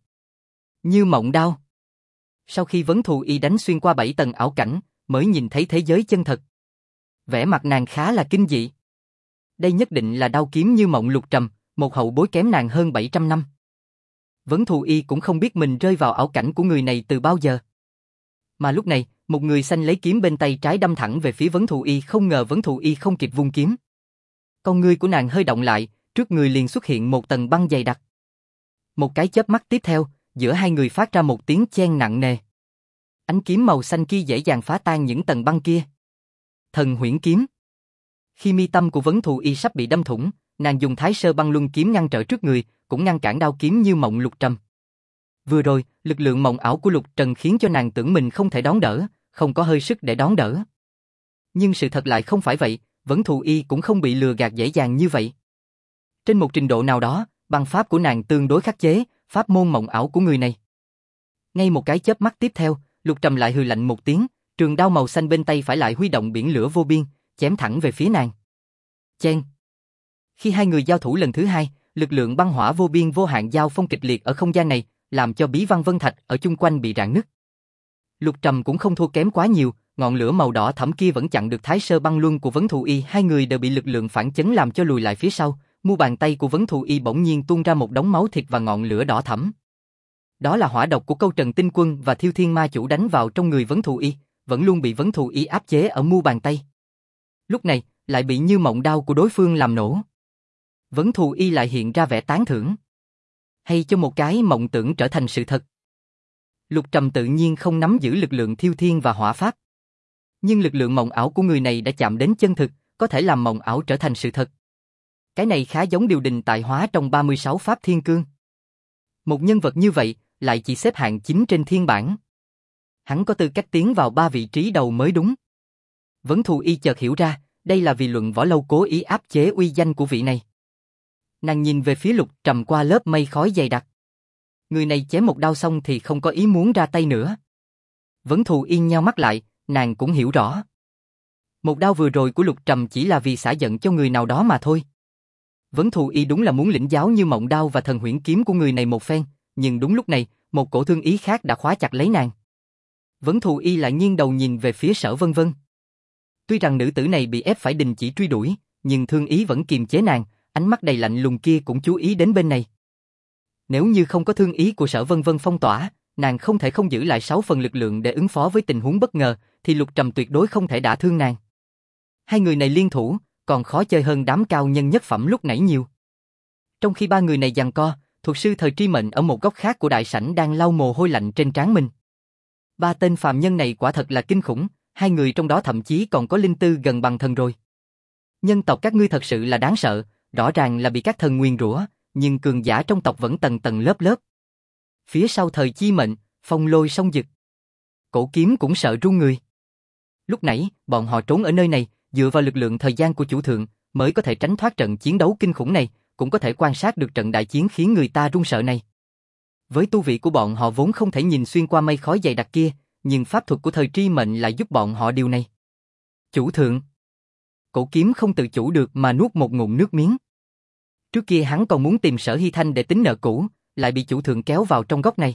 Như mộng đao. Sau khi Vấn Thù Y đánh xuyên qua bảy tầng ảo cảnh, mới nhìn thấy thế giới chân thật. Vẻ mặt nàng khá là kinh dị. Đây nhất định là đao kiếm Như Mộng Lục Trầm, một hậu bối kém nàng hơn bảy trăm năm. Vấn Thù Y cũng không biết mình rơi vào ảo cảnh của người này từ bao giờ. Mà lúc này, một người xanh lấy kiếm bên tay trái đâm thẳng về phía Vấn Thù Y, không ngờ Vấn Thù Y không kịp vung kiếm. Con ngươi của nàng hơi động lại, trước người liền xuất hiện một tầng băng dày đặc. Một cái chớp mắt tiếp theo, giữa hai người phát ra một tiếng chen nặng nề. Ánh kiếm màu xanh kia dễ dàng phá tan những tầng băng kia. Thần huyễn kiếm. Khi mi tâm của Vấn Thù Y sắp bị đâm thủng, nàng dùng Thái Sơ Băng Luân kiếm ngăn trở trước người, cũng ngăn cản đao kiếm Như Mộng Lục Trầm. Vừa rồi, lực lượng mộng ảo của Lục Trần khiến cho nàng tưởng mình không thể đón đỡ, không có hơi sức để đón đỡ. Nhưng sự thật lại không phải vậy, Vấn Thù Y cũng không bị lừa gạt dễ dàng như vậy. Trên một trình độ nào đó, băng pháp của nàng tương đối khắc chế pháp môn mộng ảo của người này. Ngay một cái chớp mắt tiếp theo, Lục Trầm lại hừ lạnh một tiếng, trường đao màu xanh bên tay phải lại huy động biển lửa vô biên, chém thẳng về phía nàng. Chen. Khi hai người giao thủ lần thứ hai, lực lượng băng hỏa vô biên vô hạn giao phong kịch liệt ở không gian này, làm cho bí văn vân thạch ở chung quanh bị rạn nứt. Lục Trầm cũng không thua kém quá nhiều, ngọn lửa màu đỏ thẫm kia vẫn chặn được Thái Sơ Băng Luân của Vấn Thù Y, hai người đều bị lực lượng phản chấn làm cho lùi lại phía sau. Mu bàn tay của Vấn Thù Y bỗng nhiên tuôn ra một đống máu thịt và ngọn lửa đỏ thẫm. Đó là hỏa độc của Câu Trần Tinh Quân và Thiêu Thiên Ma Chủ đánh vào trong người Vấn Thù Y, vẫn luôn bị Vấn Thù Y áp chế ở mu bàn tay. Lúc này, lại bị Như Mộng đao của đối phương làm nổ. Vấn Thù Y lại hiện ra vẻ tán thưởng. Hay cho một cái mộng tưởng trở thành sự thật. Lục Trầm tự nhiên không nắm giữ lực lượng thiêu thiên và hỏa pháp. Nhưng lực lượng mộng ảo của người này đã chạm đến chân thực, có thể làm mộng ảo trở thành sự thật. Cái này khá giống điều đình tại hóa trong ba mươi sáu pháp thiên cương. Một nhân vật như vậy, lại chỉ xếp hạng chín trên thiên bảng. Hắn có tư cách tiến vào ba vị trí đầu mới đúng. Vấn Thù Y chợt hiểu ra, đây là vì Luận Võ Lâu cố ý áp chế uy danh của vị này. Nàng nhìn về phía Lục Trầm qua lớp mây khói dày đặc. Người này chém một đao xong thì không có ý muốn ra tay nữa. Vấn Thù Y nheo mắt lại, nàng cũng hiểu rõ. Một đao vừa rồi của Lục Trầm chỉ là vì xả giận cho người nào đó mà thôi. Vấn Thù Y đúng là muốn lĩnh giáo Như Mộng Đao và Thần Huyễn Kiếm của người này một phen, nhưng đúng lúc này, một cổ thương ý khác đã khóa chặt lấy nàng. Vấn Thù Y lại nghiêng đầu nhìn về phía Sở Vân Vân. Tuy rằng nữ tử này bị ép phải đình chỉ truy đuổi, nhưng thương ý vẫn kiềm chế nàng, ánh mắt đầy lạnh lùng kia cũng chú ý đến bên này. Nếu như không có thương ý của Sở Vân Vân phong tỏa, nàng không thể không giữ lại sáu phần lực lượng để ứng phó với tình huống bất ngờ, thì Lục Trầm tuyệt đối không thể đả thương nàng. Hai người này liên thủ, còn khó chơi hơn đám cao nhân nhất phẩm lúc nãy nhiều. Trong khi ba người này giằng co, thuật sư Thời Tri Mệnh ở một góc khác của đại sảnh đang lau mồ hôi lạnh trên trán mình. Ba tên phàm nhân này quả thật là kinh khủng, hai người trong đó thậm chí còn có linh tư gần bằng thần rồi. Nhân tộc các ngươi thật sự là đáng sợ, rõ ràng là bị các thần nguyền rủa, nhưng cường giả trong tộc vẫn tầng tầng lớp lớp. Phía sau Thời Chi Mệnh, phong lôi song dực. Cổ Kiếm cũng sợ run người. Lúc nãy, bọn họ trốn ở nơi này, dựa vào lực lượng thời gian của chủ thượng, mới có thể tránh thoát trận chiến đấu kinh khủng này, cũng có thể quan sát được trận đại chiến khiến người ta run sợ này. Với tu vị của bọn họ vốn không thể nhìn xuyên qua mây khói dày đặc kia, nhưng pháp thuật của Thời Tri Mệnh lại giúp bọn họ điều này. Chủ thượng. Cổ Kiếm không tự chủ được mà nuốt một ngụm nước miếng. Trước kia hắn còn muốn tìm Sở Hy Thanh để tính nợ cũ, lại bị chủ thượng kéo vào trong góc này.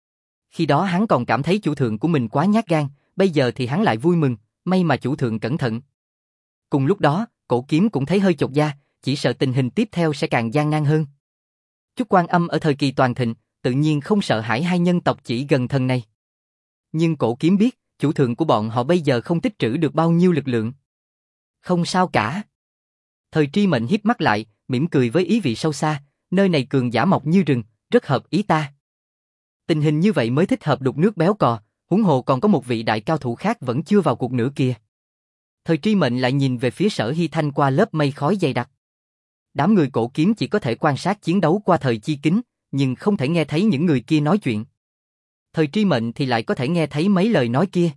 Khi đó hắn còn cảm thấy chủ thượng của mình quá nhát gan, bây giờ thì hắn lại vui mừng, may mà chủ thượng cẩn thận. Cùng lúc đó, Cổ Kiếm cũng thấy hơi chột da, chỉ sợ tình hình tiếp theo sẽ càng gian nan hơn. Chúc Quan Âm ở thời kỳ toàn thịnh, tự nhiên không sợ hãi hai nhân tộc chỉ gần thần này. Nhưng Cổ Kiếm biết, chủ thượng của bọn họ bây giờ không tích trữ được bao nhiêu lực lượng. Không sao cả. Thời Tri Mệnh híp mắt lại, mỉm cười với ý vị sâu xa, nơi này cường giả mọc như rừng, rất hợp ý ta. Tình hình như vậy mới thích hợp đục nước béo cò, huống hồ còn có một vị đại cao thủ khác vẫn chưa vào cuộc nữa kìa. Thời Tri Mệnh lại nhìn về phía Sở Hy Thanh qua lớp mây khói dày đặc. Đám người Cổ Kiếm chỉ có thể quan sát chiến đấu qua thời chi kính, nhưng không thể nghe thấy những người kia nói chuyện. Thời Tri Mệnh thì lại có thể nghe thấy mấy lời nói kia.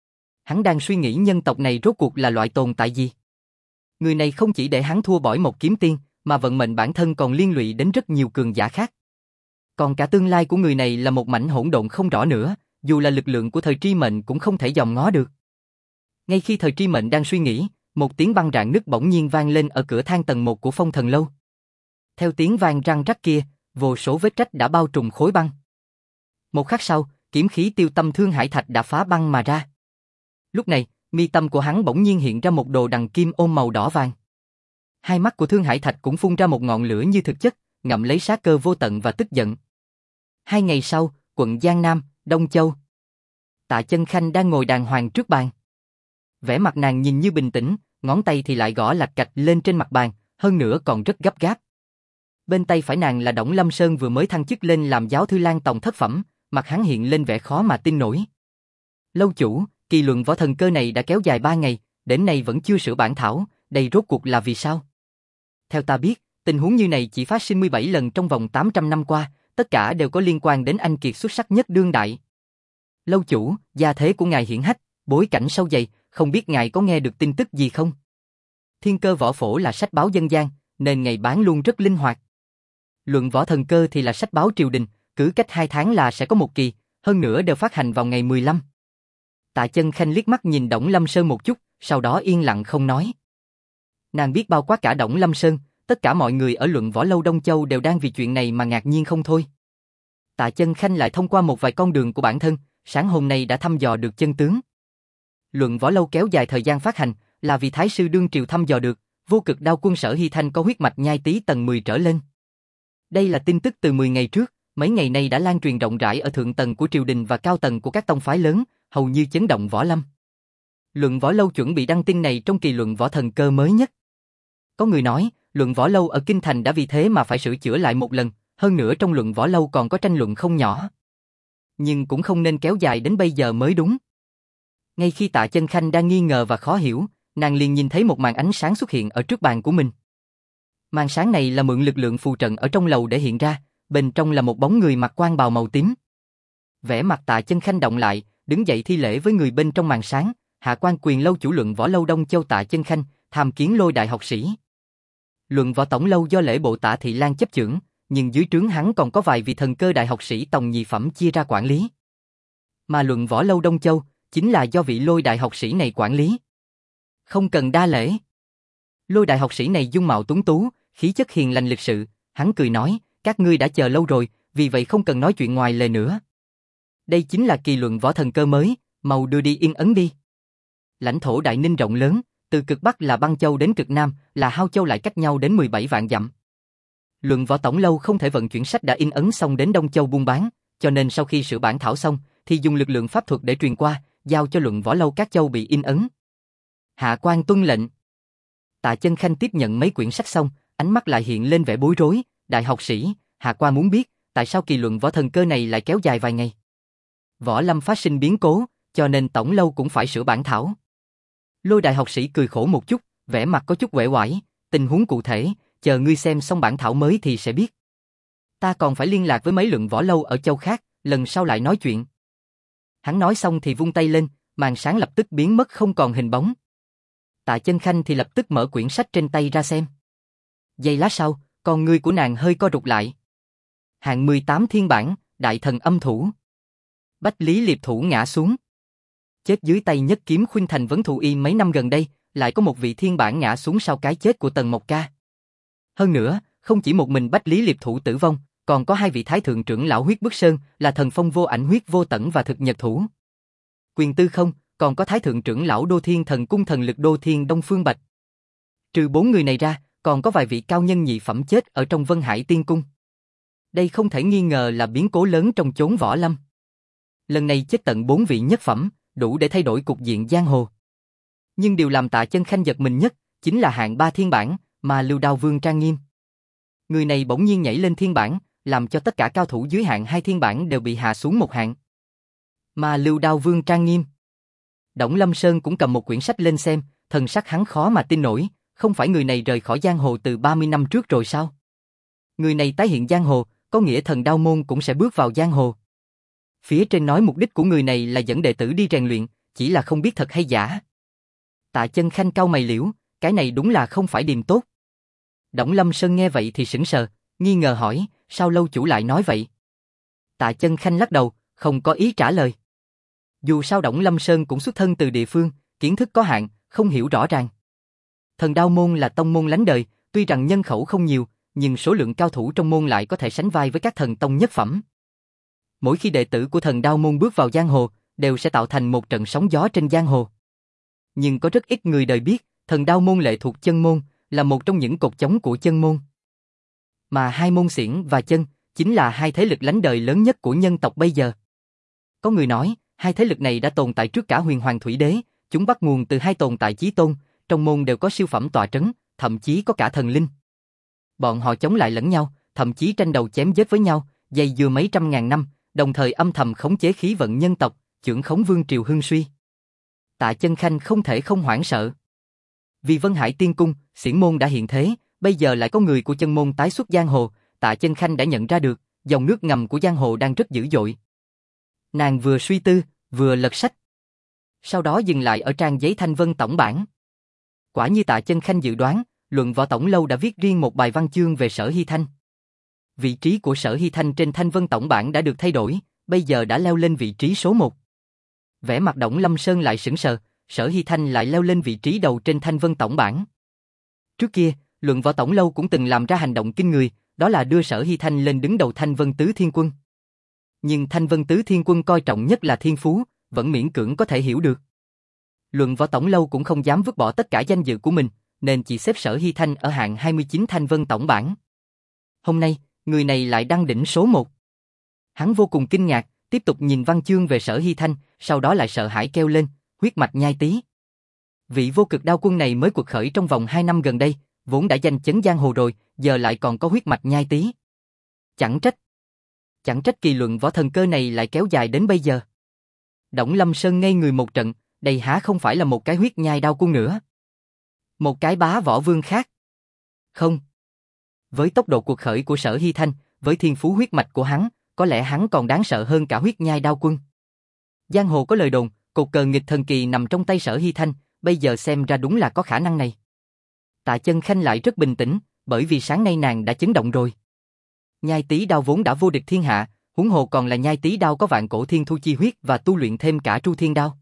Hắn đang suy nghĩ nhân tộc này rốt cuộc là loại tồn tại gì. Người này không chỉ để hắn thua bỏi một kiếm tiên, mà vận mệnh bản thân còn liên lụy đến rất nhiều cường giả khác. Còn cả tương lai của người này là một mảnh hỗn độn không rõ nữa, dù là lực lượng của Thời Tri Mệnh cũng không thể dòm ngó được. Ngay khi Thời Tri Mệnh đang suy nghĩ, một tiếng băng rạn nứt bỗng nhiên vang lên ở cửa thang tầng một của Phong Thần Lâu. Theo tiếng vang răng rắc kia, vô số vết rách đã bao trùm khối băng. Một khắc sau, kiếm khí Tiêu Tâm Thương Hải Thạch đã phá băng mà ra. Lúc này, mi tâm của hắn bỗng nhiên hiện ra một đồ đằng kim ôm màu đỏ vàng. Hai mắt của Thương Hải Thạch cũng phun ra một ngọn lửa như thực chất, ngậm lấy sát cơ vô tận và tức giận. Hai ngày sau, quận Giang Nam, Đông Châu. Tạ Chân Khanh đang ngồi đàng hoàng trước bàn. Vẻ mặt nàng nhìn như bình tĩnh, ngón tay thì lại gõ lạch cạch lên trên mặt bàn, hơn nữa còn rất gấp gáp. Bên tay phải nàng là Đổng Lâm Sơn vừa mới thăng chức lên làm giáo thư lang tòng thất phẩm, mặt hắn hiện lên vẻ khó mà tin nổi. Lâu chủ, kỳ luận võ thần cơ này đã kéo dài ba ngày, đến nay vẫn chưa sửa bản thảo, đây rốt cuộc là vì sao? Theo ta biết, tình huống như này chỉ phát sinh mười bảy lần trong vòng tám trăm năm qua, tất cả đều có liên quan đến anh kiệt xuất sắc nhất đương đại. Lâu chủ, gia thế của ngài hiển hách, bối cảnh sâu dày, không biết ngài có nghe được tin tức gì không? Thiên Cơ Võ Phổ là sách báo dân gian, nên ngày bán luôn rất linh hoạt. Luận Võ Thần Cơ thì là sách báo triều đình, cứ cách hai tháng là sẽ có một kỳ, hơn nữa đều phát hành vào ngày mười lăm. Tạ Chân Khanh liếc mắt nhìn Đổng Lâm Sơn một chút, sau đó yên lặng không nói. Nàng biết bao quát cả Đổng Lâm Sơn, tất cả mọi người ở Luận Võ Lâu Đông Châu đều đang vì chuyện này mà ngạc nhiên không thôi. Tạ Chân Khanh lại thông qua một vài con đường của bản thân, sáng hôm nay đã thăm dò được chân tướng. Luận Võ Lâu kéo dài thời gian phát hành, là vì Thái sư đương triều thăm dò được, vô cực đao quân Sở Hy Thanh có huyết mạch nhai tý tầng mười trở lên. Đây là tin tức từ mười ngày trước, mấy ngày nay đã lan truyền rộng rãi ở thượng tầng của triều đình và cao tầng của các tông phái lớn, hầu như chấn động võ lâm. Luận Võ Lâu chuẩn bị đăng tin này trong kỳ Luận Võ Thần Cơ mới nhất. Có người nói, Luận Võ Lâu ở Kinh Thành đã vì thế mà phải sửa chữa lại một lần, hơn nữa trong Luận Võ Lâu còn có tranh luận không nhỏ. Nhưng cũng không nên kéo dài đến bây giờ mới đúng. Ngay khi Tạ Chân Khanh đang nghi ngờ và khó hiểu, nàng liền nhìn thấy một màn ánh sáng xuất hiện ở trước bàn của mình. Màn sáng này là mượn lực lượng phù trận ở trong lầu để hiện ra, bên trong là một bóng người mặc quan bào màu tím. Vẻ mặt Tạ Chân Khanh động lại, đứng dậy thi lễ với người bên trong màn sáng, hạ quan quyền lâu chủ Luận Võ Lâu Đông Châu Tạ Chân Khanh, tham kiến Lôi đại học sĩ. Luận Võ Tổng Lâu do lễ bộ Tạ Thị Lan chấp chưởng, nhưng dưới trướng hắn còn có vài vị thần cơ đại học sĩ tòng nhị phẩm chia ra quản lý. Mà Luận Võ Lâu Đông Châu chính là do vị Lôi đại học sĩ này quản lý. Không cần đa lễ. Lôi đại học sĩ này dung mạo tuấn tú, khí chất hiền lành lịch sự, hắn cười nói, các ngươi đã chờ lâu rồi, vì vậy không cần nói chuyện ngoài lề nữa. Đây chính là kỳ luận võ thần cơ mới, mau đưa đi Yên Ấn đi. Lãnh thổ Đại Ninh rộng lớn, từ cực Bắc là Băng Châu đến cực Nam, là Hao Châu lại cách nhau đến mười bảy vạn dặm. Luận võ tổng lâu không thể vận chuyển sách đã in ấn xong đến Đông Châu buôn bán, cho nên sau khi sửa bản thảo xong, thì dùng lực lượng pháp thuật để truyền qua, giao cho luận võ lâu các châu bị in ấn. Hạ quan tuân lệnh. Tạ Chân Khanh tiếp nhận mấy quyển sách xong, ánh mắt lại hiện lên vẻ bối rối, đại học sĩ, hạ quan muốn biết, tại sao kỳ luận võ thần cơ này lại kéo dài vài ngày. Võ lâm phát sinh biến cố, cho nên tổng lâu cũng phải sửa bản thảo. Lôi đại học sĩ cười khổ một chút, vẻ mặt có chút uể oải, tình huống cụ thể, chờ ngươi xem xong bản thảo mới thì sẽ biết. Ta còn phải liên lạc với mấy luận võ lâu ở châu khác, lần sau lại nói chuyện. Hắn nói xong thì vung tay lên, màn sáng lập tức biến mất không còn hình bóng. Tạ Chân Khanh thì lập tức mở quyển sách trên tay ra xem. Giây lát sau, con ngươi của nàng hơi co rụt lại. Hạng mười tám thiên bản, đại thần âm thủ. Bách Lý Liệp thủ ngã xuống. Chết dưới tay nhất kiếm khuynh thành vấn thụ y mấy năm gần đây, lại có một vị thiên bản ngã xuống sau cái chết của Tần Mộc Ca. Hơn nữa, không chỉ một mình Bách Lý Liệp thủ tử vong, còn có hai vị thái thượng trưởng lão huyết bức sơn là thần phong vô ảnh huyết vô tẩn và thực nhật thủ. Quyền tư không, còn có thái thượng trưởng lão đô thiên thần cung thần lực đô thiên Đông Phương Bạch. Trừ bốn người này ra, còn có vài vị cao nhân nhị phẩm chết ở trong Vân Hải Tiên Cung. Đây không thể nghi ngờ là biến cố lớn trong chốn võ lâm. Lần này chết tận bốn vị nhất phẩm, đủ để thay đổi cục diện giang hồ. Nhưng điều làm Tạ Chân Khanh giật mình nhất, chính là hạng ba thiên bản, mà Lưu Đao Vương Trang Nghiêm. Người này bỗng nhiên nhảy lên thiên bản, làm cho tất cả cao thủ dưới hạng hai thiên bản đều bị hạ xuống một hạng. Mà Lưu Đao Vương Trang Nghiêm. Đổng Lâm Sơn cũng cầm một quyển sách lên xem, thần sắc hắn khó mà tin nổi, không phải người này rời khỏi giang hồ từ ba mươi năm trước rồi sao? Người này tái hiện giang hồ, có nghĩa Thần Đao môn cũng sẽ bước vào giang hồ. Phía trên nói mục đích của người này là dẫn đệ tử đi rèn luyện, chỉ là không biết thật hay giả. Tạ Chân Khanh cau mày liễu, cái này đúng là không phải điềm tốt. Đổng Lâm Sơn nghe vậy thì sững sờ, nghi ngờ hỏi, sao lâu chủ lại nói vậy? Tạ Chân Khanh lắc đầu, không có ý trả lời. Dù sao Đổng Lâm Sơn cũng xuất thân từ địa phương, kiến thức có hạn, không hiểu rõ ràng. Thần Đao môn là tông môn lánh đời, tuy rằng nhân khẩu không nhiều, nhưng số lượng cao thủ trong môn lại có thể sánh vai với các thần tông nhất phẩm. Mỗi khi đệ tử của Thần Đao môn bước vào giang hồ, đều sẽ tạo thành một trận sóng gió trên giang hồ. Nhưng có rất ít người đời biết, Thần Đao môn lệ thuộc chân môn, là một trong những cột chống của chân môn. Mà hai môn xiển và chân, chính là hai thế lực lánh đời lớn nhất của nhân tộc bây giờ. Có người nói, hai thế lực này đã tồn tại trước cả Huyền Hoàng Thủy Đế, chúng bắt nguồn từ hai tồn tại chí tôn, trong môn đều có siêu phẩm tọa trấn, thậm chí có cả thần linh. Bọn họ chống lại lẫn nhau, thậm chí tranh đầu chém giết với nhau, dày dưa mấy trăm ngàn năm, đồng thời âm thầm khống chế khí vận nhân tộc, chưởng khống vương triều hưng suy. Tạ Chân Khanh không thể không hoảng sợ. Vì Vân Hải Tiên Cung, xiển môn đã hiện thế, bây giờ lại có người của chân môn tái xuất giang hồ, Tạ Chân Khanh đã nhận ra được, dòng nước ngầm của giang hồ đang rất dữ dội. Nàng vừa suy tư, vừa lật sách. Sau đó dừng lại ở trang giấy Thanh Vân tổng bản. Quả như Tạ Chân Khanh dự đoán, luận võ tổng lâu đã viết riêng một bài văn chương về Sở Hy Thanh. Vị trí của Sở Hy Thanh trên Thanh Vân tổng bản đã được thay đổi, bây giờ đã leo lên vị trí số một. Vẻ mặt Đổng Lâm Sơn lại sững sờ, Sở Hy Thanh lại leo lên vị trí đầu trên Thanh Vân tổng bản. Trước kia, luận võ tổng lâu cũng từng làm ra hành động kinh người, đó là đưa Sở Hy Thanh lên đứng đầu Thanh Vân Tứ Thiên Quân. Nhưng Thanh Vân Tứ Thiên Quân coi trọng nhất là thiên phú, vẫn miễn cưỡng có thể hiểu được. Luận võ tổng lâu cũng không dám vứt bỏ tất cả danh dự của mình, nên chỉ xếp Sở Hy Thanh ở hạng hai mươi chín Thanh Vân tổng bản. Hôm nay, người này lại đăng đỉnh số một. Hắn vô cùng kinh ngạc, tiếp tục nhìn văn chương về Sở Hy Thanh, sau đó lại sợ hãi kêu lên, huyết mạch nhai tý. Vị vô cực đao quân này mới quật khởi trong vòng hai năm gần đây, vốn đã danh chấn giang hồ rồi, giờ lại còn có huyết mạch nhai tý. Chẳng trách. Chẳng trách kỳ luận võ thần cơ này lại kéo dài đến bây giờ. Đổng Lâm Sơn ngây người một trận, đây há không phải là một cái huyết nhai đao quân nữa. Một cái bá võ vương khác. Không. Với tốc độ cuộc khởi của Sở Hy Thanh, với thiên phú huyết mạch của hắn, có lẽ hắn còn đáng sợ hơn cả huyết nhai đao quân. Giang hồ có lời đồn, cột cờ nghịch thần kỳ nằm trong tay Sở Hy Thanh, bây giờ xem ra đúng là có khả năng này. Tạ Chân Khanh lại rất bình tĩnh, bởi vì sáng nay nàng đã chấn động rồi. Nhai tý đao vốn đã vô địch thiên hạ, huống hồ còn là nhai tý đao có vạn cổ thiên thu chi huyết và tu luyện thêm cả tru thiên đao.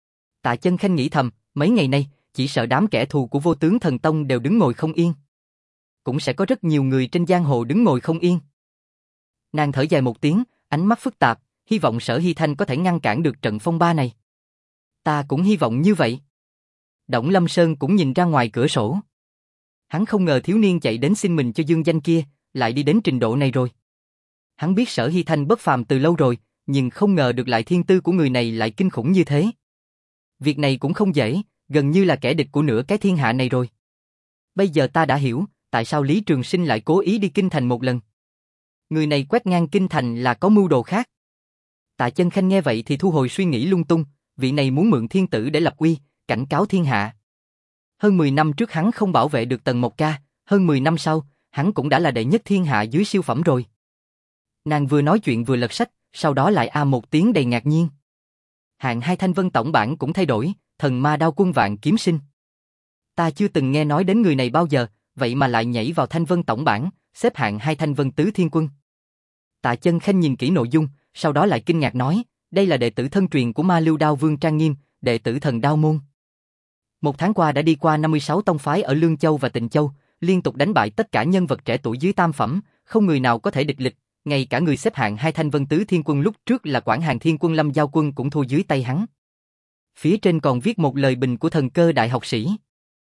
Tạ Chân Khanh nghĩ thầm, mấy ngày nay, chỉ sợ đám kẻ thù của Vô Tướng Thần Tông đều đứng ngồi không yên. cũng sẽ có rất nhiều người trên giang hồ đứng ngồi không yên. Nàng thở dài một tiếng, ánh mắt phức tạp, hy vọng Sở Hy Thanh có thể ngăn cản được trận phong ba này. Ta cũng hy vọng như vậy. Đổng Lâm Sơn cũng nhìn ra ngoài cửa sổ. Hắn không ngờ thiếu niên chạy đến xin mình cho dương danh kia, lại đi đến trình độ này rồi. Hắn biết Sở Hy Thanh bất phàm từ lâu rồi, nhưng không ngờ được lại thiên tư của người này lại kinh khủng như thế. Việc này cũng không dễ, gần như là kẻ địch của nửa cái thiên hạ này rồi. Bây giờ ta đã hiểu, tại sao Lý Trường Sinh lại cố ý đi kinh thành một lần. Người này quét ngang kinh thành là có mưu đồ khác. Tạ Chân Khanh nghe vậy thì thu hồi suy nghĩ lung tung, vị này muốn mượn thiên tử để lập uy, cảnh cáo thiên hạ. Hơn mười năm trước hắn không bảo vệ được Tần Mộc Ca, hơn mười năm sau, hắn cũng đã là đệ nhất thiên hạ dưới siêu phẩm rồi. Nàng vừa nói chuyện vừa lật sách, sau đó lại a một tiếng đầy ngạc nhiên. Hạng hai Thanh Vân tổng bản cũng thay đổi, Thần Ma Đao Quân Vạn Kiếm Sinh. Ta chưa từng nghe nói đến người này bao giờ, vậy mà lại nhảy vào Thanh Vân tổng bản, xếp hạng hai Thanh Vân Tứ Thiên Quân. Tạ Chân Khanh nhìn kỹ nội dung, sau đó lại kinh ngạc nói, đây là đệ tử thân truyền của Ma Lưu Đao Vương Trang Nghiêm, đệ tử Thần Đao môn. Một tháng qua đã đi qua năm mươi sáu tông phái ở Lương Châu và Tịnh Châu, liên tục đánh bại tất cả nhân vật trẻ tuổi dưới tam phẩm, không người nào có thể địch lịch, ngay cả người xếp hạng hai Thanh Vân Tứ Thiên Quân lúc trước là Quảng Hàn Thiên Quân Lâm Giao Quân cũng thua dưới tay hắn. Phía trên còn viết một lời bình của thần cơ đại học sĩ.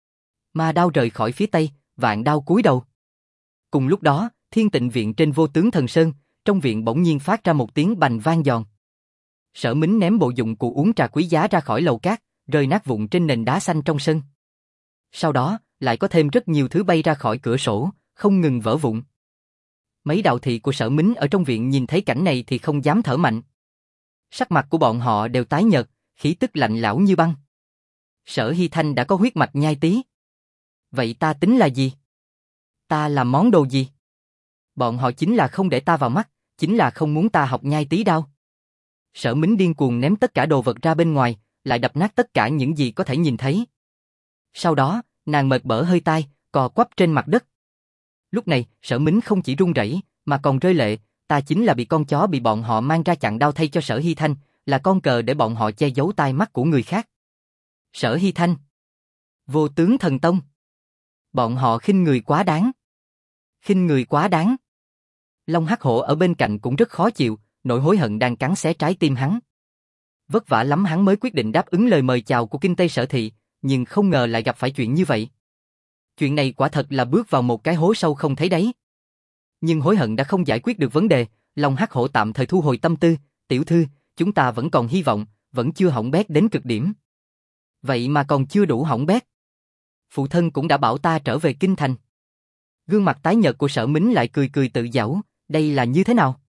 Ma đao rời khỏi phía tây, vạn đao cúi đầu. Cùng lúc đó, Thiên Tịnh viện trên Vô Tướng Thần Sơn, trong viện bỗng nhiên phát ra một tiếng bành vang giòn. Sở Mính ném bộ dụng cụ uống trà quý giá ra khỏi lầu cát, rơi nát vụn trên nền đá xanh trong sân. Sau đó, lại có thêm rất nhiều thứ bay ra khỏi cửa sổ, không ngừng vỡ vụn. Mấy đạo thị của Sở Mính ở trong viện nhìn thấy cảnh này thì không dám thở mạnh. Sắc mặt của bọn họ đều tái nhợt, khí tức lạnh lẽo như băng. Sở Hy Thanh đã có huyết mạch nhai tí. Vậy ta tính là gì? Ta làm món đồ gì? Bọn họ chính là không để ta vào mắt, chính là không muốn ta học nhai tí đao. Sở Mính điên cuồng ném tất cả đồ vật ra bên ngoài, lại đập nát tất cả những gì có thể nhìn thấy. Sau đó, nàng mệt bở hơi tai, cò quắp trên mặt đất. Lúc này, Sở Mính không chỉ run rẩy, mà còn rơi lệ, ta chính là bị con chó bị bọn họ mang ra chặn đao thay cho Sở Hy Thanh, là con cờ để bọn họ che giấu tai mắt của người khác. Sở Hy Thanh, Vô Tướng Thần Tông. Bọn họ khinh người quá đáng. Khinh người quá đáng. Long Hắc Hổ ở bên cạnh cũng rất khó chịu, nỗi hối hận đang cắn xé trái tim hắn. Vất vả lắm hắn mới quyết định đáp ứng lời mời chào của Kinh Tây Sở Thị, nhưng không ngờ lại gặp phải chuyện như vậy. Chuyện này quả thật là bước vào một cái hố sâu không thấy đáy. Nhưng hối hận đã không giải quyết được vấn đề, Long Hắc Hổ tạm thời thu hồi tâm tư, tiểu thư, chúng ta vẫn còn hy vọng, vẫn chưa hỏng bét đến cực điểm. Vậy mà còn chưa đủ hỏng bét. Phụ thân cũng đã bảo ta trở về kinh thành. Gương mặt tái nhợt của Sở Mính lại cười cười tự giễu, đây là như thế nào?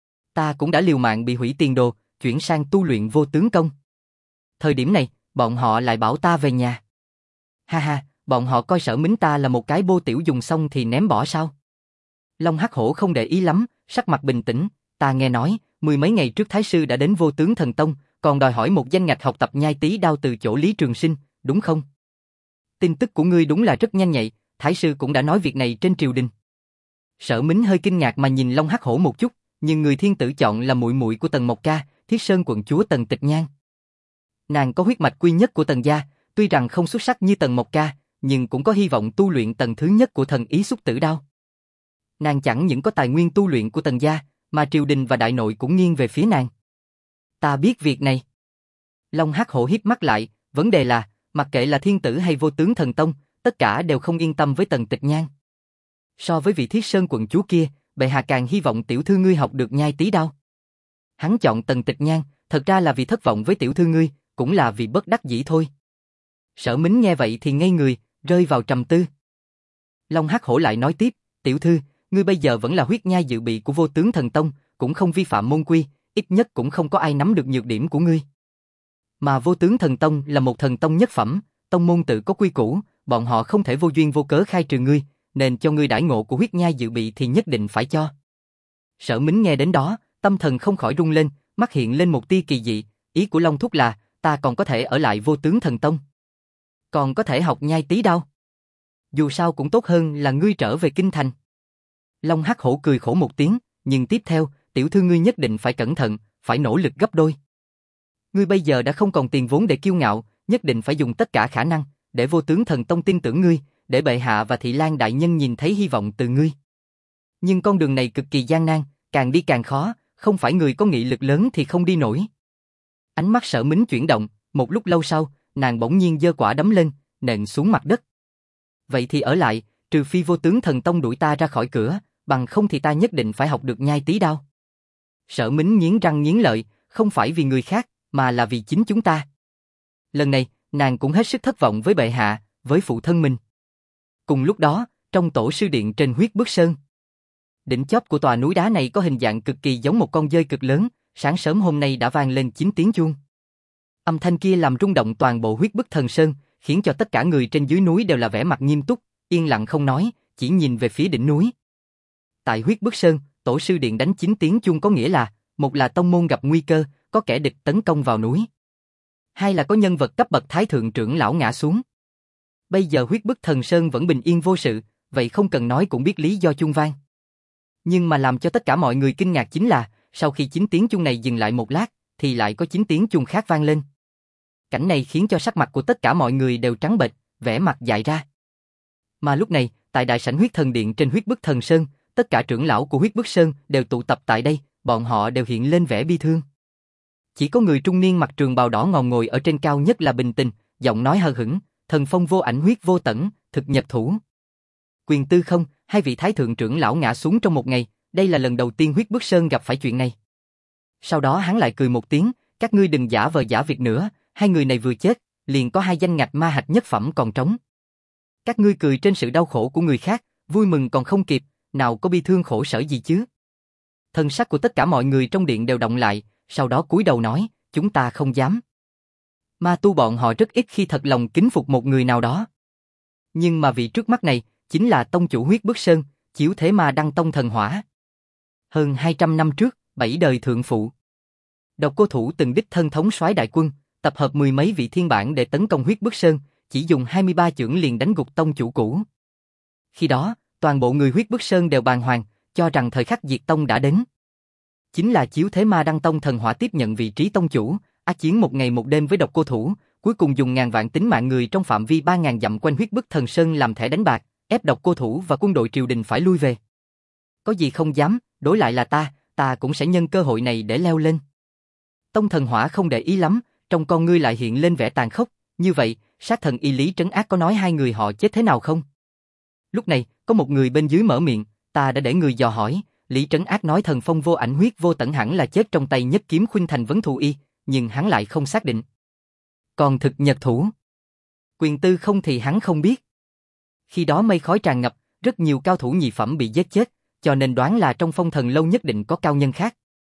Ta cũng đã liều mạng bị hủy tiền đồ, chuyển sang tu luyện vô tướng công. Thời điểm này, bọn họ lại bảo ta về nhà. Ha ha, bọn họ coi Sở Mính ta là một cái bô tiểu dùng xong thì ném bỏ sao? Long Hắc Hổ không để ý lắm, sắc mặt bình tĩnh, ta nghe nói, mười mấy ngày trước Thái Sư đã đến Vô Tướng Thần Tông, còn đòi hỏi một danh ngạch học tập nhai tí đao từ chỗ Lý Trường Sinh, đúng không? Tin tức của ngươi đúng là rất nhanh nhạy, Thái Sư cũng đã nói việc này trên triều đình. Sở Mính hơi kinh ngạc mà nhìn Long Hắc Hổ một chút, nhưng người thiên tử chọn là muội muội của Tần Mộc Ca, Thiết Sơn quận chúa Tần Tịch Nhan. Nàng có huyết mạch quy nhất của Tần gia, tuy rằng không xuất sắc như Tần Mộc Ca, nhưng cũng có hy vọng tu luyện tầng thứ nhất của thần ý xúc tử đao. Nàng chẳng những có tài nguyên tu luyện của Tần gia, mà triều đình và đại nội cũng nghiêng về phía nàng. Ta biết việc này. Long Hắc Hổ híp mắt lại, vấn đề là, mặc kệ là thiên tử hay Vô Tướng Thần Tông, tất cả đều không yên tâm với Tần Tịch Nhan. So với vị Thiết Sơn quận chúa kia, bệ hạ càng hy vọng tiểu thư ngươi học được nhai tí đao. Hắn chọn Tần Tịch Nhan, thật ra là vì thất vọng với tiểu thư ngươi, cũng là vì bất đắc dĩ thôi. Sở Mính nghe vậy thì ngây người, rơi vào trầm tư. Long Hắc Hổ lại nói tiếp, tiểu thư, ngươi bây giờ vẫn là huyết nhai dự bị của Vô Tướng Thần Tông, cũng không vi phạm môn quy, ít nhất cũng không có ai nắm được nhược điểm của ngươi. Mà Vô Tướng Thần Tông là một thần tông nhất phẩm, tông môn tự có quy củ, bọn họ không thể vô duyên vô cớ khai trừ ngươi, nên cho ngươi đãi ngộ của huyết nhai dự bị thì nhất định phải cho. Sở Mính nghe đến đó, tâm thần không khỏi rung lên, mắt hiện lên một tia kỳ dị, ý của Long Thúc là, ta còn có thể ở lại Vô Tướng Thần Tông. Còn có thể học nhai tí đao. Dù sao cũng tốt hơn là ngươi trở về kinh thành. Long Hắc Hổ cười khổ một tiếng, nhưng tiếp theo, tiểu thư ngươi nhất định phải cẩn thận, phải nỗ lực gấp đôi. Ngươi bây giờ đã không còn tiền vốn để kiêu ngạo, nhất định phải dùng tất cả khả năng, để Vô Tướng Thần Tông tin tưởng ngươi, để bệ hạ và thị lang đại nhân nhìn thấy hy vọng từ ngươi. Nhưng con đường này cực kỳ gian nan, càng đi càng khó, không phải người có nghị lực lớn thì không đi nổi. Ánh mắt Sở Mính chuyển động, một lúc lâu sau, nàng bỗng nhiên giơ quả đấm lên, nện xuống mặt đất. Vậy thì ở lại, trừ phi Vô Tướng Thần Tông đuổi ta ra khỏi cửa, bằng không thì ta nhất định phải học được nhai tí đao. Sở Mính nghiến răng nghiến lợi, không phải vì người khác, mà là vì chính chúng ta. Lần này, nàng cũng hết sức thất vọng với bệ hạ, với phụ thân mình. Cùng lúc đó, trong tổ sư điện trên Huyết Bức Sơn, đỉnh chóp của tòa núi đá này có hình dạng cực kỳ giống một con dơi cực lớn, sáng sớm hôm nay đã vang lên chín tiếng chuông. Âm thanh kia làm rung động toàn bộ Huyết Bức Thần Sơn, khiến cho tất cả người trên dưới núi đều là vẻ mặt nghiêm túc, yên lặng không nói, chỉ nhìn về phía đỉnh núi. Tại Huyết Bức Sơn, tổ sư điện đánh chín tiếng chuông có nghĩa là, một là tông môn gặp nguy cơ, có kẻ địch tấn công vào núi. Hai là có nhân vật cấp bậc thái thượng trưởng lão ngã xuống. Bây giờ Huyết Bức Thần Sơn vẫn bình yên vô sự, vậy không cần nói cũng biết lý do chuông vang. Nhưng mà làm cho tất cả mọi người kinh ngạc chính là, sau khi chín tiếng chuông này dừng lại một lát, thì lại có chín tiếng chuông khác vang lên. Cảnh này khiến cho sắc mặt của tất cả mọi người đều trắng bệch, vẻ mặt dại ra. Mà lúc này, tại đại sảnh Huyết Thần Điện trên Huyết Bức Thần Sơn, tất cả trưởng lão của Huyết Bức Sơn đều tụ tập tại đây, bọn họ đều hiện lên vẻ bi thương. Chỉ có người trung niên mặc trường bào đỏ ngòm ngồi ở trên cao nhất là bình tĩnh, giọng nói hờ hững, thần phong vô ảnh huyết vô tẩn, thực nhật thủ. Quyền Tư Không, hai vị thái thượng trưởng lão ngã xuống trong một ngày, đây là lần đầu tiên Huyết Bức Sơn gặp phải chuyện này. Sau đó hắn lại cười một tiếng, các ngươi đừng giả vờ giả việc nữa, hai người này vừa chết, liền có hai danh ngạch ma hạch nhất phẩm còn trống. Các ngươi cười trên sự đau khổ của người khác, vui mừng còn không kịp, nào có bi thương khổ sở gì chứ. Thân sắc của tất cả mọi người trong điện đều động lại, sau đó cúi đầu nói, chúng ta không dám. Ma tu bọn họ rất ít khi thật lòng kính phục một người nào đó. Nhưng mà vị trước mắt này, chính là tông chủ Huyết Bức Sơn, Chiếu Thế Ma Đăng Tông Thần Hỏa. Hơn hai trăm năm trước, bảy đời thượng phụ. Độc Cô Thủ từng đích thân thống soái đại quân, tập hợp mười mấy vị thiên bản để tấn công Huyết Bức Sơn, chỉ dùng hai mươi ba chưởng liền đánh gục tông chủ cũ. Khi đó, toàn bộ người Huyết Bức Sơn đều bàng hoàng, cho rằng thời khắc diệt tông đã đến. Chính là Chiếu Thế Ma Đăng Tông Thần Hỏa tiếp nhận vị trí tông chủ, ác chiến một ngày một đêm với Độc Cô Thủ, cuối cùng dùng ngàn vạn tính mạng người trong phạm vi ba ngàn dặm quanh Huyết Bức Thần Sơn làm thẻ đánh bạc, ép Độc Cô Thủ và quân đội triều đình phải lui về. Có gì không dám, đối lại là ta, ta cũng sẽ nhân cơ hội này để leo lên. Tông Thần Hỏa không để ý lắm, trong con ngươi lại hiện lên vẻ tàn khốc, như vậy, sát thần Y Lý Trấn Ác có nói hai người họ chết thế nào không? Lúc này, có một người bên dưới mở miệng, ta đã để người dò hỏi, Lý Trấn Ác nói thần phong vô ảnh huyết vô tận hẳn là chết trong tay Nhất Kiếm Khuynh Thành Vấn Thù Y, nhưng hắn lại không xác định. Còn thực nhật thủ, Quyền Tư Không thì hắn không biết. Khi đó mây khói tràn ngập, rất nhiều cao thủ nhị phẩm bị giết chết, cho nên đoán là trong Phong Thần Lâu nhất định có cao nhân khác.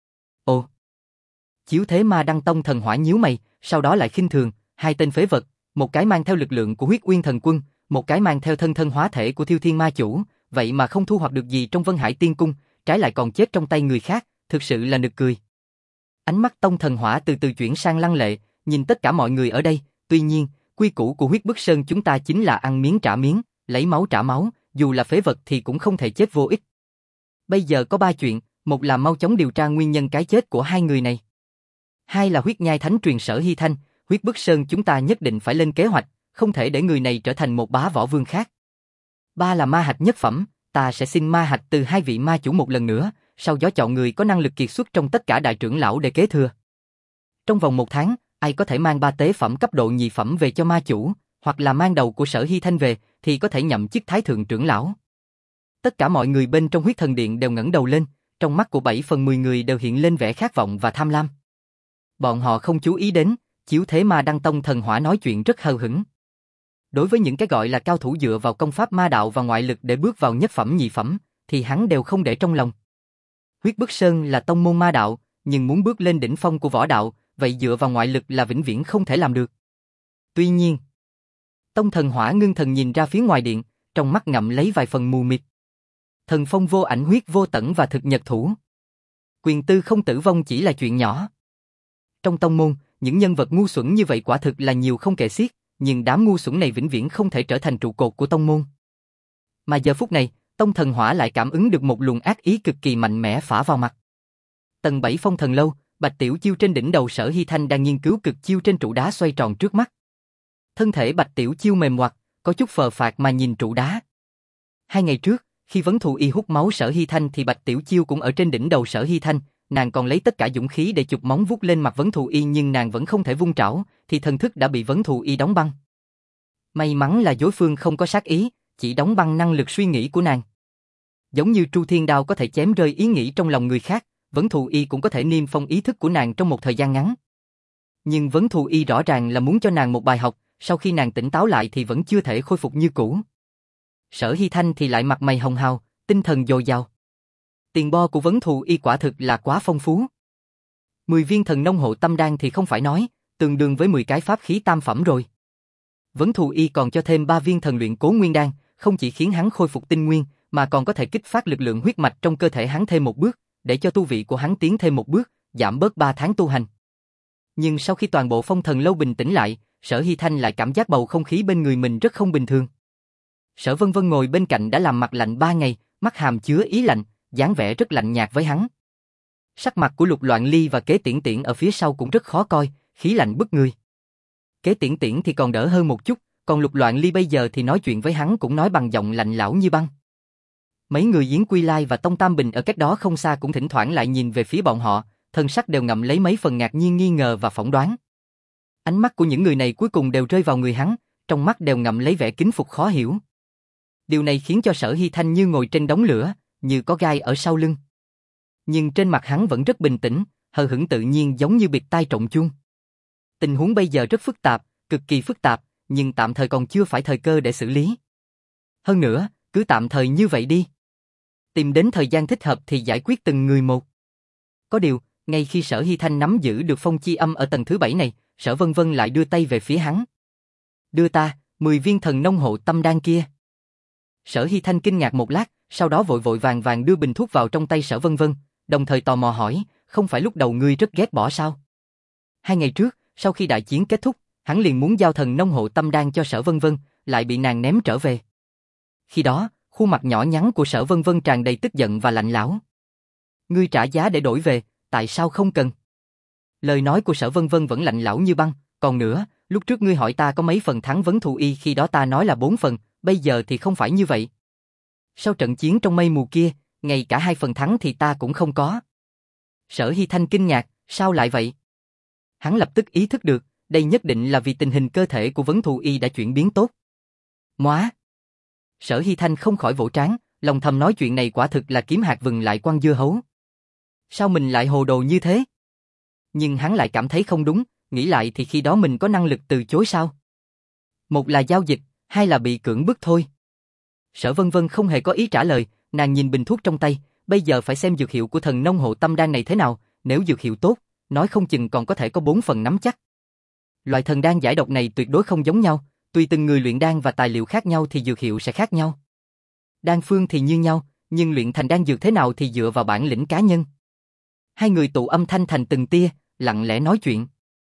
Ồ! Chiếu Thế Ma Đăng Tông Thần Hỏa nhíu mày, sau đó lại khinh thường, hai tên phế vật, một cái mang theo lực lượng của Huyết Uyên Thần Quân, một cái mang theo thân thân hóa thể của Thiêu Thiên Ma Chủ, vậy mà không thu hoạch được gì trong Vân Hải Tiên Cung, trái lại còn chết trong tay người khác, thực sự là nực cười. Ánh mắt Tông Thần Hỏa từ từ chuyển sang lăng lệ, nhìn tất cả mọi người ở đây, tuy nhiên, quy củ của Huyết Bức Sơn chúng ta chính là ăn miếng trả miếng, lấy máu trả máu, dù là phế vật thì cũng không thể chết vô ích. Bây giờ có ba chuyện, một là mau chóng điều tra nguyên nhân cái chết của hai người này. Hai là huyết nhai thánh truyền Sở Hy Thanh, Huyết Bức Sơn chúng ta nhất định phải lên kế hoạch, không thể để người này trở thành một bá võ vương khác. Ba là ma hạch nhất phẩm, ta sẽ xin ma hạch từ hai vị ma chủ một lần nữa, sau đó chọn người có năng lực kiệt xuất trong tất cả đại trưởng lão để kế thừa. Trong vòng một tháng, ai có thể mang ba tế phẩm cấp độ nhị phẩm về cho ma chủ, hoặc là mang đầu của Sở Hy Thanh về, thì có thể nhậm chức thái thượng trưởng lão. Tất cả mọi người bên trong Huyết Thần Điện đều ngẩng đầu lên, trong mắt của bảy phần mười người đều hiện lên vẻ khát vọng và tham lam. Bọn họ không chú ý đến, Chiếu Thế Ma Đăng Tông Thần Hỏa nói chuyện rất hờ hững. Đối với những cái gọi là cao thủ dựa vào công pháp ma đạo và ngoại lực để bước vào nhất phẩm nhị phẩm, thì hắn đều không để trong lòng. Huyết Bức Sơn là tông môn ma đạo, nhưng muốn bước lên đỉnh phong của võ đạo, vậy dựa vào ngoại lực là vĩnh viễn không thể làm được. Tuy nhiên, Tông Thần Hỏa ngưng thần nhìn ra phía ngoài điện, trong mắt ngậm lấy vài phần mù mịt. Thần phong vô ảnh huyết vô tận và thực nhật thủ, Quyền Tư Không tử vong chỉ là chuyện nhỏ. Trong tông môn, những nhân vật ngu xuẩn như vậy quả thực là nhiều không kể xiết, nhưng đám ngu xuẩn này vĩnh viễn không thể trở thành trụ cột của tông môn. Mà giờ phút này, Tông Thần Hỏa lại cảm ứng được một luồng ác ý cực kỳ mạnh mẽ phả vào mặt. Tầng bảy Phong Thần Lâu, Bạch Tiểu Chiêu trên đỉnh đầu Sở Hy Thanh đang nghiên cứu cực chiêu trên trụ đá xoay tròn trước mắt. Thân thể Bạch Tiểu Chiêu mềm oặt, có chút phờ phạc mà nhìn trụ đá. Hai ngày trước, khi Vấn Thù Y hút máu Sở Hy Thanh thì Bạch Tiểu Chiêu cũng ở trên đỉnh đầu Sở Hy Thanh, nàng còn lấy tất cả dũng khí để chụp móng vuốt lên mặt Vấn Thù Y nhưng nàng vẫn không thể vung trảo, thì thần thức đã bị Vấn Thù Y đóng băng. May mắn là đối phương không có sát ý, chỉ đóng băng năng lực suy nghĩ của nàng. Giống như Tru Thiên Đao có thể chém rơi ý nghĩ trong lòng người khác, Vấn Thù Y cũng có thể niêm phong ý thức của nàng trong một thời gian ngắn. Nhưng Vấn Thù Y rõ ràng là muốn cho nàng một bài học, sau khi nàng tỉnh táo lại thì vẫn chưa thể khôi phục như cũ. Sở Hy Thanh thì lại mặt mày hồng hào, tinh thần dồi dào. Tiền bo của Vấn Thù Y quả thực là quá phong phú. mười viên thần nông hộ tâm đan thì không phải nói, tương đương với mười cái pháp khí tam phẩm rồi. Vấn Thù Y còn cho thêm ba viên thần luyện cố nguyên đan, không chỉ khiến hắn khôi phục tinh nguyên, mà còn có thể kích phát lực lượng huyết mạch trong cơ thể hắn thêm một bước, để cho tu vị của hắn tiến thêm một bước, giảm bớt ba tháng tu hành. Nhưng sau khi toàn bộ Phong Thần Lâu bình tĩnh lại, Sở Hy Thanh lại cảm giác bầu không khí bên người mình rất không bình thường. Sở Vân Vân ngồi bên cạnh đã làm mặt lạnh ba ngày, mắt hàm chứa ý lạnh, dáng vẻ rất lạnh nhạt với hắn. Sắc mặt của Lục Loạn Ly và Kế Tiễn Tiễn ở phía sau cũng rất khó coi, khí lạnh bức người. Kế Tiễn Tiễn thì còn đỡ hơn một chút, còn Lục Loạn Ly bây giờ thì nói chuyện với hắn cũng nói bằng giọng lạnh lẽo như băng. Mấy người Yến Quy Lai và Tông Tam Bình ở cách đó không xa cũng thỉnh thoảng lại nhìn về phía bọn họ, thân sắc đều ngậm lấy mấy phần ngạc nhiên nghi ngờ và phỏng đoán. Ánh mắt của những người này cuối cùng đều rơi vào người hắn, trong mắt đều ngậm lấy vẻ kính phục khó hiểu. Điều này khiến cho Sở Hy Thanh như ngồi trên đống lửa, như có gai ở sau lưng. Nhưng trên mặt hắn vẫn rất bình tĩnh, hờ hững tự nhiên giống như bịt tai trộn chuông. Tình huống bây giờ rất phức tạp, cực kỳ phức tạp, nhưng tạm thời còn chưa phải thời cơ để xử lý. Hơn nữa, cứ tạm thời như vậy đi. Tìm đến thời gian thích hợp thì giải quyết từng người một. Có điều, ngay khi Sở Hy Thanh nắm giữ được phong chi âm ở tầng thứ bảy này, Sở Vân Vân lại đưa tay về phía hắn. Đưa ta, mười viên thần nông hộ tâm đan kia. Sở Hy Thanh kinh ngạc một lát, sau đó vội vội vàng vàng đưa bình thuốc vào trong tay Sở Vân Vân, đồng thời tò mò hỏi, không phải lúc đầu ngươi rất ghét bỏ sao? Hai ngày trước, sau khi đại chiến kết thúc, hắn liền muốn giao thần nông hộ tâm đan cho Sở Vân Vân, lại bị nàng ném trở về. Khi đó, khuôn mặt nhỏ nhắn của Sở Vân Vân tràn đầy tức giận và lạnh lẽo. Ngươi trả giá để đổi về, tại sao không cần? Lời nói của Sở Vân Vân vẫn lạnh lẽo như băng, còn nữa, lúc trước ngươi hỏi ta có mấy phần thắng Vấn Thù Y, khi đó ta nói là bốn phần, bây giờ thì không phải như vậy. Sau trận chiến trong mây mù kia, ngay cả hai phần thắng thì ta cũng không có. Sở Hy Thanh kinh ngạc, sao lại vậy? Hắn lập tức ý thức được, đây nhất định là vì tình hình cơ thể của Vấn Thù Y đã chuyển biến tốt. Móa! Sở Hy Thanh không khỏi vỗ trán, lòng thầm nói chuyện này quả thực là kiếm hạt vừng lại quăng dưa hấu. Sao mình lại hồ đồ như thế? Nhưng hắn lại cảm thấy không đúng, nghĩ lại thì khi đó mình có năng lực từ chối sao? Một là giao dịch, hai là bị cưỡng bức thôi. Sở Vân Vân không hề có ý trả lời, nàng nhìn bình thuốc trong tay, bây giờ phải xem dược hiệu của thần nông hộ tâm đan này thế nào, nếu dược hiệu tốt, nói không chừng còn có thể có bốn phần nắm chắc. Loại thần đan giải độc này tuyệt đối không giống nhau, tùy từng người luyện đan và tài liệu khác nhau thì dược hiệu sẽ khác nhau. Đan phương thì như nhau, nhưng luyện thành đan dược thế nào thì dựa vào bản lĩnh cá nhân. Hai người tụ âm thanh thành từng tia, lặng lẽ nói chuyện.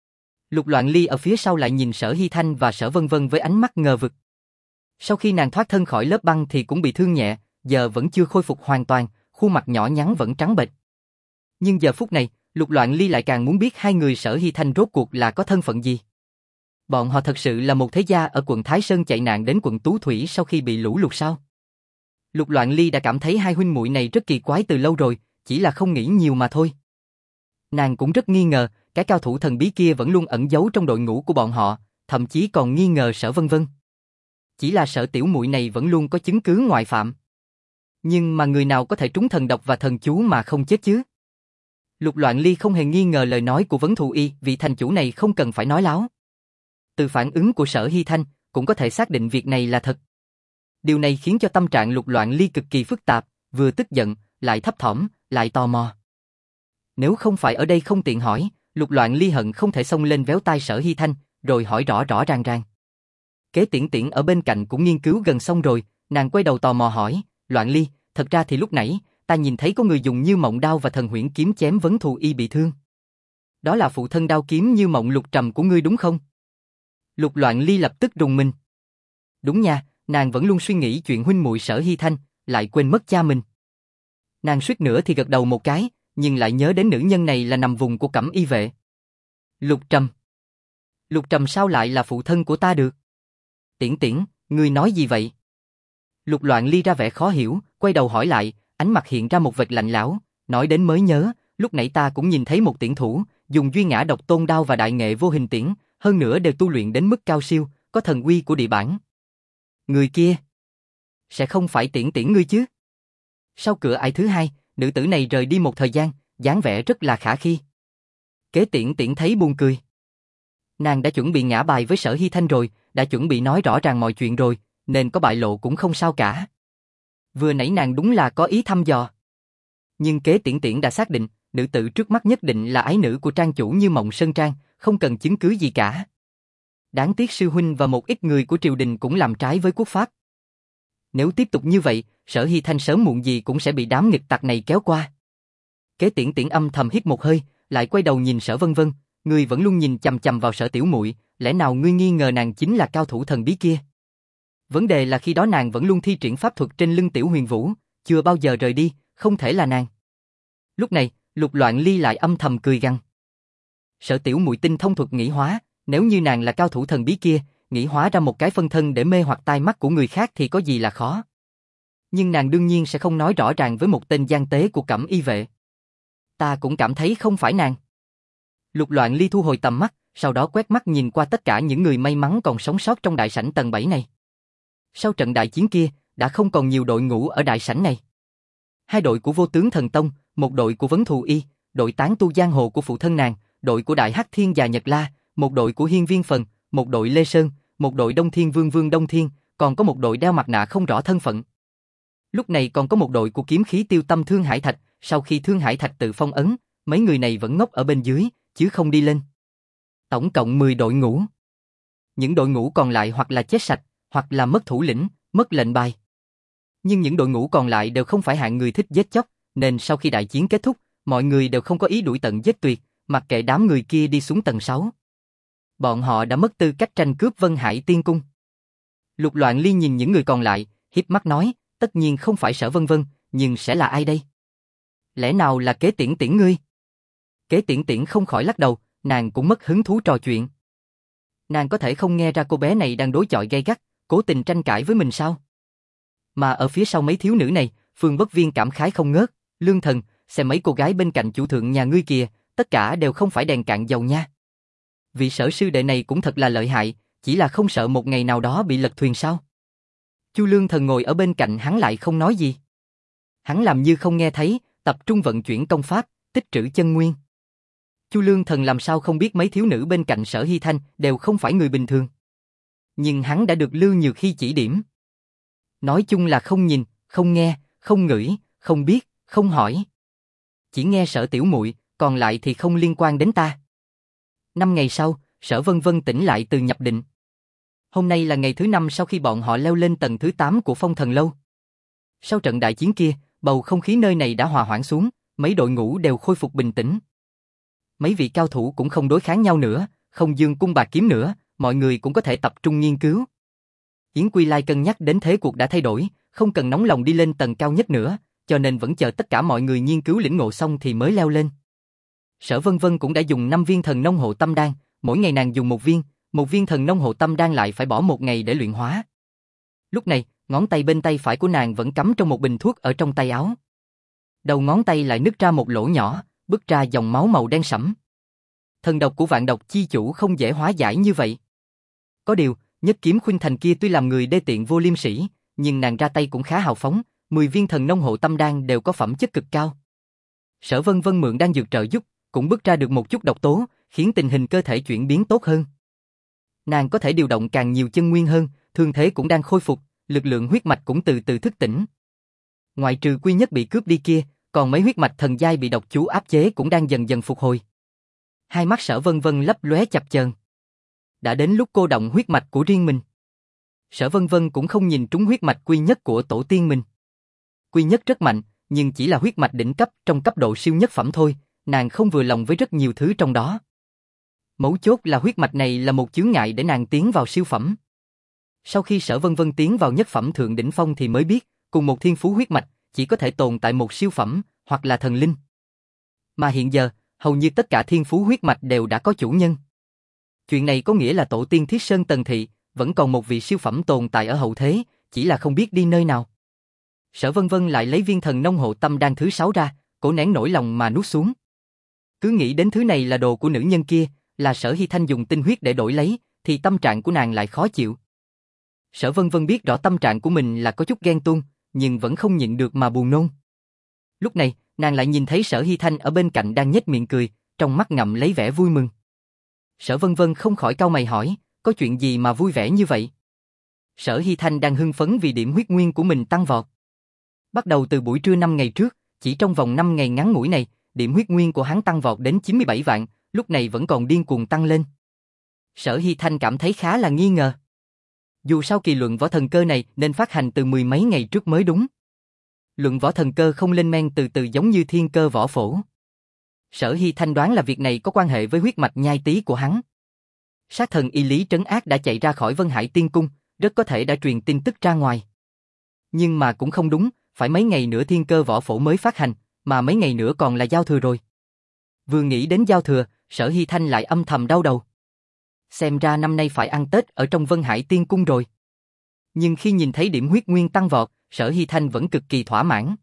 Lục Loạn Ly ở phía sau lại nhìn Sở Hy Thanh và Sở Vân Vân với ánh mắt ngờ vực. Sau khi nàng thoát thân khỏi lớp băng thì cũng bị thương nhẹ, giờ vẫn chưa khôi phục hoàn toàn, khuôn mặt nhỏ nhắn vẫn trắng bệch. Nhưng giờ phút này, Lục Loạn Ly lại càng muốn biết hai người Sở Hy Thanh rốt cuộc là có thân phận gì. Bọn họ thật sự là một thế gia ở quận Thái Sơn chạy nạn đến quận Tú Thủy sau khi bị lũ lụt sao? Lục Loạn Ly đã cảm thấy hai huynh muội này rất kỳ quái từ lâu rồi, chỉ là không nghĩ nhiều mà thôi. Nàng cũng rất nghi ngờ, cái cao thủ thần bí kia vẫn luôn ẩn giấu trong đội ngũ của bọn họ, thậm chí còn nghi ngờ Sở Vân Vân. Chỉ là Sở tiểu muội này vẫn luôn có chứng cứ ngoại phạm. Nhưng mà người nào có thể trúng thần độc và thần chú mà không chết chứ? Lục Loạn Ly không hề nghi ngờ lời nói của Vấn Thù Y, vị thành chủ này không cần phải nói láo. Từ phản ứng của Sở Hy Thanh, cũng có thể xác định việc này là thật. Điều này khiến cho tâm trạng Lục Loạn Ly cực kỳ phức tạp, vừa tức giận, lại thấp thỏm, lại tò mò. Nếu không phải ở đây không tiện hỏi, Lục Loạn Ly hận không thể xông lên véo tai Sở Hy Thanh, rồi hỏi rõ rõ ràng ràng. Kế Tiễn Tiễn ở bên cạnh cũng nghiên cứu gần xong rồi, nàng quay đầu tò mò hỏi, Loạn Ly, thật ra thì lúc nãy, ta nhìn thấy có người dùng Như Mộng đao và thần huyễn kiếm chém Vấn Thù Y bị thương. Đó là phụ thân đao kiếm Như Mộng Lục Trầm của ngươi đúng không? Lục Loạn Ly lập tức rùng mình. Đúng nha, nàng vẫn luôn suy nghĩ chuyện huynh muội Sở Hy Thanh, lại quên mất cha mình. Nàng suýt nữa thì gật đầu một cái, nhưng lại nhớ đến nữ nhân này là nằm vùng của Cẩm Y vệ. Lục Trầm. Lục Trầm sao lại là phụ thân của ta được? Tiễn Tiễn, Ngươi nói gì vậy? Lục Loạn Ly ra vẻ khó hiểu, quay đầu hỏi lại, ánh mặt hiện ra một vệt lạnh lẽo, nói đến mới nhớ, lúc nãy ta cũng nhìn thấy một tiễn thủ, dùng duy ngã độc tôn đao và đại nghệ vô hình tiễn, hơn nữa đều tu luyện đến mức cao siêu, có thần uy của địa bản. Người kia sẽ không phải tiễn tiễn ngươi chứ? Sau cửa ải thứ hai, nữ tử này rời đi một thời gian, dáng vẻ rất là khả khi. Kế tiễn tiễn thấy buồn cười. Nàng đã chuẩn bị ngã bài với Sở Hy Thanh rồi, đã chuẩn bị nói rõ ràng mọi chuyện rồi, nên có bại lộ cũng không sao cả. Vừa nãy nàng đúng là có ý thăm dò. Nhưng kế tiễn tiễn đã xác định, nữ tử trước mắt nhất định là ái nữ của trang chủ Như Mộng Sơn Trang, không cần chứng cứ gì cả. Đáng tiếc sư huynh và một ít người của triều đình cũng làm trái với quốc pháp. Nếu tiếp tục như vậy, Sở Hy Thanh sớm muộn gì cũng sẽ bị đám nghịch tặc này kéo qua. Kế tiễn tiễn âm thầm hít một hơi, lại quay đầu nhìn Sở Vân Vân, ngươi vẫn luôn nhìn chằm chằm vào Sở tiểu muội, lẽ nào ngươi nghi ngờ nàng chính là cao thủ thần bí kia? Vấn đề là khi đó nàng vẫn luôn thi triển pháp thuật trên lưng Tiểu Huyền Vũ, chưa bao giờ rời đi, không thể là nàng. Lúc này, Lục Loạn Ly lại âm thầm cười gằn. Sở tiểu muội tinh thông thuật nghĩ hóa, nếu như nàng là cao thủ thần bí kia, nghĩ hóa ra một cái phân thân để mê hoặc tai mắt của người khác thì có gì là khó. Nhưng nàng đương nhiên sẽ không nói rõ ràng với một tên gian tế của Cẩm Y vệ. Ta cũng cảm thấy không phải nàng. Lục Loạn Ly thu hồi tầm mắt, sau đó quét mắt nhìn qua tất cả những người may mắn còn sống sót trong đại sảnh tầng bảy này. Sau trận đại chiến kia, đã không còn nhiều đội ngũ ở đại sảnh này. Hai đội của Vô Tướng Thần Tông, một đội của Vấn Thù Y, đội tán tu giang hồ của phụ thân nàng, đội của Đại Hắc Thiên và Nhật La, một đội của Hiên Viên Phần, một đội Lê Sơn, một đội Đông Thiên Vương Vương Đông Thiên, còn có một đội đeo mặt nạ không rõ thân phận. Lúc này còn có một đội của kiếm khí tiêu tâm Thương Hải Thạch, sau khi Thương Hải Thạch tự phong ấn, mấy người này vẫn ngốc ở bên dưới, chứ không đi lên. Tổng cộng mười đội ngũ. Những đội ngũ còn lại hoặc là chết sạch, hoặc là mất thủ lĩnh, mất lệnh bài. Nhưng những đội ngũ còn lại đều không phải hạng người thích giết chóc, nên sau khi đại chiến kết thúc, mọi người đều không có ý đuổi tận giết tuyệt, mặc kệ đám người kia đi xuống tầng sáu. Bọn họ đã mất tư cách tranh cướp Vân Hải Tiên Cung. Lục Loạn Ly nhìn những người còn lại, hiếp mắt nói, tất nhiên không phải Sở Vân Vân, nhưng sẽ là ai đây? Lẽ nào là Kế Tiễn Tiễn ngươi? Kế Tiễn Tiễn không khỏi lắc đầu, nàng cũng mất hứng thú trò chuyện. Nàng có thể không nghe ra cô bé này đang đối chọi gay gắt, cố tình tranh cãi với mình sao? Mà ở phía sau mấy thiếu nữ này, Phương Bất Viên cảm khái không ngớt, Lương Thần, xem mấy cô gái bên cạnh chủ thượng nhà ngươi kìa, tất cả đều không phải đèn cạn dầu nha. Vị Sở sư đệ này cũng thật là lợi hại, chỉ là không sợ một ngày nào đó bị lật thuyền sao? Chu Lương Thần ngồi ở bên cạnh hắn lại không nói gì. Hắn làm như không nghe thấy, tập trung vận chuyển công pháp, tích trữ chân nguyên. Chu Lương Thần làm sao không biết mấy thiếu nữ bên cạnh Sở Hy Thanh đều không phải người bình thường. Nhưng hắn đã được Lưu Nhược Hy chỉ điểm. Nói chung là không nhìn, không nghe, không ngửi, không biết, không hỏi. Chỉ nghe Sở tiểu muội, còn lại thì không liên quan đến ta. Năm ngày sau, Sở Vân Vân tỉnh lại từ nhập định. Hôm nay là ngày thứ năm sau khi bọn họ leo lên tầng thứ tám của Phong Thần Lâu. Sau trận đại chiến kia, bầu không khí nơi này đã hòa hoãn xuống, mấy đội ngũ đều khôi phục bình tĩnh. Mấy vị cao thủ cũng không đối kháng nhau nữa, không dương cung bạc kiếm nữa, mọi người cũng có thể tập trung nghiên cứu. Yến Quy Lai cân nhắc đến thế cuộc đã thay đổi, không cần nóng lòng đi lên tầng cao nhất nữa, cho nên vẫn chờ tất cả mọi người nghiên cứu lĩnh ngộ xong thì mới leo lên. Sở Vân Vân cũng đã dùng năm viên thần nông hộ tâm đan, mỗi ngày nàng dùng một viên, một viên thần nông hộ tâm đan lại phải bỏ một ngày để luyện hóa. Lúc này, ngón tay bên tay phải của nàng vẫn cắm trong một bình thuốc ở trong tay áo. Đầu ngón tay lại nứt ra một lỗ nhỏ, bứt ra dòng máu màu đen sẫm. Thần độc của Vạn Độc chi chủ không dễ hóa giải như vậy. Có điều, Nhất Kiếm Khuynh Thành kia tuy làm người đê tiện vô liêm sỉ, nhưng nàng ra tay cũng khá hào phóng, mười viên thần nông hộ tâm đan đều có phẩm chất cực cao. Sở Vân Vân mượn đan dược trợ giúp, cũng bứt ra được một chút độc tố, khiến tình hình cơ thể chuyển biến tốt hơn. Nàng có thể điều động càng nhiều chân nguyên hơn, thương thế cũng đang khôi phục, lực lượng huyết mạch cũng từ từ thức tỉnh. Ngoại trừ Quy Nhất bị cướp đi kia, còn mấy huyết mạch thần giai bị độc chú áp chế cũng đang dần dần phục hồi. Hai mắt Sở Vân Vân lấp lóe chập chờn. Đã đến lúc cô động huyết mạch của riêng mình. Sở Vân Vân cũng không nhìn trúng huyết mạch Quy Nhất của tổ tiên mình. Quy Nhất rất mạnh, nhưng chỉ là huyết mạch đỉnh cấp trong cấp độ siêu nhất phẩm thôi, nàng không vừa lòng với rất nhiều thứ trong đó. Mấu chốt là huyết mạch này là một chướng ngại để nàng tiến vào siêu phẩm. Sau khi Sở Vân Vân tiến vào nhất phẩm thượng đỉnh phong thì mới biết, cùng một thiên phú huyết mạch, chỉ có thể tồn tại một siêu phẩm, hoặc là thần linh. Mà hiện giờ, hầu như tất cả thiên phú huyết mạch đều đã có chủ nhân. Chuyện này có nghĩa là tổ tiên Thiết Sơn Tần Thị, vẫn còn một vị siêu phẩm tồn tại ở hậu thế, chỉ là không biết đi nơi nào. Sở Vân Vân lại lấy viên thần nông hộ tâm đan thứ sáu ra, cố nén nỗi lòng mà nuốt xuống. Cứ nghĩ đến thứ này là đồ của nữ nhân kia, là Sở Hi Thanh dùng tinh huyết để đổi lấy, thì tâm trạng của nàng lại khó chịu. Sở Vân Vân biết rõ tâm trạng của mình là có chút ghen tuông, nhưng vẫn không nhịn được mà buồn nôn. Lúc này, nàng lại nhìn thấy Sở Hi Thanh ở bên cạnh đang nhếch miệng cười, trong mắt ngậm lấy vẻ vui mừng. Sở Vân Vân không khỏi cau mày hỏi, có chuyện gì mà vui vẻ như vậy? Sở Hi Thanh đang hưng phấn vì điểm huyết nguyên của mình tăng vọt. Bắt đầu từ buổi trưa năm ngày trước, chỉ trong vòng năm ngày ngắn ngủi này, điểm huyết nguyên của hắn tăng vọt đến chín mươi bảy vạn, lúc này vẫn còn điên cuồng tăng lên. Sở Hi Thanh cảm thấy khá là nghi ngờ. Dù sao kỳ luận võ thần cơ này nên phát hành từ mười mấy ngày trước mới đúng. Luận võ thần cơ không lên men từ từ giống như thiên cơ võ phổ. Sở Hi Thanh đoán là việc này có quan hệ với huyết mạch nhai tí của hắn. Sát thần y Lý Trấn Ác đã chạy ra khỏi Vân Hải Tiên Cung, rất có thể đã truyền tin tức ra ngoài. Nhưng mà cũng không đúng, phải mấy ngày nữa thiên cơ võ phổ mới phát hành, mà mấy ngày nữa còn là giao thừa rồi. Vừa nghĩ đến giao thừa, Sở Hi Thanh lại âm thầm đau đầu. Xem ra năm nay phải ăn Tết ở trong Vân Hải Tiên Cung rồi. Nhưng khi nhìn thấy điểm huyết nguyên tăng vọt, Sở Hi Thanh vẫn cực kỳ thỏa mãn.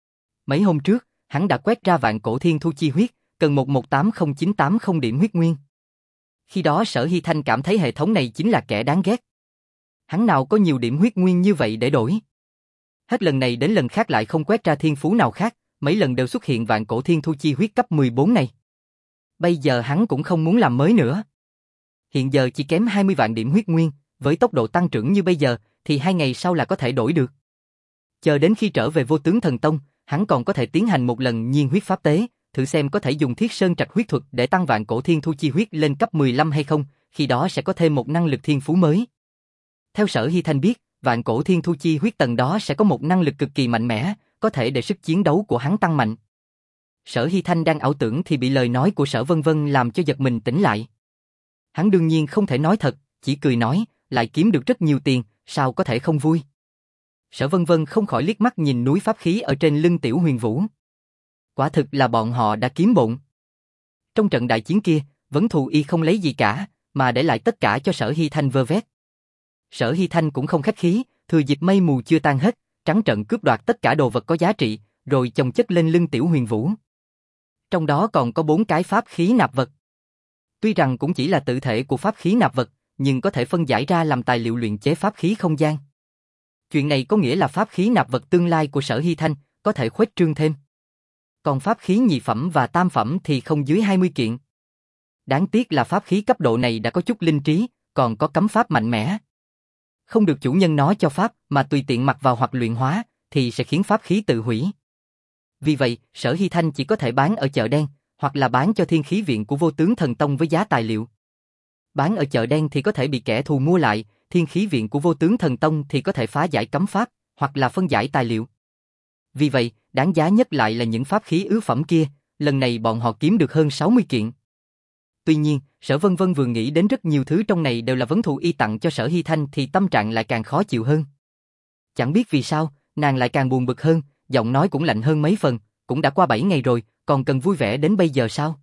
Mấy hôm trước, hắn đã quét ra vạn cổ thiên thu chi huyết, cần một một tám không chín tám không điểm huyết nguyên. Khi đó Sở Hi Thanh cảm thấy hệ thống này chính là kẻ đáng ghét. Hắn nào có nhiều điểm huyết nguyên như vậy để đổi. Hết lần này đến lần khác lại không quét ra thiên phú nào khác, mấy lần đều xuất hiện vạn cổ thiên thu chi huyết cấp mười bốn này. Bây giờ hắn cũng không muốn làm mới nữa. Hiện giờ chỉ kém hai mươi vạn điểm huyết nguyên, với tốc độ tăng trưởng như bây giờ, thì hai ngày sau là có thể đổi được. Chờ đến khi trở về Vô Tướng Thần Tông, hắn còn có thể tiến hành một lần nhiên huyết pháp tế, thử xem có thể dùng Thiết Sơn Trạch huyết thuật để tăng vạn cổ thiên thu chi huyết lên cấp mười lăm hay không, khi đó sẽ có thêm một năng lực thiên phú mới. Theo Sở Hi Thanh biết, vạn cổ thiên thu chi huyết tầng đó sẽ có một năng lực cực kỳ mạnh mẽ, có thể để sức chiến đấu của hắn tăng mạnh. Sở Hi Thanh đang ảo tưởng thì bị lời nói của Sở Vân Vân làm cho giật mình tỉnh lại. Hắn đương nhiên không thể nói thật, chỉ cười nói, lại kiếm được rất nhiều tiền, sao có thể không vui. Sở Vân Vân không khỏi liếc mắt nhìn núi pháp khí ở trên lưng Tiểu Huyền Vũ. Quả thực là bọn họ đã kiếm bộn. Trong trận đại chiến kia, Vấn Thù Y không lấy gì cả, mà để lại tất cả cho Sở Hi Thanh vơ vét. Sở Hi Thanh cũng không khách khí, thừa dịp mây mù chưa tan hết, trắng trợn cướp đoạt tất cả đồ vật có giá trị, rồi chồng chất lên lưng Tiểu Huyền Vũ. Trong đó còn có bốn cái pháp khí nạp vật. Tuy rằng cũng chỉ là tự thể của pháp khí nạp vật, nhưng có thể phân giải ra làm tài liệu luyện chế pháp khí không gian. Chuyện này có nghĩa là pháp khí nạp vật tương lai của Sở Hi Thanh có thể khuếch trương thêm. Còn pháp khí nhị phẩm và tam phẩm thì không dưới hai mươi kiện. Đáng tiếc là pháp khí cấp độ này đã có chút linh trí, còn có cấm pháp mạnh mẽ. Không được chủ nhân nó cho pháp mà tùy tiện mặc vào hoặc luyện hóa, thì sẽ khiến pháp khí tự hủy. Vì vậy, Sở Hi Thanh chỉ có thể bán ở chợ đen, hoặc là bán cho Thiên Khí Viện của Vô Tướng Thần Tông với giá tài liệu. Bán ở chợ đen thì có thể bị kẻ thù mua lại, Thiên Khí Viện của Vô Tướng Thần Tông thì có thể phá giải cấm pháp, hoặc là phân giải tài liệu. Vì vậy, đáng giá nhất lại là những pháp khí ứ phẩm kia, lần này bọn họ kiếm được hơn sáu mươi kiện. Tuy nhiên, Sở Vân Vân vừa nghĩ đến rất nhiều thứ trong này đều là Vấn Thù Y tặng cho Sở Hi Thanh thì tâm trạng lại càng khó chịu hơn. Chẳng biết vì sao, nàng lại càng buồn bực hơn, giọng nói cũng lạnh hơn mấy phần, cũng đã qua bảy ngày rồi, còn cần vui vẻ đến bây giờ sao?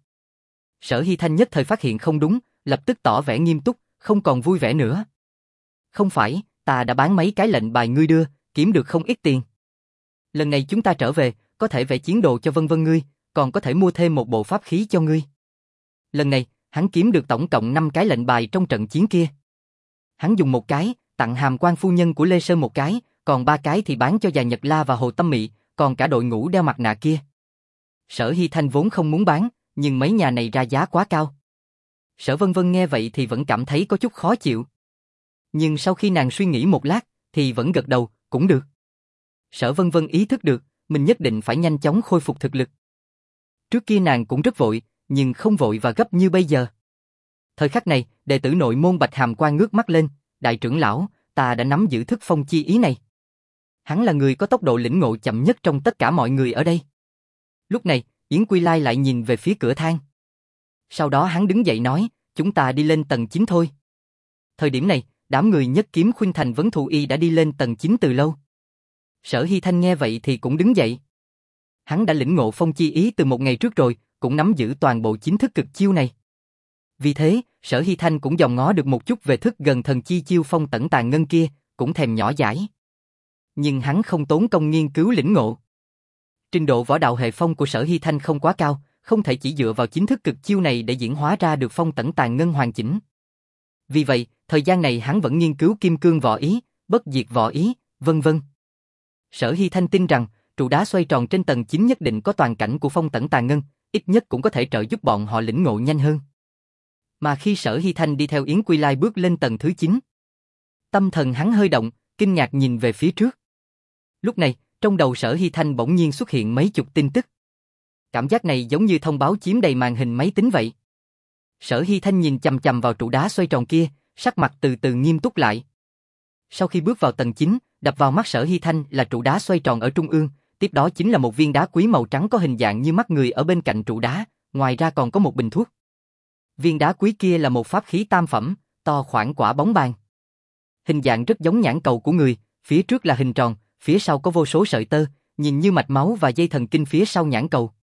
Sở Hi Thanh nhất thời phát hiện không đúng, lập tức tỏ vẻ nghiêm túc, không còn vui vẻ nữa. Không phải, ta đã bán mấy cái lệnh bài ngươi đưa, kiếm được không ít tiền. Lần này chúng ta trở về, có thể vẽ chiến đồ cho Vân Vân ngươi, còn có thể mua thêm một bộ pháp khí cho ngươi. Lần này, hắn kiếm được tổng cộng năm cái lệnh bài trong trận chiến kia. Hắn dùng một cái, tặng Hàm Quan phu nhân của Lê Sơn một cái, còn ba cái thì bán cho già Nhật La và Hồ Tâm Mị, còn cả đội ngũ đeo mặt nạ kia. Sở Hi Thanh vốn không muốn bán, nhưng mấy nhà này ra giá quá cao. Sở Vân Vân nghe vậy thì vẫn cảm thấy có chút khó chịu. Nhưng sau khi nàng suy nghĩ một lát, thì vẫn gật đầu, cũng được. Sở Vân Vân ý thức được, mình nhất định phải nhanh chóng khôi phục thực lực. Trước kia nàng cũng rất vội, nhưng không vội và gấp như bây giờ. Thời khắc này, đệ tử nội môn Bạch Hàm Quan ngước mắt lên, đại trưởng lão, ta đã nắm giữ thức phong chi ý này. Hắn là người có tốc độ lĩnh ngộ chậm nhất trong tất cả mọi người ở đây. Lúc này, Yến Quy Lai lại nhìn về phía cửa thang. Sau đó hắn đứng dậy nói, chúng ta đi lên tầng chín thôi. Thời điểm này, đám người Nhất Kiếm Khuynh Thành Vấn Thù Y đã đi lên tầng chín từ lâu. Sở Hi Thanh nghe vậy thì cũng đứng dậy. Hắn đã lĩnh ngộ phong chi ý từ một ngày trước rồi, cũng nắm giữ toàn bộ chính thức cực chiêu này. Vì thế, Sở Hy Thanh cũng dòm ngó được một chút về thức gần thần chi chiêu phong tẩn tàn ngân kia, cũng thèm nhỏ dãi. Nhưng hắn không tốn công nghiên cứu lĩnh ngộ. Trình độ võ đạo hệ phong của Sở Hy Thanh không quá cao, không thể chỉ dựa vào chính thức cực chiêu này để diễn hóa ra được phong tẩn tàn ngân hoàn chỉnh. Vì vậy, thời gian này hắn vẫn nghiên cứu kim cương võ ý, bất diệt võ ý, vân vân. Sở Hy Thanh tin rằng, trụ đá xoay tròn trên tầng chín nhất định có toàn cảnh của phong tẩn tàn ngân, ít nhất cũng có thể trợ giúp bọn họ lĩnh ngộ nhanh hơn. Mà khi Sở Hy Thanh đi theo Yến Quy Lai bước lên tầng thứ chín, tâm thần hắn hơi động, kinh ngạc nhìn về phía trước. Lúc này, trong đầu Sở Hy Thanh bỗng nhiên xuất hiện mấy chục tin tức. Cảm giác này giống như thông báo chiếm đầy màn hình máy tính vậy. Sở Hy Thanh nhìn chằm chằm vào trụ đá xoay tròn kia, sắc mặt từ từ nghiêm túc lại. Sau khi bước vào tầng chín, đập vào mắt Sở Hy Thanh là trụ đá xoay tròn ở trung ương, tiếp đó chính là một viên đá quý màu trắng có hình dạng như mắt người ở bên cạnh trụ đá, ngoài ra còn có một bình thuốc. Viên đá quý kia là một pháp khí tam phẩm, to khoảng quả bóng bàn. Hình dạng rất giống nhãn cầu của người, phía trước là hình tròn, phía sau có vô số sợi tơ, nhìn như mạch máu và dây thần kinh phía sau nhãn cầu.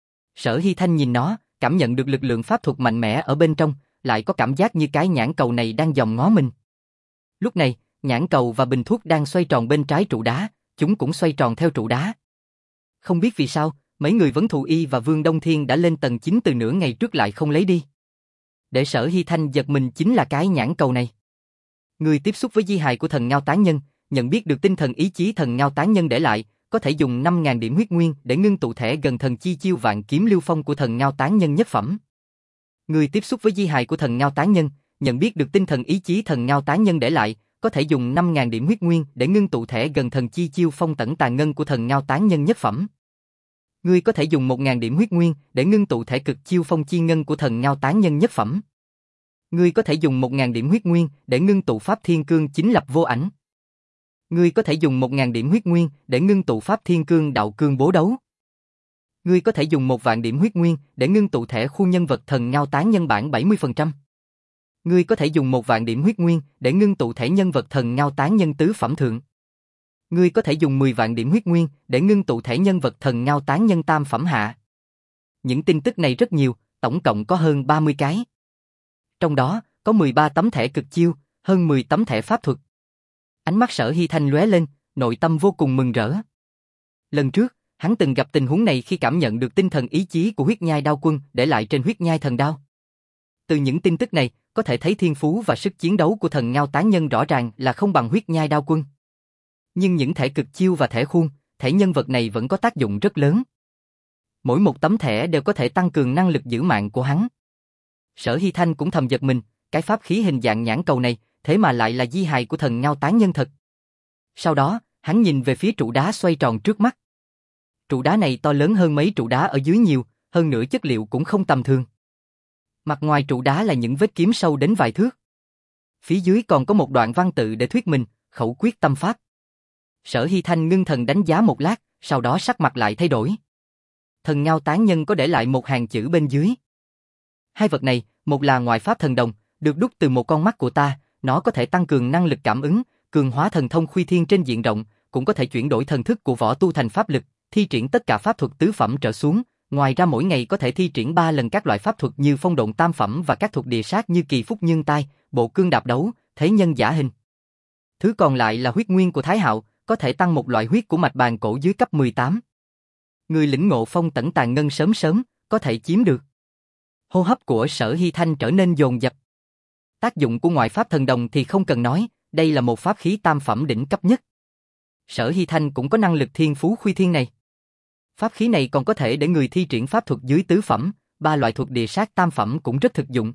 Sở Hy Thanh nhìn nó, cảm nhận được lực lượng pháp thuật mạnh mẽ ở bên trong, lại có cảm giác như cái nhãn cầu này đang dòm ngó mình. Lúc này, nhãn cầu và bình thuốc đang xoay tròn bên trái trụ đá, chúng cũng xoay tròn theo trụ đá. Không biết vì sao, mấy người Vấn Thù Y và Vương Đông Thiên đã lên tầng chín từ nửa ngày trước lại không lấy đi. Để Sở Hy Thanh giật mình chính là cái nhãn cầu này. Người tiếp xúc với di hài của thần Ngao Tán Nhân, nhận biết được tinh thần ý chí thần Ngao Tán Nhân để lại, có thể dùng năm nghìn điểm huyết nguyên để ngưng tụ thẻ gần thần chi chiêu vạn kiếm lưu phong của thần Ngao Tán Nhân nhất phẩm. Người tiếp xúc với di hài của thần Ngao Tán Nhân, nhận biết được tinh thần ý chí thần Ngao Tán Nhân để lại, có thể dùng năm nghìn điểm huyết nguyên để ngưng tụ thẻ gần thần chi chiêu phong tẩn tàn ngân của thần Ngao Tán Nhân nhất phẩm. Ngươi có thể dùng một nghìn điểm huyết nguyên để ngưng tụ thẻ cực chiêu phong chi ngân của thần Ngao Tán Nhân nhất phẩm. Ngươi có thể dùng một nghìn điểm huyết nguyên để ngưng tụ pháp thiên cương chính lập vô ảnh. Ngươi có thể dùng một nghìn điểm huyết nguyên để ngưng tụ pháp thiên cương đạo cương bố đấu. Ngươi có thể dùng một vạn điểm huyết nguyên để ngưng tụ thẻ khu nhân vật thần Ngao Tán Nhân bản bảy mươi phần trăm. Ngươi có thể dùng một vạn điểm huyết nguyên để ngưng tụ thẻ nhân vật thần Ngao Tán Nhân tứ phẩm thượng. Ngươi có thể dùng mười vạn điểm huyết nguyên để ngưng tụ thẻ nhân vật thần Ngao Tán Nhân tam phẩm hạ. Những tin tức này rất nhiều, tổng cộng có hơn ba mươi cái. Trong đó, có mười ba tấm thẻ cực chiêu, hơn mười tấm thẻ pháp thuật. Ánh mắt Sở Hy Thanh lóe lên, nội tâm vô cùng mừng rỡ. Lần trước, hắn từng gặp tình huống này khi cảm nhận được tinh thần ý chí của huyết nhai đao quân để lại trên huyết nhai thần đao. Từ những tin tức này, có thể thấy thiên phú và sức chiến đấu của thần Ngao Tán Nhân rõ ràng là không bằng huyết nhai đao quân. Nhưng những thẻ cực chiêu và thẻ khuôn, thẻ nhân vật này vẫn có tác dụng rất lớn. Mỗi một tấm thẻ đều có thể tăng cường năng lực giữ mạng của hắn. Sở Hy Thanh cũng thầm giật mình, cái pháp khí hình dạng nhãn cầu này, thế mà lại là di hài của thần Ngao Tán Nhân thật. Sau đó, hắn nhìn về phía trụ đá xoay tròn trước mắt. Trụ đá này to lớn hơn mấy trụ đá ở dưới nhiều, hơn nữa chất liệu cũng không tầm thường. Mặt ngoài trụ đá là những vết kiếm sâu đến vài thước. Phía dưới còn có một đoạn văn tự để thuyết minh, khẩu quyết tâm pháp. Sở Hy Thanh ngưng thần đánh giá một lát, sau đó sắc mặt lại thay đổi. Thần Ngao Tán Nhân có để lại một hàng chữ bên dưới. Hai vật này, một là ngoại pháp thần đồng, được đúc từ một con mắt của ta, nó có thể tăng cường năng lực cảm ứng, cường hóa thần thông khuy thiên trên diện rộng, cũng có thể chuyển đổi thần thức của võ tu thành pháp lực, thi triển tất cả pháp thuật tứ phẩm trở xuống. Ngoài ra mỗi ngày có thể thi triển ba lần các loại pháp thuật như phong độn tam phẩm và các thuật địa sát như kỳ phúc nhân tai, bộ cương đạp đấu, thế nhân giả hình. Thứ còn lại là huyết nguyên của Thái Hạo, có thể tăng một loại huyết của mạch bàn cổ dưới cấp mười tám. Người lĩnh ngộ phong tẩn tàn ngân sớm sớm, có thể chiếm được. Hô hấp của Sở Hy Thanh trở nên dồn dập. Tác dụng của ngoại pháp thần đồng thì không cần nói, đây là một pháp khí tam phẩm đỉnh cấp nhất. Sở Hy Thanh cũng có năng lực thiên phú khuy thiên này. Pháp khí này còn có thể để người thi triển pháp thuật dưới tứ phẩm, ba loại thuật địa sát tam phẩm cũng rất thực dụng.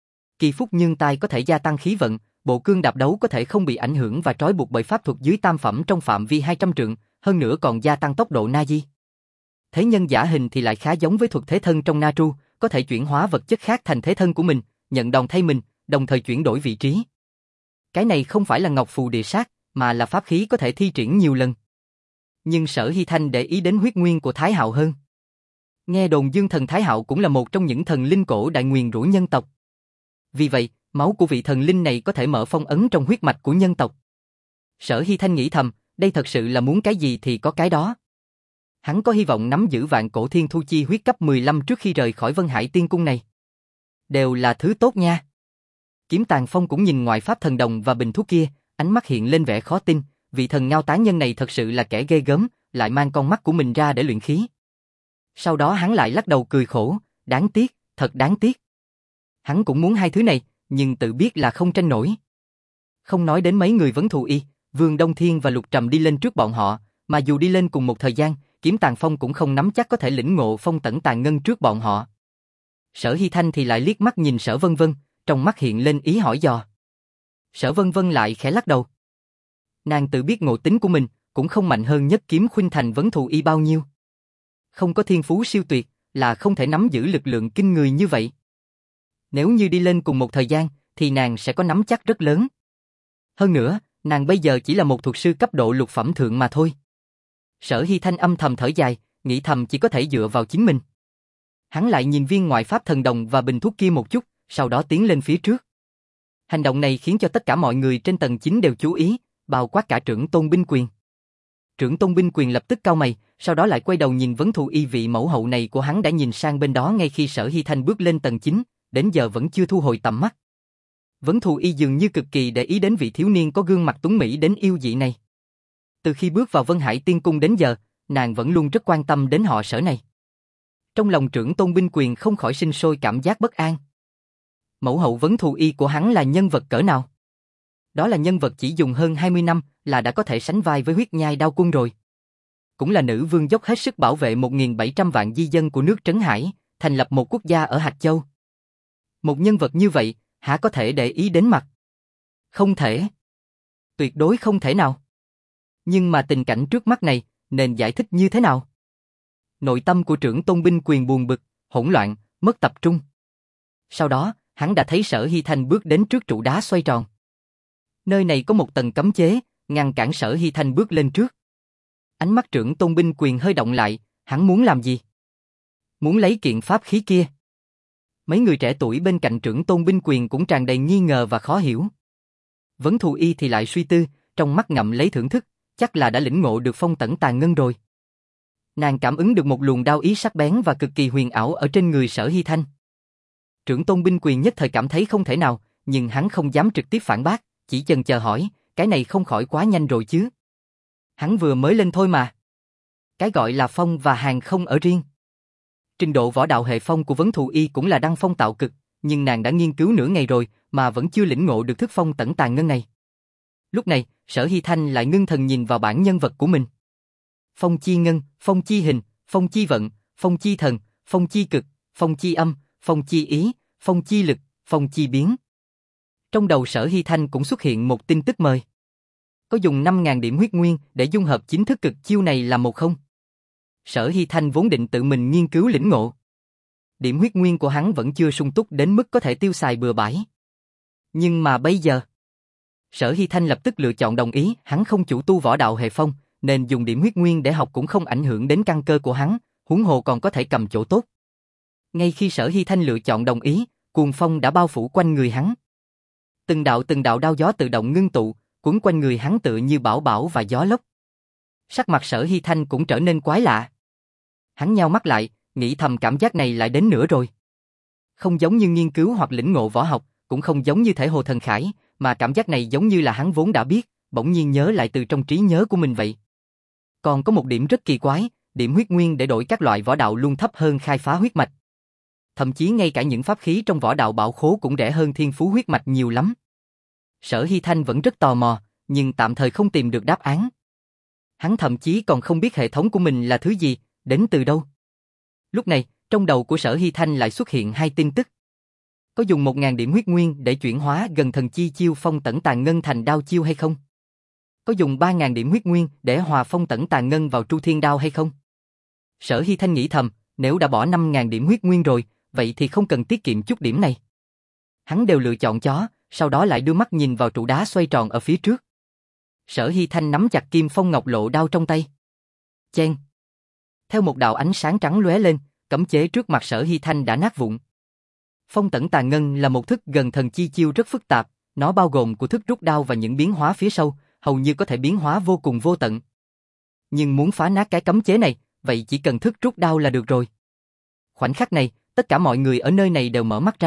Kỳ phúc nhân tai có thể gia tăng khí vận, bộ cương đạp đấu có thể không bị ảnh hưởng và trói buộc bởi pháp thuật dưới tam phẩm trong phạm vi hai trăm trượng, hơn nữa còn gia tăng tốc độ na di. Thế nhân giả hình thì lại khá giống với thuật thế thân trong Natru, có thể chuyển hóa vật chất khác thành thế thân của mình, nhận đòn thay mình, đồng thời chuyển đổi vị trí. Cái này không phải là ngọc phù địa sát, mà là pháp khí có thể thi triển nhiều lần. Nhưng Sở Hy Thanh để ý đến huyết nguyên của Thái Hạo hơn. Nghe đồn Dương thần Thái Hạo cũng là một trong những thần linh cổ đại nguyền rủa nhân tộc. Vì vậy, máu của vị thần linh này có thể mở phong ấn trong huyết mạch của nhân tộc. Sở Hy Thanh nghĩ thầm, đây thật sự là muốn cái gì thì có cái đó. Hắn có hy vọng nắm giữ vạn cổ thiên thu chi huyết cấp mười lăm trước khi rời khỏi Vân Hải Tiên Cung này. Đều là thứ tốt nha. Kiếm Tàn Phong cũng nhìn ngoại pháp thần đồng và bình thuốc kia, ánh mắt hiện lên vẻ khó tin, vị thần ngao tán nhân này thật sự là kẻ ghê gớm, lại mang con mắt của mình ra để luyện khí. Sau đó hắn lại lắc đầu cười khổ, đáng tiếc, thật đáng tiếc. Hắn cũng muốn hai thứ này, nhưng tự biết là không tranh nổi. Không nói đến mấy người vấn thù y, Vương Đông Thiên và Lục Trầm đi lên trước bọn họ, mà dù đi lên cùng một thời gian, Kiếm Tàn Phong cũng không nắm chắc có thể lĩnh ngộ phong tẩn tàn ngân trước bọn họ. Sở Hy Thanh thì lại liếc mắt nhìn Sở Vân Vân, trong mắt hiện lên ý hỏi dò. Sở Vân Vân lại khẽ lắc đầu. Nàng tự biết ngộ tính của mình, cũng không mạnh hơn Nhất Kiếm Khuynh Thành vấn thù y bao nhiêu. Không có thiên phú siêu tuyệt, là không thể nắm giữ lực lượng kinh người như vậy. Nếu như đi lên cùng một thời gian, thì nàng sẽ có nắm chắc rất lớn. Hơn nữa, nàng bây giờ chỉ là một thuật sư cấp độ lục phẩm thượng mà thôi. Sở Hy Thanh âm thầm thở dài, nghĩ thầm chỉ có thể dựa vào chính mình. Hắn lại nhìn viên ngoại pháp thần đồng và bình thuốc kia một chút, sau đó tiến lên phía trước. Hành động này khiến cho tất cả mọi người trên tầng chín đều chú ý, bao quát cả trưởng tôn binh quyền. Trưởng tôn binh quyền lập tức cau mày, sau đó lại quay đầu nhìn vấn thù y, vị mẫu hậu này của hắn đã nhìn sang bên đó ngay khi Sở Hy Thanh bước lên tầng chín, đến giờ vẫn chưa thu hồi tầm mắt. Vấn thù y dường như cực kỳ để ý đến vị thiếu niên có gương mặt tuấn mỹ đến yêu dị này. Từ khi bước vào Vân Hải Tiên Cung đến giờ, nàng vẫn luôn rất quan tâm đến họ Sở này. Trong lòng trưởng tôn binh quyền không khỏi sinh sôi cảm giác bất an. Mẫu hậu vấn thù y của hắn là nhân vật cỡ nào? Đó là nhân vật chỉ dùng hơn hai mươi năm là đã có thể sánh vai với huyết nhai đao quân rồi. Cũng là nữ vương dốc hết sức bảo vệ một nghìn bảy trăm vạn di dân của nước Trấn Hải, thành lập một quốc gia ở Hạt Châu. Một nhân vật như vậy, hả có thể để ý đến mặt? Không thể. Tuyệt đối không thể nào. Nhưng mà tình cảnh trước mắt này, nên giải thích như thế nào? Nội tâm của trưởng tôn binh quyền buồn bực, hỗn loạn, mất tập trung. Sau đó, hắn đã thấy Sở Hy Thanh bước đến trước trụ đá xoay tròn. Nơi này có một tầng cấm chế, ngăn cản Sở Hy Thanh bước lên trước. Ánh mắt trưởng tôn binh quyền hơi động lại, hắn muốn làm gì? Muốn lấy kiện pháp khí kia. Mấy người trẻ tuổi bên cạnh trưởng tôn binh quyền cũng tràn đầy nghi ngờ và khó hiểu. Vấn thù y thì lại suy tư, trong mắt ngậm lấy thưởng thức, chắc là đã lĩnh ngộ được phong tẩn tàn ngân rồi. Nàng cảm ứng được một luồng đao ý sắc bén và cực kỳ huyền ảo ở trên người Sở Hy Thanh. Trưởng tôn binh quyền nhất thời cảm thấy không thể nào, nhưng hắn không dám trực tiếp phản bác, chỉ chần chờ hỏi, cái này không khỏi quá nhanh rồi chứ. Hắn vừa mới lên thôi mà. Cái gọi là phong và hàng không ở riêng. Trình độ võ đạo hệ phong của vấn thù y cũng là đăng phong tạo cực, nhưng nàng đã nghiên cứu nửa ngày rồi mà vẫn chưa lĩnh ngộ được thức phong tẩn tàn ngân này. Lúc này, Sở Hy Thanh lại ngưng thần nhìn vào bản nhân vật của mình. Phong chi ngân, phong chi hình, phong chi vận, phong chi thần, phong chi cực, phong chi âm, phong chi ý, phong chi lực, phong chi biến. Trong đầu Sở Hy Thanh cũng xuất hiện một tin tức mời. Có dùng năm nghìn điểm huyết nguyên để dung hợp chính thức cực chiêu này là một không? Sở Hy Thanh vốn định tự mình nghiên cứu lĩnh ngộ. Điểm huyết nguyên của hắn vẫn chưa sung túc đến mức có thể tiêu xài bừa bãi. Nhưng mà bây giờ, Sở Hy Thanh lập tức lựa chọn đồng ý, hắn không chủ tu võ đạo hệ phong, nên dùng điểm huyết nguyên để học cũng không ảnh hưởng đến căn cơ của hắn, huống hồ còn có thể cầm chỗ tốt. Ngay khi Sở Hy Thanh lựa chọn đồng ý, cuồng phong đã bao phủ quanh người hắn. Từng đạo từng đạo đao gió tự động ngưng tụ, cuốn quanh người hắn tựa như bão bão và gió lốc. Sắc mặt Sở Hy Thanh cũng trở nên quái lạ. Hắn nheo mắt lại, nghĩ thầm cảm giác này lại đến nữa rồi. Không giống như nghiên cứu hoặc lĩnh ngộ võ học, cũng không giống như thể hồ thần khải, mà cảm giác này giống như là hắn vốn đã biết, bỗng nhiên nhớ lại từ trong trí nhớ của mình vậy. Còn có một điểm rất kỳ quái, điểm huyết nguyên để đổi các loại võ đạo luôn thấp hơn khai phá huyết mạch. Thậm chí ngay cả những pháp khí trong võ đạo bảo khố cũng rẻ hơn thiên phú huyết mạch nhiều lắm. Sở Hy Thanh vẫn rất tò mò, nhưng tạm thời không tìm được đáp án. Hắn thậm chí còn không biết hệ thống của mình là thứ gì, đến từ đâu. Lúc này, trong đầu của Sở Hy Thanh lại xuất hiện hai tin tức. Có dùng một nghìn điểm huyết nguyên để chuyển hóa gần thần chi chiêu phong tẩn tàn ngân thành đao chiêu hay không? Có dùng ba nghìn điểm huyết nguyên để hòa phong tẩn tàn ngân vào tru thiên đao hay không? Sở Hy Thanh nghĩ thầm, nếu đã bỏ năm nghìn điểm huyết nguyên rồi, vậy thì không cần tiết kiệm chút điểm này. Hắn đều lựa chọn chó, sau đó lại đưa mắt nhìn vào trụ đá xoay tròn ở phía trước. Sở Hy Thanh nắm chặt kim phong ngọc lộ đao trong tay. Chen. Theo một đạo ánh sáng trắng lóe lên, cấm chế trước mặt Sở Hy Thanh đã nát vụn. Phong tẩn tàn ngân là một thức gần thần chi chiêu rất phức tạp, nó bao gồm của thức rút đao và những biến hóa phía sau, hầu như có thể biến hóa vô cùng vô tận. Nhưng muốn phá nát cái cấm chế này, vậy chỉ cần thức rút đao là được rồi. Khoảnh khắc này, tất cả mọi người ở nơi này đều mở mắt ra,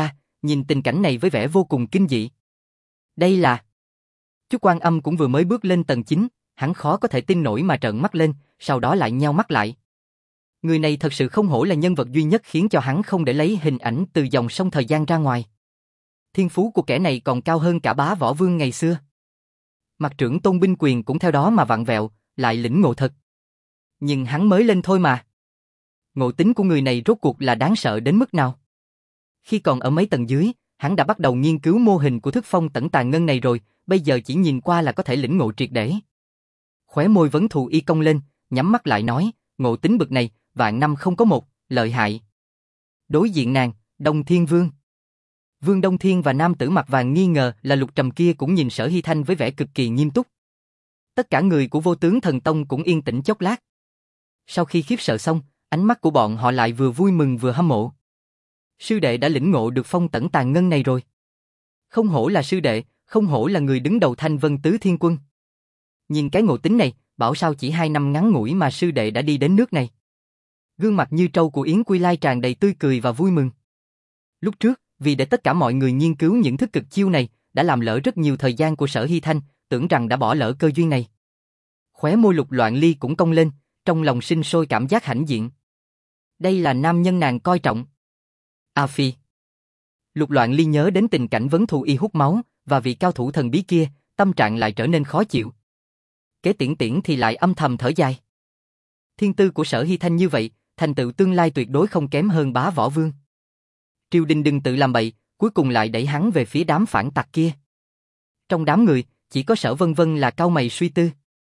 nhìn tình cảnh này với vẻ vô cùng kinh dị. Đây là... Chú Quan Âm cũng vừa mới bước lên tầng chín, hắn khó có thể tin nổi mà trợn mắt lên, sau đó lại nheo mắt lại. Người này thật sự không hổ là nhân vật duy nhất khiến cho hắn không để lấy hình ảnh từ dòng sông thời gian ra ngoài. Thiên phú của kẻ này còn cao hơn cả Bá Võ Vương ngày xưa. Mặt trưởng tôn binh quyền cũng theo đó mà vặn vẹo, lại lĩnh ngộ thật. Nhưng hắn mới lên thôi mà. Ngộ tính của người này rốt cuộc là đáng sợ đến mức nào? Khi còn ở mấy tầng dưới, hắn đã bắt đầu nghiên cứu mô hình của thức phong tẩn tàng ngân này rồi, bây giờ chỉ nhìn qua là có thể lĩnh ngộ triệt để. Khóe môi Vấn Thù Y cong lên, nhắm mắt lại nói, ngộ tính bực này, vạn năm không có một, lợi hại. Đối diện nàng, Đông Thiên Vương. Vương Đông Thiên và nam tử mặt vàng nghi ngờ là Lục Trầm kia cũng nhìn Sở Hy Thanh với vẻ cực kỳ nghiêm túc. Tất cả người của Vô Tướng Thần Tông cũng yên tĩnh chốc lát. Sau khi khiếp sợ xong, ánh mắt của bọn họ lại vừa vui mừng vừa hâm mộ. Sư đệ đã lĩnh ngộ được phong tẩn tàng ngân này rồi. Không hổ là sư đệ, không hổ là người đứng đầu Thanh Vân Tứ Thiên Quân. Nhìn cái ngộ tính này, bảo sao chỉ hai năm ngắn ngủi mà sư đệ đã đi đến nước này. Gương mặt như trâu của Yến Quy Lai tràn đầy tươi cười và vui mừng. Lúc trước, vì để tất cả mọi người nghiên cứu những thức cực chiêu này, đã làm lỡ rất nhiều thời gian của Sở Hy Thanh, tưởng rằng đã bỏ lỡ cơ duyên này. Khóe môi Lục Loạn Ly cũng cong lên, trong lòng sinh sôi cảm giác hãnh diện. Đây là nam nhân nàng coi trọng. A Phi. Lục Loạn Ly nhớ đến tình cảnh Vấn Thù Y hút máu, và vị cao thủ thần bí kia, tâm trạng lại trở nên khó chịu. Kế Tiễn Tiễn thì lại âm thầm thở dài. Thiên tư của Sở Hy Thanh như vậy, thành tựu tương lai tuyệt đối không kém hơn Bá Võ Vương. Triều đình đừng tự làm bậy, cuối cùng lại đẩy hắn về phía đám phản tặc kia. Trong đám người, chỉ có Sở Vân Vân là cau mày suy tư.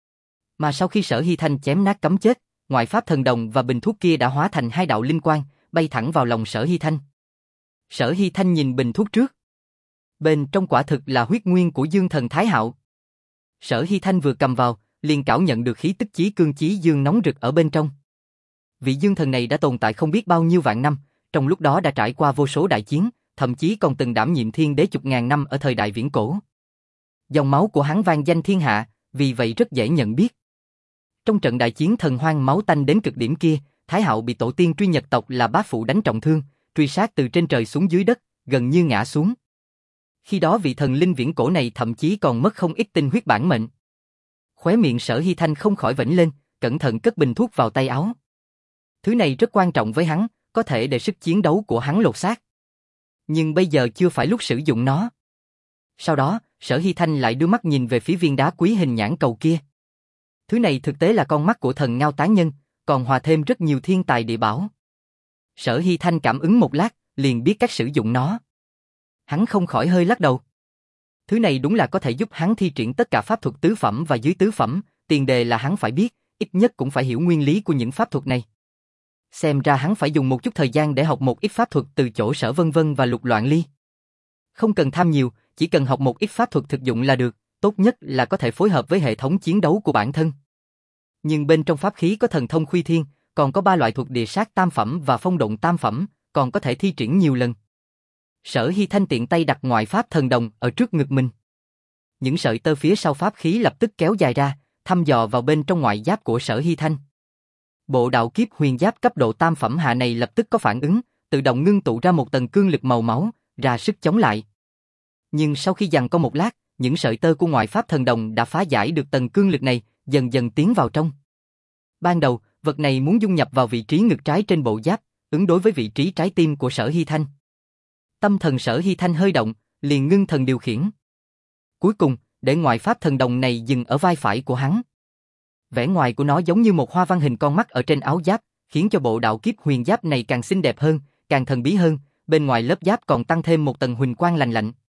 Mà sau khi Sở Hy Thanh chém nát cấm chết, ngoại pháp thần đồng và bình thuốc kia đã hóa thành hai đạo linh quang, bay thẳng vào lòng Sở Hy Thanh. Sở Hy Thanh nhìn bình thuốc trước. Bên trong quả thực là huyết nguyên của Dương Thần Thái Hạo. Sở Hy Thanh vừa cầm vào, liền cảm nhận được khí tức chí cương chí dương nóng rực ở bên trong. Vị Dương Thần này đã tồn tại không biết bao nhiêu vạn năm, trong lúc đó đã trải qua vô số đại chiến, thậm chí còn từng đảm nhiệm thiên đế chục ngàn năm ở thời đại viễn cổ. Dòng máu của hắn vang danh thiên hạ, vì vậy rất dễ nhận biết. Trong trận đại chiến thần hoang máu tanh đến cực điểm kia, Thái Hạo bị tổ tiên truy nhật tộc là Bá Phụ đánh trọng thương, truy sát từ trên trời xuống dưới đất, gần như ngã xuống. Khi đó vị thần linh viễn cổ này thậm chí còn mất không ít tinh huyết bản mệnh. Khóe miệng Sở Hy Thanh không khỏi vểnh lên, cẩn thận cất bình thuốc vào tay áo. Thứ này rất quan trọng với hắn, có thể để sức chiến đấu của hắn lột xác. Nhưng bây giờ chưa phải lúc sử dụng nó. Sau đó, Sở Hy Thanh lại đưa mắt nhìn về phía viên đá quý hình nhãn cầu kia. Thứ này thực tế là con mắt của thần Ngao Tán Nhân, còn hòa thêm rất nhiều thiên tài địa bảo. Sở Hy Thanh cảm ứng một lát, liền biết cách sử dụng nó. Hắn không khỏi hơi lắc đầu. Thứ này đúng là có thể giúp hắn thi triển tất cả pháp thuật tứ phẩm và dưới tứ phẩm, tiền đề là hắn phải biết, ít nhất cũng phải hiểu nguyên lý của những pháp thuật này. Xem ra hắn phải dùng một chút thời gian để học một ít pháp thuật từ chỗ Sở Vân Vân và Lục Loạn Ly. Không cần tham nhiều, chỉ cần học một ít pháp thuật thực dụng là được, tốt nhất là có thể phối hợp với hệ thống chiến đấu của bản thân. Nhưng bên trong pháp khí có thần thông Khuy Thiên, còn có ba loại thuật địa sát tam phẩm và phong động tam phẩm, còn có thể thi triển nhiều lần. Sở Hy Thanh tiện tay đặt ngoại pháp thần đồng ở trước ngực mình. Những sợi tơ phía sau pháp khí lập tức kéo dài ra, thăm dò vào bên trong ngoại giáp của Sở Hy Thanh. Bộ đạo kiếp huyền giáp cấp độ tam phẩm hạ này lập tức có phản ứng, tự động ngưng tụ ra một tầng cương lực màu máu, ra sức chống lại. Nhưng sau khi giằng co một lát, những sợi tơ của ngoại pháp thần đồng đã phá giải được tầng cương lực này, dần dần tiến vào trong. Ban đầu, vật này muốn dung nhập vào vị trí ngực trái trên bộ giáp, ứng đối với vị trí trái tim của Sở Hy Thanh. Tâm thần Sở Hy Thanh hơi động, liền ngưng thần điều khiển. Cuối cùng, để ngoại pháp thần đồng này dừng ở vai phải của hắn. Vẻ ngoài của nó giống như một hoa văn hình con mắt ở trên áo giáp, khiến cho bộ đạo kiếp huyền giáp này càng xinh đẹp hơn, càng thần bí hơn, bên ngoài lớp giáp còn tăng thêm một tầng huỳnh quang lành lạnh.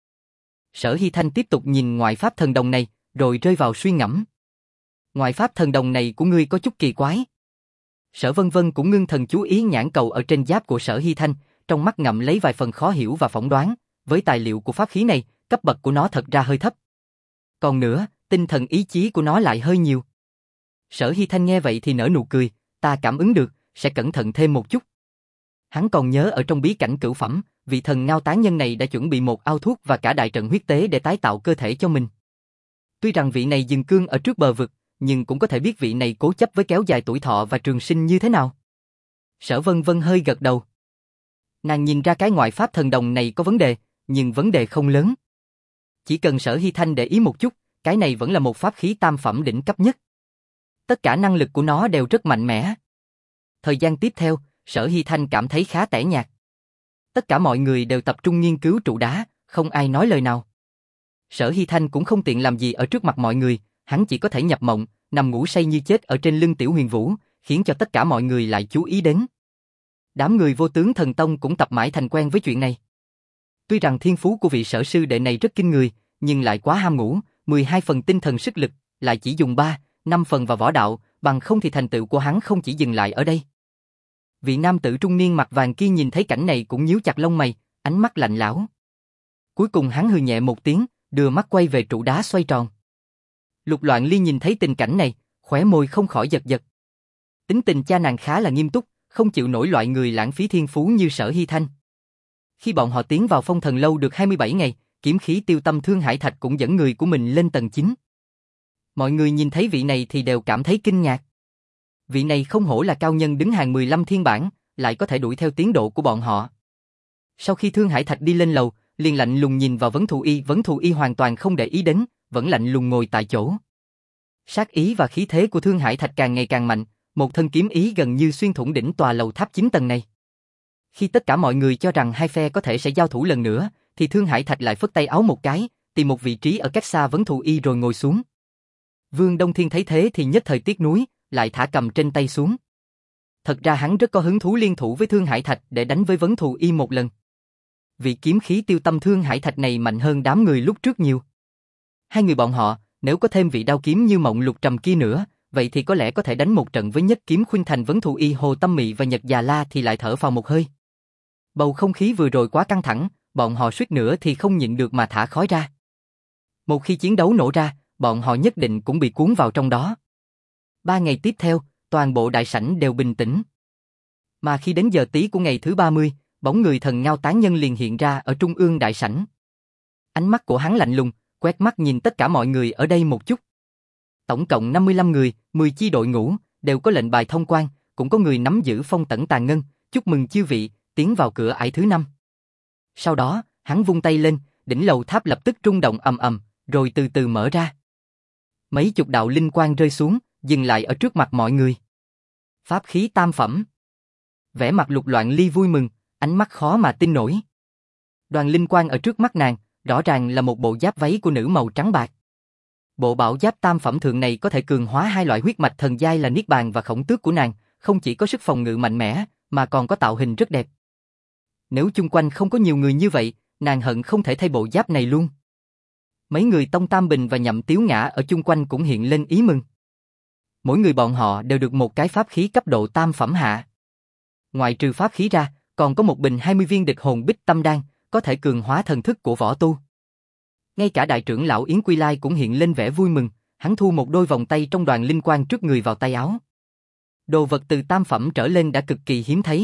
Sở Hy Thanh tiếp tục nhìn ngoại pháp thần đồng này, rồi rơi vào suy ngẫm. Ngoại pháp thần đồng này của ngươi có chút kỳ quái. Sở Vân Vân cũng ngưng thần chú ý nhãn cầu ở trên giáp của Sở Hy Thanh, trong mắt ngậm lấy vài phần khó hiểu và phỏng đoán, với tài liệu của pháp khí này, cấp bậc của nó thật ra hơi thấp. Còn nữa, tinh thần ý chí của nó lại hơi nhiều. Sở Hy Thanh nghe vậy thì nở nụ cười, ta cảm ứng được, sẽ cẩn thận thêm một chút. Hắn còn nhớ ở trong bí cảnh cửu phẩm, vị thần Ngao Tán Nhân này đã chuẩn bị một ao thuốc và cả đại trận huyết tế để tái tạo cơ thể cho mình. Tuy rằng vị này dừng cương ở trước bờ vực, nhưng cũng có thể biết vị này cố chấp với kéo dài tuổi thọ và trường sinh như thế nào. Sở Vân Vân hơi gật đầu. Nàng nhìn ra cái ngoại pháp thần đồng này có vấn đề, nhưng vấn đề không lớn. Chỉ cần Sở Hy Thanh để ý một chút, cái này vẫn là một pháp khí tam phẩm đỉnh cấp nhất. Tất cả năng lực của nó đều rất mạnh mẽ. Thời gian tiếp theo, Sở Hy Thanh cảm thấy khá tẻ nhạt. Tất cả mọi người đều tập trung nghiên cứu trụ đá, không ai nói lời nào. Sở Hy Thanh cũng không tiện làm gì ở trước mặt mọi người, hắn chỉ có thể nhập mộng, nằm ngủ say như chết ở trên lưng Tiểu Huyền Vũ, khiến cho tất cả mọi người lại chú ý đến. Đám người Vô Tướng Thần Tông cũng tập mãi thành quen với chuyện này. Tuy rằng thiên phú của vị sở sư đệ này rất kinh người, nhưng lại quá ham ngủ, mười hai phần tinh thần sức lực, lại chỉ dùng ba, năm phần vào võ đạo, bằng không thì thành tựu của hắn không chỉ dừng lại ở đây. Vị nam tử trung niên mặt vàng kia nhìn thấy cảnh này cũng nhíu chặt lông mày, ánh mắt lạnh lẽo. Cuối cùng hắn hừ nhẹ một tiếng, đưa mắt quay về trụ đá xoay tròn. Lục Loạn Ly nhìn thấy tình cảnh này, khóe môi không khỏi giật giật. Tính tình cha nàng khá là nghiêm túc, không chịu nổi loại người lãng phí thiên phú như Sở Hy Thanh. Khi bọn họ tiến vào Phong Thần Lâu được hai mươi bảy ngày, kiếm khí Tiêu Tâm Thương Hải Thạch cũng dẫn người của mình lên tầng chín. Mọi người nhìn thấy vị này thì đều cảm thấy kinh ngạc. Vị này không hổ là cao nhân đứng hàng mười lăm thiên bản, lại có thể đuổi theo tiến độ của bọn họ. Sau khi Thương Hải Thạch đi lên lầu, liền lạnh lùng nhìn vào Vấn Thù Y, Vấn Thù Y hoàn toàn không để ý đến, vẫn lạnh lùng ngồi tại chỗ. Sát ý và khí thế của Thương Hải Thạch càng ngày càng mạnh, một thân kiếm ý gần như xuyên thủng đỉnh tòa lầu tháp chín tầng này. Khi tất cả mọi người cho rằng hai phe có thể sẽ giao thủ lần nữa, thì Thương Hải Thạch lại phất tay áo một cái, tìm một vị trí ở cách xa Vấn Thù Y rồi ngồi xuống. Vương Đông Thiên thấy thế thì nhất thời tiếc nuối, lại thả cầm trên tay xuống. Thật ra hắn rất có hứng thú liên thủ với Thương Hải Thạch để đánh với Vấn Thù Y một lần. Vị kiếm khí Tiêu Tâm Thương Hải Thạch này mạnh hơn đám người lúc trước nhiều. Hai người bọn họ, nếu có thêm vị đao kiếm như Mộng Lục Trầm kia nữa, vậy thì có lẽ có thể đánh một trận với Nhất Kiếm Khuynh Thành, Vấn Thù Y, Hồ Tâm Mị và Nhật Già La thì lại thở phào một hơi. Bầu không khí vừa rồi quá căng thẳng, bọn họ suýt nữa thì không nhịn được mà thả khói ra. Một khi chiến đấu nổ ra, bọn họ nhất định cũng bị cuốn vào trong đó. Ba ngày tiếp theo, toàn bộ đại sảnh đều bình tĩnh. Mà khi đến giờ tí của ngày thứ ba mươi, bóng người Thần Ngao Tán Nhân liền hiện ra ở trung ương đại sảnh. Ánh mắt của hắn lạnh lùng, quét mắt nhìn tất cả mọi người ở đây một chút. Tổng cộng năm mươi lăm người, mười chi đội ngũ, đều có lệnh bài thông quan, cũng có người nắm giữ phong tẩn tàn ngân, chúc mừng chư vị, tiến vào cửa ải thứ năm. Sau đó, hắn vung tay lên, đỉnh lầu tháp lập tức rung động ầm ầm, rồi từ từ mở ra. Mấy chục đạo linh quang rơi xuống, dừng lại ở trước mặt mọi người. Pháp khí tam phẩm. Vẻ mặt Lục Loạn Ly vui mừng, ánh mắt khó mà tin nổi. Đoàn linh quang ở trước mắt nàng, rõ ràng là một bộ giáp váy của nữ màu trắng bạc. Bộ bảo giáp tam phẩm thượng này có thể cường hóa hai loại huyết mạch thần giai là Niết Bàn và Khổng Tước của nàng, không chỉ có sức phòng ngự mạnh mẽ, mà còn có tạo hình rất đẹp. Nếu chung quanh không có nhiều người như vậy, nàng hận không thể thay bộ giáp này luôn. Mấy người Tông Tam Bình và Nhậm Tiếu Ngã ở chung quanh cũng hiện lên ý mừng. Mỗi người bọn họ đều được một cái pháp khí cấp độ tam phẩm hạ. Ngoài trừ pháp khí ra, còn có một bình hai mươi viên địch hồn bích tâm đan, có thể cường hóa thần thức của võ tu. Ngay cả đại trưởng lão Yến Quy Lai cũng hiện lên vẻ vui mừng, hắn thu một đôi vòng tay trong đoàn linh quang trước người vào tay áo. Đồ vật từ tam phẩm trở lên đã cực kỳ hiếm thấy.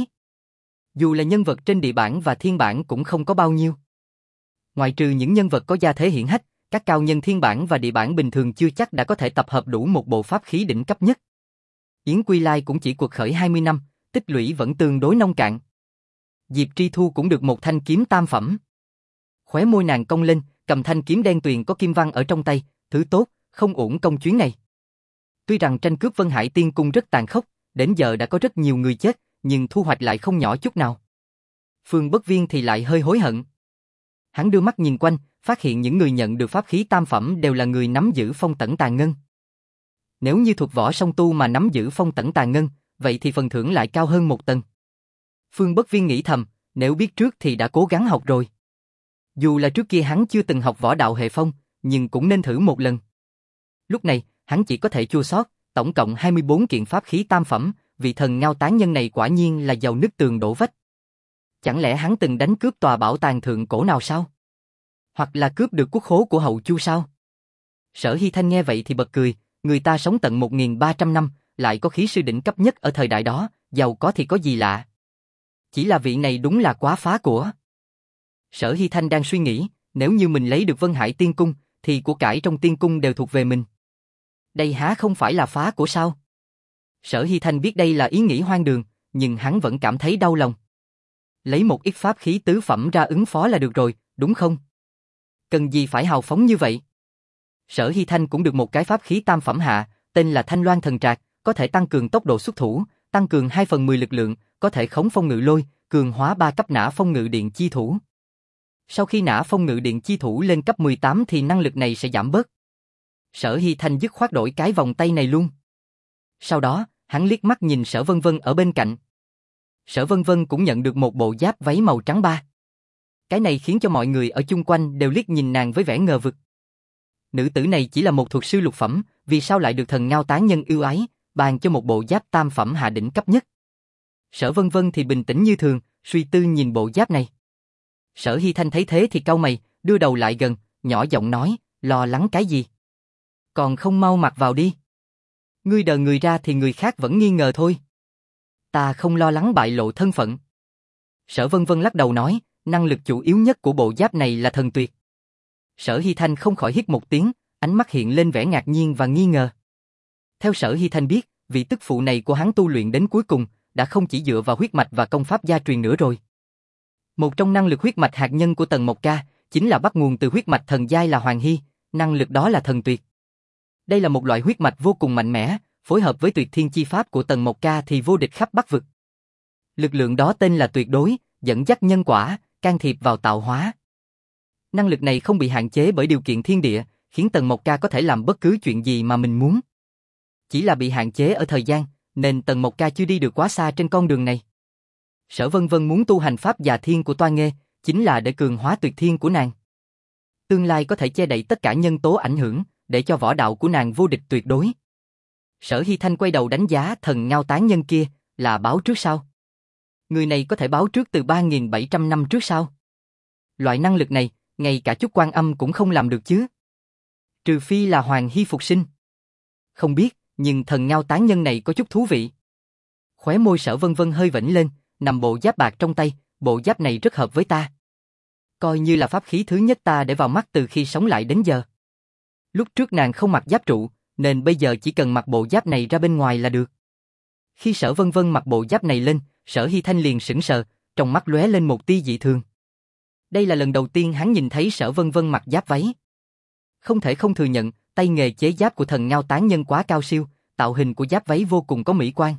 Dù là nhân vật trên địa bản và thiên bản cũng không có bao nhiêu. Ngoài trừ những nhân vật có gia thế hiển hách, các cao nhân thiên bản và địa bản bình thường chưa chắc đã có thể tập hợp đủ một bộ pháp khí đỉnh cấp nhất. Yến Quy Lai cũng chỉ cuộc khởi hai mươi năm, tích lũy vẫn tương đối nông cạn. Diệp Tri Thu cũng được một thanh kiếm tam phẩm. Khóe môi nàng cong lên, cầm thanh kiếm đen tuyền có kim văn ở trong tay, thứ tốt, không uổng công chuyến này. Tuy rằng tranh cướp Vân Hải Tiên Cung rất tàn khốc, đến giờ đã có rất nhiều người chết, nhưng thu hoạch lại không nhỏ chút nào. Phương Bất Viên thì lại hơi hối hận. Hắn đưa mắt nhìn quanh, phát hiện những người nhận được pháp khí tam phẩm đều là người nắm giữ phong tẩn tàn ngân. Nếu như thuộc võ song tu mà nắm giữ phong tẩn tàn ngân, vậy thì phần thưởng lại cao hơn một tầng. Phương Bất Viên nghĩ thầm, nếu biết trước thì đã cố gắng học rồi. Dù là trước kia hắn chưa từng học võ đạo hệ phong, nhưng cũng nên thử một lần. Lúc này, hắn chỉ có thể chua xót, tổng cộng hai mươi bốn kiện pháp khí tam phẩm, vị Thần Ngao Tán Nhân này quả nhiên là giàu nứt tường đổ vách. Chẳng lẽ hắn từng đánh cướp tòa bảo tàng thượng cổ nào sao? Hoặc là cướp được quốc khố của Hậu Chu sao? Sở Hy Thanh nghe vậy thì bật cười, người ta sống tận một nghìn ba trăm năm, lại có khí sư đỉnh cấp nhất ở thời đại đó, giàu có thì có gì lạ. Chỉ là vị này đúng là quá phá của. Sở Hy Thanh đang suy nghĩ, nếu như mình lấy được Vân Hải Tiên Cung, thì của cải trong Tiên Cung đều thuộc về mình. Đây há không phải là phá của sao? Sở Hy Thanh biết đây là ý nghĩ hoang đường, nhưng hắn vẫn cảm thấy đau lòng. lấy một ít pháp khí tứ phẩm ra ứng phó là được rồi, đúng không? Cần gì phải hào phóng như vậy? Sở Hy Thanh cũng được một cái pháp khí tam phẩm hạ, tên là Thanh Loan Thần Trạc, có thể tăng cường tốc độ xuất thủ, tăng cường hai phần mười lực lượng, có thể khống phong ngự lôi, cường hóa ba cấp nã phong ngự điện chi thủ. Sau khi nã phong ngự điện chi thủ lên cấp mười tám thì năng lực này sẽ giảm bớt. Sở Hy Thanh dứt khoát đổi cái vòng tay này luôn. Sau đó, hắn liếc mắt nhìn Sở Vân Vân ở bên cạnh. Sở Vân Vân cũng nhận được một bộ giáp váy màu trắng ba. Cái này khiến cho mọi người ở chung quanh đều liếc nhìn nàng với vẻ ngờ vực. Nữ tử này chỉ là một thuật sư lục phẩm, vì sao lại được thần Ngao Tán Nhân ưu ái, bàn cho một bộ giáp tam phẩm hạ đỉnh cấp nhất. Sở Vân Vân thì bình tĩnh như thường, suy tư nhìn bộ giáp này. Sở Hy Thanh thấy thế thì cau mày, đưa đầu lại gần, nhỏ giọng nói, lo lắng cái gì? Còn không mau mặc vào đi. Ngươi đờ người ra thì người khác vẫn nghi ngờ thôi. Ta không lo lắng bại lộ thân phận. Sở Vân Vân lắc đầu nói, năng lực chủ yếu nhất của bộ giáp này là thần tuyệt. Sở Hy Thanh không khỏi hít một tiếng, ánh mắt hiện lên vẻ ngạc nhiên và nghi ngờ. Theo Sở Hy Thanh biết, vị tức phụ này của hắn tu luyện đến cuối cùng, đã không chỉ dựa vào huyết mạch và công pháp gia truyền nữa rồi. Một trong năng lực huyết mạch hạt nhân của Tần Mộc Ca, chính là bắt nguồn từ huyết mạch thần giai là Hoàng Hy, năng lực đó là thần tuyệt. Đây là một loại huyết mạch vô cùng mạnh mẽ, phối hợp với tuyệt thiên chi pháp của Tần Mộc Ca thì vô địch khắp Bắc vực. Lực lượng đó tên là tuyệt đối, dẫn dắt nhân quả, can thiệp vào tạo hóa. Năng lực này không bị hạn chế bởi điều kiện thiên địa, khiến Tần Mộc Ca có thể làm bất cứ chuyện gì mà mình muốn. Chỉ là bị hạn chế ở thời gian, nên Tần Mộc Ca chưa đi được quá xa trên con đường này. Sở Vân Vân muốn tu hành pháp già thiên của Toa Nghê, chính là để cường hóa tuyệt thiên của nàng. Tương lai có thể che đậy tất cả nhân tố ảnh hưởng, để cho võ đạo của nàng vô địch tuyệt đối. Sở Hy Thanh quay đầu đánh giá thần Ngao Tán Nhân kia, là báo trước sao? Người này có thể báo trước từ ba nghìn bảy trăm năm trước sao? Loại năng lực này, ngay cả chút Quan Âm cũng không làm được chứ. Trừ phi là Hoàng Hy phục sinh. Không biết, nhưng thần Ngao Tán Nhân này có chút thú vị. Khóe môi Sở Vân Vân hơi vểnh lên, nằm bộ giáp bạc trong tay, bộ giáp này rất hợp với ta. Coi như là pháp khí thứ nhất ta để vào mắt từ khi sống lại đến giờ. Lúc trước nàng không mặc giáp trụ, nên bây giờ chỉ cần mặc bộ giáp này ra bên ngoài là được. Khi Sở Vân Vân mặc bộ giáp này lên, Sở Hy Thanh liền sững sờ, trong mắt lóe lên một tia dị thường. Đây là lần đầu tiên hắn nhìn thấy Sở Vân Vân mặc giáp váy. Không thể không thừa nhận, tay nghề chế giáp của thần Ngao Tán Nhân quá cao siêu, tạo hình của giáp váy vô cùng có mỹ quan.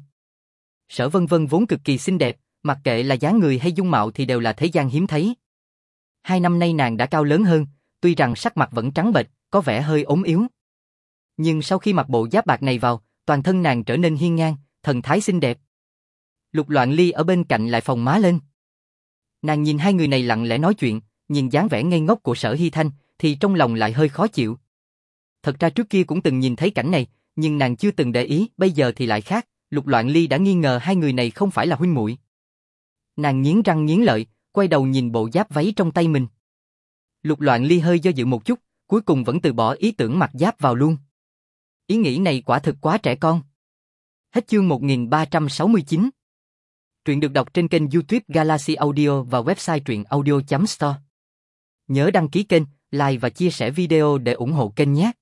Sở Vân Vân vốn cực kỳ xinh đẹp, mặc kệ là dáng người hay dung mạo thì đều là thế gian hiếm thấy. Hai năm nay nàng đã cao lớn hơn, tuy rằng sắc mặt vẫn trắng bệch, có vẻ hơi ốm yếu. Nhưng sau khi mặc bộ giáp bạc này vào, toàn thân nàng trở nên hiên ngang, thần thái xinh đẹp. Lục Loạn Ly ở bên cạnh lại phồng má lên. Nàng nhìn hai người này lặng lẽ nói chuyện, nhìn dáng vẻ ngây ngốc của Sở Hy Thanh, thì trong lòng lại hơi khó chịu. Thật ra trước kia cũng từng nhìn thấy cảnh này, nhưng nàng chưa từng để ý, bây giờ thì lại khác, Lục Loạn Ly đã nghi ngờ hai người này không phải là huynh muội. Nàng nghiến răng nghiến lợi, quay đầu nhìn bộ giáp váy trong tay mình. Lục Loạn Ly hơi do dự một chút, cuối cùng vẫn từ bỏ ý tưởng mặc giáp vào luôn. Ý nghĩ này quả thực quá trẻ con. Hết chương một nghìn ba trăm sáu mươi chín. Truyện được đọc trên kênh YouTube Galaxy Audio và website truyện audio chấm store. Nhớ đăng ký kênh, like và chia sẻ video để ủng hộ kênh nhé.